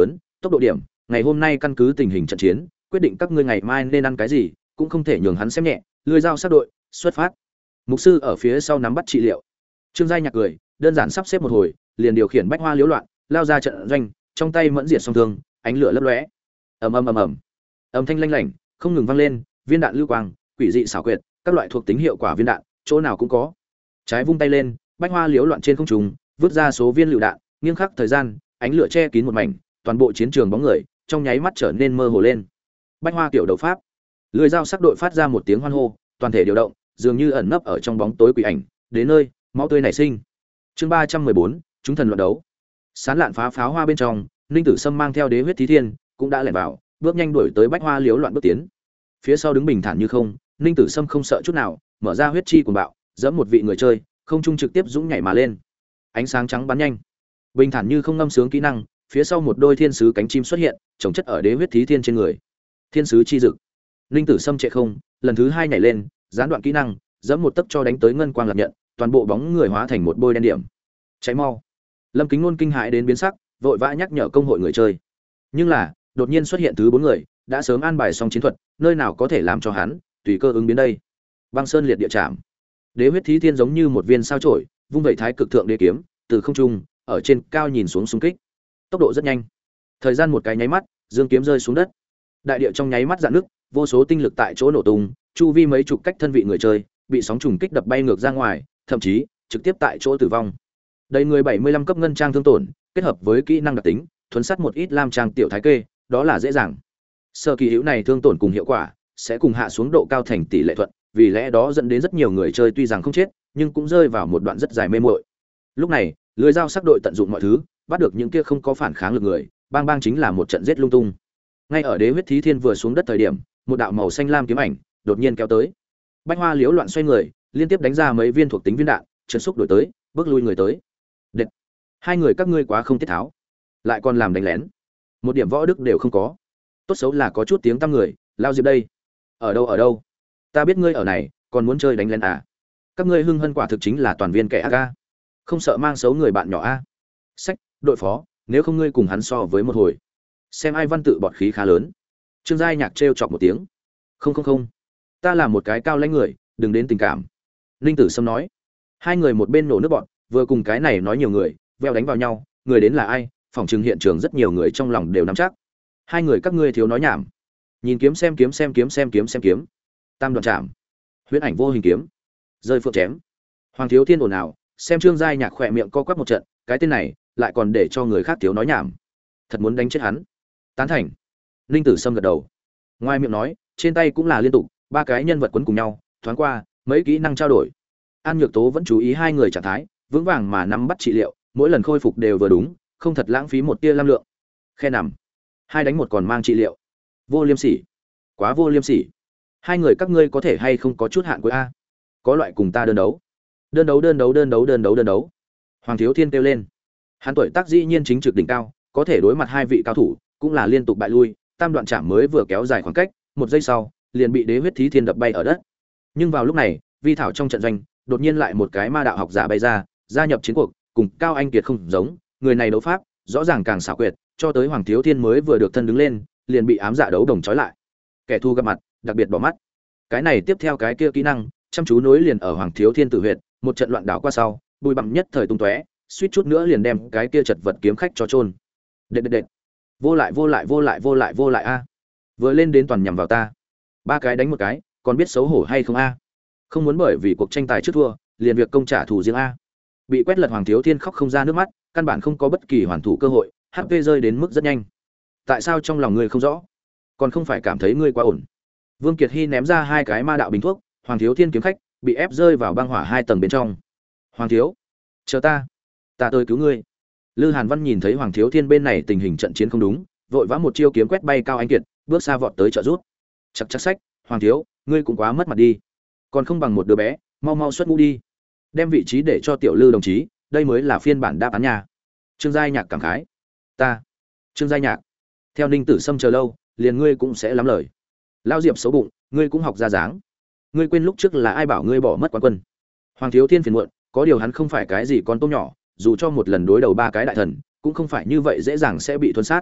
tốc độ điểm, ngày hôm nay căn cứ tình hình trận chiến, quyết định các ngươi ngày mai nên ăn cái gì, cũng không thể nhường hắn xem nhẹ. Lưỡi dao sát đội, xuất phát. Mục sư ở phía sau nắm bắt trị liệu. Trương Giai Nhạc cười, đơn giản sắp xếp một hồi, liền điều khiển bách hoa liễu loạn, lao ra trận doanh, trong tay mẫn diệt song thương, ánh lửa lấp lóe. Ầm ầm ầm ầm. Âm thanh lanh lảnh, không ngừng vang lên, viên đạn lưu quang, quỷ dị xảo quyệt, các loại thuộc tính hiệu quả viên đạn, chỗ nào cũng có. Trái vung tay lên, bách hoa liễu loạn trên không trung, vứt ra số viên lựu đạn, nghiêng khắc thời gian, ánh lửa che kín một mảnh, toàn bộ chiến trường bóng người trong nháy mắt trở nên mơ hồ lên. Bách hoa kiểu đấu pháp, lưỡi dao sắc đội phát ra một tiếng hoan hô, toàn thể điều động, dường như ẩn nấp ở trong bóng tối quỷ ảnh, đến nơi máu tươi nảy sinh. Chương 314, chúng thần luận đấu. Sán lạn phá pháo hoa bên trong, Ninh Tử Sâm mang theo Đế huyết thí thiên, cũng đã lẻn vào, bước nhanh đuổi tới bách hoa liễu loạn bước tiến. Phía sau đứng bình thản như không, Ninh Tử Sâm không sợ chút nào, mở ra huyết chi cuồng bạo, giẫm một vị người chơi, không trung trực tiếp dũng nhảy mà lên. Ánh sáng trắng bắn nhanh, bình thản như không ngâm sướng kỹ năng, phía sau một đôi thiên sứ cánh chim xuất hiện, chồng chất ở Đế huyết thí thiên trên người. Thiên sứ chi dực. Ninh Tử Sâm chạy không, lần thứ hai nhảy lên, gián đoạn kỹ năng, giẫm một tấc cho đánh tới ngân quang lập nhận, toàn bộ bóng người hóa thành một bôi đen điểm. Cháy mau. Lâm Kính Nôn kinh hãi đến biến sắc, vội vã nhắc nhở công hội người chơi. Nhưng là, đột nhiên xuất hiện thứ bốn người, đã sớm an bài xong chiến thuật, nơi nào có thể làm cho hắn tùy cơ ứng biến đây. Băng Sơn liệt địa chạm. Đế huyết thí thiên giống như một viên sao chổi, vung vẩy thái cực thượng đế kiếm, từ không trung, ở trên cao nhìn xuống xung kích. Tốc độ rất nhanh. Thời gian một cái nháy mắt, dương kiếm rơi xuống đất. Đại địa trong nháy mắt rạn nứt, vô số tinh lực tại chỗ nổ tung, chu vi mấy chục cách thân vị người chơi, bị sóng trùng kích đập bay ngược ra ngoài, thậm chí trực tiếp tại chỗ tử vong. Đầy người 75 cấp ngân trang thương tổn, kết hợp với kỹ năng đặc tính, thuấn sát một ít lam trang tiểu thái kê, đó là dễ dàng. Sơ kỳ hữu này thương tổn cùng hiệu quả sẽ cùng hạ xuống độ cao thành tỷ lệ thuận, vì lẽ đó dẫn đến rất nhiều người chơi tuy rằng không chết, nhưng cũng rơi vào một đoạn rất dài mê muội. Lúc này, lưới dao sắc đội tận dụng mọi thứ, bắt được những kia không có phản kháng lực người, bang bang chính là một trận giết lung tung. Ngay ở Đế huyết thí thiên vừa xuống đất thời điểm, một đạo màu xanh lam kiếm ảnh đột nhiên kéo tới. Bách hoa liễu loạn xoay người, liên tiếp đánh ra mấy viên thuộc tính viên đạn, trấn xúc đổi tới, bước lui người tới. Đệt. Hai người các ngươi quá không tiết tháo, lại còn làm đánh lén, một điểm võ đức đều không có. Tốt xấu là có chút tiếng tăm người, lao diệp đây. Ở đâu ở đâu? Ta biết ngươi ở này, còn muốn chơi đánh lén à? Các ngươi hưng hân quả thực chính là toàn viên kẻ ác a. Không sợ mang xấu người bạn nhỏ a. Sách, đội phó, nếu không ngươi cùng hắn so với một hồi, xem ai văn tự bọt khí khá lớn. Trương Giai Nhạc trêu chọc một tiếng. Không không không, ta là một cái cao lãnh người, đừng đến tình cảm. Ninh Tử Sâm nói. Hai người một bên nổ nước bọt, vừa cùng cái này nói nhiều người, veo đánh vào nhau, người đến là ai, phòng trừng hiện trường rất nhiều người trong lòng đều nắm chắc. Hai người các ngươi thiếu nói nhảm. Nhìn kiếm xem kiếm xem kiếm xem kiếm xem kiếm. Tam đoạn chạm. Huyễn ảnh vô hình kiếm. Rơi phượng chém. Hoàng Thiếu Thiên ồn ào, xem Trương Giai Nhạc khỏe miệng co quắp một trận, cái tên này lại còn để cho người khác thiếu nói nhảm. Thật muốn đánh chết hắn. Tán thành. Ninh Tử Sâm gật đầu. Ngoài miệng nói, trên tay cũng là liên tục, ba cái nhân vật quấn cùng nhau, thoáng qua, mấy kỹ năng trao đổi. An Nhược Tố vẫn chú ý hai người trạng thái, vững vàng mà nắm bắt trị liệu, mỗi lần khôi phục đều vừa đúng, không thật lãng phí một tia lam lượng. Khe nằm. Hai đánh một còn mang trị liệu. Vô liêm sỉ. Quá vô liêm sỉ. Hai người các ngươi có thể hay không có chút hạn cuối a? Có loại cùng ta đơn đấu. Đơn đấu đơn đấu đơn đấu đơn đấu đơn đấu. Hoàng Thiếu Thiên kêu lên. Hắn tuổi tác dĩ nhiên chính trực đỉnh cao, có thể đối mặt hai vị cao thủ, cũng là liên tục bại lui, tam đoạn chạm mới vừa kéo dài khoảng cách, một giây sau, liền bị Đế huyết thí thiên đập bay ở đất. Nhưng vào lúc này, Vi Thảo trong trận doanh, đột nhiên lại một cái ma đạo học giả bay ra, gia nhập chiến cuộc, cùng Cao Anh Kiệt không giống, người này đấu pháp rõ ràng càng xảo quyệt, cho tới Hoàng Thiếu Thiên mới vừa được thân đứng lên, liền bị ám dạ đấu đồng trói lại. Kẻ thù gặp mặt, đặc biệt bỏ mắt. Cái này tiếp theo cái kia kỹ năng, chăm chú nối liền ở Hoàng Thiếu Thiên tử huyệt, một trận loạn đảo qua sau, bùi bặm nhất thời tung tóe, suýt chút nữa liền đem cái kia chật vật kiếm khách cho chôn. Đệt đệt đệt. Vô lại vô lại vô lại vô lại vô lại a. Vừa lên đến toàn nhằm vào ta. Ba cái đánh một cái, còn biết xấu hổ hay không a? Không muốn bởi vì cuộc tranh tài trước thua, liền việc công trả thù riêng a. Bị quét lật Hoàng Thiếu Thiên khóc không ra nước mắt, căn bản không có bất kỳ hoàn thủ cơ hội, HP rơi đến mức rất nhanh. Tại sao trong lòng ngươi không rõ? Còn không phải cảm thấy ngươi quá ổn. Vương Kiệt Hy ném ra hai cái ma đạo bình thuốc, Hoàng Thiếu Thiên kiếm khách bị ép rơi vào băng hỏa hai tầng bên trong. Hoàng thiếu, chờ ta tới cứu ngươi. Lư Hàn Văn nhìn thấy Hoàng Thiếu Thiên bên này tình hình trận chiến không đúng, vội vã một chiêu kiếm quét bay Cao Anh Kiệt, bước xa vọt tới trợ giúp. Chắc chắc sách, Hoàng thiếu, ngươi cũng quá mất mặt đi, còn không bằng một đứa bé, mau mau xuất ngũ đi, đem vị trí để cho tiểu Lư đồng chí, đây mới là phiên bản đáp án nhà. Trương Giai Nhạc cảm khái. Trương Giai Nhạc, theo Ninh Tử Sâm chờ lâu, liền ngươi cũng sẽ lắm lời. Lao Diệp xấu bụng, ngươi cũng học ra dáng. Ngươi quên lúc trước là ai bảo ngươi bỏ mất quán quân? Hoàng Thiếu Thiên phiền muộn, có điều hắn không phải cái gì con tôm nhỏ, dù cho một lần đối đầu ba cái đại thần, cũng không phải như vậy dễ dàng sẽ bị thuần sát.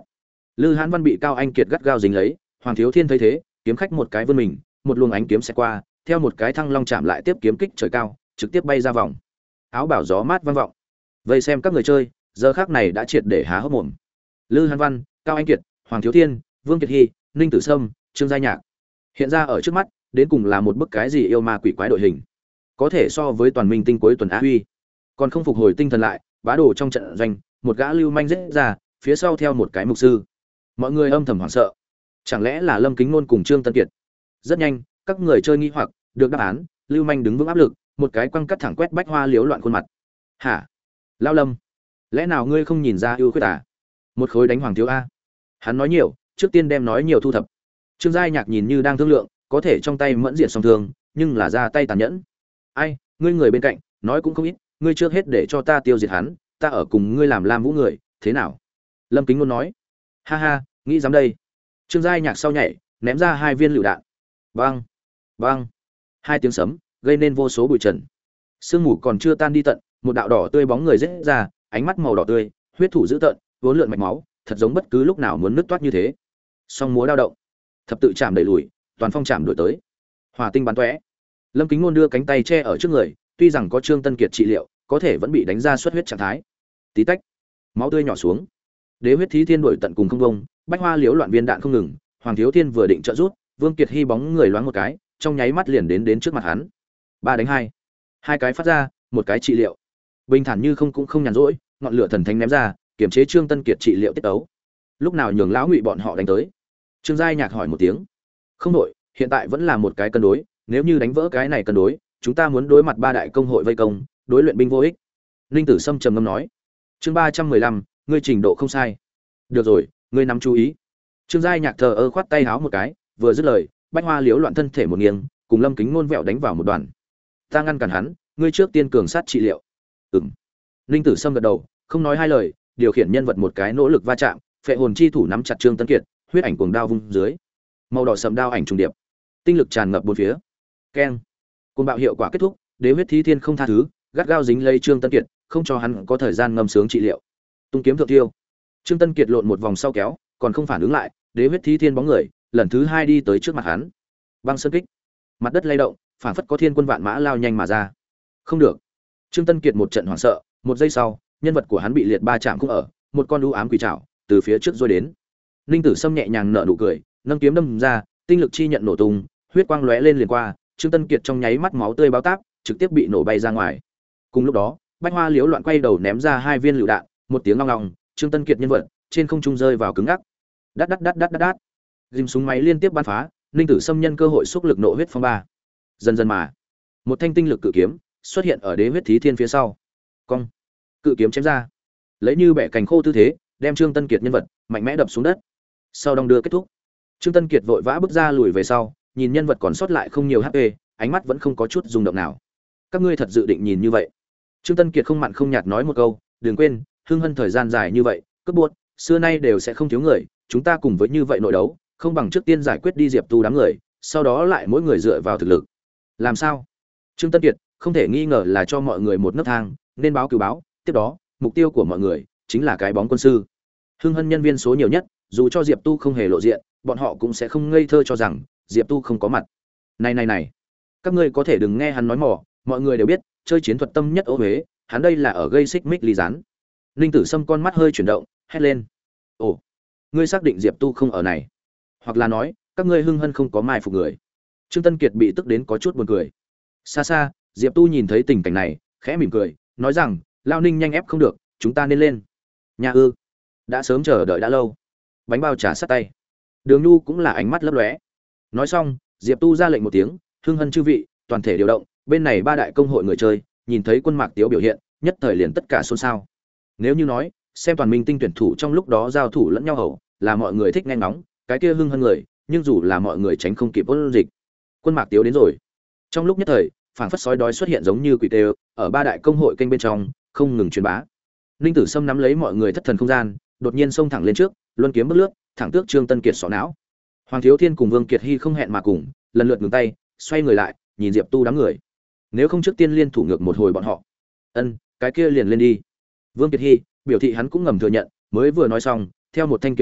Lư Hãn Văn bị Cao Anh Kiệt gắt gao dính lấy, Hoàng Thiếu Thiên thấy thế, kiếm khách một cái vươn mình, một luồng ánh kiếm sẽ qua, theo một cái thăng long chạm lại tiếp kiếm kích trời cao, trực tiếp bay ra vòng. Áo bảo gió mát vang vọng. Vây xem các người chơi, giờ khắc này đã triệt để há hốc mồm. Lư Hãn Văn, Cao Anh Kiệt, Hoàng Thiếu Thiên, Vương Kiệt Hy, Ninh Tử Sâm, Trương Gia Nhạc. Hiện ra ở trước mắt, đến cùng là một bức cái gì yêu ma quỷ quái đội hình. Có thể so với toàn minh tinh cuối tuần Á Huy. Còn không phục hồi tinh thần lại, bá đồ trong trận doanh, một gã lưu manh rết ra, phía sau theo một cái mục sư. Mọi người âm thầm hoảng sợ. Chẳng lẽ là Lâm Kính Nôn cùng Trương Tân Kiệt? Rất nhanh, các người chơi nghi hoặc, được đáp án, lưu manh đứng vững áp lực, một cái quăng cắt thẳng quét Bách Hoa liếu loạn khuôn mặt. Hả? Lão Lâm, lẽ nào ngươi không nhìn ra ưu khuyết à? Một khối đánh Hoàng Thiếu a. Hắn nói nhiều, trước tiên đem nói nhiều thu thập. Trương Giai Nhạc nhìn như đang thương lượng, có thể trong tay mẫn diện song thương, nhưng là ra tay tàn nhẫn. Ai, ngươi người bên cạnh, nói cũng không ít, ngươi trước hết để cho ta tiêu diệt hắn, ta ở cùng ngươi làm Lam Vũ người, thế nào? Lâm Kính Nôn nói. Ha ha, nghĩ dám đây. Trương Giai Nhạc sau nhảy, ném ra 2 viên lựu đạn. Bang, bang. 2 tiếng sấm, gây nên vô số bụi trần. Sương mù còn chưa tan đi tận, một đạo đỏ tươi bóng người rết ra, ánh mắt màu đỏ tươi, huyết thủ dữ tợn, vốn lượn mạch máu, thật giống bất cứ lúc nào muốn nứt toát như thế. Song múa đao động, thập tự chạm đẩy lùi, toàn phong chạm đuổi tới. Hỏa tinh bắn tóe. Lâm Kính Nôn đưa cánh tay che ở trước người, tuy rằng có Trương Tân Kiệt trị liệu, có thể vẫn bị đánh ra xuất huyết trạng thái. Tí tách, máu tươi nhỏ xuống. Đế huyết thí thiên đuổi tận cùng không bông, Bách Hoa liếu loạn viên đạn không ngừng, Hoàng Thiếu Thiên vừa định trợ rút, Vương Kiệt Hy bóng người loáng một cái, trong nháy mắt liền đến trước mặt hắn. 3 đánh 2. 2 cái phát ra, một cái trị liệu. Bình thản như không cũng không nhàn rỗi, ngọn lửa thần thánh ném ra, kiểm chế Trương Tân Kiệt trị liệu tiết tấu. Lúc nào nhường lão Ngụy bọn họ đánh tới? Trương Giai Nhạc hỏi một tiếng. Không đổi, hiện tại vẫn là một cái cân đối, nếu như đánh vỡ cái này cân đối, chúng ta muốn đối mặt 3 đại công hội vây công, đối luyện binh vô ích. Ninh Tử Sâm trầm ngâm nói. Chương 315, ngươi trình độ không sai. Được rồi, ngươi nắm chú ý. Trương Giai Nhạc thờ ơ khoát tay háo một cái, vừa dứt lời, Bách Hoa liếu loạn thân thể một nghiêng, cùng Lâm Kính Nôn vẹo đánh vào một đoàn. Ta ngăn cản hắn, ngươi trước tiên cường sát trị liệu. Ừm. Ninh Tử Sâm gật đầu, không nói hai lời, điều khiển nhân vật một cái nỗ lực va chạm, phệ hồn chi thủ nắm chặt Trương Tân Kiệt, huyết ảnh cuồng đao vung dưới. Màu đỏ sẫm đao ảnh trùng điệp, tinh lực tràn ngập bốn phía. Keng. Cuồng bạo hiệu quả kết thúc, đế huyết thí thiên không tha thứ, gắt gao dính lấy Trương Tân Kiệt, không cho hắn có thời gian ngâm sướng trị liệu. Tung kiếm thượng tiêu. Trương Tân Kiệt lộn một vòng sau kéo, còn không phản ứng lại, đế huyết thí thiên bóng người, lần thứ 2 đi tới trước mặt hắn. Băng sơn kích. Mặt đất lay động, phản phất có thiên quân vạn mã lao nhanh mà ra. Không được. Trương Tân Kiệt một trận hoảng sợ, một giây sau, nhân vật của hắn bị liệt 3 chạm cũng ở, một con u ám quỷ trảo từ phía trước rôi đến. Ninh Tử Sâm nhẹ nhàng nở nụ cười, nâng kiếm đâm ra, tinh lực chi nhận nổ tung, huyết quang lóe lên liền qua, Trương Tân Kiệt trong nháy mắt máu tươi báo táp, trực tiếp bị nổ bay ra ngoài. Cùng lúc đó, Bách Hoa liếu loạn quay đầu ném ra 2 viên lựu đạn, một tiếng long long, Trương Tân Kiệt nhân vật trên không trung rơi vào cứng ngắc. Đát đát đát đát đát đát. Dìm súng máy liên tiếp bắn phá, Ninh Tử Sâm nhân cơ hội xúc lực nộ huyết phong ba. Dần dần mà, một thanh tinh lực cự kiếm xuất hiện ở đế huyết thí thiên phía sau. Cong. Cự kiếm chém ra, lấy như bẻ cành khô tư thế, đem Trương Tân Kiệt nhân vật mạnh mẽ đập xuống đất. Sau đong đưa kết thúc, Trương Tân Kiệt vội vã bước ra lùi về sau, nhìn nhân vật còn sót lại không nhiều HP, ánh mắt vẫn không có chút rung động nào. Các ngươi thật dự định nhìn như vậy? Trương Tân Kiệt không mặn không nhạt nói một câu, đừng quên, Hưng Hân thời gian dài như vậy, cướp buốt, xưa nay đều sẽ không thiếu người, chúng ta cùng với như vậy nội đấu, không bằng trước tiên giải quyết đi Diệp Tu đám người, sau đó lại mỗi người dựa vào thực lực. Làm sao? Trương Tân Kiệt không thể nghi ngờ là cho mọi người một nấc thang, nên báo cứu báo, tiếp đó, mục tiêu của mọi người chính là cái bóng quân sư. Hưng Hân nhân viên số nhiều nhất, dù cho Diệp Tu không hề lộ diện, bọn họ cũng sẽ không ngây thơ cho rằng Diệp Tu không có mặt. Này, các ngươi có thể đừng nghe hắn nói mỏ, mọi người đều biết, chơi chiến thuật tâm nhất Ô Huế, hắn đây là ở gây xích mích ly gián. Ninh Tử Sâm con mắt hơi chuyển động, hét lên: "Ồ, ngươi xác định Diệp Tu không ở này? Hoặc là nói, các ngươi Hưng Hân không có mai phục người?" Trương Tân Kiệt bị tức đến có chút buồn cười. Xa xa, Diệp Tu nhìn thấy tình cảnh này, khẽ mỉm cười, nói rằng: "Lao Ninh nhanh ép không được, chúng ta nên lên." Nhà ư? Đã sớm chờ đợi đã lâu. Bánh bao trà sát tay. Đường Nhu cũng là ánh mắt lấp lóe. Nói xong, Diệp Tu ra lệnh một tiếng, Hưng Hân chư vị, toàn thể điều động, bên này 3 đại công hội người chơi, nhìn thấy Quân Mạc Tiếu biểu hiện, nhất thời liền tất cả xôn xao. Nếu như nói, xem toàn minh tinh tuyển thủ trong lúc đó giao thủ lẫn nhau hầu, là mọi người thích nghe ngóng, cái kia Hưng Hân người, nhưng dù là mọi người tránh không kịp ôn dịch. Quân Mạc Tiếu đến rồi. Trong lúc nhất thời, phảng phất sói đói xuất hiện giống như quỷ tê, ở 3 đại công hội kênh bên trong, không ngừng truyền bá. Ninh Tử Sâm nắm lấy mọi người thất thần không gian, đột nhiên xông thẳng lên trước, luân kiếm bước lướt, thẳng tước Trương Tân Kiệt sọ não. Hoàng Thiếu Thiên cùng Vương Kiệt Hy không hẹn mà cùng, lần lượt ngừng tay, xoay người lại, nhìn Diệp Tu đám người. Nếu không trước tiên liên thủ ngược một hồi bọn họ. Cái kia liền lên đi. Vương Kiệt Hy biểu thị hắn cũng ngầm thừa nhận, mới vừa nói xong, theo một thanh kiếm nhọn,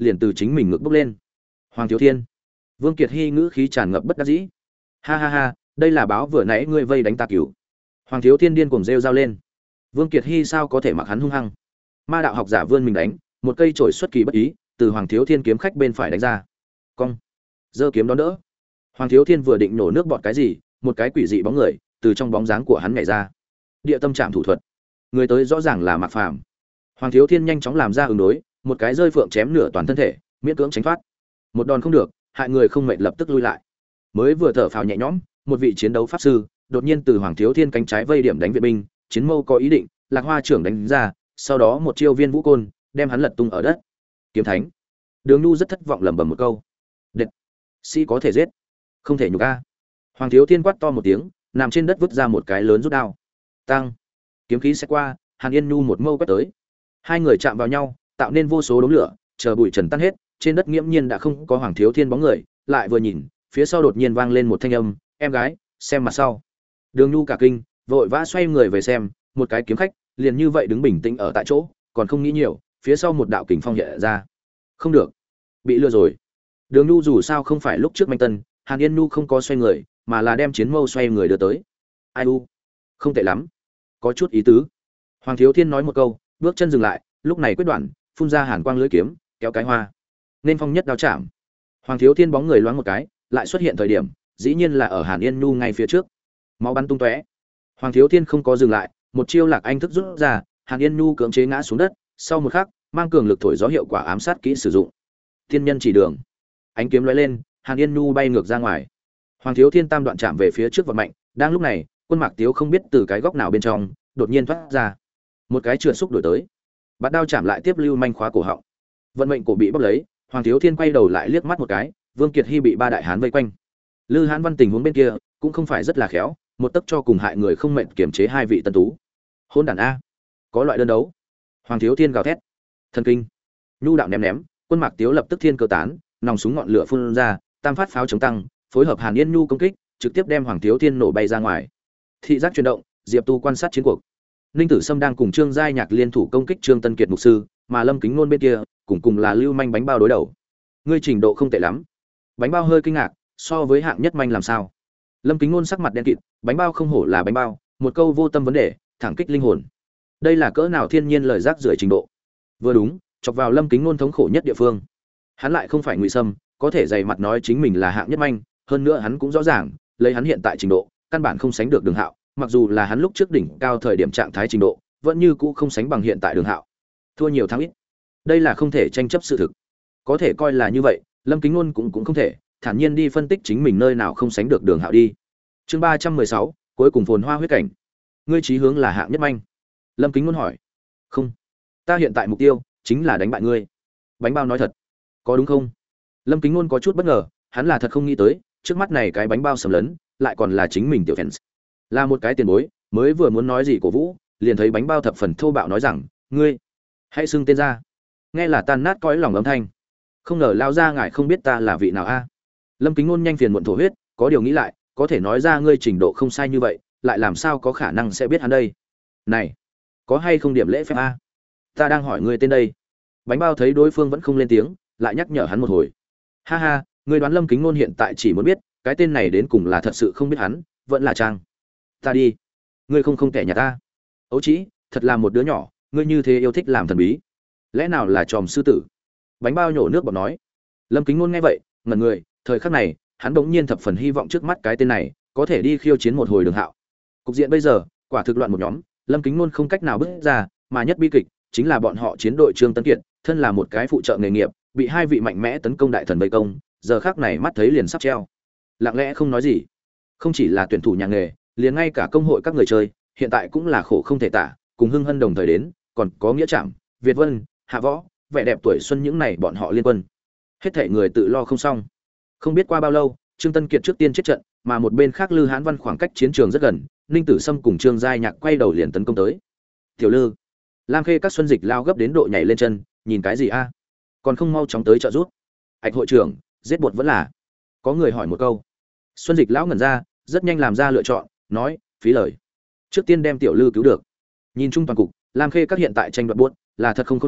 liền từ chính mình ngực bốc lên. Hoàng Thiếu Thiên. Vương Kiệt Hy ngữ khí tràn ngập bất đắc dĩ. Ha ha ha, đây là báo vừa nãy ngươi vây đánh ta cửu. Hoàng Thiếu Thiên điên cuồng rêu rao lên. Vương Kiệt Hy sao có thể mặc hắn hung hăng. Ma đạo học giả vươn mình đánh, một cây chổi xuất kỳ bất ý, từ Hoàng Thiếu Thiên kiếm khách bên phải đánh ra. Cong. Giơ kiếm đón đỡ. Hoàng Thiếu Thiên vừa định nổ nước bọt cái gì, một cái quỷ dị bóng người từ trong bóng dáng của hắn nhảy ra. Địa tâm trảm thủ thuật. Người tới rõ ràng là Mạc Phàm. Hoàng Thiếu Thiên nhanh chóng làm ra ứng đối, một cái rơi phượng chém nửa toàn thân thể, miễn cưỡng tránh thoát. Một đòn không được, hại người không mệt lập tức lui lại. Mới vừa thở phào nhẹ nhõm, một vị chiến đấu pháp sư đột nhiên từ Hoàng Thiếu Thiên cánh trái vây điểm đánh viện binh, chiến mâu có ý định, Lạc Hoa trưởng đánh ra, sau đó một chiêu viên vũ côn, đem hắn lật tung ở đất. Kiếm thánh. Đường Nhu rất thất vọng lẩm bẩm một câu. Đệt. Sĩ có thể giết, không thể nhục a. Hoàng Thiếu Thiên quát to một tiếng, nằm trên đất vứt ra một cái lớn rút đao. Tăng. Kiếm khí sẽ qua, Hàn Yên Nhu một mâu quét tới. Hai người chạm vào nhau, tạo nên vô số đốm lửa, chờ bụi trần tan hết, trên đất nghiễm nhiên đã không có Hoàng Thiếu Thiên bóng người, lại vừa nhìn, phía sau đột nhiên vang lên một thanh âm, "Em gái, xem mặt sau." Đường Nhu cả kinh, vội vã xoay người về xem, một cái kiếm khách, liền như vậy đứng bình tĩnh ở tại chỗ, còn không nghĩ nhiều, phía sau một đạo kình phong hiện ra. Không được, bị lừa rồi. Đường Nhu dù sao không phải lúc trước manh tân, Hàn Yên Nhu không có xoay người, mà là đem chiến mâu xoay người đưa tới. Ai u, không tệ lắm, có chút ý tứ. Hoàng Thiếu Thiên nói một câu, bước chân dừng lại, lúc này quyết đoạn, phun ra hàn quang lưỡi kiếm, kéo cái hoa. Nên phong nhất đao chạm. Hoàng Thiếu Thiên bóng người loáng một cái, lại xuất hiện thời điểm, dĩ nhiên là ở Hàn Yên Nhu ngay phía trước. Máu bắn tung tóe. Hoàng Thiếu Thiên không có dừng lại, một chiêu Lạc Anh thức rút ra, Hàn Yên Nhu cưỡng chế ngã xuống đất, sau một khắc, mang cường lực thổi gió hiệu quả ám sát kỹ sử dụng. Thiên nhân chỉ đường. Ánh kiếm lóe lên, Hàn Yên Nhu bay ngược ra ngoài. Hoàng Thiếu Thiên tam đoạn chạm về phía trước và mạnh, đang lúc này, Quân Mạc Tiếu không biết từ cái góc nào bên trong, đột nhiên thoát ra. Một cái trượt xúc đổi tới. Bạt đao chạm lại tiếp Lưu Manh khóa cổ họng. Vận mệnh cổ bị bóc lấy, Hoàng Thiếu Thiên quay đầu lại liếc mắt một cái, Vương Kiệt Hy bị ba đại hán vây quanh. Lư Hán Văn tình huống bên kia cũng không phải rất là khéo, một tấc cho cùng hại người không mệnh kiểm chế hai vị tân tú. Hôn đàn a, có loại đơn đấu. Hoàng Thiếu Thiên gào thét. Thần kinh. Nhu đạo ném ném, Quân Mạc Tiếu lập tức thiên cơ tán, nòng súng ngọn lửa phun ra, tam phát pháo chống tăng, phối hợp Hàn Yên Nhu công kích, trực tiếp đem Hoàng Thiếu Thiên nổ bay ra ngoài. Thị giác chuyển động, Diệp Tu quan sát chiến cuộc. Ninh Tử Sâm đang cùng Trương Giai Nhạc liên thủ công kích Trương Tân Kiệt mục sư, mà Lâm Kính Nôn bên kia, cùng là Lưu Manh bánh bao đối đầu. Ngươi trình độ không tệ lắm. Bánh bao hơi kinh ngạc, so với hạng nhất manh làm sao? Lâm Kính Nôn sắc mặt đen kịt, bánh bao không hổ là bánh bao, một câu vô tâm vấn đề, thẳng kích linh hồn. Đây là cỡ nào thiên nhiên lời rác rưởi trình độ. Vừa đúng, chọc vào Lâm Kính Nôn thống khổ nhất địa phương. Hắn lại không phải Ngụy Sâm, có thể dày mặt nói chính mình là hạng nhất manh, hơn nữa hắn cũng rõ ràng, lấy hắn hiện tại trình độ, căn bản không sánh được Đường Hạo, mặc dù là hắn lúc trước đỉnh cao thời điểm trạng thái trình độ, vẫn như cũ không sánh bằng hiện tại Đường Hạo. Thua nhiều thắng ít. Đây là không thể tranh chấp sự thực. Có thể coi là như vậy, Lâm Kính Nôn cũng không thể thản nhiên đi phân tích chính mình nơi nào không sánh được Đường Hạo đi. Chương 316, cuối cùng phồn hoa huyết cảnh. Ngươi chí hướng là hạng nhất manh. Lâm Kính Nôn hỏi. Không, ta hiện tại mục tiêu chính là đánh bại ngươi. Bánh bao nói thật, có đúng không? Lâm Kính Nôn có chút bất ngờ, hắn là thật không nghĩ tới, trước mắt này cái bánh bao sầm lấn, lại còn là chính mình tiểu fans. Là một cái tiền bối, mới vừa muốn nói gì cổ vũ, liền thấy bánh bao thập phần thô bạo nói rằng, ngươi, hãy xưng tên ra. Nghe là tan nát cõi lòng âm thanh. Không ngờ lao ra ngài không biết ta là vị nào a. Lâm Kính Nôn nhanh phiền muộn thổ huyết, có điều nghĩ lại, có thể nói ra ngươi trình độ không sai như vậy, lại làm sao có khả năng sẽ biết hắn đây? Này, có hay không điểm lễ phép a? Ta đang hỏi ngươi tên đây. Bánh bao thấy đối phương vẫn không lên tiếng, lại nhắc nhở hắn một hồi. Ha ha, ngươi đoán Lâm Kính Nôn hiện tại chỉ muốn biết, cái tên này đến cùng là thật sự không biết hắn, vẫn là trang. Ta đi, ngươi không kẻ nhà ta. Ấu Chỉ, thật là một đứa nhỏ, ngươi như thế yêu thích làm thần bí, lẽ nào là tròm sư tử? Bánh bao nhổ nước bọt nói. Lâm Kính Nôn nghe vậy, ngẩn người, thời khắc này, hắn bỗng nhiên thập phần hy vọng trước mắt cái tên này có thể đi khiêu chiến một hồi Đường Hạo. Cục diện bây giờ, quả thực loạn một nhóm, Lâm Kính Nôn không cách nào bước ra, mà nhất bi kịch chính là bọn họ chiến đội Trương Tấn Kiệt, thân là một cái phụ trợ nghề nghiệp, bị hai vị mạnh mẽ tấn công đại thần vây công, giờ khắc này mắt thấy liền sắp treo. Lặng lẽ không nói gì. Không chỉ là tuyển thủ nhà nghề, liền ngay cả công hội các người chơi, hiện tại cũng là khổ không thể tả, cùng Hưng Hân đồng thời đến, còn có Nghĩa Trạm, Việt Vân, Hạ Võ, vẻ đẹp tuổi xuân những này bọn họ liên quân. Hết thảy người tự lo không xong. Không biết qua bao lâu, Trương Tân Kiệt trước tiên chết trận, mà một bên khác Lư Hán Văn khoảng cách chiến trường rất gần, Ninh Tử Sâm cùng Trương Giai Nhạc quay đầu liền tấn công tới. Tiểu Lư, Lam Khê các xuân dịch lao gấp đến độ nhảy lên chân, nhìn cái gì a? Còn không mau chóng tới trợ giúp. Ảch hội trưởng, giết bột vẫn là. Có người hỏi một câu. Xuân dịch lão ngẩn ra, rất nhanh làm ra lựa chọn, nói, phí lời. Trước tiên đem Tiểu Lư cứu được. Nhìn chung toàn cục, Lam Khê các hiện tại tranh đoạt buốt, là thật không khôn ngoan,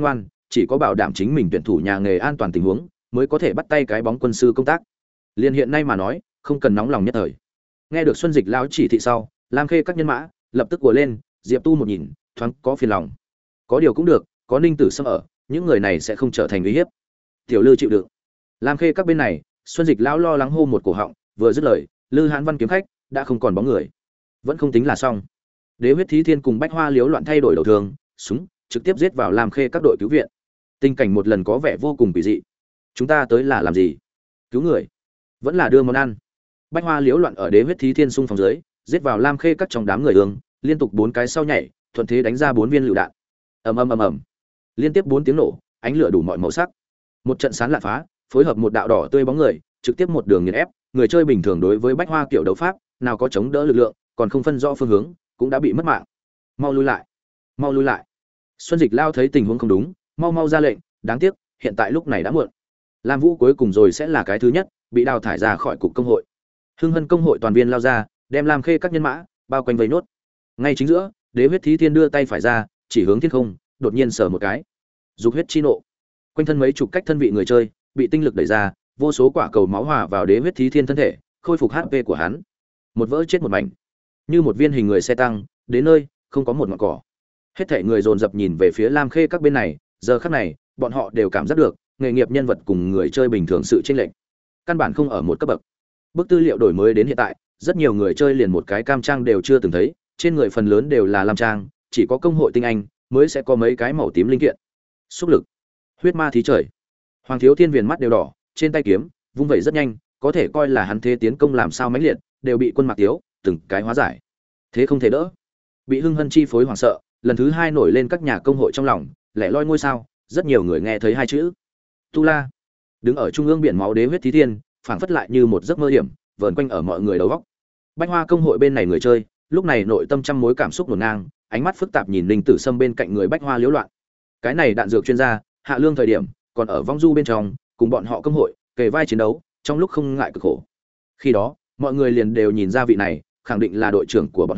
chỉ có bảo đảm chính mình tuyển thủ nhà nghề an toàn tình huống mới có thể bắt tay cái bóng quân sư công tác. Liên hiện nay mà nói, không cần nóng lòng nhất thời. Nghe được Xuân Dịch lão chỉ thị sau, Lam Khê các nhân mã lập tức của lên, Diệp Tu một nhìn, thoáng có phiền lòng. Có điều cũng được, có Ninh Tử Sâm ở, những người này sẽ không trở thành uy hiếp. Tiểu Lư chịu đựng. Lam Khê các bên này, Xuân Dịch lão lo lắng hô một cổ họng, vừa dứt lời, Lư Hãn Văn kiếm khách đã không còn bóng người. Vẫn không tính là xong. Đế huyết thí thiên cùng Bách Hoa liếu loạn thay đổi đầu thường, súng trực tiếp giết vào Lam Khê các đội cứu viện. Tình cảnh một lần có vẻ vô cùng kỳ dị. Chúng ta tới là làm gì? Cứu người? Vẫn là đưa món ăn? Bách Hoa liếu loạn ở Đế huyết thí thiên xung phong dưới, giết vào Lam Khê các trong đám người ương, liên tục 4 cái sau nhảy, thuận thế đánh ra 4 viên lựu đạn. Ầm ầm ầm ầm. Liên tiếp 4 tiếng nổ, ánh lửa đủ mọi màu sắc. Một trận sáng lạ phá, phối hợp một đạo đỏ tươi bóng người, trực tiếp một đường nghiền ép, người chơi bình thường đối với Bách Hoa kiểu đấu pháp, nào có chống đỡ lực lượng, còn không phân rõ phương hướng, cũng đã bị mất mạng. Mau lui lại, mau lui lại. Xuân Dịch lao thấy tình huống không đúng, mau mau ra lệnh, đáng tiếc, hiện tại lúc này đã muộn. Lam Vũ cuối cùng rồi sẽ là cái thứ nhất, bị đào thải ra khỏi cục công hội. Hưng Hân công hội toàn viên lao ra, đem Lam Khê các nhân mã bao quanh vây nốt. Ngay chính giữa, Đế huyết thí thiên đưa tay phải ra, chỉ hướng thiên không, đột nhiên sờ một cái. Dục huyết chi nộ. Quanh thân mấy chục cách thân vị người chơi, bị tinh lực đẩy ra, vô số quả cầu máu hòa vào Đế huyết thí thiên thân thể, khôi phục HP của hắn. Một vỡ chết một mảnh. Như một viên hình người xe tăng, đến nơi không có một ngọn cỏ. Hết thảy người dồn dập nhìn về phía Lam Khê các bên này, giờ khắc này, bọn họ đều cảm giác được, nghề nghiệp nhân vật cùng người chơi bình thường sự chênh lệch, căn bản không ở một cấp bậc. Bức tư liệu đổi mới đến hiện tại, rất nhiều người chơi liền một cái cam trang đều chưa từng thấy, trên người phần lớn đều là lam trang, chỉ có công hội tinh anh mới sẽ có mấy cái màu tím linh kiện. Xúc lực, huyết ma thí trời. Hoàng Thiếu Thiên viền mắt đều đỏ, trên tay kiếm vung vẩy rất nhanh, có thể coi là hắn thế tiến công làm sao mãnh liệt, đều bị Quân Mạc Tiếu từng cái hóa giải. Thế không thể đỡ. Bị Hưng Hân chi phối hoảng sợ, lần thứ 2 nổi lên các nhà công hội trong lòng, lẻ loi ngôi sao, rất nhiều người nghe thấy hai chữ Tu La. Đứng ở trung ương biển máu Đế huyết thí thiên, phảng phất lại như một giấc mơ hiểm, vờn quanh ở mọi người đầu góc. Bách Hoa công hội bên này người chơi, lúc này nội tâm trăm mối cảm xúc hỗn ngang, ánh mắt phức tạp nhìn Ninh Tử Sâm bên cạnh người Bách Hoa liễu loạn. Cái này đạn dược chuyên gia, hạ lương thời điểm, còn ở vong du bên trong, cùng bọn họ công hội kề vai chiến đấu, trong lúc không ngại cực khổ. Khi đó, mọi người liền đều nhìn ra vị này, khẳng định là đội trưởng của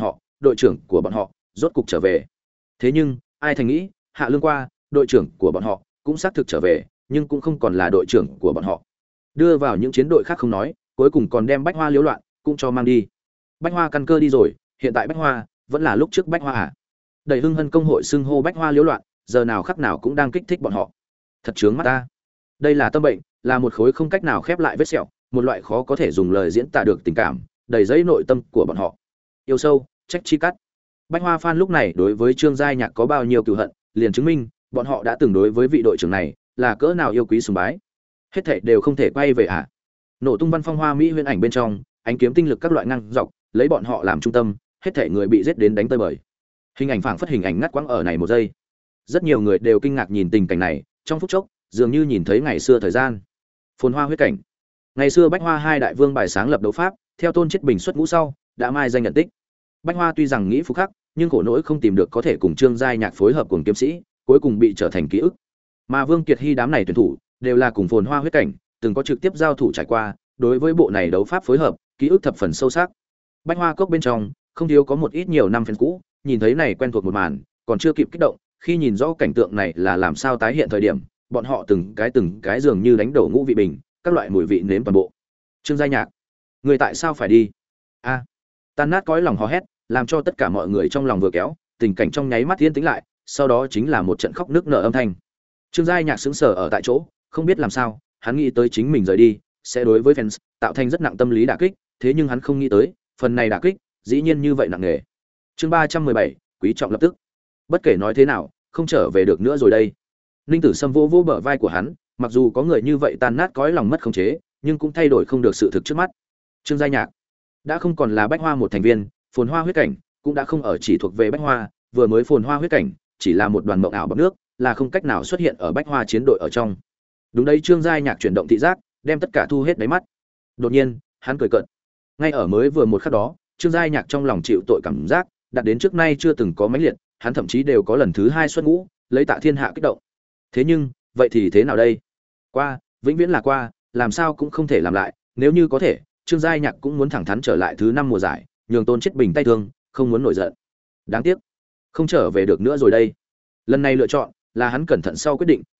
bọn họ, rốt cục trở về. Thế nhưng, ai thành nghĩ, hạ lương qua, đội trưởng của bọn họ cũng xác thực trở về, nhưng cũng không còn là đội trưởng của bọn họ. Đưa vào những chiến đội khác không nói, cuối cùng còn đem Bách Hoa liễu loạn cũng cho mang đi. Bách Hoa căn cơ đi rồi, hiện tại Bách Hoa vẫn là lúc trước Bách Hoa à? Đầy Hưng Hân công hội xưng hô Bách Hoa liễu loạn, giờ nào khắc nào cũng đang kích thích bọn họ. Thật chướng mắt ta. Đây là tâm bệnh, là một khối không cách nào khép lại vết sẹo, một loại khó có thể dùng lời diễn tả được tình cảm, đầy dẫy nội tâm của bọn họ. Yêu sâu, trách chi cắt. Bách Hoa fan lúc này đối với Trương Giai Nhạc có bao nhiêu cừu hận, liền chứng minh bọn họ đã từng đối với vị đội trưởng này là cỡ nào yêu quý sùng bái. Hết thảy đều không thể quay về à? Nổ tung văn phong hoa mỹ huyễn ảnh bên trong, ánh kiếm tinh lực các loại ngang dọc, lấy bọn họ làm trung tâm, hết thảy người bị giết đến đánh tơi bời. Hình ảnh phảng phất hình ảnh ngắt quãng ở này một giây. Rất nhiều người đều kinh ngạc nhìn tình cảnh này, trong phút chốc, dường như nhìn thấy ngày xưa thời gian. Phồn hoa huyết cảnh. Ngày xưa Bách Hoa hai đại vương bài sáng lập đấu pháp, theo Tôn Chiết Bình xuất ngũ sau, đã mai danh nhận tích. Bách Hoa tuy rằng nghĩ phúc khắc, nhưng khổ nỗi không tìm được có thể cùng Trương Giai Nhạc phối hợp cùng kiếm sĩ, cuối cùng bị trở thành ký ức. Mà Vương Kiệt Hy đám này tuyển thủ, đều là cùng Phồn Hoa huyết cảnh, từng có trực tiếp giao thủ trải qua, đối với bộ này đấu pháp phối hợp, ký ức thập phần sâu sắc. Bách Hoa cốc bên trong, không thiếu có một ít nhiều năm fan cũ, nhìn thấy này quen thuộc một màn, còn chưa kịp kích động, khi nhìn rõ cảnh tượng này là làm sao tái hiện thời điểm, bọn họ từng cái dường như đánh đổ ngũ vị bình, các loại mùi vị nếm toàn bộ. Trương Giai Nhạc, người tại sao phải đi? A, tan nát cõi lòng hò hét, làm cho tất cả mọi người trong lòng vừa kéo, tình cảnh trong nháy mắt yên tĩnh lại, sau đó chính là một trận khóc nức nở âm thanh. Trương Giai Nhạc sững sờ ở tại chỗ, không biết làm sao, hắn nghĩ tới chính mình rời đi sẽ đối với fans tạo thành rất nặng tâm lý đả kích, thế nhưng hắn không nghĩ tới, phần này đả kích dĩ nhiên như vậy nặng nề. Chương 317, quý trọng lập tức. Bất kể nói thế nào, không trở về được nữa rồi đây. Ninh Tử Sâm vỗ vỗ bờ vai của hắn, mặc dù có người như vậy tan nát cõi lòng mất khống chế, nhưng cũng thay đổi không được sự thực trước mắt. Trương Giai Nhạc đã không còn là Bách Hoa một thành viên, Phồn Hoa huyết cảnh cũng đã không ở chỉ thuộc về Bách Hoa, vừa mới Phồn Hoa huyết cảnh chỉ là một đoàn mộng ảo bọt nước, là không cách nào xuất hiện ở Bách Hoa chiến đội ở trong. Đúng đấy, Trương Giai Nhạc chuyển động thị giác, đem tất cả thu hết đáy mắt. Đột nhiên, hắn cười cợt. Ngay ở mới vừa một khắc đó, Trương Giai Nhạc trong lòng chịu tội cảm giác, đạt đến trước nay chưa từng có mãnh liệt, hắn thậm chí đều có lần thứ 2 xuất ngũ, lấy Tạ Thiên Hạ kích động. Thế nhưng, vậy thì thế nào đây? Qua, vĩnh viễn là qua, làm sao cũng không thể làm lại, nếu như có thể, Trương Giai Nhạc cũng muốn thẳng thắn trở lại thứ 5 mùa giải, nhường Tôn Chiết Bình tay thương, không muốn nổi giận. Đáng tiếc, không trở về được nữa rồi đây. Lần này lựa chọn là hắn cẩn thận sau quyết định,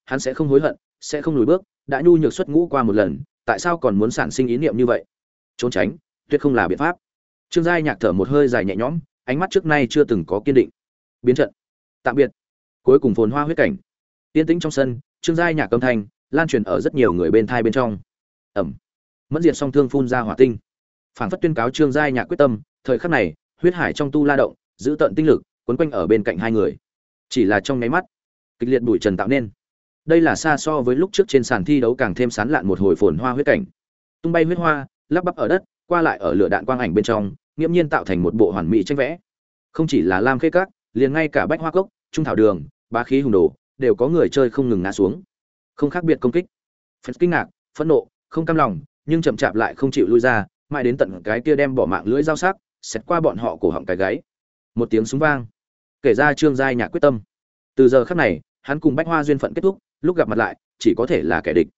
hắn sẽ không hối hận, sẽ không lùi bước, đã nhu nhược xuất ngũ qua một lần, tại sao còn muốn sản sinh ý niệm như vậy? Trốn tránh, tuyệt không là biện pháp. Trương Giai Nhạc thở một hơi dài nhẹ nhõm, ánh mắt trước nay chưa từng có kiên định. Biến trận. Tạm biệt. Cuối cùng phồn hoa huyết cảnh. Yên tĩnh trong sân, Trương Giai Nhạc âm thanh lan truyền ở rất nhiều người bên thai bên trong. Ẩm. Mẫn Diệt song thương phun ra hỏa tinh. Phảng phất tuyên cáo Trương Giai Nhạc quyết tâm, thời khắc này, huyết hải trong tu la động, giữ tận tinh lực, quấn quanh ở bên cạnh hai người. Chỉ là trong nháy mắt, kịch liệt bụi trần tạo nên. Đây là xa so với lúc trước trên sàn thi đấu càng thêm sán lạn một hồi phồn hoa huyết cảnh. Tung bay huyết hoa, lắp bắp ở đất, qua lại ở lửa đạn quang ảnh bên trong, nghiễm nhiên tạo thành một bộ hoàn mỹ tranh vẽ. Không chỉ là Lam Khê Các, liền ngay cả Bách Hoa Cốc, Trung Thảo Đường, Bá Khí Hùng Đồ, đều có người chơi không ngừng ngã xuống. Không khác biệt công kích. Fans kinh ngạc, phẫn nộ, không cam lòng, nhưng chậm chạp lại không chịu lui ra, mãi đến tận cái kia đem bỏ mạng lưỡi dao sắc, xẹt qua bọn họ cổ họng cái gáy. Một tiếng súng vang, kể ra Trương Giai Nhạc quyết tâm. Từ giờ khắc này, hắn cùng Bách Hoa duyên phận kết thúc, lúc gặp mặt lại, chỉ có thể là kẻ địch.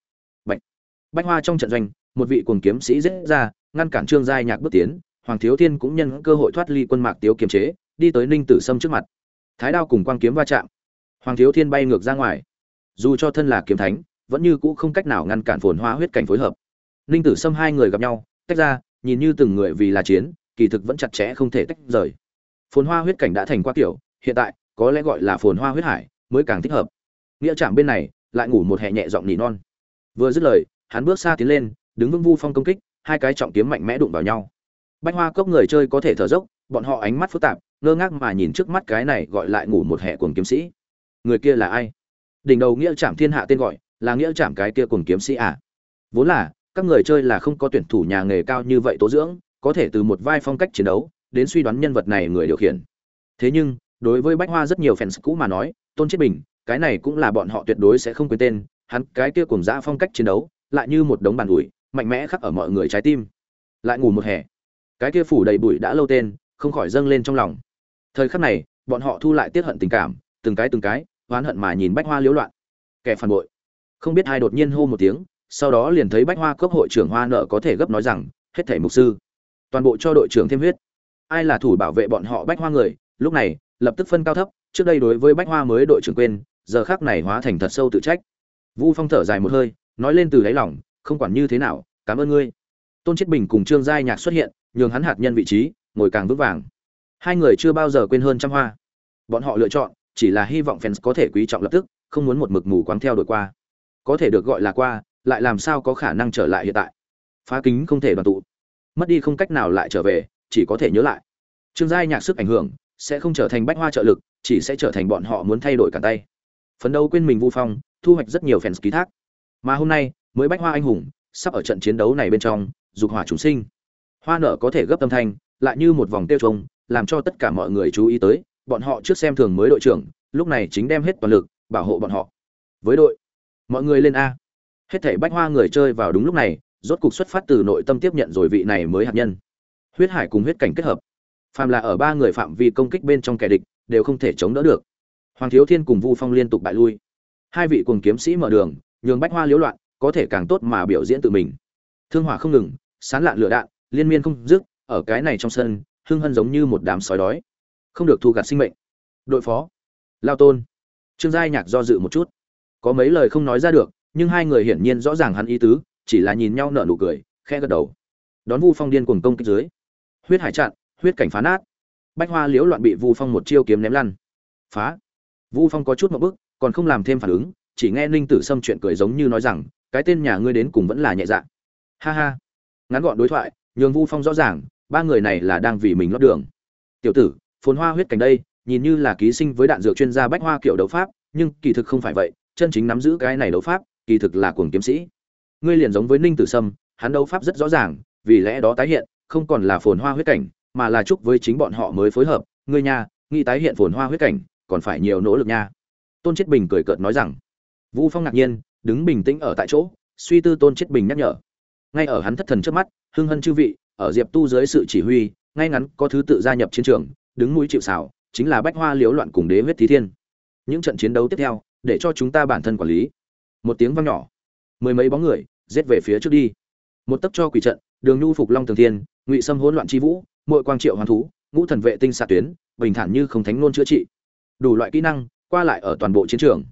Bách Hoa trong trận doanh, một vị cuồng kiếm sĩ giết ra, ngăn cản Trương Giai Nhạc bước tiến, Hoàng Thiếu Thiên cũng nhân cơ hội thoát ly quân Mạc Tiếu kiềm chế, đi tới Ninh Tử Sâm trước mặt. Thái đao cùng quang kiếm va chạm, Hoàng Thiếu Thiên bay ngược ra ngoài. Dù cho thân là kiếm thánh, vẫn như cũ không cách nào ngăn cản phồn hoa huyết cảnh phối hợp. Ninh Tử Sâm hai người gặp nhau, tách ra, nhìn như từng người vì là chiến, kỳ thực vẫn chặt chẽ không thể tách rời. Phồn hoa huyết cảnh đã thành qua kiểu, hiện tại có lẽ gọi là phồn hoa huyết hải mới càng thích hợp. Nghĩa Trạm bên này lại ngủ một hệ nhẹ giọng nỉ non. Vừa dứt lời, hắn bước xa tiến lên, đứng vững Vu Phong công kích, hai cái trọng kiếm mạnh mẽ đụng vào nhau. Bách Hoa Cốc người chơi có thể thở dốc, bọn họ ánh mắt phức tạp, ngơ ngác mà nhìn trước mắt cái này gọi lại ngủ một hệ cuồng kiếm sĩ. Người kia là ai? Đỉnh đầu Nghĩa Trạm thiên hạ tên gọi, là Nghĩa Trạm cái kia cuồng kiếm sĩ à? Vốn là, các người chơi là không có tuyển thủ nhà nghề cao như vậy tố dưỡng, có thể từ một vai phong cách chiến đấu đến suy đoán nhân vật này người điều khiển. Thế nhưng, đối với Bách Hoa rất nhiều fans cũ mà nói, Tôn Chiết Bình, cái này cũng là bọn họ tuyệt đối sẽ không quên tên, hắn cái kia cuồng dã phong cách chiến đấu, lại như một đống bàn ủi, mạnh mẽ khắc ở mọi người trái tim. Lại ngủ một hè, cái kia phủ đầy bụi đã lâu tên, không khỏi dâng lên trong lòng. Thời khắc này, bọn họ thu lại tiết hận tình cảm, từng cái oán hận mà nhìn Bách Hoa liễu loạn. Kẻ phản bội. Không biết ai đột nhiên hô một tiếng, sau đó liền thấy Bách Hoa Cốc hội trưởng Hoa Nợ có thể gấp nói rằng, hết thảy mục sư, toàn bộ cho đội trưởng thêm huyết. Ai là thủ bảo vệ bọn họ Bách Hoa người, lúc này, lập tức phân cao thấp, trước đây đối với Bách Hoa mới đội trưởng quên, giờ khắc này hóa thành thật sâu tự trách. Vu Phong thở dài một hơi, nói lên từ đáy lòng, không quản như thế nào, cảm ơn ngươi. Tôn Chiết Bình cùng Trương Giai Nhạc xuất hiện, nhường hắn hạt nhân vị trí, ngồi càng vững vàng. Hai người chưa bao giờ quên hơn trăm hoa. Bọn họ lựa chọn, chỉ là hy vọng fans có thể quý trọng lập tức, không muốn một mực mù quáng theo đuổi qua. Có thể được gọi là qua, lại làm sao có khả năng trở lại hiện tại. Phá kính không thể đoàn tụ, mất đi không cách nào lại trở về, chỉ có thể nhớ lại. Trương Giai Nhạc sức ảnh hưởng sẽ không trở thành Bách Hoa trợ lực, chỉ sẽ trở thành bọn họ muốn thay đổi cả tay. Phấn đấu quên mình Vu Phong, thu hoạch rất nhiều fans ký thác. Mà hôm nay, mới Bách Hoa anh hùng, sắp ở trận chiến đấu này bên trong, dục hỏa chúng sinh. Hoa Nở có thể gấp âm thanh, lại như một vòng tiêu trông, làm cho tất cả mọi người chú ý tới, bọn họ trước xem thường mới đội trưởng, lúc này chính đem hết toàn lực bảo hộ bọn họ. Với đội, mọi người lên a. Hết thảy Bách Hoa người chơi vào đúng lúc này, rốt cục xuất phát từ nội tâm tiếp nhận rồi vị này mới hạt nhân. Huyết hải cùng huyết cảnh kết hợp, phàm là ở ba người phạm vi công kích bên trong kẻ địch, đều không thể chống đỡ được. Hoàng Thiếu Thiên cùng Vu Phong liên tục bại lui. Hai vị cuồng kiếm sĩ mở đường, nhường Bách Hoa liễu loạn, có thể càng tốt mà biểu diễn tự mình. Thương hỏa không ngừng, sán lạn lửa đạn, liên miên không dứt, ở cái này trong sân, hưng hân giống như một đám sói đói, không được thu gặt sinh mệnh. Đội phó, Lao Tôn, Trương Giai Nhạc do dự một chút, có mấy lời không nói ra được, nhưng hai người hiển nhiên rõ ràng hắn ý tứ, chỉ là nhìn nhau nở nụ cười, khẽ gật đầu. Đón Vu Phong điên cuồng công kích dưới, huyết hải chặn, huyết cảnh phá nát. Bách Hoa liễu loạn bị Vu Phong một chiêu kiếm ném lăn. Phá. Vu Phong có chút một bức, còn không làm thêm phản ứng, chỉ nghe Ninh Tử Sâm chuyện cười giống như nói rằng, cái tên nhà ngươi đến cùng vẫn là nhẹ dạ. Ha ha. Ngắn gọn đối thoại, nhường Vu Phong rõ ràng, ba người này là đang vì mình lót đường. Tiểu tử, phồn hoa huyết cảnh đây, nhìn như là ký sinh với đạn dược chuyên gia Bách Hoa kiểu đấu pháp, nhưng kỳ thực không phải vậy, chân chính nắm giữ cái này đấu pháp, kỳ thực là cuồng kiếm sĩ. Ngươi liền giống với Ninh Tử Sâm, hắn đấu pháp rất rõ ràng, vì lẽ đó tái hiện, không còn là phồn hoa huyết cảnh, mà là chúc với chính bọn họ mới phối hợp, ngươi nha, nghĩ tái hiện phồn hoa huyết cảnh, còn phải nhiều nỗ lực nha. Tôn Chiết Bình cười cợt nói rằng. Vu Phong ngạc nhiên, đứng bình tĩnh ở tại chỗ, suy tư Tôn Chiết Bình nhắc nhở. Ngay ở hắn thất thần trước mắt, hưng hân chư vị, ở Diệp Tu dưới sự chỉ huy, ngay ngắn có thứ tự gia nhập chiến trường, đứng mũi chịu sào, chính là Bách Hoa liễu loạn cùng Đế huyết thí thiên. Những trận chiến đấu tiếp theo, để cho chúng ta bản thân quản lý. Một tiếng vang nhỏ, mười mấy bóng người giết về phía trước đi. Một tấc cho quỷ trận, Đường Nhu phục Long Tường Thiên, Ngụy Sâm hỗn loạn chi vũ, Muội Quang Triệu Hoán thú, Ngũ Thần vệ tinh xạ tuyến, bình thản như không thánh nôn chữa trị. Đủ loại kỹ năng qua lại ở toàn bộ chiến trường.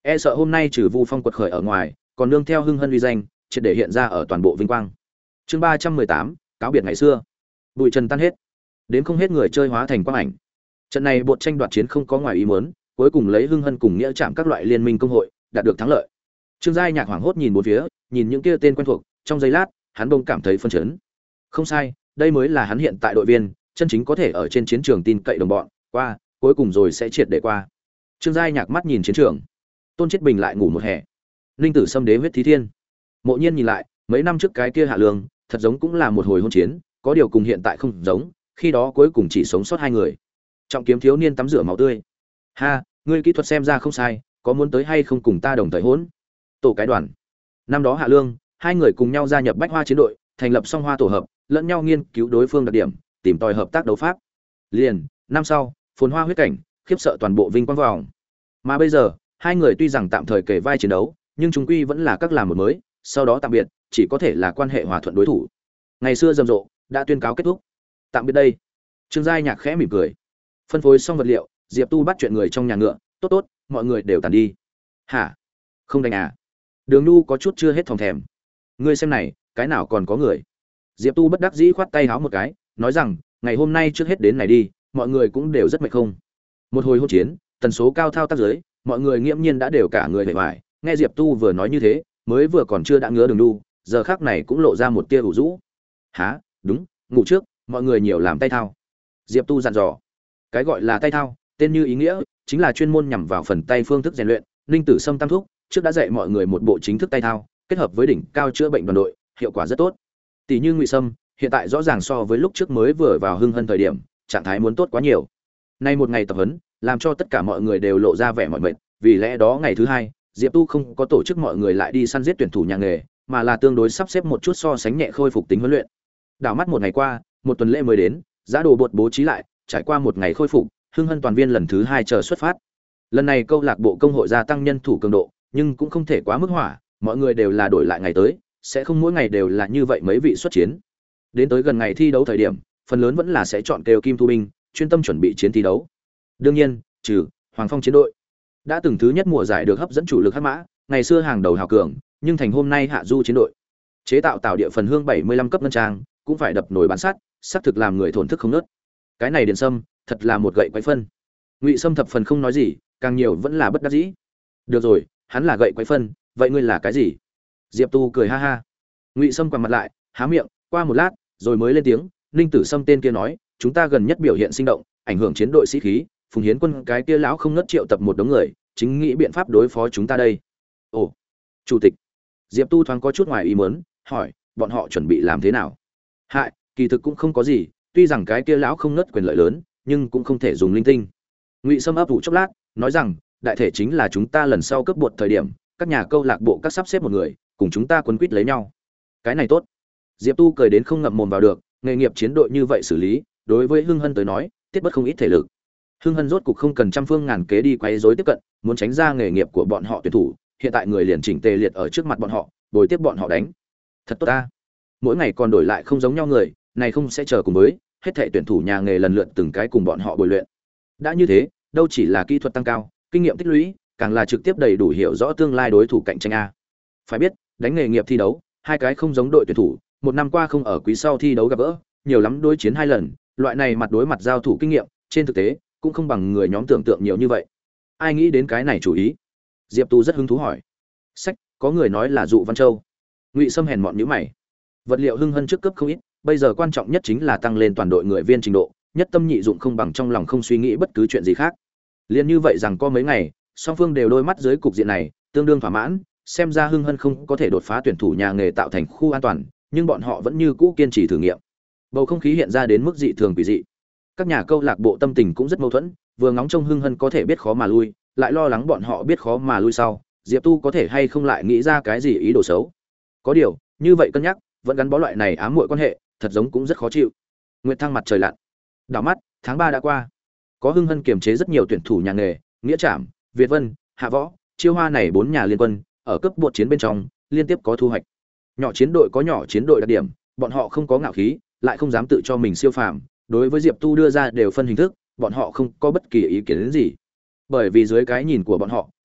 e sợ hôm nay trừ Vu Phong quật khởi ở ngoài, còn nương theo hưng hân uy danh, triệt để hiện ra ở toàn bộ vinh quang. Chương 318, cáo biệt ngày xưa. Bụi trần tan hết, đến không hết người chơi hóa thành quang ảnh. Trận này bột tranh đoạt chiến không có ngoài ý muốn, cuối cùng lấy hưng hân cùng nghĩa chạm các loại liên minh công hội, đạt được thắng lợi. Trương Giai Nhạc hoảng hốt nhìn bốn phía, nhìn những kia tên quen thuộc, trong giây lát, hắn bỗng cảm thấy phân chấn. Không sai, đây mới là hắn hiện tại đội viên, chân chính có thể ở trên chiến trường tin cậy đồng bọn, qua, cuối cùng rồi sẽ triệt để qua. Trương Giai Nhạc mắt nhìn chiến trường. Tôn Chiết Bình lại ngủ một hè. Linh Tử Sâm đế huyết thí thiên. Mộ Nhiên nhìn lại, mấy năm trước cái kia Hạ Lương, thật giống cũng là một hồi hôn chiến, có điều cùng hiện tại không giống, khi đó cuối cùng chỉ sống sót hai người. Trọng kiếm thiếu niên tắm rửa máu tươi. Ha, ngươi kỹ thuật xem ra không sai, có muốn tới hay không cùng ta đồng thời hỗn? Tổ cái đoàn. Năm đó Hạ Lương, hai người cùng nhau gia nhập Bách Hoa chiến đội, thành lập Song Hoa tổ hợp, lẫn nhau nghiên cứu đối phương đặc điểm, tìm tòi hợp tác đấu pháp. Liền, năm sau, Phồn Hoa huyết cảnh, khiếp sợ toàn bộ vinh quang vòng. Mà bây giờ, hai người tuy rằng tạm thời kể vai chiến đấu, nhưng chúng quy vẫn là các làm một mới, sau đó tạm biệt, chỉ có thể là quan hệ hòa thuận đối thủ. Ngày xưa rầm rộ, đã tuyên cáo kết thúc. Tạm biệt đây. Trương Giai Nhạc khẽ mỉm cười. Phân phối xong vật liệu, Diệp Tu bắt chuyện người trong nhà ngựa, tốt tốt, mọi người đều tàn đi. Hả? Không đánh à? Đường Nhu có chút chưa hết phòng thèm. Ngươi xem này, cái nào còn có người? Diệp Tu bất đắc dĩ khoát tay háo một cái, nói rằng, ngày hôm nay trước hết đến này đi, mọi người cũng đều rất mệt không. Một hồi hỗn chiến, tần số cao thao tác giới, mọi người nghiễm nhiên đã đều cả người vẻ vải. Nghe Diệp Tu vừa nói như thế, mới vừa còn chưa đã ngứa Đường Nhu, giờ khắc này cũng lộ ra một tia ủ rũ. Hả? Đúng, ngủ trước, mọi người nhiều làm tay thao. Diệp Tu dặn dò. Cái gọi là tay thao, tên như ý nghĩa, chính là chuyên môn nhằm vào phần tay phương thức rèn luyện. Ninh Tử Sâm tam thúc trước đã dạy mọi người một bộ chính thức tay thao, kết hợp với đỉnh cao chữa bệnh đoàn đội, hiệu quả rất tốt. Tỷ như Ngụy Sâm, hiện tại rõ ràng so với lúc trước mới vừa vào hưng hân thời điểm, trạng thái muốn tốt quá nhiều. Nay một ngày tập huấn, làm cho tất cả mọi người đều lộ ra vẻ mỏi mệt, vì lẽ đó ngày thứ hai, Diệp Tu không có tổ chức mọi người lại đi săn giết tuyển thủ nhà nghề, mà là tương đối sắp xếp một chút so sánh nhẹ khôi phục tính huấn luyện. Đảo mắt một ngày qua, một tuần lễ mới đến, giá đồ bột bố trí lại, trải qua một ngày khôi phục, hưng hân toàn viên lần thứ hai chờ xuất phát. Lần này câu lạc bộ công hội gia tăng nhân thủ cường độ, nhưng cũng không thể quá mức hỏa, mọi người đều là đổi lại ngày tới, sẽ không mỗi ngày đều là như vậy mấy vị xuất chiến. Đến tới gần ngày thi đấu thời điểm, phần lớn vẫn là sẽ chọn kêu kim thu binh, chuyên tâm chuẩn bị chiến thi đấu. Đương nhiên, trừ Hoàng Phong chiến đội, đã từng thứ nhất mùa giải được hấp dẫn chủ lực hắc mã, ngày xưa hàng đầu hào cường, nhưng thành hôm nay hạ du chiến đội. Chế tạo tạo địa phần hương 75 cấp ngân trang, cũng phải đập nổi bán sắt, xác thực làm người thổn thức không nớt. Cái này Điền Sâm, thật là một gậy quái phân. Ngụy Sâm thập phần không nói gì, càng nhiều vẫn là bất đắc dĩ. Được rồi, hắn là gậy quái phân, vậy ngươi là cái gì? Diệp Tu cười ha ha. Ngụy Sâm quằn mặt lại, há miệng, qua một lát, rồi mới lên tiếng. Ninh Tử Sâm tên kia nói, chúng ta gần nhất biểu hiện sinh động, ảnh hưởng chiến đội sĩ khí, Phùng Hiến Quân cái kia lão không ngớt triệu tập một đống người, chính nghĩ biện pháp đối phó chúng ta đây. Ồ, chủ tịch. Diệp Tu thoáng có chút ngoài ý muốn, hỏi, bọn họ chuẩn bị làm thế nào? Hại, kỳ thực cũng không có gì, tuy rằng cái kia lão không ngớt quyền lợi lớn, nhưng cũng không thể dùng linh tinh. Ngụy Sâm ấp ủ chốc lát, nói rằng, đại thể chính là chúng ta lần sau cấp bột thời điểm, các nhà câu lạc bộ các sắp xếp một người, cùng chúng ta quấn quýt lấy nhau. Cái này tốt. Diệp Tu cười đến không ngậm mồm vào được, nghề nghiệp chiến đội như vậy xử lý, đối với Hưng Hân tới nói, tiết bất không ít thể lực. Hưng Hân rốt cục không cần trăm phương ngàn kế đi quấy rối tiếp cận, muốn tránh ra nghề nghiệp của bọn họ tuyển thủ, hiện tại người liền chỉnh tề liệt ở trước mặt bọn họ, bồi tiếp bọn họ đánh. Thật tốt ta. Mỗi ngày còn đổi lại không giống nhau người, này không sẽ chờ cùng với hết thảy tuyển thủ nhà nghề lần lượt từng cái cùng bọn họ bồi luyện. Đã như thế, đâu chỉ là kỹ thuật tăng cao, kinh nghiệm tích lũy, càng là trực tiếp đầy đủ hiểu rõ tương lai đối thủ cạnh tranh a. Phải biết, đánh nghề nghiệp thi đấu, hai cái không giống đội tuyển thủ, một năm qua không ở quý sau thi đấu gặp gỡ, nhiều lắm đối chiến hai lần, loại này mặt đối mặt giao thủ kinh nghiệm, trên thực tế cũng không bằng người nhóm tưởng tượng nhiều như vậy. Ai nghĩ đến cái này chủ ý? Diệp Tu rất hứng thú hỏi. Sách, có người nói là Dụ Văn Châu. Ngụy Sâm hèn mọn nhíu mày. Vật liệu Hưng Hân trước cấp không ít, bây giờ quan trọng nhất chính là tăng lên toàn đội người viên trình độ, nhất tâm nhị dụng không bằng trong lòng không suy nghĩ bất cứ chuyện gì khác. Liên như vậy rằng có mấy ngày, song phương đều đôi mắt dưới cục diện này, tương đương thỏa mãn, xem ra Hưng Hân không có thể đột phá tuyển thủ nhà nghề tạo thành khu an toàn, nhưng bọn họ vẫn như cũ kiên trì thử nghiệm. Bầu không khí hiện ra đến mức dị thường quỷ dị. Các nhà câu lạc bộ tâm tình cũng rất mâu thuẫn, vừa ngóng trông Hưng Hân có thể biết khó mà lui, lại lo lắng bọn họ biết khó mà lui sau, Diệp Tu có thể hay không lại nghĩ ra cái gì ý đồ xấu. Có điều, như vậy cân nhắc, vẫn gắn bó loại này ám muội quan hệ, thật giống cũng rất khó chịu. Nguyệt Thăng mặt trời lặn. Đảo mắt, tháng 3 đã qua. Có Hưng Hân kiềm chế rất nhiều tuyển thủ nhà nghề, Nghĩa Trảm, Việt Vân, Hạ Võ, Chiêu Hoa này bốn nhà liên quân, ở cấp bột chiến bên trong, liên tiếp có thu hoạch. Nhỏ chiến đội có nhỏ chiến đội đặc điểm, bọn họ không có ngạo khí, lại không dám tự cho mình siêu phàm, đối với Diệp Tu đưa ra đều phân hình thức, bọn họ không có bất kỳ ý kiến gì. Bởi vì dưới cái nhìn của bọn họ,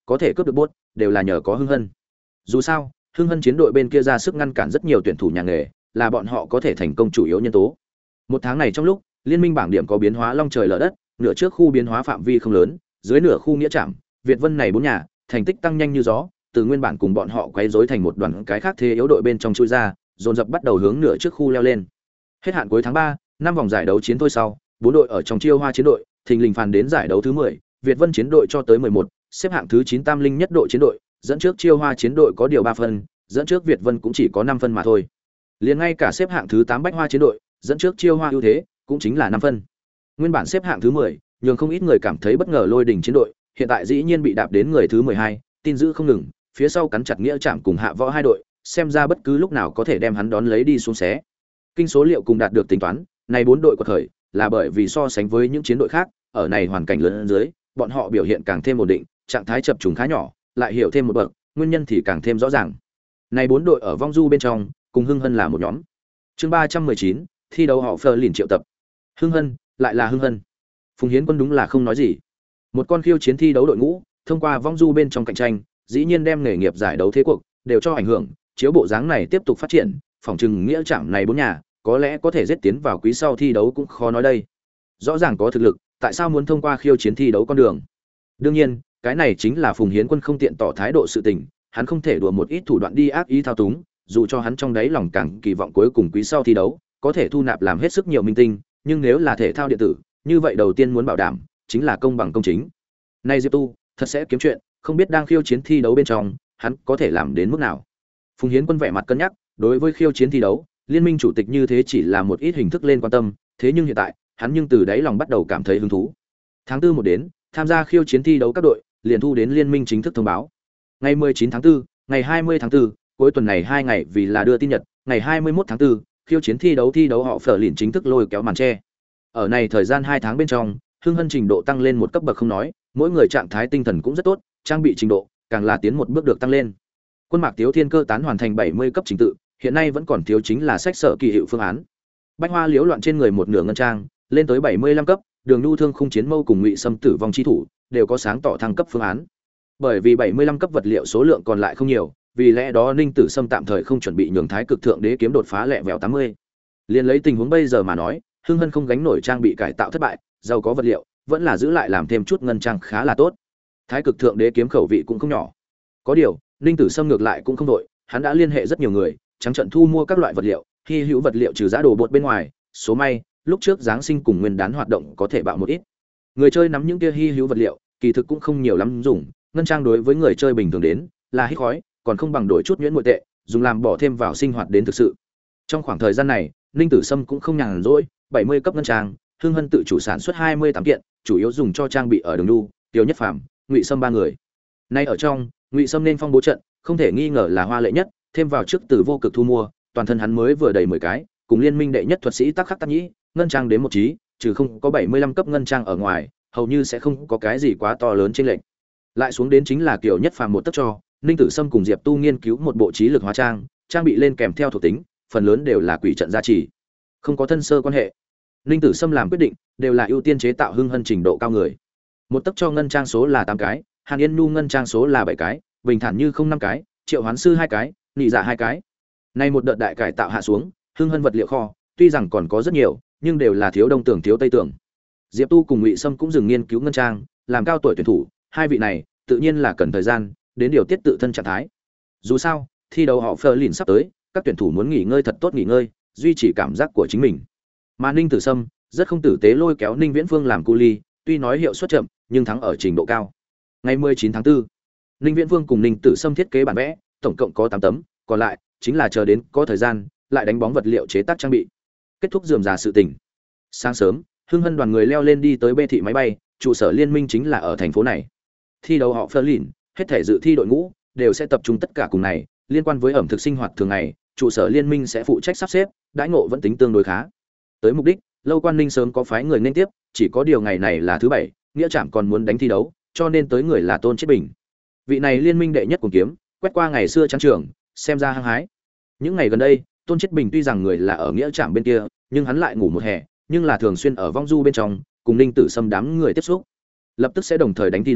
có thể cướp được bốt đều là nhờ có Hưng Hân. Dù sao, Hưng Hân chiến đội bên kia ra sức ngăn cản rất nhiều tuyển thủ nhà nghề, là bọn họ có thể thành công chủ yếu nhân tố. Một tháng này trong lúc, liên minh bảng điểm có biến hóa long trời lở đất, nửa trước khu biến hóa phạm vi không lớn, dưới nửa khu nghĩa trạm, Việt Vân này bốn nhà, thành tích tăng nhanh như gió, từ nguyên bản cùng bọn họ quấy rối thành một đoàn cái khác thế yếu đội bên trong chui ra, dồn dập bắt đầu hướng nửa trước khu leo lên. Hết hạn cuối tháng 3, 5 vòng giải đấu chiến thôi sau, 4 đội ở trong chiêu hoa chiến đội, thình lình phàn đến giải đấu thứ 10, Việt Vân chiến đội cho tới 11, xếp hạng thứ 9 Tam Linh nhất đội chiến đội, dẫn trước chiêu hoa chiến đội có điều 3 phân, dẫn trước Việt Vân cũng chỉ có 5 phân mà thôi. Liền ngay cả xếp hạng thứ 8 Bách Hoa chiến đội, dẫn trước chiêu hoa ưu thế, cũng chính là 5 phân. Nguyên bản xếp hạng thứ 10, nhường không ít người cảm thấy bất ngờ Lôi Đỉnh chiến đội, hiện tại dĩ nhiên bị đạp đến người thứ 12, tin giữ không ngừng, phía sau cắn chặt nghĩa trạm cùng hạ võ hai đội, xem ra bất cứ lúc nào có thể đem hắn đón lấy đi xuống xé. Kinh số liệu cùng đạt được tính toán, này 4 đội quật khởi, là bởi vì so sánh với những chiến đội khác, ở này hoàn cảnh lớn dưới, bọn họ biểu hiện càng thêm ổn định, trạng thái chập trùng khá nhỏ, lại hiểu thêm một bậc, nguyên nhân thì càng thêm rõ ràng. Này 4 đội ở vong du bên trong, cùng Hưng Hân là một nhóm. Chương 319, thi đấu họ Phơ lìn triệu tập. Hưng Hân, lại là Hưng Hân. Phùng Hiến Quân đúng là không nói gì. Một con khiêu chiến thi đấu đội ngũ, thông qua vong du bên trong cạnh tranh, dĩ nhiên đem nghề nghiệp giải đấu thế cuộc đều cho ảnh hưởng, chiếu bộ dáng này tiếp tục phát triển, phòng trừng nghĩa trạm này 4 nhà, có lẽ có thể giết tiến vào quý sau thi đấu cũng khó nói đây. Rõ ràng có thực lực, tại sao muốn thông qua khiêu chiến thi đấu con đường? Đương nhiên, cái này chính là Phùng Hiến Quân không tiện tỏ thái độ sự tình, hắn không thể đùa một ít thủ đoạn đi ác ý thao túng, dù cho hắn trong đáy lòng càng kỳ vọng cuối cùng quý sau thi đấu có thể thu nạp làm hết sức nhiều minh tinh, nhưng nếu là thể thao điện tử, như vậy đầu tiên muốn bảo đảm chính là công bằng công chính. Nay Diệp Tu thật sẽ kiếm chuyện, không biết đang khiêu chiến thi đấu bên trong, hắn có thể làm đến mức nào. Phùng Hiến Quân vẻ mặt cân nhắc, đối với khiêu chiến thi đấu, liên minh chủ tịch như thế chỉ là một ít hình thức lên quan tâm, thế nhưng hiện tại, hắn nhưng từ đáy lòng bắt đầu cảm thấy hứng thú. Tháng 4 một đến, tham gia khiêu chiến thi đấu các đội, liền thu đến liên minh chính thức thông báo. Ngày 19 tháng 4, ngày 20 tháng 4, cuối tuần này 2 ngày vì là đưa tin nhật, ngày 21 tháng 4, khiêu chiến thi đấu họ Phở lìn chính thức lôi kéo màn che. Ở này thời gian 2 tháng bên trong, Hưng Hân trình độ tăng lên một cấp bậc không nói, mỗi người trạng thái tinh thần cũng rất tốt, trang bị trình độ càng là tiến một bước được tăng lên. Quân Mạc Tiếu Thiên cơ tán hoàn thành 70 cấp trình tự, hiện nay vẫn còn thiếu chính là sách sở kỳ hiệu phương án. Bách Hoa liễu loạn trên người một nửa ngân trang, lên tới 75 cấp, Đường Nhu thương khung chiến mâu cùng Ngụy Sâm tử vong chi thủ, đều có sáng tỏ thăng cấp phương án. Bởi vì 75 cấp vật liệu số lượng còn lại không nhiều, vì lẽ đó Ninh Tử Sâm tạm thời không chuẩn bị nhường Thái Cực Thượng Đế kiếm đột phá lẹ vẹo 80. Liên lấy tình huống bây giờ mà nói, Hưng Hân không gánh nổi trang bị cải tạo thất bại, giàu có vật liệu, vẫn là giữ lại làm thêm chút ngân trang khá là tốt. Thái Cực Thượng Đế kiếm khẩu vị cũng không nhỏ. Có điều, Ninh Tử Sâm ngược lại cũng không đội, hắn đã liên hệ rất nhiều người, trắng trận thu mua các loại vật liệu, hy hữu vật liệu trừ giá đồ bột bên ngoài, số may, lúc trước giáng sinh cùng nguyên đán hoạt động có thể bạo một ít. Người chơi nắm những kia hy hữu vật liệu, kỳ thực cũng không nhiều lắm dùng, ngân trang đối với người chơi bình thường đến là hít khói, còn không bằng đổi chút nhuyễn muội tệ, dùng làm bỏ thêm vào sinh hoạt đến thực sự. Trong khoảng thời gian này, Ninh Tử Sâm cũng không nhàn rỗi, 70 cấp ngân trang, Hưng Hân tự chủ sản xuất 28 kiện, chủ yếu dùng cho trang bị ở Đường Nhu, Tiêu Nhất Phàm, Ngụy Sâm ba người. Nay ở trong, Ngụy Sâm nên phong bố trận, không thể nghi ngờ là hoa lệ nhất, thêm vào trước từ vô cực thu mua, toàn thân hắn mới vừa đầy 10 cái, cùng liên minh đệ nhất thuật sĩ Tắc Khắc Tác Nhĩ, ngân trang đến một chí, trừ không có 75 cấp ngân trang ở ngoài, hầu như sẽ không có cái gì quá to lớn trên lệnh. Lại xuống đến chính là Kiều Nhất Phàm một tấc cho, Ninh Tử Sâm cùng Diệp Tu nghiên cứu một bộ trí lực hóa trang, trang bị lên kèm theo thuộc tính, phần lớn đều là quỷ trận gia trì, không có thân sơ quan hệ. Ninh Tử Sâm làm quyết định, đều là ưu tiên chế tạo Hưng Hân trình độ cao người. Một tấc cho ngân trang số là 8 cái, Hàn Yên Nhu ngân trang số là 7 cái, bình thản như không 5 cái, Triệu Hoán sư 2 cái, Nị Dạ 2 cái. Nay một đợt đại cải tạo hạ xuống, Hưng Hân vật liệu kho, tuy rằng còn có rất nhiều, nhưng đều là thiếu đông tưởng thiếu tây tưởng. Diệp Tu cùng Ngụy Sâm cũng dừng nghiên cứu ngân trang, làm cao tuổi tuyển thủ, hai vị này tự nhiên là cần thời gian đến điều tiết tự thân trạng thái. Dù sao, thi đấu họ Phơ lìn sắp tới, các tuyển thủ muốn nghỉ ngơi thật tốt nghỉ ngơi, duy trì cảm giác của chính mình. Mà Ninh Tử Sâm rất không tử tế lôi kéo Ninh Viễn Phương làm cu ly, tuy nói hiệu suất chậm, nhưng thắng ở trình độ cao. Ngày 19 tháng 4, Ninh Viễn Phương cùng Ninh Tử Sâm thiết kế bản vẽ, tổng cộng có 8 tấm, còn lại chính là chờ đến có thời gian lại đánh bóng vật liệu chế tác trang bị. Kết thúc rườm rà sự tình. Sáng sớm, Hưng Hân đoàn người leo lên đi tới bê thị máy bay, trụ sở liên minh chính là ở thành phố này. Thi đấu họ Phơ lìn, hết thể dự thi đội ngũ đều sẽ tập trung tất cả cùng này, liên quan với ẩm thực sinh hoạt thường ngày, trụ sở liên minh sẽ phụ trách sắp xếp, đãi ngộ vẫn tính tương đối khá. Tới mục đích, Lâu Quan Ninh sớm có phái người nên tiếp, chỉ có điều ngày này là thứ bảy, nghĩa trạm còn muốn đánh thi đấu, cho nên tới người là Tôn Chiết Bình. Vị này liên minh đệ nhất cùng kiếm, quét qua ngày xưa trang trường, xem ra hăng hái. Những ngày gần đây, Tôn Chiết Bình tuy rằng người là ở nghĩa trạm bên kia, nhưng hắn lại ngủ một hè, nhưng là thường xuyên ở vong du bên trong, cùng Ninh Tử Sâm đám người tiếp xúc. Lập tức sẽ đồng thời đánh thi đấu,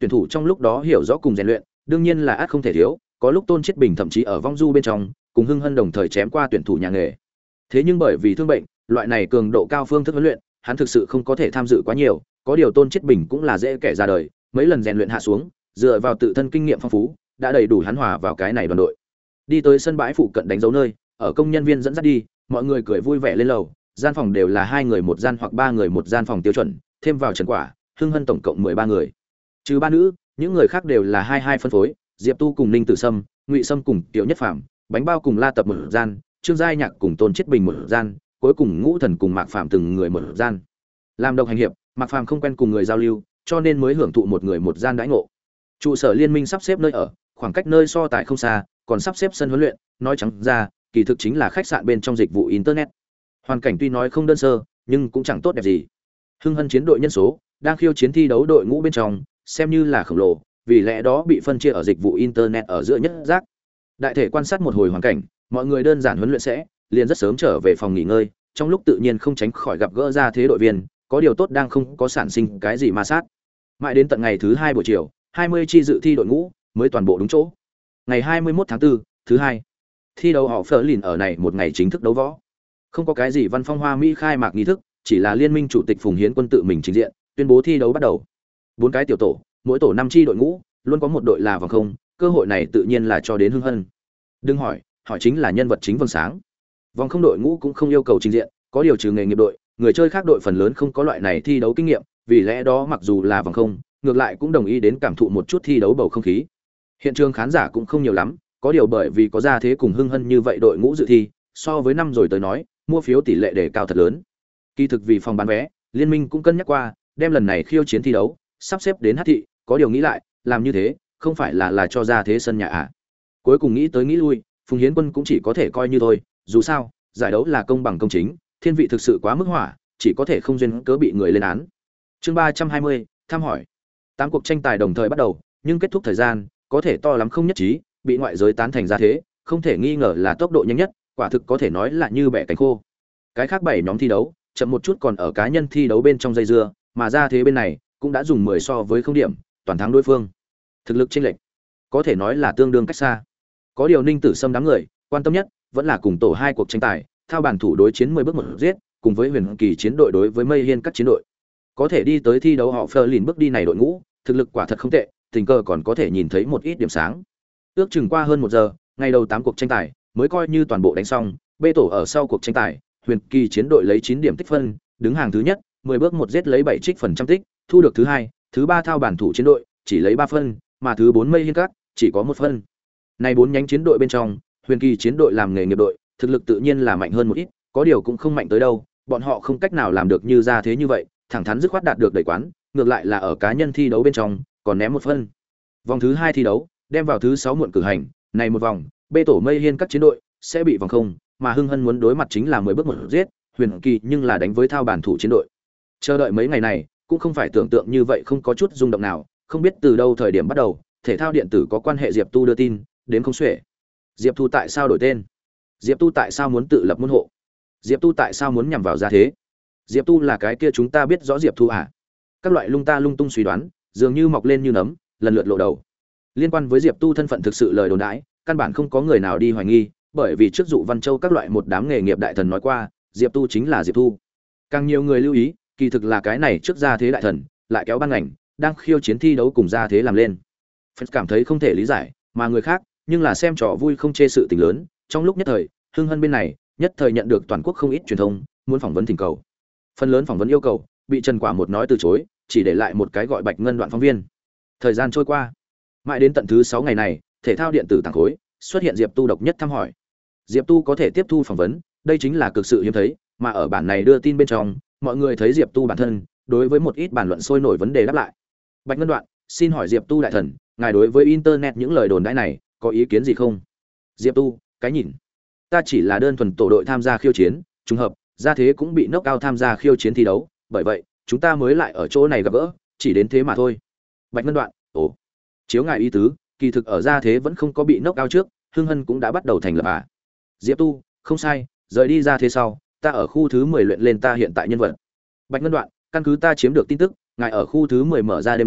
tuyển thủ trong lúc đó hiểu rõ cùng rèn luyện, đương nhiên là ắt không thể thiếu, có lúc Tôn Chiết Bình thậm chí ở vong du bên trong, cùng Hưng Hân đồng thời chém qua tuyển thủ nhà nghề. Thế nhưng bởi vì thương bệnh, loại này cường độ cao phương thức huấn luyện, hắn thực sự không có thể tham dự quá nhiều, có điều Tôn Chiết Bình cũng là dễ kẻ ra đời, mấy lần rèn luyện hạ xuống, dựa vào tự thân kinh nghiệm phong phú, đã đầy đủ hắn hòa vào cái này đoàn đội. Đi tới sân bãi phụ cận đánh dấu nơi, ở công nhân viên dẫn dắt đi, mọi người cười vui vẻ lên lầu, gian phòng đều là 2 người một gian hoặc 3 người một gian phòng tiêu chuẩn, thêm vào Trần Quả, Hưng Hân tổng cộng 13 người. Trừ 3 nữ, những người khác đều là 22 phân phối, Diệp Tu cùng Ninh Tử Sâm, Ngụy Sâm cùng Tiểu Nhất Phàm, Bánh Bao cùng La Tập một gian, Trương Giai Nhạc cùng Tôn Chiết Bình một gian, cuối cùng Ngũ Thần cùng Mạc Phàm từng người một gian. Làm độc hành hiệp, Mạc Phàm không quen cùng người giao lưu, cho nên mới hưởng thụ một người một gian đãi ngộ. Trụ sở liên minh sắp xếp nơi ở, khoảng cách nơi so tài không xa, còn sắp xếp sân huấn luyện, nói trắng ra, kỳ thực chính là khách sạn bên trong dịch vụ internet. Hoàn cảnh tuy nói không đơn sơ, nhưng cũng chẳng tốt đẹp gì. Hưng Hân chiến đội nhân số đang khiêu chiến thi đấu đội ngũ bên trong, xem như là khổng lồ, vì lẽ đó bị phân chia ở dịch vụ internet ở giữa nhất giác. Đại thể quan sát một hồi hoàn cảnh, mọi người đơn giản huấn luyện sẽ, liền rất sớm trở về phòng nghỉ ngơi, trong lúc tự nhiên không tránh khỏi gặp gỡ ra thế đội viên, có điều tốt đang không có sản sinh cái gì ma sát. Mãi đến tận ngày thứ 2 buổi chiều, 20 chi dự thi đội ngũ mới toàn bộ đúng chỗ. Ngày 21 tháng 4, thứ hai, thi đấu họ phở lìn ở này một ngày chính thức đấu võ. Không có cái gì văn phong hoa mỹ khai mạc nghi thức, chỉ là liên minh chủ tịch Phùng Hiến Quân tự mình trình diện, tuyên bố thi đấu bắt đầu. 4 cái tiểu tổ, mỗi tổ 5 chi đội ngũ, luôn có một đội là vòng không, cơ hội này tự nhiên là cho đến Hưng Hân. Đừng hỏi, hỏi chính là nhân vật chính vầng sáng. Vòng không đội ngũ cũng không yêu cầu trình diện, có điều trừ nghề nghiệp đội, người chơi khác đội phần lớn không có loại này thi đấu kinh nghiệm, vì lẽ đó mặc dù là vòng không, ngược lại cũng đồng ý đến cảm thụ một chút thi đấu bầu không khí. Hiện trường khán giả cũng không nhiều lắm, có điều bởi vì có ra thế cùng Hưng Hân như vậy đội ngũ dự thi, so với năm rồi tới nói, mua phiếu tỷ lệ đề cao thật lớn. Kỳ thực vì phòng bán vé, liên minh cũng cân nhắc qua, đem lần này khiêu chiến thi đấu sắp xếp đến Hát thị, có điều nghĩ lại, làm như thế, không phải là cho ra thế sân nhà à? Cuối cùng nghĩ tới nghĩ lui, Phùng Hiến Quân cũng chỉ có thể coi như thôi, dù sao, giải đấu là công bằng công chính, thiên vị thực sự quá mức hỏa, chỉ có thể không duyên cớ bị người lên án. Chương 320, thăm hỏi. 8 cuộc tranh tài đồng thời bắt đầu, nhưng kết thúc thời gian có thể to lắm không nhất trí, bị ngoại giới tán thành ra thế, không thể nghi ngờ là tốc độ nhanh nhất, quả thực có thể nói là như bẻ cánh khô. Cái khác 7 nhóm thi đấu, chậm một chút còn ở cá nhân thi đấu bên trong dây dưa, mà ra thế bên này cũng đã dùng 10 so với không điểm, toàn thắng đối phương. Thực lực chênh lệch, có thể nói là tương đương cách xa. Có điều Ninh Tử Sâm đám người quan tâm nhất vẫn là cùng tổ 2 cuộc tranh tài, thao bản thủ đối chiến 10 bước một giết, cùng với Huyền Kỳ chiến đội đối với Mây Hiên các chiến đội. Có thể đi tới thi đấu họ phơ lìn bước đi này đội ngũ, thực lực quả thật không tệ, tình cờ còn có thể nhìn thấy một ít điểm sáng. Ước chừng qua hơn 1 giờ, ngày đầu 8 cuộc tranh tài mới coi như toàn bộ đánh xong, B tổ ở sau cuộc tranh tài, Huyền Kỳ chiến đội lấy 9 điểm tích phân, đứng hàng thứ nhất, 10 bước một giết lấy 7 trích phần trăm tích, thu được thứ hai, thứ ba thao bản thủ chiến đội chỉ lấy 3 phân, mà thứ 4 Mây Hiên các chỉ có 1 phân. Này 4 nhánh chiến đội bên trong, Huyền Kỳ chiến đội làm nghề nghiệp đội, thực lực tự nhiên là mạnh hơn một ít, có điều cũng không mạnh tới đâu, bọn họ không cách nào làm được như ra thế như vậy, thẳng thắn dứt khoát đạt được đầy quán, ngược lại là ở cá nhân thi đấu bên trong, còn ném 1 phân. Vòng thứ 2 thi đấu, đem vào thứ 6 muộn cử hành, này một vòng, B tổ Mây Hiên các chiến đội sẽ bị vòng không, mà Hưng Hân muốn đối mặt chính là 10 bước một giết, Huyền Kỳ nhưng là đánh với thao bản thủ chiến đội. Chờ đợi mấy ngày này, cũng không phải tưởng tượng như vậy không có chút rung động nào, không biết từ đâu thời điểm bắt đầu, thể thao điện tử có quan hệ Diệp Tu đưa tin, đến không xuể. Diệp Tu tại sao đổi tên? Diệp Tu tại sao muốn tự lập môn hộ? Diệp Tu tại sao muốn nhằm vào gia thế? Diệp Tu là cái kia chúng ta biết rõ Diệp Tu à? Các loại lung ta lung tung suy đoán, dường như mọc lên như nấm, lần lượt lộ đầu. Liên quan với Diệp Tu thân phận thực sự lời đồn đãi, căn bản không có người nào đi hoài nghi, bởi vì trước dụ Văn Châu các loại một đám nghề nghiệp đại thần nói qua, Diệp Tu chính là Diệp Tu. Càng nhiều người lưu ý, kỳ thực là cái này trước gia thế đại thần, lại kéo ban ngành, đang khiêu chiến thi đấu cùng gia thế làm lên. Fans cảm thấy không thể lý giải, mà người khác, nhưng là xem trò vui không chê sự tình lớn, trong lúc nhất thời, Hưng Hân bên này, nhất thời nhận được toàn quốc không ít truyền thông muốn phỏng vấn thỉnh cầu. Phần lớn phỏng vấn yêu cầu, bị Trần Quả một nói từ chối, chỉ để lại một cái gọi Bạch Ngân Đoạn phóng viên. Thời gian trôi qua, mãi đến tận thứ 6 ngày này, thể thao điện tử tàng khối xuất hiện Diệp Tu độc nhất thăm hỏi. Diệp Tu có thể tiếp thu phỏng vấn, đây chính là cực sự hiếm thấy, mà ở bản này đưa tin bên trong, mọi người thấy Diệp Tu bản thân, đối với một ít bàn luận sôi nổi vấn đề đáp lại. Bạch Ngân Đoạn, xin hỏi Diệp Tu đại thần, ngài đối với internet những lời đồn đãi này, có ý kiến gì không? Diệp Tu, cái nhìn. Ta chỉ là đơn thuần tổ đội tham gia khiêu chiến, trùng hợp, gia thế cũng bị knock out tham gia khiêu chiến thi đấu, bởi vậy, chúng ta mới lại ở chỗ này gặp gỡ, chỉ đến thế mà thôi. Bạch Ngân Đoạn, ồ. Chiếu ngài ý tứ, kỳ thực ở gia thế vẫn không có bị knock out trước, Hưng Hân cũng đã bắt đầu thành lập à? Diệp Tu, không sai, rời đi gia thế sau, ta ở khu thứ 10 luyện lên ta hiện tại nhân vật. Bạch Ngân Đoạn, căn cứ ta chiếm được tin tức, ngài ở khu thứ 10 mở ra đêm đó,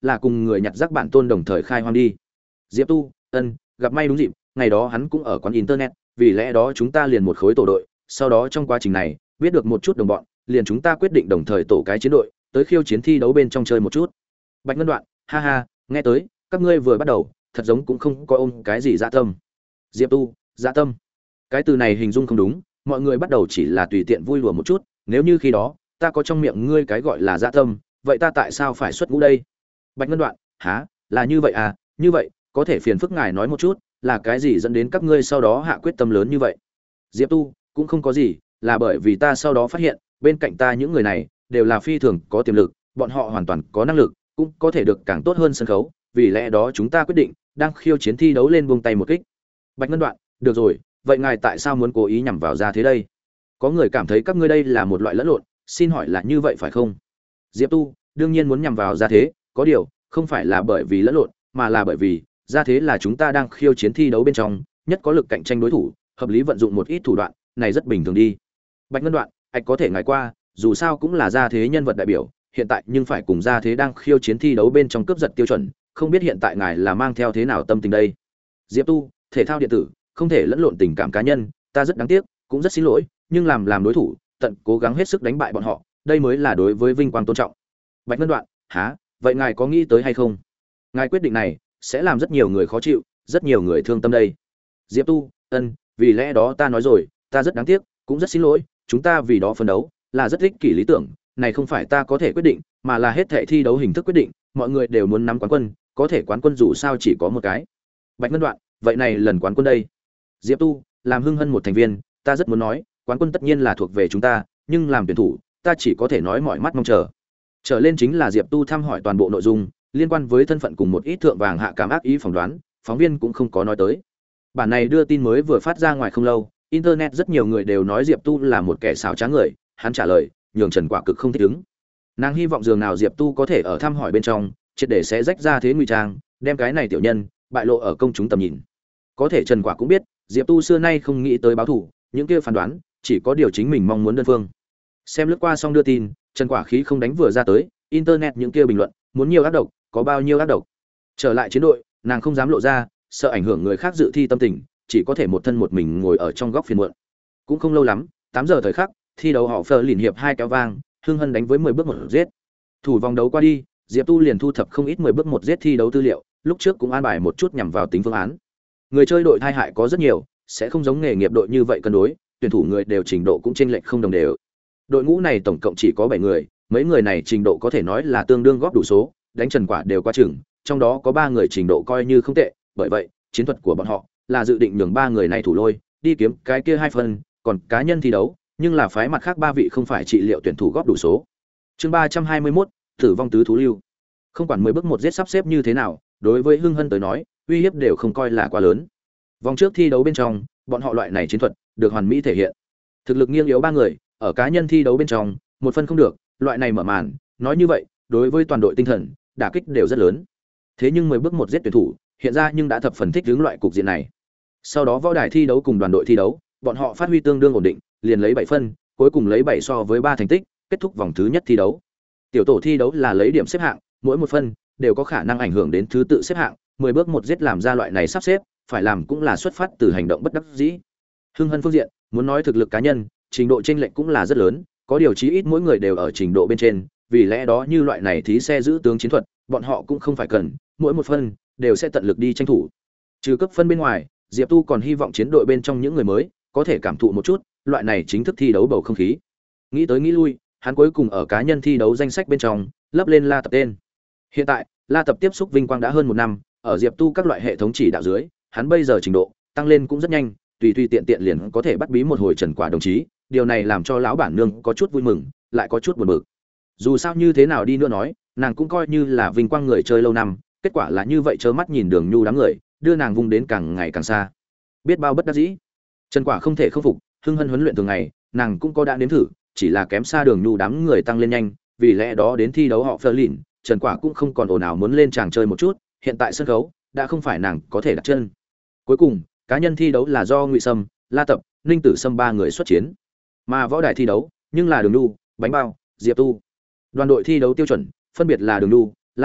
là cùng người nhặt rác bản tôn đồng thời khai hoang đi. Diệp Tu, ân, gặp may đúng dịp, ngày đó hắn cũng ở quán internet, vì lẽ đó chúng ta liền một khối tổ đội, sau đó trong quá trình này, biết được một chút đồng bọn, liền chúng ta quyết định đồng thời tổ cái chiến đội, tới khiêu chiến thi đấu bên trong chơi một chút. Bạch Ngân Đoạn, ha ha, nghe tới, các ngươi vừa bắt đầu, thật giống cũng không có ôm cái gì dạ tâm. Diệp Tu, dạ tâm. Cái từ này hình dung không đúng, mọi người bắt đầu chỉ là tùy tiện vui đùa một chút, nếu như khi đó, ta có trong miệng ngươi cái gọi là dạ tâm, vậy ta tại sao phải xuất ngũ đây? Bạch Ngân Đoạn, hả, là như vậy à, như vậy, có thể phiền phức ngài nói một chút, là cái gì dẫn đến các ngươi sau đó hạ quyết tâm lớn như vậy? Diệp Tu, cũng không có gì, là bởi vì ta sau đó phát hiện, bên cạnh ta những người này đều là phi thường có tiềm lực, bọn họ hoàn toàn có năng lực, cũng có thể được càng tốt hơn sân khấu, vì lẽ đó chúng ta quyết định đang khiêu chiến thi đấu lên buông tay một kích. Bạch Ngân Đoạn, được rồi, vậy ngài tại sao muốn cố ý nhằm vào ra thế đây? Có người cảm thấy các ngươi đây là một loại lẫn lộn, xin hỏi là như vậy phải không? Diệp Tu, đương nhiên muốn nhằm vào ra thế, có điều, không phải là bởi vì lẫn lộn, mà là bởi vì ra thế là chúng ta đang khiêu chiến thi đấu bên trong, nhất có lực cạnh tranh đối thủ, hợp lý vận dụng một ít thủ đoạn, này rất bình thường đi. Bạch Ngân Đoạn, ạch có thể ngài qua, dù sao cũng là ra thế nhân vật đại biểu, hiện tại nhưng phải cùng ra thế đang khiêu chiến thi đấu bên trong cướp giật tiêu chuẩn, không biết hiện tại ngài là mang theo thế nào tâm tình đây? Diệp Tu, thể thao điện tử, không thể lẫn lộn tình cảm cá nhân, ta rất đáng tiếc, cũng rất xin lỗi, nhưng làm đối thủ, tận cố gắng hết sức đánh bại bọn họ, đây mới là đối với vinh quang tôn trọng. Bạch Ngân Đoạn, hả, vậy ngài có nghĩ tới hay không? Ngài quyết định này sẽ làm rất nhiều người khó chịu, rất nhiều người thương tâm đây. Diệp Tu, ân, vì lẽ đó ta nói rồi, ta rất đáng tiếc, cũng rất xin lỗi, chúng ta vì đó phấn đấu, là rất ích kỷ lý tưởng, này không phải ta có thể quyết định, mà là hết thảy thi đấu hình thức quyết định, mọi người đều muốn nắm quán quân, có thể quán quân dù sao chỉ có một cái. Bạch Ngân Đoạn, vậy này lần quán quân đây. Diệp Tu, làm Hưng Hân một thành viên, ta rất muốn nói, quán quân tất nhiên là thuộc về chúng ta, nhưng làm tuyển thủ, ta chỉ có thể nói mọi mắt mong chờ. Trở lên chính là Diệp Tu thăm hỏi toàn bộ nội dung, liên quan với thân phận cùng một ít thượng vàng hạ cám ác ý phỏng đoán, phóng viên cũng không có nói tới. Bản này đưa tin mới vừa phát ra ngoài không lâu, internet rất nhiều người đều nói Diệp Tu là một kẻ xảo trá người, hắn trả lời, nhường Trần Quả cực không thích ứng. Nàng hy vọng dường nào Diệp Tu có thể ở thăm hỏi bên trong, triệt để sẽ rách ra thế ngụy trang, đem cái này tiểu nhân bại lộ ở công chúng tầm nhìn. Có thể Trần Quả cũng biết, Diệp Tu xưa nay không nghĩ tới báo thù, những kia phán đoán, chỉ có điều chính mình mong muốn đơn phương. Xem lướt qua xong đưa tin, Trần Quả khí không đánh vừa ra tới, internet những kia bình luận, muốn nhiều ác độc, có bao nhiêu ác độc. Trở lại chiến đội, nàng không dám lộ ra, sợ ảnh hưởng người khác dự thi tâm tình, chỉ có thể một thân một mình ngồi ở trong góc phiền muộn. Cũng không lâu lắm, 8 giờ thời khắc, thi đấu họ phờ lìn hiệp 2 kéo vang, Hưng Hân đánh với 10 bước một giết. Thủ vòng đấu qua đi, Diệp Tu liền thu thập không ít 10 bước một giết thi đấu tư liệu, lúc trước cũng an bài một chút nhằm vào tính phương án. Người chơi đội thai hại có rất nhiều, sẽ không giống nghề nghiệp đội như vậy cân đối, tuyển thủ người đều trình độ cũng chênh lệch không đồng đều. Đội ngũ này tổng cộng chỉ có 7 người, mấy người này trình độ có thể nói là tương đương góp đủ số, đánh Trần Quả đều qua chừng, trong đó có 3 người trình độ coi như không tệ, bởi vậy, chiến thuật của bọn họ là dự định nhường 3 người này thủ lôi, đi kiếm cái kia 2 phần, còn cá nhân thi đấu, nhưng là phái mặt khác 3 vị không phải trị liệu tuyển thủ góp đủ số. Chương 321, tử vong tứ thú lưu. Không quản 10 bước một giết sắp xếp như thế nào, đối với Hưng Hân tới nói, uy hiếp đều không coi là quá lớn. Vòng trước thi đấu bên trong, bọn họ loại này chiến thuật được hoàn mỹ thể hiện. Thực lực nghiêng yếu 3 người, ở cá nhân thi đấu bên trong, một phân không được, loại này mở màn, nói như vậy, đối với toàn đội tinh thần, đả kích đều rất lớn. Thế nhưng 10 bước một giết tuyển thủ, hiện ra nhưng đã thập phần thích ứng loại cục diện này. Sau đó võ đài thi đấu cùng đoàn đội thi đấu, bọn họ phát huy tương đương ổn định, liền lấy 7 phân, cuối cùng lấy 7 so với 3 thành tích, kết thúc vòng thứ nhất thi đấu. Tiểu tổ thi đấu là lấy điểm xếp hạng, mỗi một phân đều có khả năng ảnh hưởng đến thứ tự xếp hạng, 10 bước một giết làm ra loại này sắp xếp, phải làm cũng là xuất phát từ hành động bất đắc dĩ. Hưng Hân phương diện, muốn nói thực lực cá nhân, trình độ chênh lệch cũng là rất lớn, có điều chí ít mỗi người đều ở trình độ bên trên, vì lẽ đó như loại này thí xe giữ tướng chiến thuật, bọn họ cũng không phải cần, mỗi một phân đều sẽ tận lực đi tranh thủ. Trừ cấp phân bên ngoài, Diệp Tu còn hy vọng chiến đội bên trong những người mới có thể cảm thụ một chút loại này chính thức thi đấu bầu không khí. Nghĩ tới nghĩ lui, hắn cuối cùng ở cá nhân thi đấu danh sách bên trong lấp lên La Tập tên. Hiện tại, La Tập tiếp xúc vinh quang đã hơn 1 năm, ở Diệp Tu các loại hệ thống chỉ đạo dưới, hắn bây giờ trình độ tăng lên cũng rất nhanh, tùy tùy tiện tiện liền có thể bắt bí một hồi Trần Quả đồng chí, điều này làm cho lão bản nương có chút vui mừng, lại có chút buồn bực. Dù sao như thế nào đi nữa nói, nàng cũng coi như là vinh quang người chơi lâu năm, kết quả là như vậy trơ mắt nhìn Đường Nhu đám người, đưa nàng vung đến càng ngày càng xa. Biết bao bất đắc dĩ. Trần Quả không thể khắc phục, Hưng Hân huấn luyện thường ngày, nàng cũng có đã nếm thử, chỉ là kém xa Đường Nhu đám người tăng lên nhanh, vì lẽ đó đến thi đấu họ Fleur Trần Quả cũng không còn ồn ào muốn lên chàng chơi một chút, hiện tại sân khấu đã không phải nàng có thể đặt chân. Cuối cùng, cá nhân thi đấu là do Ngụy Sâm, La Tập, Ninh Tử Sâm 3 người xuất chiến. Mà võ đài thi đấu, nhưng là Đường Nhu, Bánh Bao, Diệp Tu. Đoàn đội thi đấu tiêu chuẩn, phân biệt là Đường Nhu, La Tập,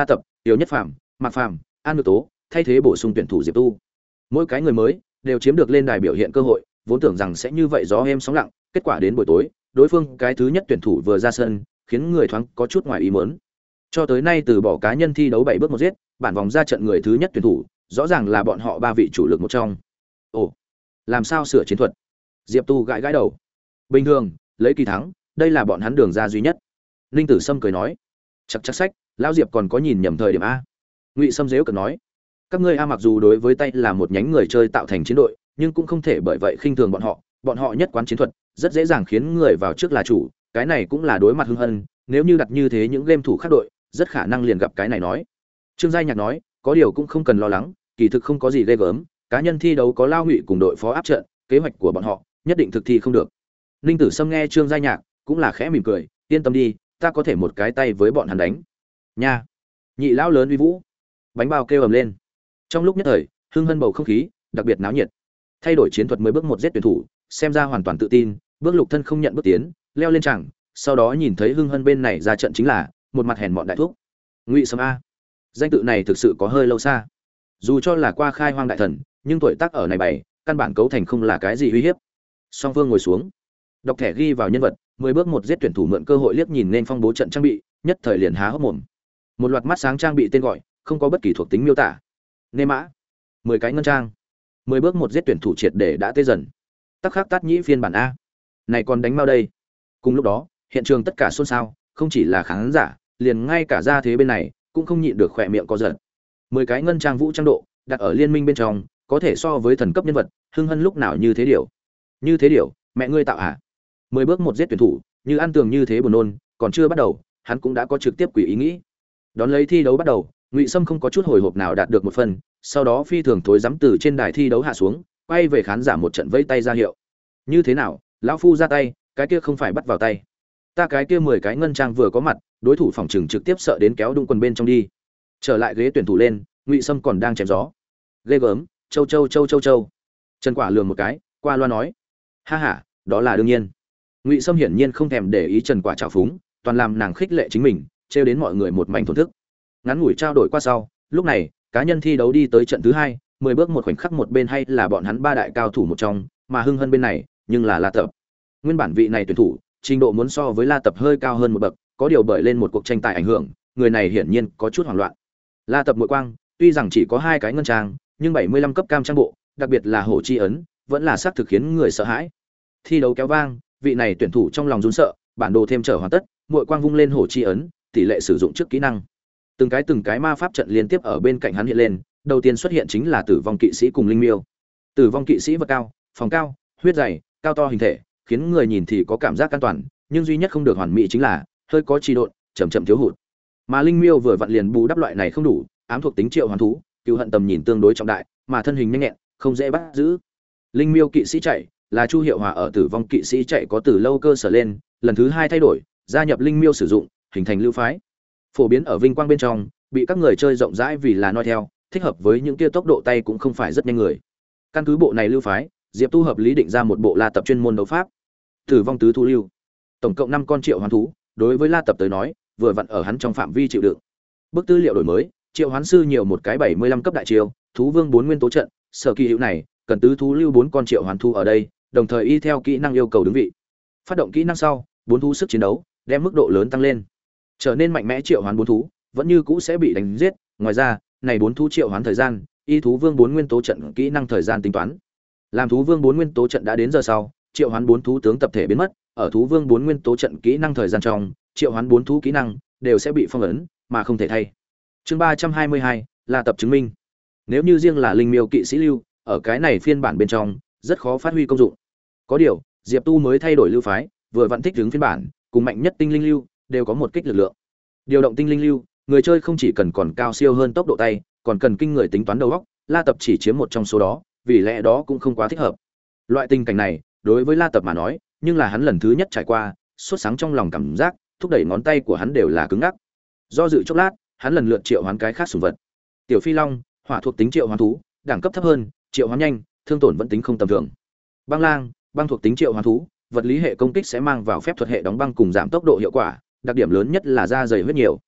Tiểu Nhất Phàm, Mạc Phàm, An Nhược Tố thay thế bổ sung tuyển thủ Diệp Tu. Mỗi cái người mới đều chiếm được lên đài biểu hiện cơ hội, vốn tưởng rằng sẽ như vậy gió êm sóng lặng, kết quả đến buổi tối, đối phương cái thứ nhất tuyển thủ vừa ra sân, khiến người thoáng có chút ngoài ý muốn. Cho tới nay từ bỏ cá nhân thi đấu 7 bước một giết, bản vòng ra trận người thứ nhất tuyển thủ, rõ ràng là bọn họ ba vị chủ lực một trong. Ồ, làm sao sửa chiến thuật? Diệp Tu gãi gãi đầu. Bình thường, lấy kỳ thắng, đây là bọn hắn đường ra duy nhất. Ninh Tử Sâm cười nói, chắc chắc sách, lão Diệp còn có nhìn nhầm thời điểm a. Ngụy Sâm dếu cợt nói, các ngươi a mặc dù đối với tay là một nhánh người chơi tạo thành chiến đội, nhưng cũng không thể bởi vậy khinh thường bọn họ nhất quán chiến thuật, rất dễ dàng khiến người vào trước là chủ, cái này cũng là đối mặt Hưng Hân, nếu như đặt như thế những game thủ khác đội, rất khả năng liền gặp cái này nói. Trương Giai Nhạc nói, có điều cũng không cần lo lắng, kỳ thực không có gì ghê gớm, cá nhân thi đấu có Lao Ngụy cùng đội phó áp trận, kế hoạch của bọn họ nhất định thực thi không được. Ninh Tử Sâm nghe Trương Giai Nhạc, cũng là khẽ mỉm cười, yên tâm đi, ta có thể một cái tay với bọn hắn đánh. Nha. Nhị lão lớn uy vũ. Bánh bao kêu ầm lên. Trong lúc nhất thời, Hưng Hân bầu không khí đặc biệt náo nhiệt. Thay đổi chiến thuật mới bước một giết tuyển thủ, xem ra hoàn toàn tự tin, bước lục thân không nhận bước tiến, leo lên chẳng, sau đó nhìn thấy Hưng Hân bên này ra trận chính là một mặt hèn mọn đại thúc. Ngụy Sâm a. Danh tự này thực sự có hơi lâu xa. Dù cho là qua khai hoang đại thần, nhưng tuổi tác ở này bày, căn bản cấu thành không là cái gì uy hiếp. Song Vương ngồi xuống, đọc thẻ ghi vào nhân vật, 10 bước một giết tuyển thủ mượn cơ hội liếc nhìn nên phong bố trận trang bị, nhất thời liền há hốc mồm. Một loạt mắt sáng trang bị tên gọi, không có bất kỳ thuộc tính miêu tả. Nê mã, 10 cái ngân trang. 10 bước một giết tuyển thủ triệt để đã tê dần. Tắc khắc tát nhĩ phiên bản a. Này còn đánh mau đây. Cùng lúc đó, hiện trường tất cả xôn xao, không chỉ là khán giả, liền ngay cả gia thế bên này cũng không nhịn được khỏe miệng co giật. 10 cái ngân trang vũ trang độ, đặt ở liên minh bên trong, có thể so với thần cấp nhân vật, Hưng Hân lúc nào như thế điều. Như thế điều, mẹ ngươi tạo hả? 10 bước một giết tuyển thủ, như ăn tường như thế buồn nôn, còn chưa bắt đầu, hắn cũng đã có trực tiếp quỷ ý nghĩ. Đón lấy thi đấu bắt đầu, Ngụy Sâm không có chút hồi hộp nào đạt được một phần, sau đó phi thường thối dám từ trên đài thi đấu hạ xuống, quay về khán giả một trận vẫy tay ra hiệu. Như thế nào, lão phu ra tay, cái kia không phải bắt vào tay. Ta cái kia 10 cái ngân trang vừa có mặt, đối thủ phòng trừng trực tiếp sợ đến kéo đung quần bên trong đi. Trở lại ghế tuyển thủ lên, Ngụy Sâm còn đang chém gió. Ghê gớm, châu. Trần Quả lườm một cái, qua loa nói, ha ha, đó là đương nhiên. Ngụy Sâm hiển nhiên không thèm để ý Trần Quả trào phúng, toàn làm nàng khích lệ chính mình, trêu đến mọi người một mảnh thổn thức. Ngắn ngủi trao đổi qua sau, lúc này, cá nhân thi đấu đi tới trận thứ 2, 10 bước một khoảnh khắc một bên hay là bọn hắn ba đại cao thủ một trong, mà Hưng Hân bên này, nhưng là La Tập. Nguyên bản vị này tuyển thủ, trình độ muốn so với La Tập hơi cao hơn một bậc, có điều bởi lên một cuộc tranh tài ảnh hưởng, người này hiển nhiên có chút hoảng loạn. La Tập muội quang, tuy rằng chỉ có 2 cái ngân trang, nhưng 75 cấp cam trang bộ, đặc biệt là hổ chi ấn, vẫn là xác thực khiến người sợ hãi. Thi đấu kéo vang, vị này tuyển thủ trong lòng run sợ, bản đồ thêm trở hoàn tất, muội quang vung lên hổ chi ấn, tỷ lệ sử dụng trước kỹ năng. Từng cái ma pháp trận liên tiếp ở bên cạnh hắn hiện lên, đầu tiên xuất hiện chính là Tử vong kỵ sĩ cùng linh miêu. Tử vong kỵ sĩ vật cao, phòng cao, huyết dày, cao to hình thể, khiến người nhìn thì có cảm giác an toàn, nhưng duy nhất không được hoàn mỹ chính là hơi có trì độn, chậm thiếu hụt. Mà linh miêu vừa vặn liền bù đắp loại này không đủ, ám thuộc tính triệu hoán thú, cừu hận tầm nhìn tương đối trọng đại, mà thân hình nhanh nhẹn, không dễ bắt giữ. Linh miêu kỵ sĩ chạy, là Chu Hiệu Hòa ở Tử vong kỵ sĩ chạy có từ lâu cơ sở lên, lần thứ 2 thay đổi, gia nhập linh miêu sử dụng, hình thành lưu phái. Phổ biến ở vinh quang bên trong, bị các người chơi rộng rãi vì là noi theo, thích hợp với những kia tốc độ tay cũng không phải rất nhanh người. Căn cứ bộ này lưu phái, Diệp Tu hợp lý định ra một bộ La Tập chuyên môn đấu pháp. Tử vong tứ thu lưu, tổng cộng 5 con triệu hoán thú, đối với La Tập tới nói, vừa vặn ở hắn trong phạm vi chịu đựng. Bức tư liệu đổi mới, triệu hoán sư nhiều một cái 75 cấp đại chiêu, thú vương 4 nguyên tố trận, sở kỳ hữu này, cần tứ thú lưu 4 con triệu hoán thú ở đây, đồng thời y theo kỹ năng yêu cầu đứng vị. Phát động kỹ năng sau, 4 thú sức chiến đấu, đem mức độ lớn tăng lên. Trở nên mạnh mẽ triệu hoán 4 thú, vẫn như cũ sẽ bị đánh giết, ngoài ra, này 4 thú triệu hoán thời gian, y thú vương 4 nguyên tố trận kỹ năng thời gian tính toán. Làm thú vương 4 nguyên tố trận đã đến giờ sau, triệu hoán 4 thú tướng tập thể biến mất, ở thú vương 4 nguyên tố trận kỹ năng thời gian trong, triệu hoán 4 thú kỹ năng đều sẽ bị phong ấn, mà không thể thay. Chương 322, là tập chứng minh. Nếu như riêng là linh miêu kỵ sĩ lưu, ở cái này phiên bản bên trong, rất khó phát huy công dụng. Có điều, Diệp Tu mới thay đổi lưu phái, vừa vận thích ứng phiên bản, cùng mạnh nhất tinh linh lưu, đều có một kích lực lượng. Điều động tinh linh lưu, người chơi không chỉ cần còn cao siêu hơn tốc độ tay, còn cần kinh người tính toán đầu óc, La Tập chỉ chiếm một trong số đó, vì lẽ đó cũng không quá thích hợp. Loại tình cảnh này, đối với La Tập mà nói, nhưng là hắn lần thứ nhất trải qua, sốt sáng trong lòng cảm giác, thúc đẩy ngón tay của hắn đều là cứng ngắc. Do dự chốc lát, hắn lần lượt triệu hoán cái khác sủng vật. Tiểu Phi Long, hỏa thuộc tính triệu hoán thú, đẳng cấp thấp hơn, triệu hoán nhanh, thương tổn vẫn tính không tầm thường. Băng Lang, băng thuộc tính triệu hoán thú, vật lý hệ công kích sẽ mang vào phép thuật hệ đóng băng cùng giảm tốc độ hiệu quả, đặc điểm lớn nhất là da dày huyết nhiều.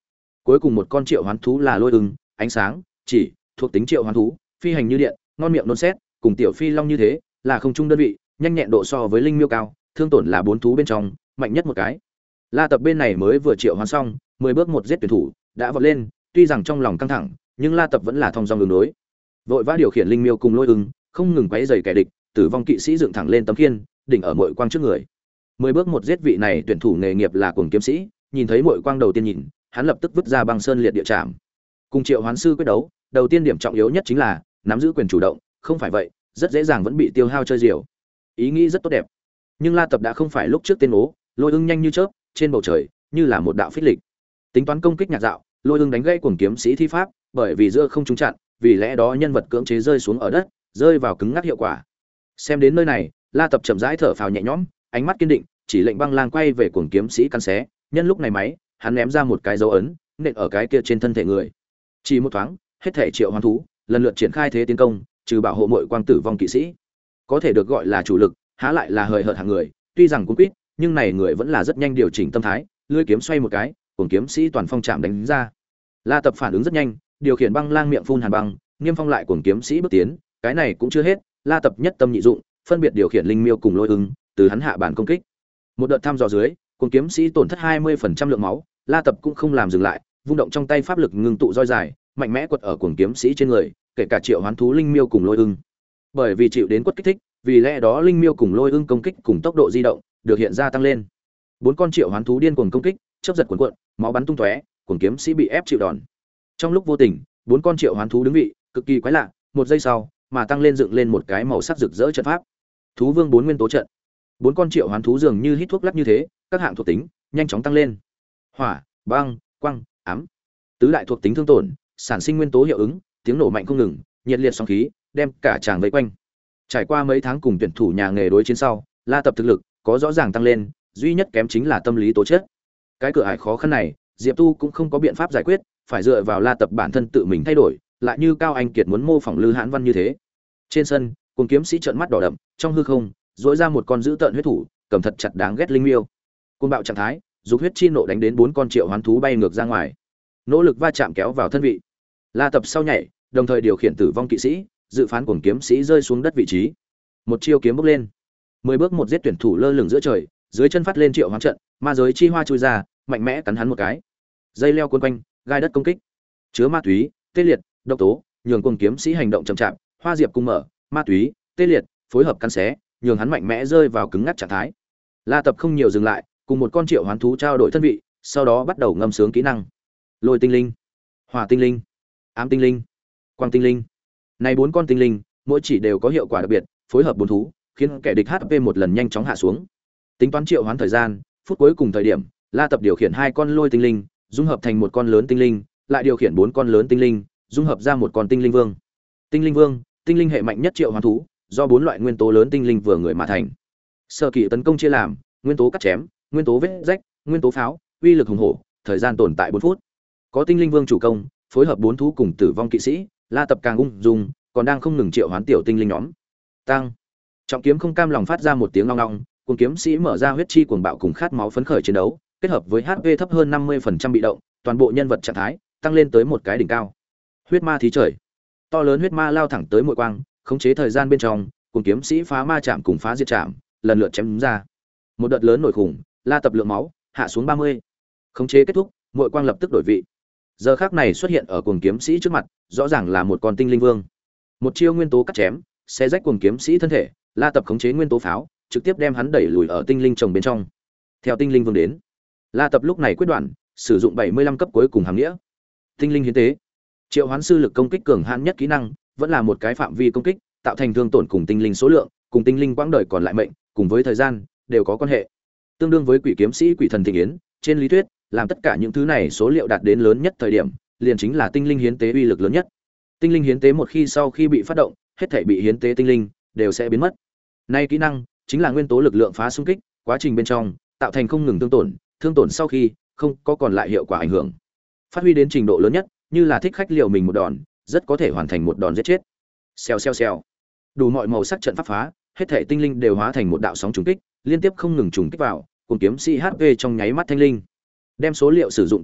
cuối cùng một con triệu hoán thú là lôi ưng, ánh sáng, chỉ, thuộc tính triệu hoán thú, phi hành như điện, ngon miệng nôn xét, cùng tiểu phi long như thế, là không trung đơn vị, nhanh nhẹn độ so với linh miêu cao, thương tổn là 4 thú bên trong, mạnh nhất một cái. La Tập bên này mới vừa triệu hoán xong, 10 bước một giết tuyển thủ, đã vọt lên, tuy rằng trong lòng căng thẳng, nhưng La Tập vẫn là thong dong ứng đối. Vội vã điều khiển linh miêu cùng lôi ưng, không ngừng quấy rầy kẻ địch, tử vong kỵ sĩ dựng thẳng lên tấm khiên, đỉnh ở muội quang trước người. 10 bước một giết vị này tuyển thủ nghề nghiệp là cuồng kiếm sĩ, nhìn thấy muội quang đầu tiên nhìn, hắn lập tức vứt ra băng sơn liệt địa trảm. Cùng triệu hoán sư quyết đấu, đầu tiên điểm trọng yếu nhất chính là nắm giữ quyền chủ động, không phải vậy, rất dễ dàng vẫn bị tiêu hao chơi diều. Ý nghĩ rất tốt đẹp. Nhưng La Tập đã không phải lúc trước tên ố, lôi ưng nhanh như chớp, trên bầu trời, như là một đạo phích lịch. Tính toán công kích nhạc dạo, lôi ưng đánh gãy cuồng kiếm sĩ thi pháp, bởi vì giữa không trúng chặn, vì lẽ đó nhân vật cưỡng chế rơi xuống ở đất, rơi vào cứng ngắc hiệu quả. Xem đến nơi này, La Tập chậm rãi thở phào nhẹ nhõm, ánh mắt kiên định, chỉ lệnh băng lang quay về cuồng kiếm sĩ căn xé, nhân lúc này máy, hắn ném ra một cái dấu ấn, nện ở cái kia trên thân thể người. Chỉ một thoáng, hết thể triệu hoán thú, lần lượt triển khai thế tiến công, trừ bảo hộ muội quang tử vong kỵ sĩ. Có thể được gọi là chủ lực, há lại là hời hợt hạng người, tuy rằng cũng quýt, nhưng này người vẫn là rất nhanh điều chỉnh tâm thái, lưỡi kiếm xoay một cái, cuồng kiếm sĩ toàn phong chạm đánh ra. La Tập phản ứng rất nhanh, điều khiển băng lang miệng phun hàn băng, niêm phong lại cuồng kiếm sĩ bước tiến, cái này cũng chưa hết, La Tập nhất tâm nhị dụng, phân biệt điều khiển linh miêu cùng lôi ưng, từ hắn hạ bản công kích. Một đợt thăm dò dưới, cuồng kiếm sĩ tổn thất 20% lượng máu, La Tập cũng không làm dừng lại, vung động trong tay pháp lực ngưng tụ roi dài, mạnh mẽ quật ở cuồng kiếm sĩ trên người, kể cả triệu hoán thú linh miêu cùng lôi ưng. Bởi vì chịu đến quất kích thích, vì lẽ đó linh miêu cùng lôi ưng công kích cùng tốc độ di động được hiện ra tăng lên. 4 con triệu hoán thú điên cuồng công kích, chớp giật cuồn cuộn, máu bắn tung tóe, cuồng kiếm sĩ bị ép chịu đòn. Trong lúc vô tình, 4 con triệu hoán thú đứng vị, cực kỳ quái lạ, một giây sau, mà tăng lên dựng lên một cái màu sắc rực rỡ trận pháp. Thú vương 4 nguyên tố trận. 4 con triệu hoán thú dường như hít thuốc lắc như thế, các hạng thuộc tính nhanh chóng tăng lên. Hỏa, băng, quang, ám. Tứ đại thuộc tính thương tổn, sản sinh nguyên tố hiệu ứng, tiếng nổ mạnh không ngừng, nhiệt liệt sóng khí, đem cả tràng vây quanh. Trải qua mấy tháng cùng tuyển thủ nhà nghề đối chiến sau, La Tập thực lực có rõ ràng tăng lên, duy nhất kém chính là tâm lý tố chất. Cái cửa ải khó khăn này, Diệp Tu cũng không có biện pháp giải quyết, phải dựa vào La Tập bản thân tự mình thay đổi, lại như Cao Anh Kiệt muốn mô phỏng Lư Hãn Văn như thế. Trên sân, Cuồng kiếm sĩ trợn mắt đỏ đậm, trong hư không, rỗi ra một con dữ tợn huyết thủ, cầm thật chặt đáng ghét linh miêu. Cuồng bạo trạng thái, dục huyết chi nộ đánh đến 4 con triệu hoán thú bay ngược ra ngoài. Nỗ lực va chạm kéo vào thân vị. La Tập sau nhảy, đồng thời điều khiển tử vong kỵ sĩ, dự phán cuồng kiếm sĩ rơi xuống đất vị trí. Một chiêu kiếm bốc lên. 10 bước một giết tuyển thủ lơ lửng giữa trời, dưới chân phát lên triệu hoán trận, ma giới chi hoa chui ra, mạnh mẽ cắn hắn một cái. Dây leo cuốn quanh, gai đất công kích. Chứa ma túy, tê liệt, độc tố, nhường cuồng kiếm sĩ hành động chậm chạp, hoa diệp cung mở, ma túy, tê liệt, phối hợp cắn xé, nhường hắn mạnh mẽ rơi vào cứng ngắc trạng thái. La Tập không nhiều dừng lại, cùng một con triệu hoán thú trao đổi thân vị, sau đó bắt đầu ngâm sướng kỹ năng. Lôi tinh linh, hỏa tinh linh, ám tinh linh, quang tinh linh. Này 4 con tinh linh, mỗi chỉ đều có hiệu quả đặc biệt, phối hợp 4 thú, khiến kẻ địch HP một lần nhanh chóng hạ xuống. Tính toán triệu hoán thời gian, phút cuối cùng thời điểm, La Tập điều khiển 2 con lôi tinh linh, dung hợp thành một con lớn tinh linh, lại điều khiển 4 con lớn tinh linh, dung hợp ra một con tinh linh vương. Tinh linh vương, tinh linh hệ mạnh nhất triệu hoán thú, do 4 loại nguyên tố lớn tinh linh vừa người mà thành. Sở kỳ tấn công chia làm, nguyên tố cắt chém, nguyên tố vết rách, nguyên tố pháo, uy lực hùng hổ, thời gian tồn tại 4 phút. Có tinh linh vương chủ công, phối hợp 4 thú cùng tử vong kỵ sĩ, La Tập càng ung dung, còn đang không ngừng triệu hoán tiểu tinh linh nhóm. Tăng. Trọng kiếm không cam lòng phát ra một tiếng long long, cuồng kiếm sĩ mở ra huyết chi cuồng bạo cùng khát máu phấn khởi chiến đấu, kết hợp với HP thấp hơn 50% bị động, toàn bộ nhân vật trạng thái tăng lên tới một cái đỉnh cao. Huyết ma thí trời. To lớn huyết ma lao thẳng tới muội quang, khống chế thời gian bên trong, cuồng kiếm sĩ phá ma chạm cùng phá diệt chạm, lần lượt chém đúng ra. Một đợt lớn nổi khủng, La Tập lượng máu hạ xuống 30. Khống chế kết thúc, muội quang lập tức đổi vị. Giờ khắc này xuất hiện ở cuồng kiếm sĩ trước mặt, rõ ràng là một con tinh linh vương. Một chiêu nguyên tố cắt chém, xé rách cuồng kiếm sĩ thân thể, La Tập khống chế nguyên tố pháo, trực tiếp đem hắn đẩy lùi ở tinh linh chồng bên trong. Theo tinh linh vương đến, La Tập lúc này quyết đoạn, sử dụng 75 cấp cuối cùng hàm nghĩa. Tinh linh hiến tế. Triệu hoán sư lực công kích cường hãn nhất kỹ năng, vẫn là một cái phạm vi công kích, tạo thành thương tổn cùng tinh linh số lượng, cùng tinh linh quãng đời còn lại mệnh, cùng với thời gian đều có quan hệ. Tương đương với quỷ kiếm sĩ quỷ thần thịnh yến, trên lý thuyết, làm tất cả những thứ này số liệu đạt đến lớn nhất thời điểm, liền chính là tinh linh hiến tế uy lực lớn nhất. Tinh linh hiến tế một khi sau khi bị phát động, hết thảy bị hiến tế tinh linh đều sẽ biến mất. Nay kỹ năng chính là nguyên tố lực lượng phá xung kích, quá trình bên trong tạo thành không ngừng thương tổn sau khi không có còn lại hiệu quả ảnh hưởng. Phát huy đến trình độ lớn nhất, như là thích khách liều mình một đòn, rất có thể hoàn thành một đòn giết chết. Xèo xèo xèo. Đủ mọi màu sắc trận pháp phá, hết thảy tinh linh đều hóa thành một đạo sóng trùng kích, liên tiếp không ngừng trùng kích vào, cùng kiếm sĩ HP trong nháy mắt thanh linh. Đem số liệu sử dụng tốt nhất,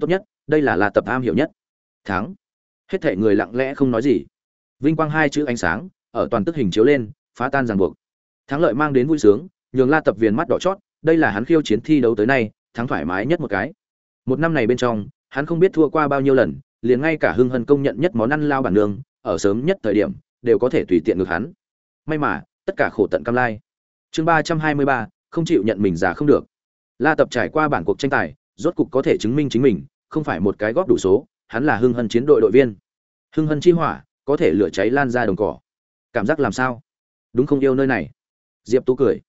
đây là La Tập am hiểu nhất. Thắng. Hết thảy người lặng lẽ không nói gì. Vinh quang hai chữ ánh sáng ở toàn tức hình chiếu lên, phá tan ràng buộc. Thắng lợi mang đến vui sướng, nhường La Tập viền mắt đỏ chót, đây là hắn khiêu chiến thi đấu tới nay, thắng thoải mái nhất một cái. Một năm này bên trong, hắn không biết thua qua bao nhiêu lần, liền ngay cả Hưng Hân công nhận nhất món ăn lao bản nương, ở sớm nhất thời điểm, đều có thể tùy tiện ngược hắn. May mà, tất cả khổ tận cam lai. Chương 323, không chịu nhận mình già không được. La Tập trải qua bản cuộc tranh tài, rốt cục có thể chứng minh chính mình, không phải một cái góp đủ số, hắn là Hưng Hân chiến đội đội viên. Hưng Hân chi hỏa, có thể lửa cháy lan ra đồng cỏ. Cảm giác làm sao? Đúng không yêu nơi này? Diệp Tú cười.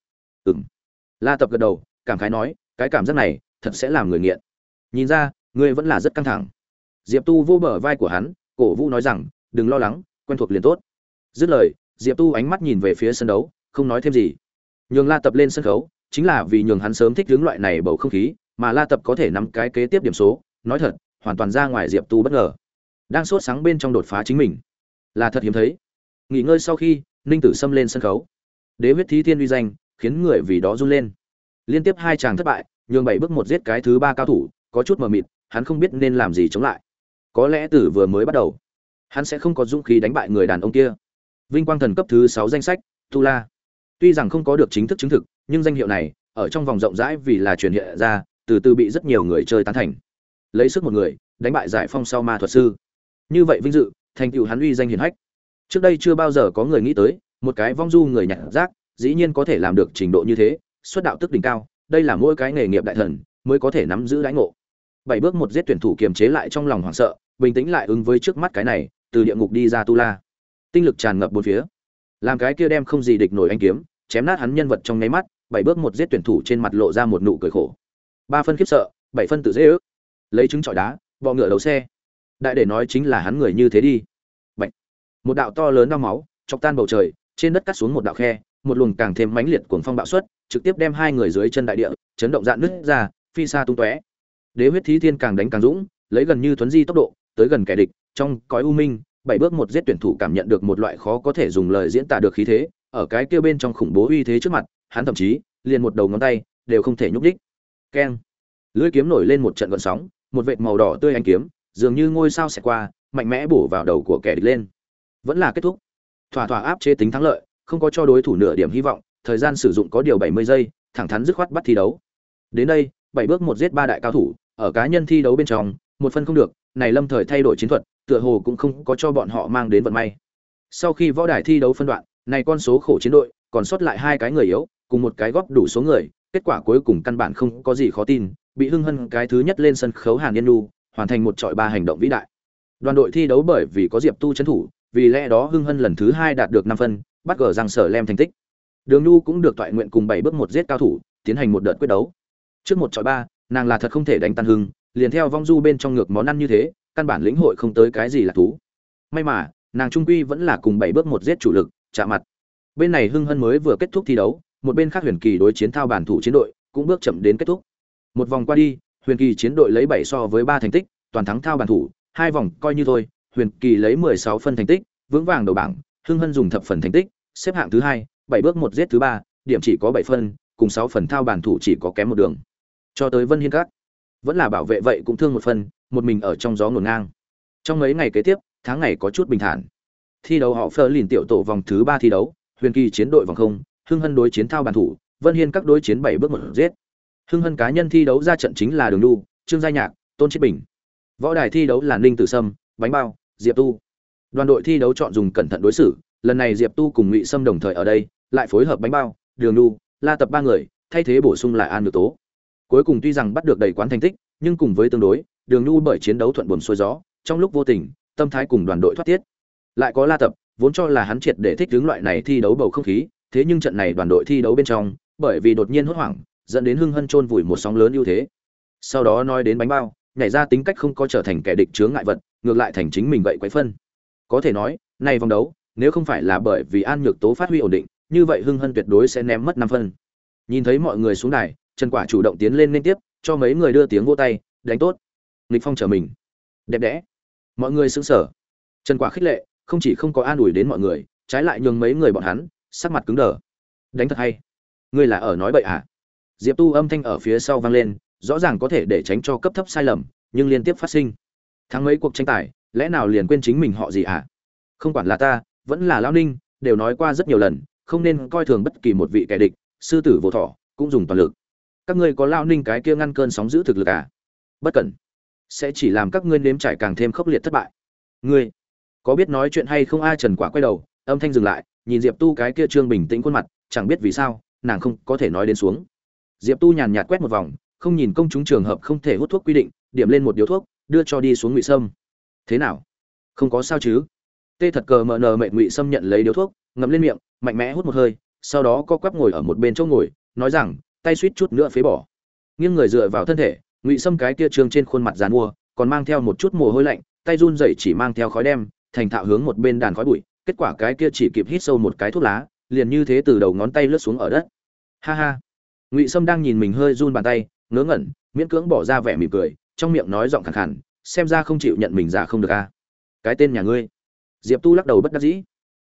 La Tập gật đầu, cảm khái nói, cái cảm giác này, thật sẽ làm người nghiện. Nhìn ra, ngươi vẫn là rất căng thẳng. Diệp Tu vô bờ vai của hắn, cổ vũ nói rằng, đừng lo lắng, quen thuộc liền tốt. Dứt lời, Diệp Tu ánh mắt nhìn về phía sân đấu, không nói thêm gì. Nhường La Tập lên sân khấu, chính là vì nhường hắn sớm thích ứng loại này bầu không khí, mà La Tập có thể nắm cái kế tiếp điểm số, nói thật, hoàn toàn ra ngoài Diệp Tu bất ngờ. Đang sốt sáng bên trong đột phá chính mình, là thật hiếm thấy. Nghỉ ngơi sau khi, Ninh Tử Sâm lên sân khấu. Đế huyết thí thiên uy danh, khiến người vì đó run lên. Liên tiếp hai chàng thất bại, nhường 7 bước một giết cái thứ 3 cao thủ, có chút mờ mịt, hắn không biết nên làm gì chống lại. Có lẽ từ vừa mới bắt đầu, hắn sẽ không có dũng khí đánh bại người đàn ông kia. Vinh quang thần cấp thứ 6 danh sách, Tu La. Tuy rằng không có được chính thức chứng thực, nhưng danh hiệu này ở trong vòng rộng rãi vì là truyền hiện ra, từ từ bị rất nhiều người chơi tán thành. Lấy sức một người, đánh bại giải phong sau ma thuật sư. Như vậy vinh dự, thành tựu hắn uy danh hiển hách. Trước đây chưa bao giờ có người nghĩ tới, một cái vong du người nhặt rác, dĩ nhiên có thể làm được trình độ như thế, xuất đạo tức đỉnh cao, đây là mỗi cái nghề nghiệp đại thần mới có thể nắm giữ đãi ngộ. 7 bước một giết tuyển thủ kiềm chế lại trong lòng hoảng sợ, bình tĩnh lại ứng với trước mắt cái này, từ địa ngục đi ra Tu La. Tinh lực tràn ngập bốn phía. Làm cái kia đem không gì địch nổi anh kiếm, chém nát hắn nhân vật trong nháy mắt, 7 bước một giết tuyển thủ trên mặt lộ ra một nụ cười khổ. 3 phân khiếp sợ, 7 phân tự dễ ước. Lấy trứng chọi đá, bọ ngựa đầu xe. Đại để nói chính là hắn người như thế đi. Bạch. Một đạo to lớn đao máu, chọc tan bầu trời, trên đất cắt xuống một đạo khe, một luồng càng thêm mãnh liệt cuồng phong bạo xuất, trực tiếp đem hai người dưới chân đại địa chấn động dạn nứt ra, phi xa tung tóe. Đế huyết thí thiên càng đánh càng dũng, lấy gần như thuấn di tốc độ, tới gần kẻ địch, trong cõi u minh, 7 bước một giết tuyển thủ cảm nhận được một loại khó có thể dùng lời diễn tả được khí thế, ở cái kia bên trong khủng bố uy thế trước mặt, hắn thậm chí liền một đầu ngón tay đều không thể nhúc nhích. Keng. Lưỡi kiếm nổi lên một trận gợn sóng, một vệt màu đỏ tươi ánh kiếm, dường như ngôi sao xẹt qua, mạnh mẽ bổ vào đầu của kẻ địch lên. Vẫn là kết thúc. Thỏa thỏa áp chế tính thắng lợi, không có cho đối thủ nửa điểm hy vọng, thời gian sử dụng có điều 70 giây, thẳng thắn dứt khoát bắt thi đấu. Đến đây, 7 bước một giết 3 đại cao thủ, ở cá nhân thi đấu bên trong, một phân không được, này lâm thời thay đổi chiến thuật, tựa hồ cũng không có cho bọn họ mang đến vận may. Sau khi võ đài thi đấu phân đoạn, này con số khổ chiến đội, còn sót lại 2 cái người yếu, cùng một cái góp đủ số người, kết quả cuối cùng căn bản không có gì khó tin, bị Hưng Hân cái thứ nhất lên sân khấu Hàn Yên Nu, hoàn thành một trọi 3 hành động vĩ đại. Đoàn đội thi đấu bởi vì có Diệp Tu trấn thủ, vì lẽ đó Hưng Hân lần thứ 2 đạt được 5 phân, bắt gỡ răng sở lem thành tích. Đường Nu cũng được toại nguyện cùng 7 bước một giết cao thủ, tiến hành một đợt quyết đấu. Trước một chọi 3, nàng là thật không thể đánh tan Hưng, liền theo vong du bên trong ngược món ăn như thế, căn bản lĩnh hội không tới cái gì là thú. May mà, nàng trung quy vẫn là cùng 7 bước một giết chủ lực, chạm mặt. Bên này Hưng Hân mới vừa kết thúc thi đấu, một bên khác Huyền Kỳ đối chiến thao bản thủ chiến đội cũng bước chậm đến kết thúc. Một vòng qua đi, Huyền Kỳ chiến đội lấy 7 so với 3 thành tích, toàn thắng thao bản thủ, 2 vòng coi như thôi, Huyền Kỳ lấy 16 phân thành tích, vững vàng đầu bảng, Hưng Hân dùng thập phần thành tích, xếp hạng thứ 2, 7 bước một giết thứ 3, điểm chỉ có 7 phân, cùng 6 phần thao bản thủ chỉ có kém một đường. Cho tới Vân Hiên Các, vẫn là bảo vệ vậy cũng thương một phần, một mình ở trong gió ngổn ngang. Trong mấy ngày kế tiếp, tháng ngày có chút bình thản. Thi đấu họ Fleur lìn tiểu tổ vòng thứ 3 thi đấu, Huyền Kỳ chiến đội vòng không, Hưng Hân đối chiến thao bản thủ, Vân Hiên Các đối chiến 7 bước một giết. Hưng Hân cá nhân thi đấu ra trận chính là Đường Nu, Trương Gia Nhạc, Tôn Chiết Bình. Võ đài thi đấu là Ninh Tử Sâm, Bánh Bao, Diệp Tu. Đoàn đội thi đấu chọn dùng cẩn thận đối xử, lần này Diệp Tu cùng Ngụy Sâm đồng thời ở đây, lại phối hợp Bánh Bao, Đường Nu, La Tập 3 người, thay thế bổ sung lại An Nhược Tố. Cuối cùng tuy rằng bắt được đầy quán thành tích, nhưng cùng với tương đối, Đường Nu bởi chiến đấu thuận buồm xuôi gió, trong lúc vô tình, tâm thái cùng đoàn đội thoát tiết. Lại có La Tập, vốn cho là hắn triệt để thích ứng loại này thi đấu bầu không khí, thế nhưng trận này đoàn đội thi đấu bên trong, bởi vì đột nhiên hốt hoảng, dẫn đến Hưng Hân chôn vùi một sóng lớn ưu thế. Sau đó nói đến Bánh Bao, nhảy ra tính cách không có trở thành kẻ địch chướng ngại vật, ngược lại thành chính mình vậy quấy phân. Có thể nói, này vòng đấu, nếu không phải là bởi vì An Nhược Tố phát huy ổn định, như vậy Hưng Hân tuyệt đối sẽ ném mất 5 phân. Nhìn thấy mọi người xuống đài, Trần Quả chủ động tiến lên liên tiếp, cho mấy người đưa tiếng vỗ tay, đánh tốt. Nghịch Phong trở mình. Đẹp đẽ. Mọi người sững sờ. Trần Quả khích lệ, không chỉ không có an ủi đến mọi người, trái lại nhường mấy người bọn hắn sắc mặt cứng đờ. Đánh thật hay. Ngươi là ở nói bậy à? Diệp Tu âm thanh ở phía sau vang lên, rõ ràng có thể để tránh cho cấp thấp sai lầm, nhưng liên tiếp phát sinh. Thắng mấy cuộc tranh tài, lẽ nào liền quên chính mình họ gì à? Không quản là ta, vẫn là Lão Ninh, đều nói qua rất nhiều lần, không nên coi thường bất kỳ một vị kẻ địch, sư tử vô thọ, cũng dùng toàn lực. Các ngươi có Lão Ninh cái kia ngăn cơn sóng giữ thực lực à? Bất cẩn, sẽ chỉ làm các ngươi nếm trải càng thêm khốc liệt thất bại. Ngươi có biết nói chuyện hay không a? Trần Quả quay đầu, âm thanh dừng lại, nhìn Diệp Tu cái kia trương bình tĩnh khuôn mặt, chẳng biết vì sao, nàng không có thể nói đến xuống. Diệp Tu nhàn nhạt quét một vòng, không nhìn công chúng trường hợp không thể hút thuốc quy định, điểm lên một điếu thuốc, đưa cho đi xuống Ngụy Sâm. Thế nào? Không có sao chứ? Tê thật cờ mờ nờ mệt. Ngụy Sâm nhận lấy điếu thuốc, ngậm lên miệng, mạnh mẽ hút một hơi, sau đó co quắp ngồi ở một bên chỗ ngồi, nói rằng, tay suýt chút nữa phế bỏ. Nghiêng người dựa vào thân thể, Ngụy Sâm cái kia trương trên khuôn mặt giàn mua, còn mang theo một chút mồ hôi lạnh, tay run rẩy chỉ mang theo khói đem, thành thạo hướng một bên đàn khói bụi, kết quả cái kia chỉ kịp hít sâu một cái thuốc lá, liền như thế từ đầu ngón tay lướt xuống ở đất. Ha ha. Ngụy Sâm đang nhìn mình hơi run bàn tay, ngớ ngẩn, miễn cưỡng bỏ ra vẻ mỉm cười, trong miệng nói giọng khàn khàn, xem ra không chịu nhận mình già không được a. Cái tên nhà ngươi? Diệp Tu lắc đầu bất đắc dĩ.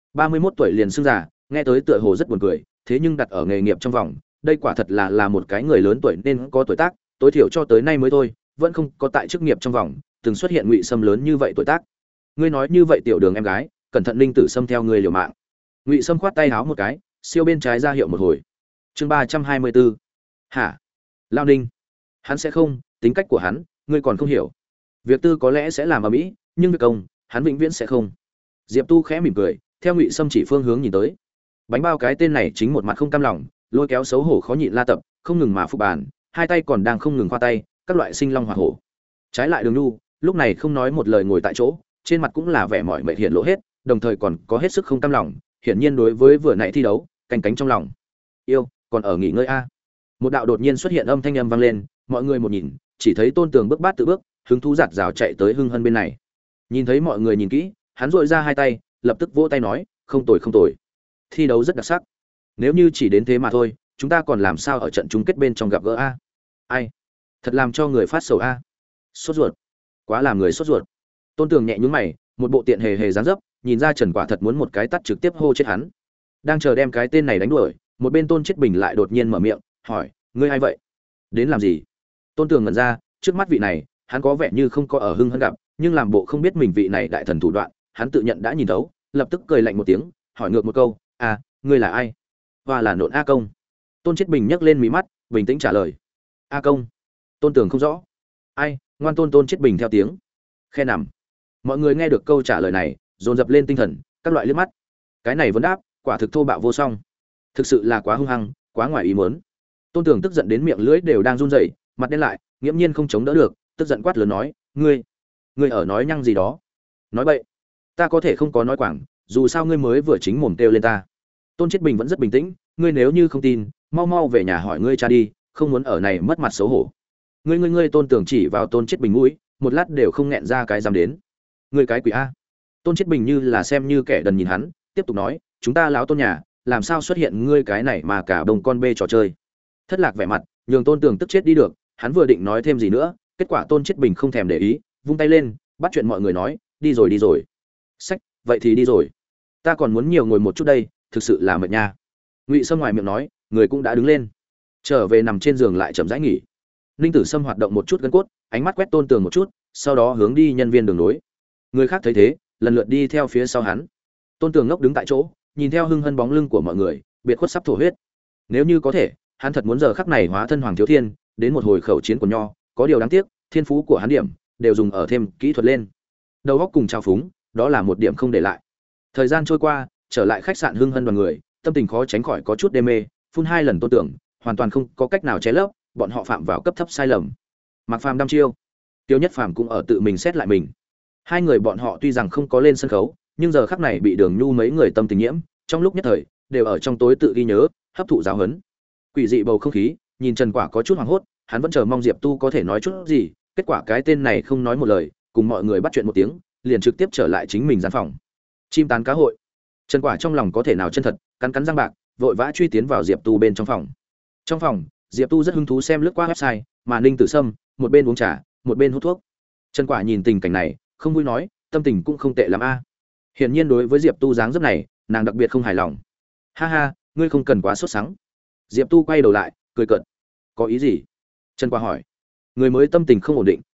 31 tuổi liền xưng già, nghe tới tựa hồ rất buồn cười, thế nhưng đặt ở nghề nghiệp trong vòng, đây quả thật là một cái người lớn tuổi nên có tuổi tác, tối thiểu cho tới nay mới thôi, vẫn không có tại chức nghiệp trong vòng từng xuất hiện Ngụy Sâm lớn như vậy tuổi tác. Ngươi nói như vậy tiểu Đường em gái, cẩn thận Linh Tử Sâm theo ngươi liều mạng. Ngụy Sâm khoát tay háo một cái, siêu bên trái ra hiệu một hồi. Chương 324. Hả? Lao Ninh? Hắn sẽ không, tính cách của hắn, ngươi còn không hiểu. Việc tư có lẽ sẽ làm ở mỹ, nhưng việc công, hắn vĩnh viễn sẽ không. Diệp Tu khẽ mỉm cười, theo Ngụy Sâm chỉ phương hướng nhìn tới. Bánh bao cái tên này chính một mặt không cam lòng, lôi kéo xấu hổ khó nhịn la tập, không ngừng mà phục bàn, hai tay còn đang không ngừng khoa tay, các loại sinh long hỏa hổ. Trái lại Đường Nhu, lúc này không nói một lời ngồi tại chỗ, trên mặt cũng là vẻ mỏi mệt hiện lộ hết, đồng thời còn có hết sức không cam lòng, hiển nhiên đối với vừa nãy thi đấu, canh cánh trong lòng. Yêu, còn ở nghỉ ngơi a. Một đạo đột nhiên xuất hiện âm thanh âm vang lên, mọi người một nhìn, chỉ thấy Tôn Tường bước bát tự bước, hứng thú giạt rào chạy tới Hưng Hân bên này. Nhìn thấy mọi người nhìn kỹ, hắn duỗi ra hai tay, lập tức vỗ tay nói, không tồi không tồi. Thi đấu rất đặc sắc. Nếu như chỉ đến thế mà thôi, chúng ta còn làm sao ở trận chung kết bên trong gặp gỡ a? Ai? Thật làm cho người phát sầu a. Sốt ruột. Quá làm người sốt ruột. Tôn Tường nhẹ nhướng mày, một bộ tiện hề hề dáng dấp, nhìn ra Trần Quả thật muốn một cái tát trực tiếp hô chết hắn. Đang chờ đem cái tên này đánh đuổi, một bên Tôn Chiết Bình lại đột nhiên mở miệng, hỏi, ngươi ai vậy? Đến làm gì? Tôn Tường ngẩn ra, trước mắt vị này, hắn có vẻ như không có ở Hưng Hân gặp, nhưng làm bộ không biết mình vị này đại thần thủ đoạn, hắn tự nhận đã nhìn thấu, lập tức cười lạnh một tiếng, hỏi ngược một câu, "À, ngươi là ai?" "Hoa là Nộn A Công." Tôn Chiết Bình nhấc lên mí mắt, bình tĩnh trả lời. "A Công?" Tôn Tường không rõ. "Ai?" Ngoan Tôn Chiết Bình theo tiếng. Khe nằm. Mọi người nghe được câu trả lời này, dồn dập lên tinh thần, các loại liếc mắt. Cái này vấn đáp, quả thực thô bạo vô song. Thực sự là quá hung hăng, quá ngoài ý muốn. Tôn Tường tức giận đến miệng lưỡi đều đang run rẩy, mặt đen lại, nghiễm nhiên không chống đỡ được, tức giận quát lớn nói, ngươi ở nói nhăng gì đó? Nói bậy. Ta có thể không có nói quảng, dù sao ngươi mới vừa chính mồm kêu lên ta. Tôn Chiết Bình vẫn rất bình tĩnh, ngươi nếu như không tin, mau mau về nhà hỏi ngươi cha đi, không muốn ở này mất mặt xấu hổ. Ngươi Tôn Tường chỉ vào Tôn Chiết Bình mũi, một lát đều không nghẹn ra cái dám đến. Ngươi cái quỷ a. Tôn Chiết Bình như là xem như kẻ đần nhìn hắn, tiếp tục nói, chúng ta lão Tôn nhà, làm sao xuất hiện ngươi cái này mà cả bông con bê trò chơi. Thất lạc vẻ mặt, nhường Tôn Tường tức chết đi được, hắn vừa định nói thêm gì nữa, kết quả Tôn Chiết Bình không thèm để ý, vung tay lên, bắt chuyện mọi người nói, đi rồi. Sách, vậy thì đi rồi. Ta còn muốn nhiều ngồi một chút đây, thực sự là mệt nha. Ngụy Sâm ngoài miệng nói, người cũng đã đứng lên, trở về nằm trên giường lại chậm rãi nghỉ. Ninh Tử Sâm hoạt động một chút gân cốt, ánh mắt quét Tôn Tường một chút, sau đó hướng đi nhân viên đường nối. Người khác thấy thế, lần lượt đi theo phía sau hắn. Tôn Tường ngốc đứng tại chỗ, nhìn theo Hưng Hân bóng lưng của mọi người, biệt khuất sắp thổ huyết. Nếu như có thể, hắn thật muốn giờ khắc này hóa thân Hoàng Thiếu Thiên, đến một hồi khẩu chiến của nho, có điều đáng tiếc, thiên phú của hắn điểm đều dùng ở thêm kỹ thuật lên. Đầu óc cùng trào phúng, đó là một điểm không để lại. Thời gian trôi qua, trở lại khách sạn Hưng Hân đoàn người, tâm tình khó tránh khỏi có chút đê mê, phun hai lần Tôn Tưởng, hoàn toàn không có cách nào che lấp, bọn họ phạm vào cấp thấp sai lầm. Mạc Phàm đăm chiêu, Tiêu Nhất Phàm cũng ở tự mình xét lại mình. Hai người bọn họ tuy rằng không có lên sân khấu, nhưng giờ khắc này bị Đường Nhu mấy người tâm tình nhiễm, trong lúc nhất thời đều ở trong tối tự ghi nhớ, hấp thụ giáo huấn. Quỷ dị bầu không khí, nhìn Trần Quả có chút hoảng hốt, hắn vẫn chờ mong Diệp Tu có thể nói chút gì, kết quả cái tên này không nói một lời, cùng mọi người bắt chuyện một tiếng, liền trực tiếp trở lại chính mình gian phòng. Chim tán cá hội. Trần Quả trong lòng có thể nào chân thật, cắn cắn răng bạc, vội vã truy tiến vào Diệp Tu bên trong phòng. Trong phòng, Diệp Tu rất hứng thú xem lướt qua website, mà Ninh Tử Sâm, một bên uống trà, một bên hút thuốc. Trần Quả nhìn tình cảnh này, không vui nói, tâm tình cũng không tệ lắm a. Hiển nhiên đối với Diệp Tu dáng dấp này, nàng đặc biệt không hài lòng. Ha ha, ngươi không cần quá sốt sắng. Diệp Tu quay đầu lại, cười cợt. Có ý gì? Trần Quả hỏi. Người mới tâm tình không ổn định,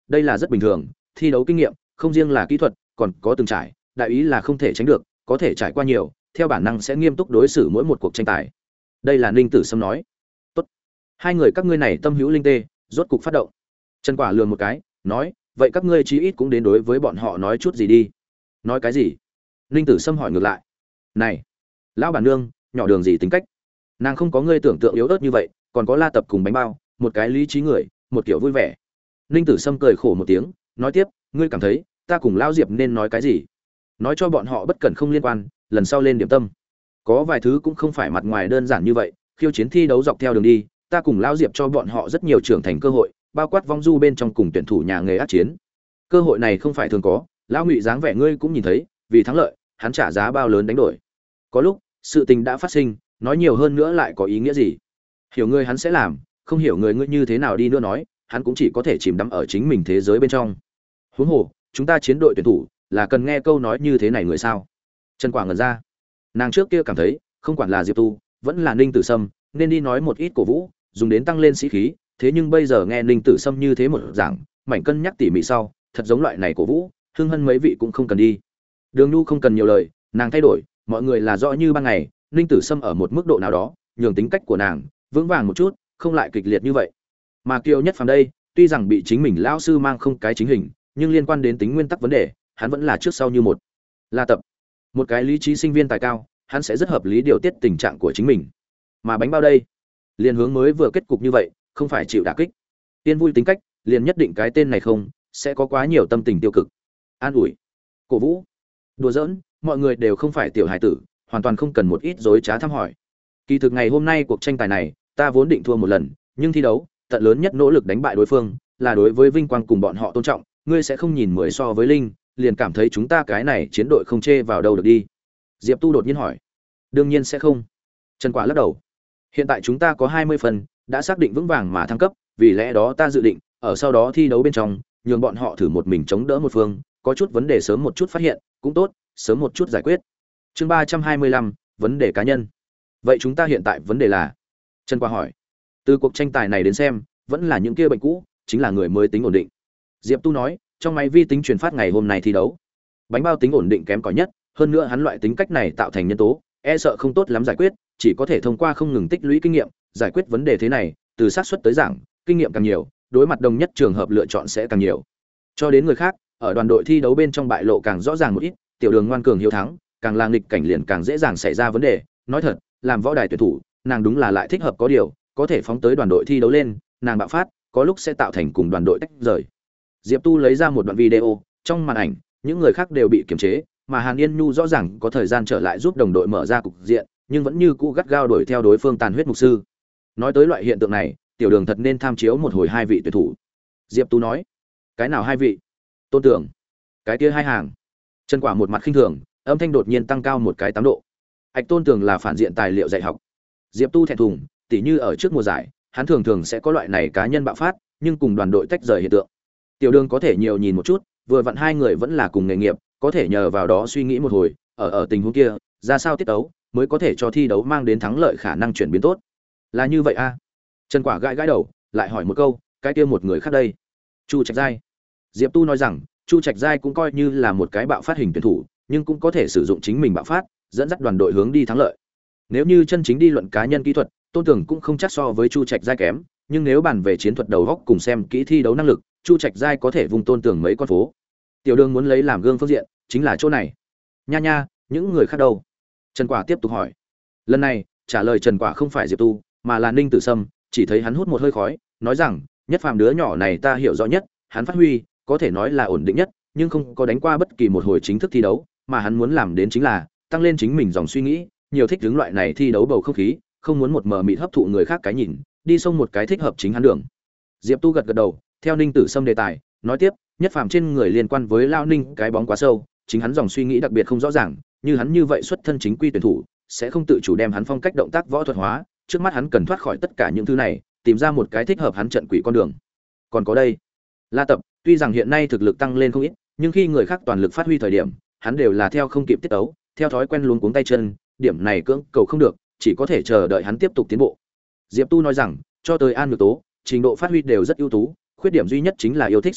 đây là rất bình thường, thi đấu kinh nghiệm, không riêng là kỹ thuật, còn có từng trải, đại ý là không thể tránh được, có thể trải qua nhiều, theo bản năng sẽ nghiêm túc đối xử mỗi một cuộc tranh tài. Đây là Ninh Tử Sâm nói. Tốt. Hai người các ngươi này tâm hữu linh tê, rốt cục phát động. Trần Quả lườm một cái, nói, vậy các ngươi chí ít cũng đến đối với bọn họ nói chút gì đi. Nói cái gì? Ninh Tử Sâm hỏi ngược lại. Này, lão bản nương, nhỏ đường gì tính cách? Nàng không có ngươi tưởng tượng yếu ớt như vậy, còn có La Tập cùng bánh bao, một cái lý trí người, một kiểu vui vẻ. Ninh Tử Sâm cười khổ một tiếng, nói tiếp, ngươi cảm thấy ta cùng lão Diệp nên nói cái gì? Nói cho bọn họ bất cẩn không liên quan, lần sau lên điểm tâm. Có vài thứ cũng không phải mặt ngoài đơn giản như vậy, khiêu chiến thi đấu dọc theo đường đi, ta cùng lão Diệp cho bọn họ rất nhiều trưởng thành cơ hội, bao quát vong du bên trong cùng tuyển thủ nhà nghề ác chiến. Cơ hội này không phải thường có, lão Ngụy dáng vẻ ngươi cũng nhìn thấy, vì thắng lợi, hắn trả giá bao lớn đánh đổi. Có lúc, sự tình đã phát sinh, nói nhiều hơn nữa lại có ý nghĩa gì? Hiểu người hắn sẽ làm, không hiểu người ngươi như thế nào đi nữa nói, hắn cũng chỉ có thể chìm đắm ở chính mình thế giới bên trong. Huống hồ, chúng ta chiến đội tuyển thủ, là cần nghe câu nói như thế này người sao? Trần Quảng ngẩn ra. Nàng trước kia cảm thấy, không quản là Diệp Tu, vẫn là Ninh Tử Sâm, nên đi nói một ít cổ vũ, dùng đến tăng lên sĩ khí, thế nhưng bây giờ nghe Ninh Tử Sâm như thế một giảng, mảnh cân nhắc tỉ mỉ sau, thật giống loại này cổ vũ, Hưng Hân mấy vị cũng không cần đi. Đường Nhu không cần nhiều lời, nàng thay đổi, mọi người là rõ như ban ngày, Ninh Tử Sâm ở một mức độ nào đó, nhường tính cách của nàng vững vàng một chút, không lại kịch liệt như vậy. Mà Kiều Nhất Phàm đây, tuy rằng bị chính mình lão sư mang không cái chính hình, nhưng liên quan đến tính nguyên tắc vấn đề, hắn vẫn là trước sau như một. La Tập, một cái lý trí sinh viên tài cao, hắn sẽ rất hợp lý điều tiết tình trạng của chính mình. Mà bánh bao đây, liền hướng mới vừa kết cục như vậy, không phải chịu đả kích. Tiên vui tính cách, liền nhất định cái tên này không, sẽ có quá nhiều tâm tình tiêu cực. An ủi, cổ vũ, đùa giỡn, mọi người đều không phải tiểu hài tử, hoàn toàn không cần một ít dối trá thăm hỏi. Kỳ thực ngày hôm nay cuộc tranh tài này, ta vốn định thua một lần, nhưng thi đấu, tận lớn nhất nỗ lực đánh bại đối phương, là đối với vinh quang cùng bọn họ tôn trọng, ngươi sẽ không nhìn 10 so với Linh, liền cảm thấy chúng ta cái này chiến đội không chê vào đâu được đi. Diệp Tu đột nhiên hỏi. Đương nhiên sẽ không. Trần Quả lắc đầu. Hiện tại chúng ta có 20 phần, đã xác định vững vàng mà thăng cấp, vì lẽ đó ta dự định, ở sau đó thi đấu bên trong, nhường bọn họ thử một mình chống đỡ một phương, có chút vấn đề sớm một chút phát hiện, cũng tốt, sớm một chút giải quyết. Chương 325, vấn đề cá nhân. Vậy chúng ta hiện tại vấn đề là? Trần Quả hỏi. Từ cuộc tranh tài này đến xem, vẫn là những kia bệnh cũ, chính là người mới tính ổn định. Diệp Tu nói, trong máy vi tính truyền phát ngày hôm nay thi đấu, bánh bao tính ổn định kém cỏi nhất, hơn nữa hắn loại tính cách này tạo thành nhân tố, e sợ không tốt lắm giải quyết, chỉ có thể thông qua không ngừng tích lũy kinh nghiệm, giải quyết vấn đề thế này, từ xác suất tới giảng, kinh nghiệm càng nhiều, đối mặt đồng nhất trường hợp lựa chọn sẽ càng nhiều. Cho đến người khác, ở đoàn đội thi đấu bên trong bại lộ càng rõ ràng một ít, tiểu đường ngoan cường hiếu thắng, càng là nghịch cảnh liền càng dễ dàng xảy ra vấn đề, nói thật, làm võ đài tuyển thủ, nàng đúng là lại thích hợp có điều, có thể phóng tới đoàn đội thi đấu lên, nàng bạo phát, có lúc sẽ tạo thành cùng đoàn đội tách rời. Diệp Tu lấy ra một đoạn video, trong màn ảnh, những người khác đều bị kiềm chế, mà Hàn Yên Nhu rõ ràng có thời gian trở lại giúp đồng đội mở ra cục diện, nhưng vẫn như cũ gắt gao đuổi theo đối phương tàn huyết mục sư. Nói tới loại hiện tượng này, tiểu đường thật nên tham chiếu một hồi hai vị tuyển thủ. Diệp Tu nói, cái nào hai vị? Tôn Tưởng, cái kia hai hàng. Trần Quả một mặt khinh thường, âm thanh đột nhiên tăng cao một cái 8 độ. Ảch Tôn Tưởng là phản diện tài liệu dạy học. Diệp Tu thẹn thùng, tỉ như ở trước mùa giải, hắn thường thường sẽ có loại này cá nhân bạo phát, nhưng cùng đoàn đội tách rời hiện tượng. Tiểu đường có thể nhiều nhìn một chút, vừa vặn hai người vẫn là cùng nghề nghiệp, có thể nhờ vào đó suy nghĩ một hồi, ở tình huống kia, ra sao tiết đấu mới có thể cho thi đấu mang đến thắng lợi khả năng chuyển biến tốt. Là như vậy a? Trần Quả gãi gãi đầu, lại hỏi một câu, cái kia một người khác đây? Chu Trạch Giai. Diệp Tu nói rằng, Chu Trạch Giai cũng coi như là một cái bạo phát hình tuyển thủ, nhưng cũng có thể sử dụng chính mình bạo phát, dẫn dắt đoàn đội hướng đi thắng lợi. Nếu như chân chính đi luận cá nhân kỹ thuật, Tôn Tưởng cũng không chắc so với Chu Trạch Giai kém, nhưng nếu bàn về chiến thuật đầu góc cùng xem kỹ thi đấu năng lực, Chu Trạch Giai có thể vùng Tôn Tưởng mấy con phố. Tiểu đường muốn lấy làm gương phương diện, chính là chỗ này. Nha nha, những người khác đâu? Trần Quả tiếp tục hỏi. Lần này, trả lời Trần Quả không phải Diệp Tu, mà là Ninh Tử Sâm, chỉ thấy hắn hút một hơi khói, nói rằng, Nhất Phàm đứa nhỏ này ta hiểu rõ nhất, hắn phát huy, có thể nói là ổn định nhất, nhưng không có đánh qua bất kỳ một hồi chính thức thi đấu, mà hắn muốn làm đến chính là tăng lên chính mình dòng suy nghĩ, nhiều thích hướng loại này thi đấu bầu không khí, không muốn một mờ mịt hấp thụ người khác cái nhìn, đi xông một cái thích hợp chính hắn đường. Diệp Tu gật gật đầu, theo Ninh Tử Sâm đề tài, nói tiếp, Nhất Phàm trên người liên quan với Lao Ninh cái bóng quá sâu, chính hắn dòng suy nghĩ đặc biệt không rõ ràng, như hắn như vậy xuất thân chính quy tuyển thủ, sẽ không tự chủ đem hắn phong cách động tác võ thuật hóa, trước mắt hắn cần thoát khỏi tất cả những thứ này, tìm ra một cái thích hợp hắn trận quỷ con đường. Còn có đây, La Tập, tuy rằng hiện nay thực lực tăng lên không ít, nhưng khi người khác toàn lực phát huy thời điểm, hắn đều là theo không kịp tiết tấu, theo thói quen luống cuống tay chân, điểm này cưỡng cầu không được, chỉ có thể chờ đợi hắn tiếp tục tiến bộ. Diệp Tu nói rằng, cho tới An Nhược Tố, trình độ phát huy đều rất ưu tú, khuyết điểm duy nhất chính là yêu thích xung trận,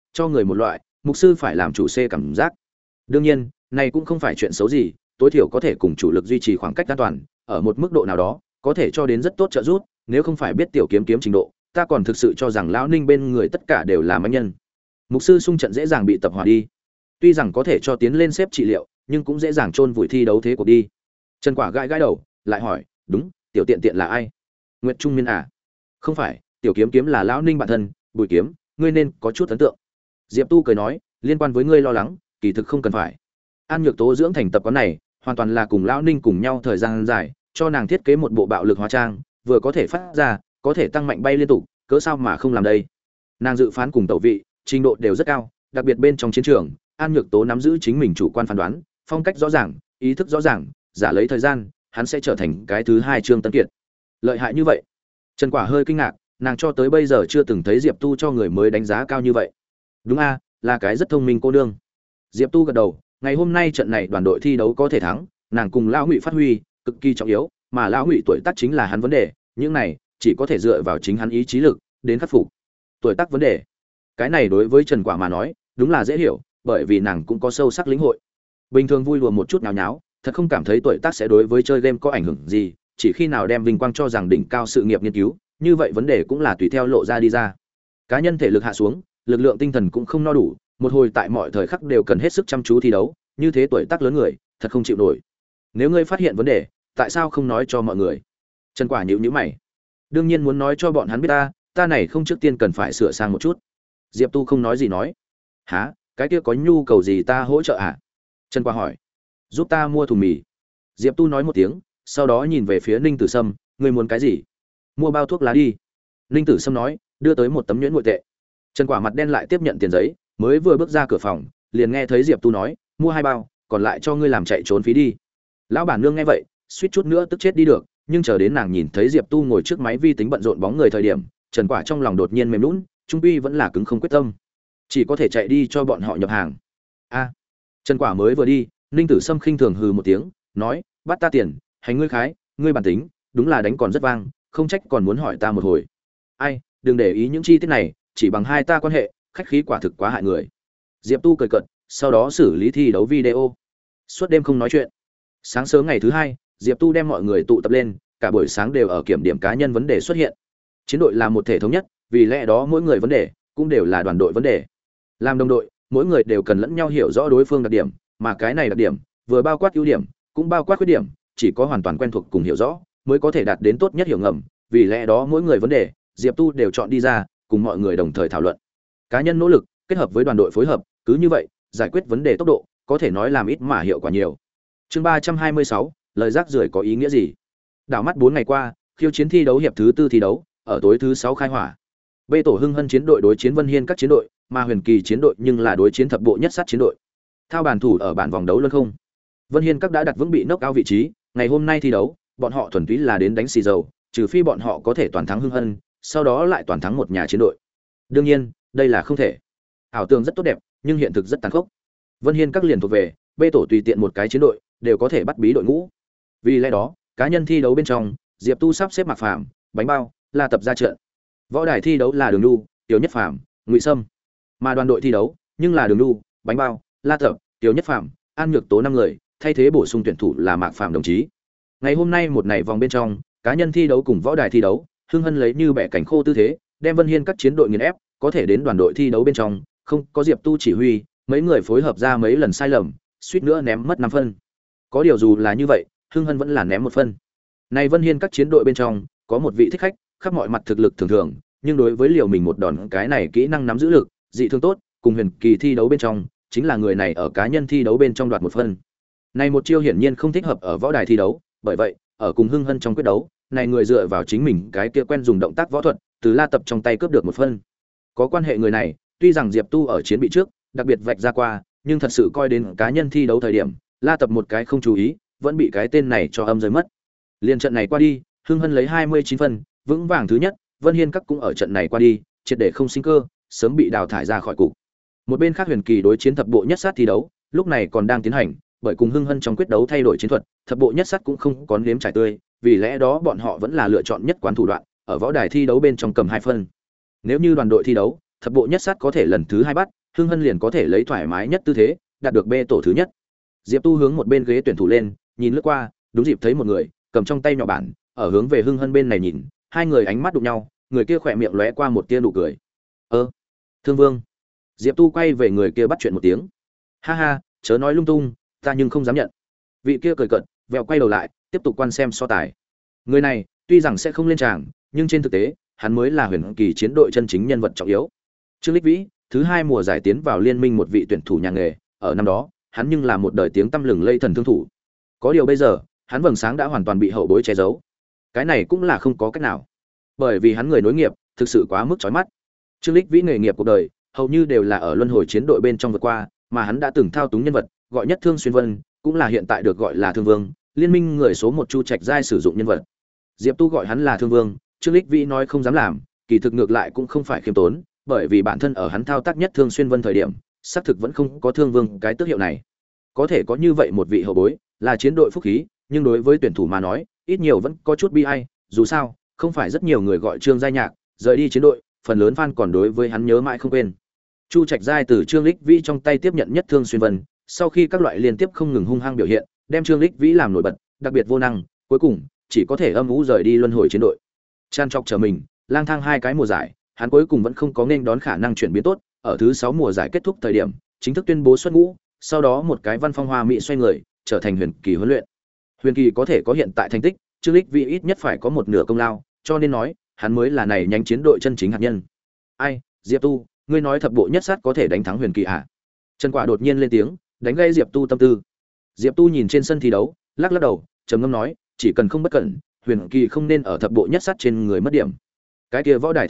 cho người một loại mục sư phải làm chủ C cảm giác. Đương nhiên, này cũng không phải chuyện xấu gì, tối thiểu có thể cùng chủ lực duy trì khoảng cách an toàn, ở một mức độ nào đó, có thể cho đến rất tốt trợ giúp, nếu không phải biết tiểu kiếm kiếm trình độ, ta còn thực sự cho rằng lão Ninh bên người tất cả đều là mãnh nhân. Mục sư xung trận dễ dàng bị tập hỏa đi. Tuy rằng có thể cho tiến lên xếp trị liệu, nhưng cũng dễ dàng chôn vùi thi đấu thế cuộc đi. Trần Quả gãi gãi đầu, lại hỏi, "Đúng, tiểu tiện tiện là ai?" "Nguyệt Trung Miên à?" "Không phải, tiểu kiếm kiếm là lão Ninh bạn thân, Bùi Kiếm, ngươi nên có chút ấn tượng." Diệp Tu cười nói, "Liên quan với ngươi lo lắng, kỳ thực không cần phải. An Nhược Tố dưỡng thành tập quán này, hoàn toàn là cùng lão Ninh cùng nhau thời gian dài, cho nàng thiết kế một bộ bạo lực hóa trang, vừa có thể phát ra, có thể tăng mạnh bay liên tục, cớ sao mà không làm đây?" Nàng dự phán cùng tẩu vị, trình độ đều rất cao, đặc biệt bên trong chiến trường, An Nhược Tố nắm giữ chính mình chủ quan phán đoán, phong cách rõ ràng, ý thức rõ ràng, giả lấy thời gian, hắn sẽ trở thành cái thứ hai Trương Tấn Kiệt. Lợi hại như vậy? Trần Quả hơi kinh ngạc, nàng cho tới bây giờ chưa từng thấy Diệp Tu cho người mới đánh giá cao như vậy. Đúng a, là cái rất thông minh cô nương. Diệp Tu gật đầu, ngày hôm nay trận này đoàn đội thi đấu có thể thắng, nàng cùng lão Ngụy phát huy cực kỳ trọng yếu, mà lão Ngụy tuổi tác chính là hắn vấn đề, những này chỉ có thể dựa vào chính hắn ý chí lực đến khắc phục. Tuổi tác vấn đề, cái này đối với Trần Quả mà nói, đúng là dễ hiểu, bởi vì nàng cũng có sâu sắc lĩnh hội. Bình thường vui đùa một chút nháo nháo, thật không cảm thấy tuổi tác sẽ đối với chơi game có ảnh hưởng gì, chỉ khi nào đem vinh quang cho rằng đỉnh cao sự nghiệp nghiên cứu, như vậy vấn đề cũng là tùy theo lộ ra đi ra. Cá nhân thể lực hạ xuống, lực lượng tinh thần cũng không no đủ, một hồi tại mọi thời khắc đều cần hết sức chăm chú thi đấu, như thế tuổi tác lớn người, thật không chịu nổi. Nếu ngươi phát hiện vấn đề, tại sao không nói cho mọi người? Trần Quả nhíu nhíu mày. Đương nhiên muốn nói cho bọn hắn biết ta này không trước tiên cần phải sửa sang một chút. Diệp Tu không nói gì nói. Hả, cái kia có nhu cầu gì ta hỗ trợ à? Trần Quả hỏi. Giúp ta mua thùng mì. Diệp Tu nói một tiếng, sau đó nhìn về phía Ninh Tử Sâm, ngươi muốn cái gì? Mua bao thuốc lá đi. Ninh Tử Sâm nói, đưa tới một tấm nhuyễn nội tệ. Trần Quả mặt đen lại tiếp nhận tiền giấy, mới vừa bước ra cửa phòng, liền nghe thấy Diệp Tu nói, mua 2 bao, còn lại cho ngươi làm chạy trốn phí đi. Lão bản nương nghe vậy, suýt chút nữa tức chết đi được, nhưng chờ đến nàng nhìn thấy Diệp Tu ngồi trước máy vi tính bận rộn bóng người thời điểm, Trần Quả trong lòng đột nhiên mềm nhũn, trung quy vẫn là cứng không quyết tâm, chỉ có thể chạy đi cho bọn họ nhập hàng. A. Trần Quả mới vừa đi, Ninh Tử Sâm khinh thường hừ một tiếng, nói, bắt ta tiền, hành ngươi khái, ngươi bản tính, đúng là đánh còn rất vang, không trách còn muốn hỏi ta một hồi. Ai, đừng để ý những chi tiết này, chỉ bằng hai ta quan hệ, khách khí quả thực quá hại người. Diệp Tu cười cợt, sau đó xử lý thi đấu video. Suốt đêm không nói chuyện. Sáng sớm ngày thứ hai, Diệp Tu đem mọi người tụ tập lên, cả buổi sáng đều ở kiểm điểm cá nhân vấn đề xuất hiện. Chiến đội là một thể thống nhất, vì lẽ đó mỗi người vấn đề cũng đều là đoàn đội vấn đề. Làm đồng đội, mỗi người đều cần lẫn nhau hiểu rõ đối phương đặc điểm, mà cái này đặc điểm vừa bao quát ưu điểm, cũng bao quát khuyết điểm, chỉ có hoàn toàn quen thuộc cùng hiểu rõ mới có thể đạt đến tốt nhất hiểu ngầm, vì lẽ đó mỗi người vấn đề, Diệp Tu đều chọn đi ra, cùng mọi người đồng thời thảo luận. Cá nhân nỗ lực kết hợp với đoàn đội phối hợp, cứ như vậy, giải quyết vấn đề tốc độ có thể nói làm ít mà hiệu quả nhiều. Chương 326, lời rác rưởi có ý nghĩa gì? Đảo mắt 4 ngày qua, khiêu chiến thi đấu hiệp thứ 4 thi đấu, ở tối thứ 6 khai hỏa. B tổ Hưng Hân chiến đội đối chiến Vân Hiên các chiến đội, mà Huyền Kỳ chiến đội nhưng là đối chiến thập bộ nhất sát chiến đội. Thao bàn thủ ở bản vòng đấu luân không. Vân Hiên các đã đặt vững bị knock out vị trí, ngày hôm nay thi đấu, bọn họ thuần túy là đến đánh xì dầu, trừ phi bọn họ có thể toàn thắng Hưng Hân, sau đó lại toàn thắng một nhà chiến đội. Đương nhiên, đây là không thể. Ảo tưởng rất tốt đẹp, nhưng hiện thực rất tàn khốc. Vân Hiên các liền thuộc về B tổ tùy tiện một cái chiến đội đều có thể bắt bí đội ngũ. Vì lẽ đó, cá nhân thi đấu bên trong, Diệp Tu sắp xếp Mạc Phàm, Bánh Bao, La Tập ra trận. Võ đài thi đấu là Đường Nhu, Tiểu Nhất Phàm, Ngụy Sâm. Mà đoàn đội thi đấu, nhưng là Đường Nhu, Bánh Bao, La Tập, Tiểu Nhất Phàm, An Nhược Tố 5 người, thay thế bổ sung tuyển thủ là Mạc Phàm đồng chí. Ngày hôm nay một này vòng bên trong, cá nhân thi đấu cùng võ đài thi đấu, Hưng Hân lấy như bẻ cảnh khô tư thế, đem Vân Hiên các chiến đội nghiền ép, có thể đến đoàn đội thi đấu bên trong, không có Diệp Tu chỉ huy, mấy người phối hợp ra mấy lần sai lầm, suýt nữa ném mất 5 phân. Có điều dù là như vậy, Hưng Hân vẫn là ném 1 phân. Này Vân Hiên các chiến đội bên trong, có một vị thích khách, khắp mọi mặt thực lực thường thường, nhưng đối với liều mình một đòn cái này kỹ năng nắm giữ lực, dị thường tốt, cùng Huyền Kỳ thi đấu bên trong, chính là người này ở cá nhân thi đấu bên trong đoạt 1 phân. Này một chiêu hiển nhiên không thích hợp ở võ đài thi đấu, bởi vậy, ở cùng Hưng Hân trong quyết đấu, này người dựa vào chính mình cái kia quen dùng động tác võ thuật, từ La Tập trong tay cướp được 1 phân. Có quan hệ người này, tuy rằng Diệp Tu ở chiến bị trước, đặc biệt vạch ra qua, nhưng thật sự coi đến cá nhân thi đấu thời điểm, La Tập một cái không chú ý, vẫn bị cái tên này cho âm rơi mất. Liên trận này qua đi, Hưng Hân lấy 29 phân, vững vàng thứ nhất, Vân Hiên các cũng ở trận này qua đi, triệt để không sinh cơ, sớm bị đào thải ra khỏi cục. Một bên khác Huyền Kỳ đối chiến thập bộ nhất sát thi đấu, lúc này còn đang tiến hành, bởi cùng Hưng Hân trong quyết đấu thay đổi chiến thuật, thập bộ nhất sát cũng không có nếm trải tươi, vì lẽ đó bọn họ vẫn là lựa chọn nhất quán thủ đoạn, ở võ đài thi đấu bên trong cầm 2 phân. Nếu như đoàn đội thi đấu, thập bộ nhất sát có thể lần thứ 2 bắt, Hưng Hân liền có thể lấy thoải mái nhất tư thế đạt được bê tổ thứ nhất. Diệp Tu hướng một bên ghế tuyển thủ lên, nhìn lướt qua, đúng dịp thấy một người cầm trong tay nhỏ bản, ở hướng về Hưng Hân bên này nhìn, hai người ánh mắt đụng nhau, người kia khỏe miệng lóe qua một tia nụ cười. Thương Vương. Diệp Tu quay về người kia bắt chuyện một tiếng. Ha ha, chớ nói lung tung, ta nhưng không dám nhận. Vị kia cười cợt, vẹo quay đầu lại, tiếp tục quan xem so tài. Người này, tuy rằng sẽ không lên tràng, nhưng trên thực tế, hắn mới là huyền kỳ chiến đội chân chính nhân vật trọng yếu. Trương Lịch Vĩ, thứ hai mùa giải tiến vào liên minh một vị tuyển thủ nhà nghề, ở năm đó, hắn nhưng là một đời tiếng tăm lừng lây thần thương thủ. Có điều bây giờ, hắn vầng sáng đã hoàn toàn bị hậu bối che giấu. Cái này cũng là không có cách nào, bởi vì hắn người nối nghiệp thực sự quá mức chói mắt. Trương Lịch Vĩ nghề nghiệp cuộc đời hầu như đều là ở luân hồi chiến đội bên trong vượt qua, mà hắn đã từng thao túng nhân vật, gọi nhất Thương Xuyên Vân, cũng là hiện tại được gọi là Thương Vương, liên minh người số một Chu Trạch giai sử dụng nhân vật. Diệp Tu gọi hắn là Thương Vương, Trương Lịch Vĩ nói không dám làm, kỳ thực ngược lại cũng không phải khiêm tốn, bởi vì bản thân ở hắn thao tác nhất Thương Xuyên Vân thời điểm, xác thực vẫn không có Thương Vương cái tước hiệu này. Có thể có như vậy một vị hậu bối, là chiến đội phúc khí, nhưng đối với tuyển thủ mà nói, ít nhiều vẫn có chút bi ai, dù sao, không phải rất nhiều người gọi Trương Giai Nhạc rời đi chiến đội, phần lớn fan còn đối với hắn nhớ mãi không quên. Chu Trạch Giai từ Trương Lịch Vĩ trong tay tiếp nhận nhất Thương Xuyên Vân, sau khi các loại liên tiếp không ngừng hung hăng biểu hiện, đem Trương Lịch Vĩ làm nổi bật, đặc biệt vô năng, cuối cùng chỉ có thể âm u rời đi luân hồi chiến đội. Chan Trọc chờ mình, lang thang hai cái mùa giải, hắn cuối cùng vẫn không có nên đón khả năng chuyển biến tốt, ở thứ 6 mùa giải kết thúc thời điểm, chính thức tuyên bố xuất ngũ, sau đó một cái văn phong hoa mỹ xoay người, trở thành huyền kỳ huấn luyện. Huyền kỳ có thể có hiện tại thành tích, Trương Lịch Vĩ ít nhất phải có một nửa công lao, cho nên nói, hắn mới là này nhánh chiến đội chân chính hạt nhân. Ai, Diệp Tu, ngươi nói thập bộ nhất sát có thể đánh thắng huyền kỳ à? Trần Quả đột nhiên lên tiếng, đánh gây Diệp Tu tâm tư. Diệp Tu nhìn trên sân thi đấu, lắc lắc đầu, trầm ngâm nói, chỉ cần không bất cẩn, huyền kỳ không nên ở thập bộ nhất sát trên người mất điểm. Cái kia võ đài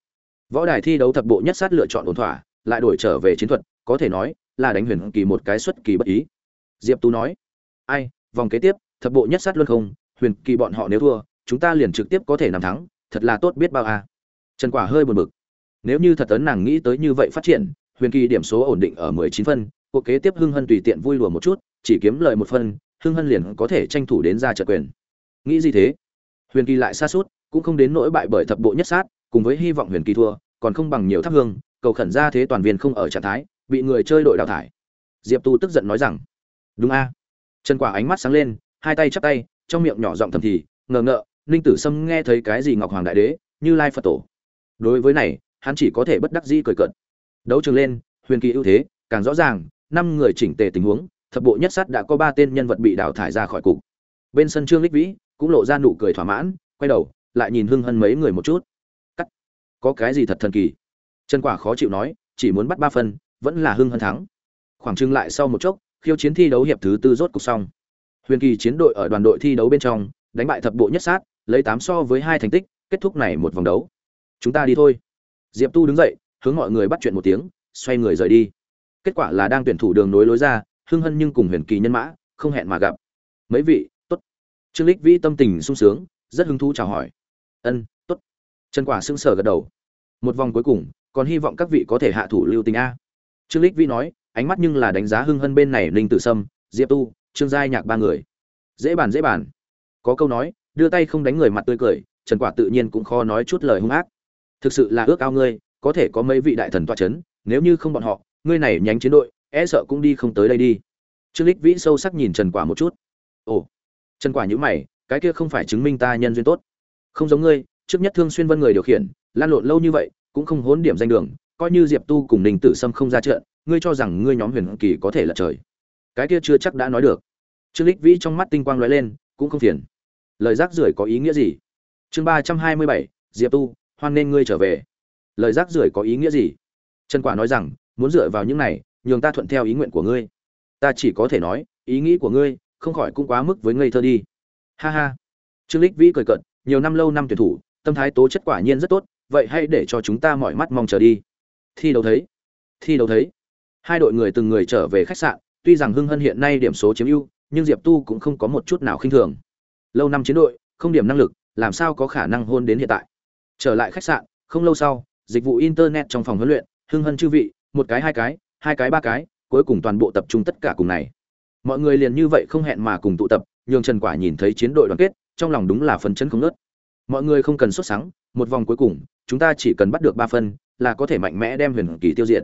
thi đấu thập bộ nhất sát lựa chọn ổn thỏa, lại đổi trở về chiến thuật, có thể nói là đánh huyền kỳ một cái xuất kỳ bất ý. Diệp Tu nói, ai, vòng kế tiếp, thập bộ nhất sát luôn không, huyền kỳ bọn họ nếu thua, chúng ta liền trực tiếp có thể nắm thắng, thật là tốt biết bao à. Trần Quả hơi buồn bực. Nếu như thật tấn nàng nghĩ tới như vậy phát triển, huyền kỳ điểm số ổn định ở 19 phân, cuộc kế tiếp Hưng Hân tùy tiện vui đùa một chút, chỉ kiếm lợi một phân, Hưng Hân liền có thể tranh thủ đến ra trận quyền. Nghĩ gì thế? Huyền kỳ lại xa suốt, cũng không đến nỗi bại bởi thập bộ nhất sát, cùng với hy vọng huyền kỳ thua, còn không bằng nhiều thắp hương, cầu khẩn ra thế toàn viên không ở trạng thái, bị người chơi đội đào thải. Diệp Tu tức giận nói rằng, đúng a. Trần Quả ánh mắt sáng lên, hai tay chắp tay, trong miệng nhỏ giọng thầm thì, ngờ ngợ, Ninh Tử Sâm nghe thấy cái gì Ngọc Hoàng Đại Đế, Như Lai Phật Tổ. Đối với này, hắn chỉ có thể bất đắc dĩ cười cợt. Đấu trường lên, huyền kỳ ưu thế càng rõ ràng, 5 người chỉnh tề tình huống, thập bộ nhất sát đã có 3 tên nhân vật bị đào thải ra khỏi cục. Bên sân Trương Lịch Vĩ cũng lộ ra nụ cười thỏa mãn, quay đầu lại nhìn Hưng Hân mấy người một chút. Cắt, có cái gì thật thần kỳ? Trần Quả khó chịu nói, chỉ muốn bắt 3 phân, vẫn là Hưng Hân thắng. Khoảng chừng lại sau một chốc, khiêu chiến thi đấu hiệp thứ 4 rốt cục xong. Huyền kỳ chiến đội ở đoàn đội thi đấu bên trong, đánh bại thập bộ nhất sát, lấy 8 so với 2 thành tích, kết thúc này một vòng đấu. Chúng ta đi thôi. Diệp Tu đứng dậy, hướng mọi người bắt chuyện một tiếng, xoay người rời đi. Kết quả là đang tuyển thủ đường nối lối ra, Hưng Hân nhưng cùng huyền kỳ nhân mã, không hẹn mà gặp. Mấy vị, tốt. Trương Lịch Vĩ tâm tình sung sướng, rất hứng thú chào hỏi. Ân, tốt. Trần Quả sững sờ gật đầu. Một vòng cuối cùng, còn hy vọng các vị có thể hạ thủ lưu tình a. Trương Lịch Vĩ nói, ánh mắt nhưng là đánh giá Hưng Hân bên này Ninh Tử Sâm, Diệp Tu, Trương Giai Nhạc 3 người. Dễ bàn. Có câu nói, đưa tay không đánh người mặt tươi cười, Trần Quả tự nhiên cũng khó nói chút lời hung ác. Thực sự là ước ao ngươi, có thể có mấy vị đại thần tọa chấn, nếu như không bọn họ, ngươi này nhánh chiến đội, e sợ cũng đi không tới đây đi. Trương Lịch Vĩ sâu sắc nhìn Trần Quả một chút. Ồ, Trần Quả nhíu mày, cái kia không phải chứng minh ta nhân duyên tốt. Không giống ngươi, trước nhất Thương Xuyên Vân người điều khiển, lan lộn lâu như vậy, cũng không hỗn điểm danh đường, coi như Diệp Tu cùng Ninh Tử Sâm không ra trận, ngươi cho rằng ngươi nhóm huyền kỳ có thể lật trời. Cái kia chưa chắc đã nói được. Trương Lịch Vĩ trong mắt tinh quang lóe lên, cũng không phiền. Lời rác rưởi có ý nghĩa gì? Chương 327, Diệp Tu, hoan nên ngươi trở về. Lời rác rưởi có ý nghĩa gì? Trần Quả nói rằng, muốn dựa vào những này, nhường ta thuận theo ý nguyện của ngươi. Ta chỉ có thể nói, ý nghĩ của ngươi, không khỏi cũng quá mức với ngây thơ đi. Ha ha. Trương Lịch Vĩ cười cợt, nhiều năm lâu năm tuyển thủ, tâm thái tố chất quả nhiên rất tốt, vậy hãy để cho chúng ta mỏi mắt mong chờ đi. Thi đấu thấy. Hai đội người từng người trở về khách sạn, tuy rằng Hưng Hân hiện nay điểm số chiếm ưu, nhưng Diệp Tu cũng không có một chút nào khinh thường. Lâu năm chiến đội, không điểm năng lực, làm sao có khả năng hôn đến hiện tại. Trở lại khách sạn, không lâu sau, dịch vụ internet trong phòng huấn luyện, Hưng Hân chư vị, một cái hai cái ba cái, cuối cùng toàn bộ tập trung tất cả cùng này. Mọi người liền như vậy không hẹn mà cùng tụ tập, nhường Trần Quả nhìn thấy chiến đội đoàn kết, trong lòng đúng là phấn chấn không ngớt. Mọi người không cần sốt sắng, một vòng cuối cùng, chúng ta chỉ cần bắt được 3 phân, là có thể mạnh mẽ đem huyền kỳ tiêu diệt.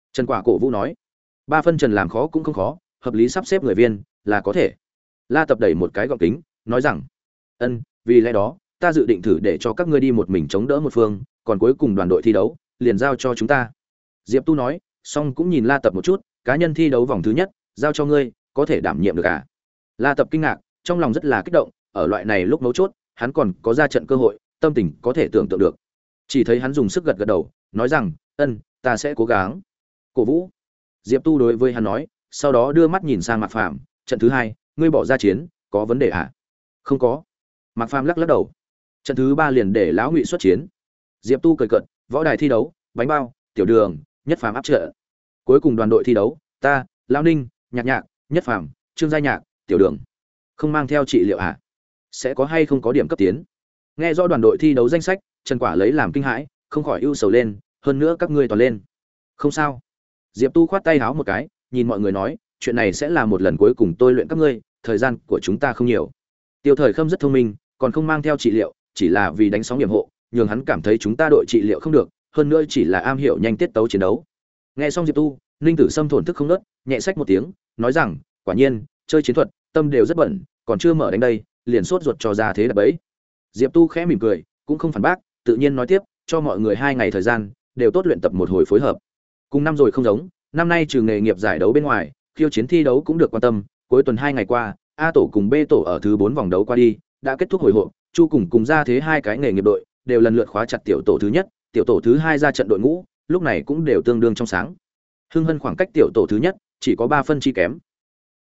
Trần Quả cổ vũ nói. 3 phân trần làm khó cũng không khó, hợp lý sắp xếp người viên là có thể. La Tập đẩy một cái gọng kính, nói rằng: "Ân, vì lẽ đó, ta dự định thử để cho các ngươi đi một mình chống đỡ một phương, còn cuối cùng đoàn đội thi đấu liền giao cho chúng ta." Diệp Tu nói, xong cũng nhìn La Tập một chút, cá nhân thi đấu vòng thứ nhất, giao cho ngươi, có thể đảm nhiệm được à? La Tập kinh ngạc, trong lòng rất là kích động, ở loại này lúc mấu chốt, hắn còn có ra trận cơ hội, tâm tình có thể tưởng tượng được. Chỉ thấy hắn dùng sức gật gật đầu, nói rằng: "Ân, ta sẽ cố gắng." Cổ vũ. Diệp Tu đối với hắn nói, sau đó đưa mắt nhìn sang Mạc Phàm, "Trận thứ 2, ngươi bỏ ra chiến, có vấn đề à?" "Không có." Mạc Phàm lắc lắc đầu. "Trận thứ 3 liền để lão Ngụy xuất chiến." Diệp Tu cười cợt, "Võ đài thi đấu, bánh bao, tiểu đường, Nhất Phàm áp trận. Cuối cùng đoàn đội thi đấu, ta, lão Ninh, Nhạc Nhạc, Nhất Phàm, Trương Gia Nhạc, tiểu đường. Không mang theo trị liệu à? Sẽ có hay không có điểm cấp tiến?" Nghe rõ đoàn đội thi đấu danh sách, Trần Quả lấy làm kinh hãi, không khỏi ưu sầu lên, "Hơn nữa các ngươi toàn lên." "Không sao." Diệp Tu khoát tay háo một cái, nhìn mọi người nói, "Chuyện này sẽ là một lần cuối cùng tôi luyện các ngươi, thời gian của chúng ta không nhiều." Tiêu Thời Khâm rất thông minh, còn không mang theo trị liệu, chỉ là vì đánh sóng điểm hộ, nhường hắn cảm thấy chúng ta đội trị liệu không được, hơn nữa chỉ là am hiểu nhanh tiết tấu chiến đấu. Nghe xong Diệp Tu, Ninh Tử Sâm thổn thức không ngớt, nhẹ sách một tiếng, nói rằng, "Quả nhiên, chơi chiến thuật, tâm đều rất bận, còn chưa mở đánh đây, liền sốt ruột cho ra thế đập bẫy." Diệp Tu khẽ mỉm cười, cũng không phản bác, tự nhiên nói tiếp, "Cho mọi người 2 ngày thời gian, đều tốt luyện tập một hồi phối hợp. Cùng năm rồi không giống, năm nay trừ nghề nghiệp giải đấu bên ngoài, khiêu chiến thi đấu cũng được quan tâm, cuối tuần 2 ngày qua, A tổ cùng B tổ ở thứ 4 vòng đấu qua đi, đã kết thúc hồi hộp, Chu cùng ra thế 2 cái nghề nghiệp đội, đều lần lượt khóa chặt tiểu tổ thứ nhất, tiểu tổ thứ 2 ra trận đội ngũ, lúc này cũng đều tương đương trong sáng. Hưng Hân khoảng cách tiểu tổ thứ nhất chỉ có 3 phân chi kém.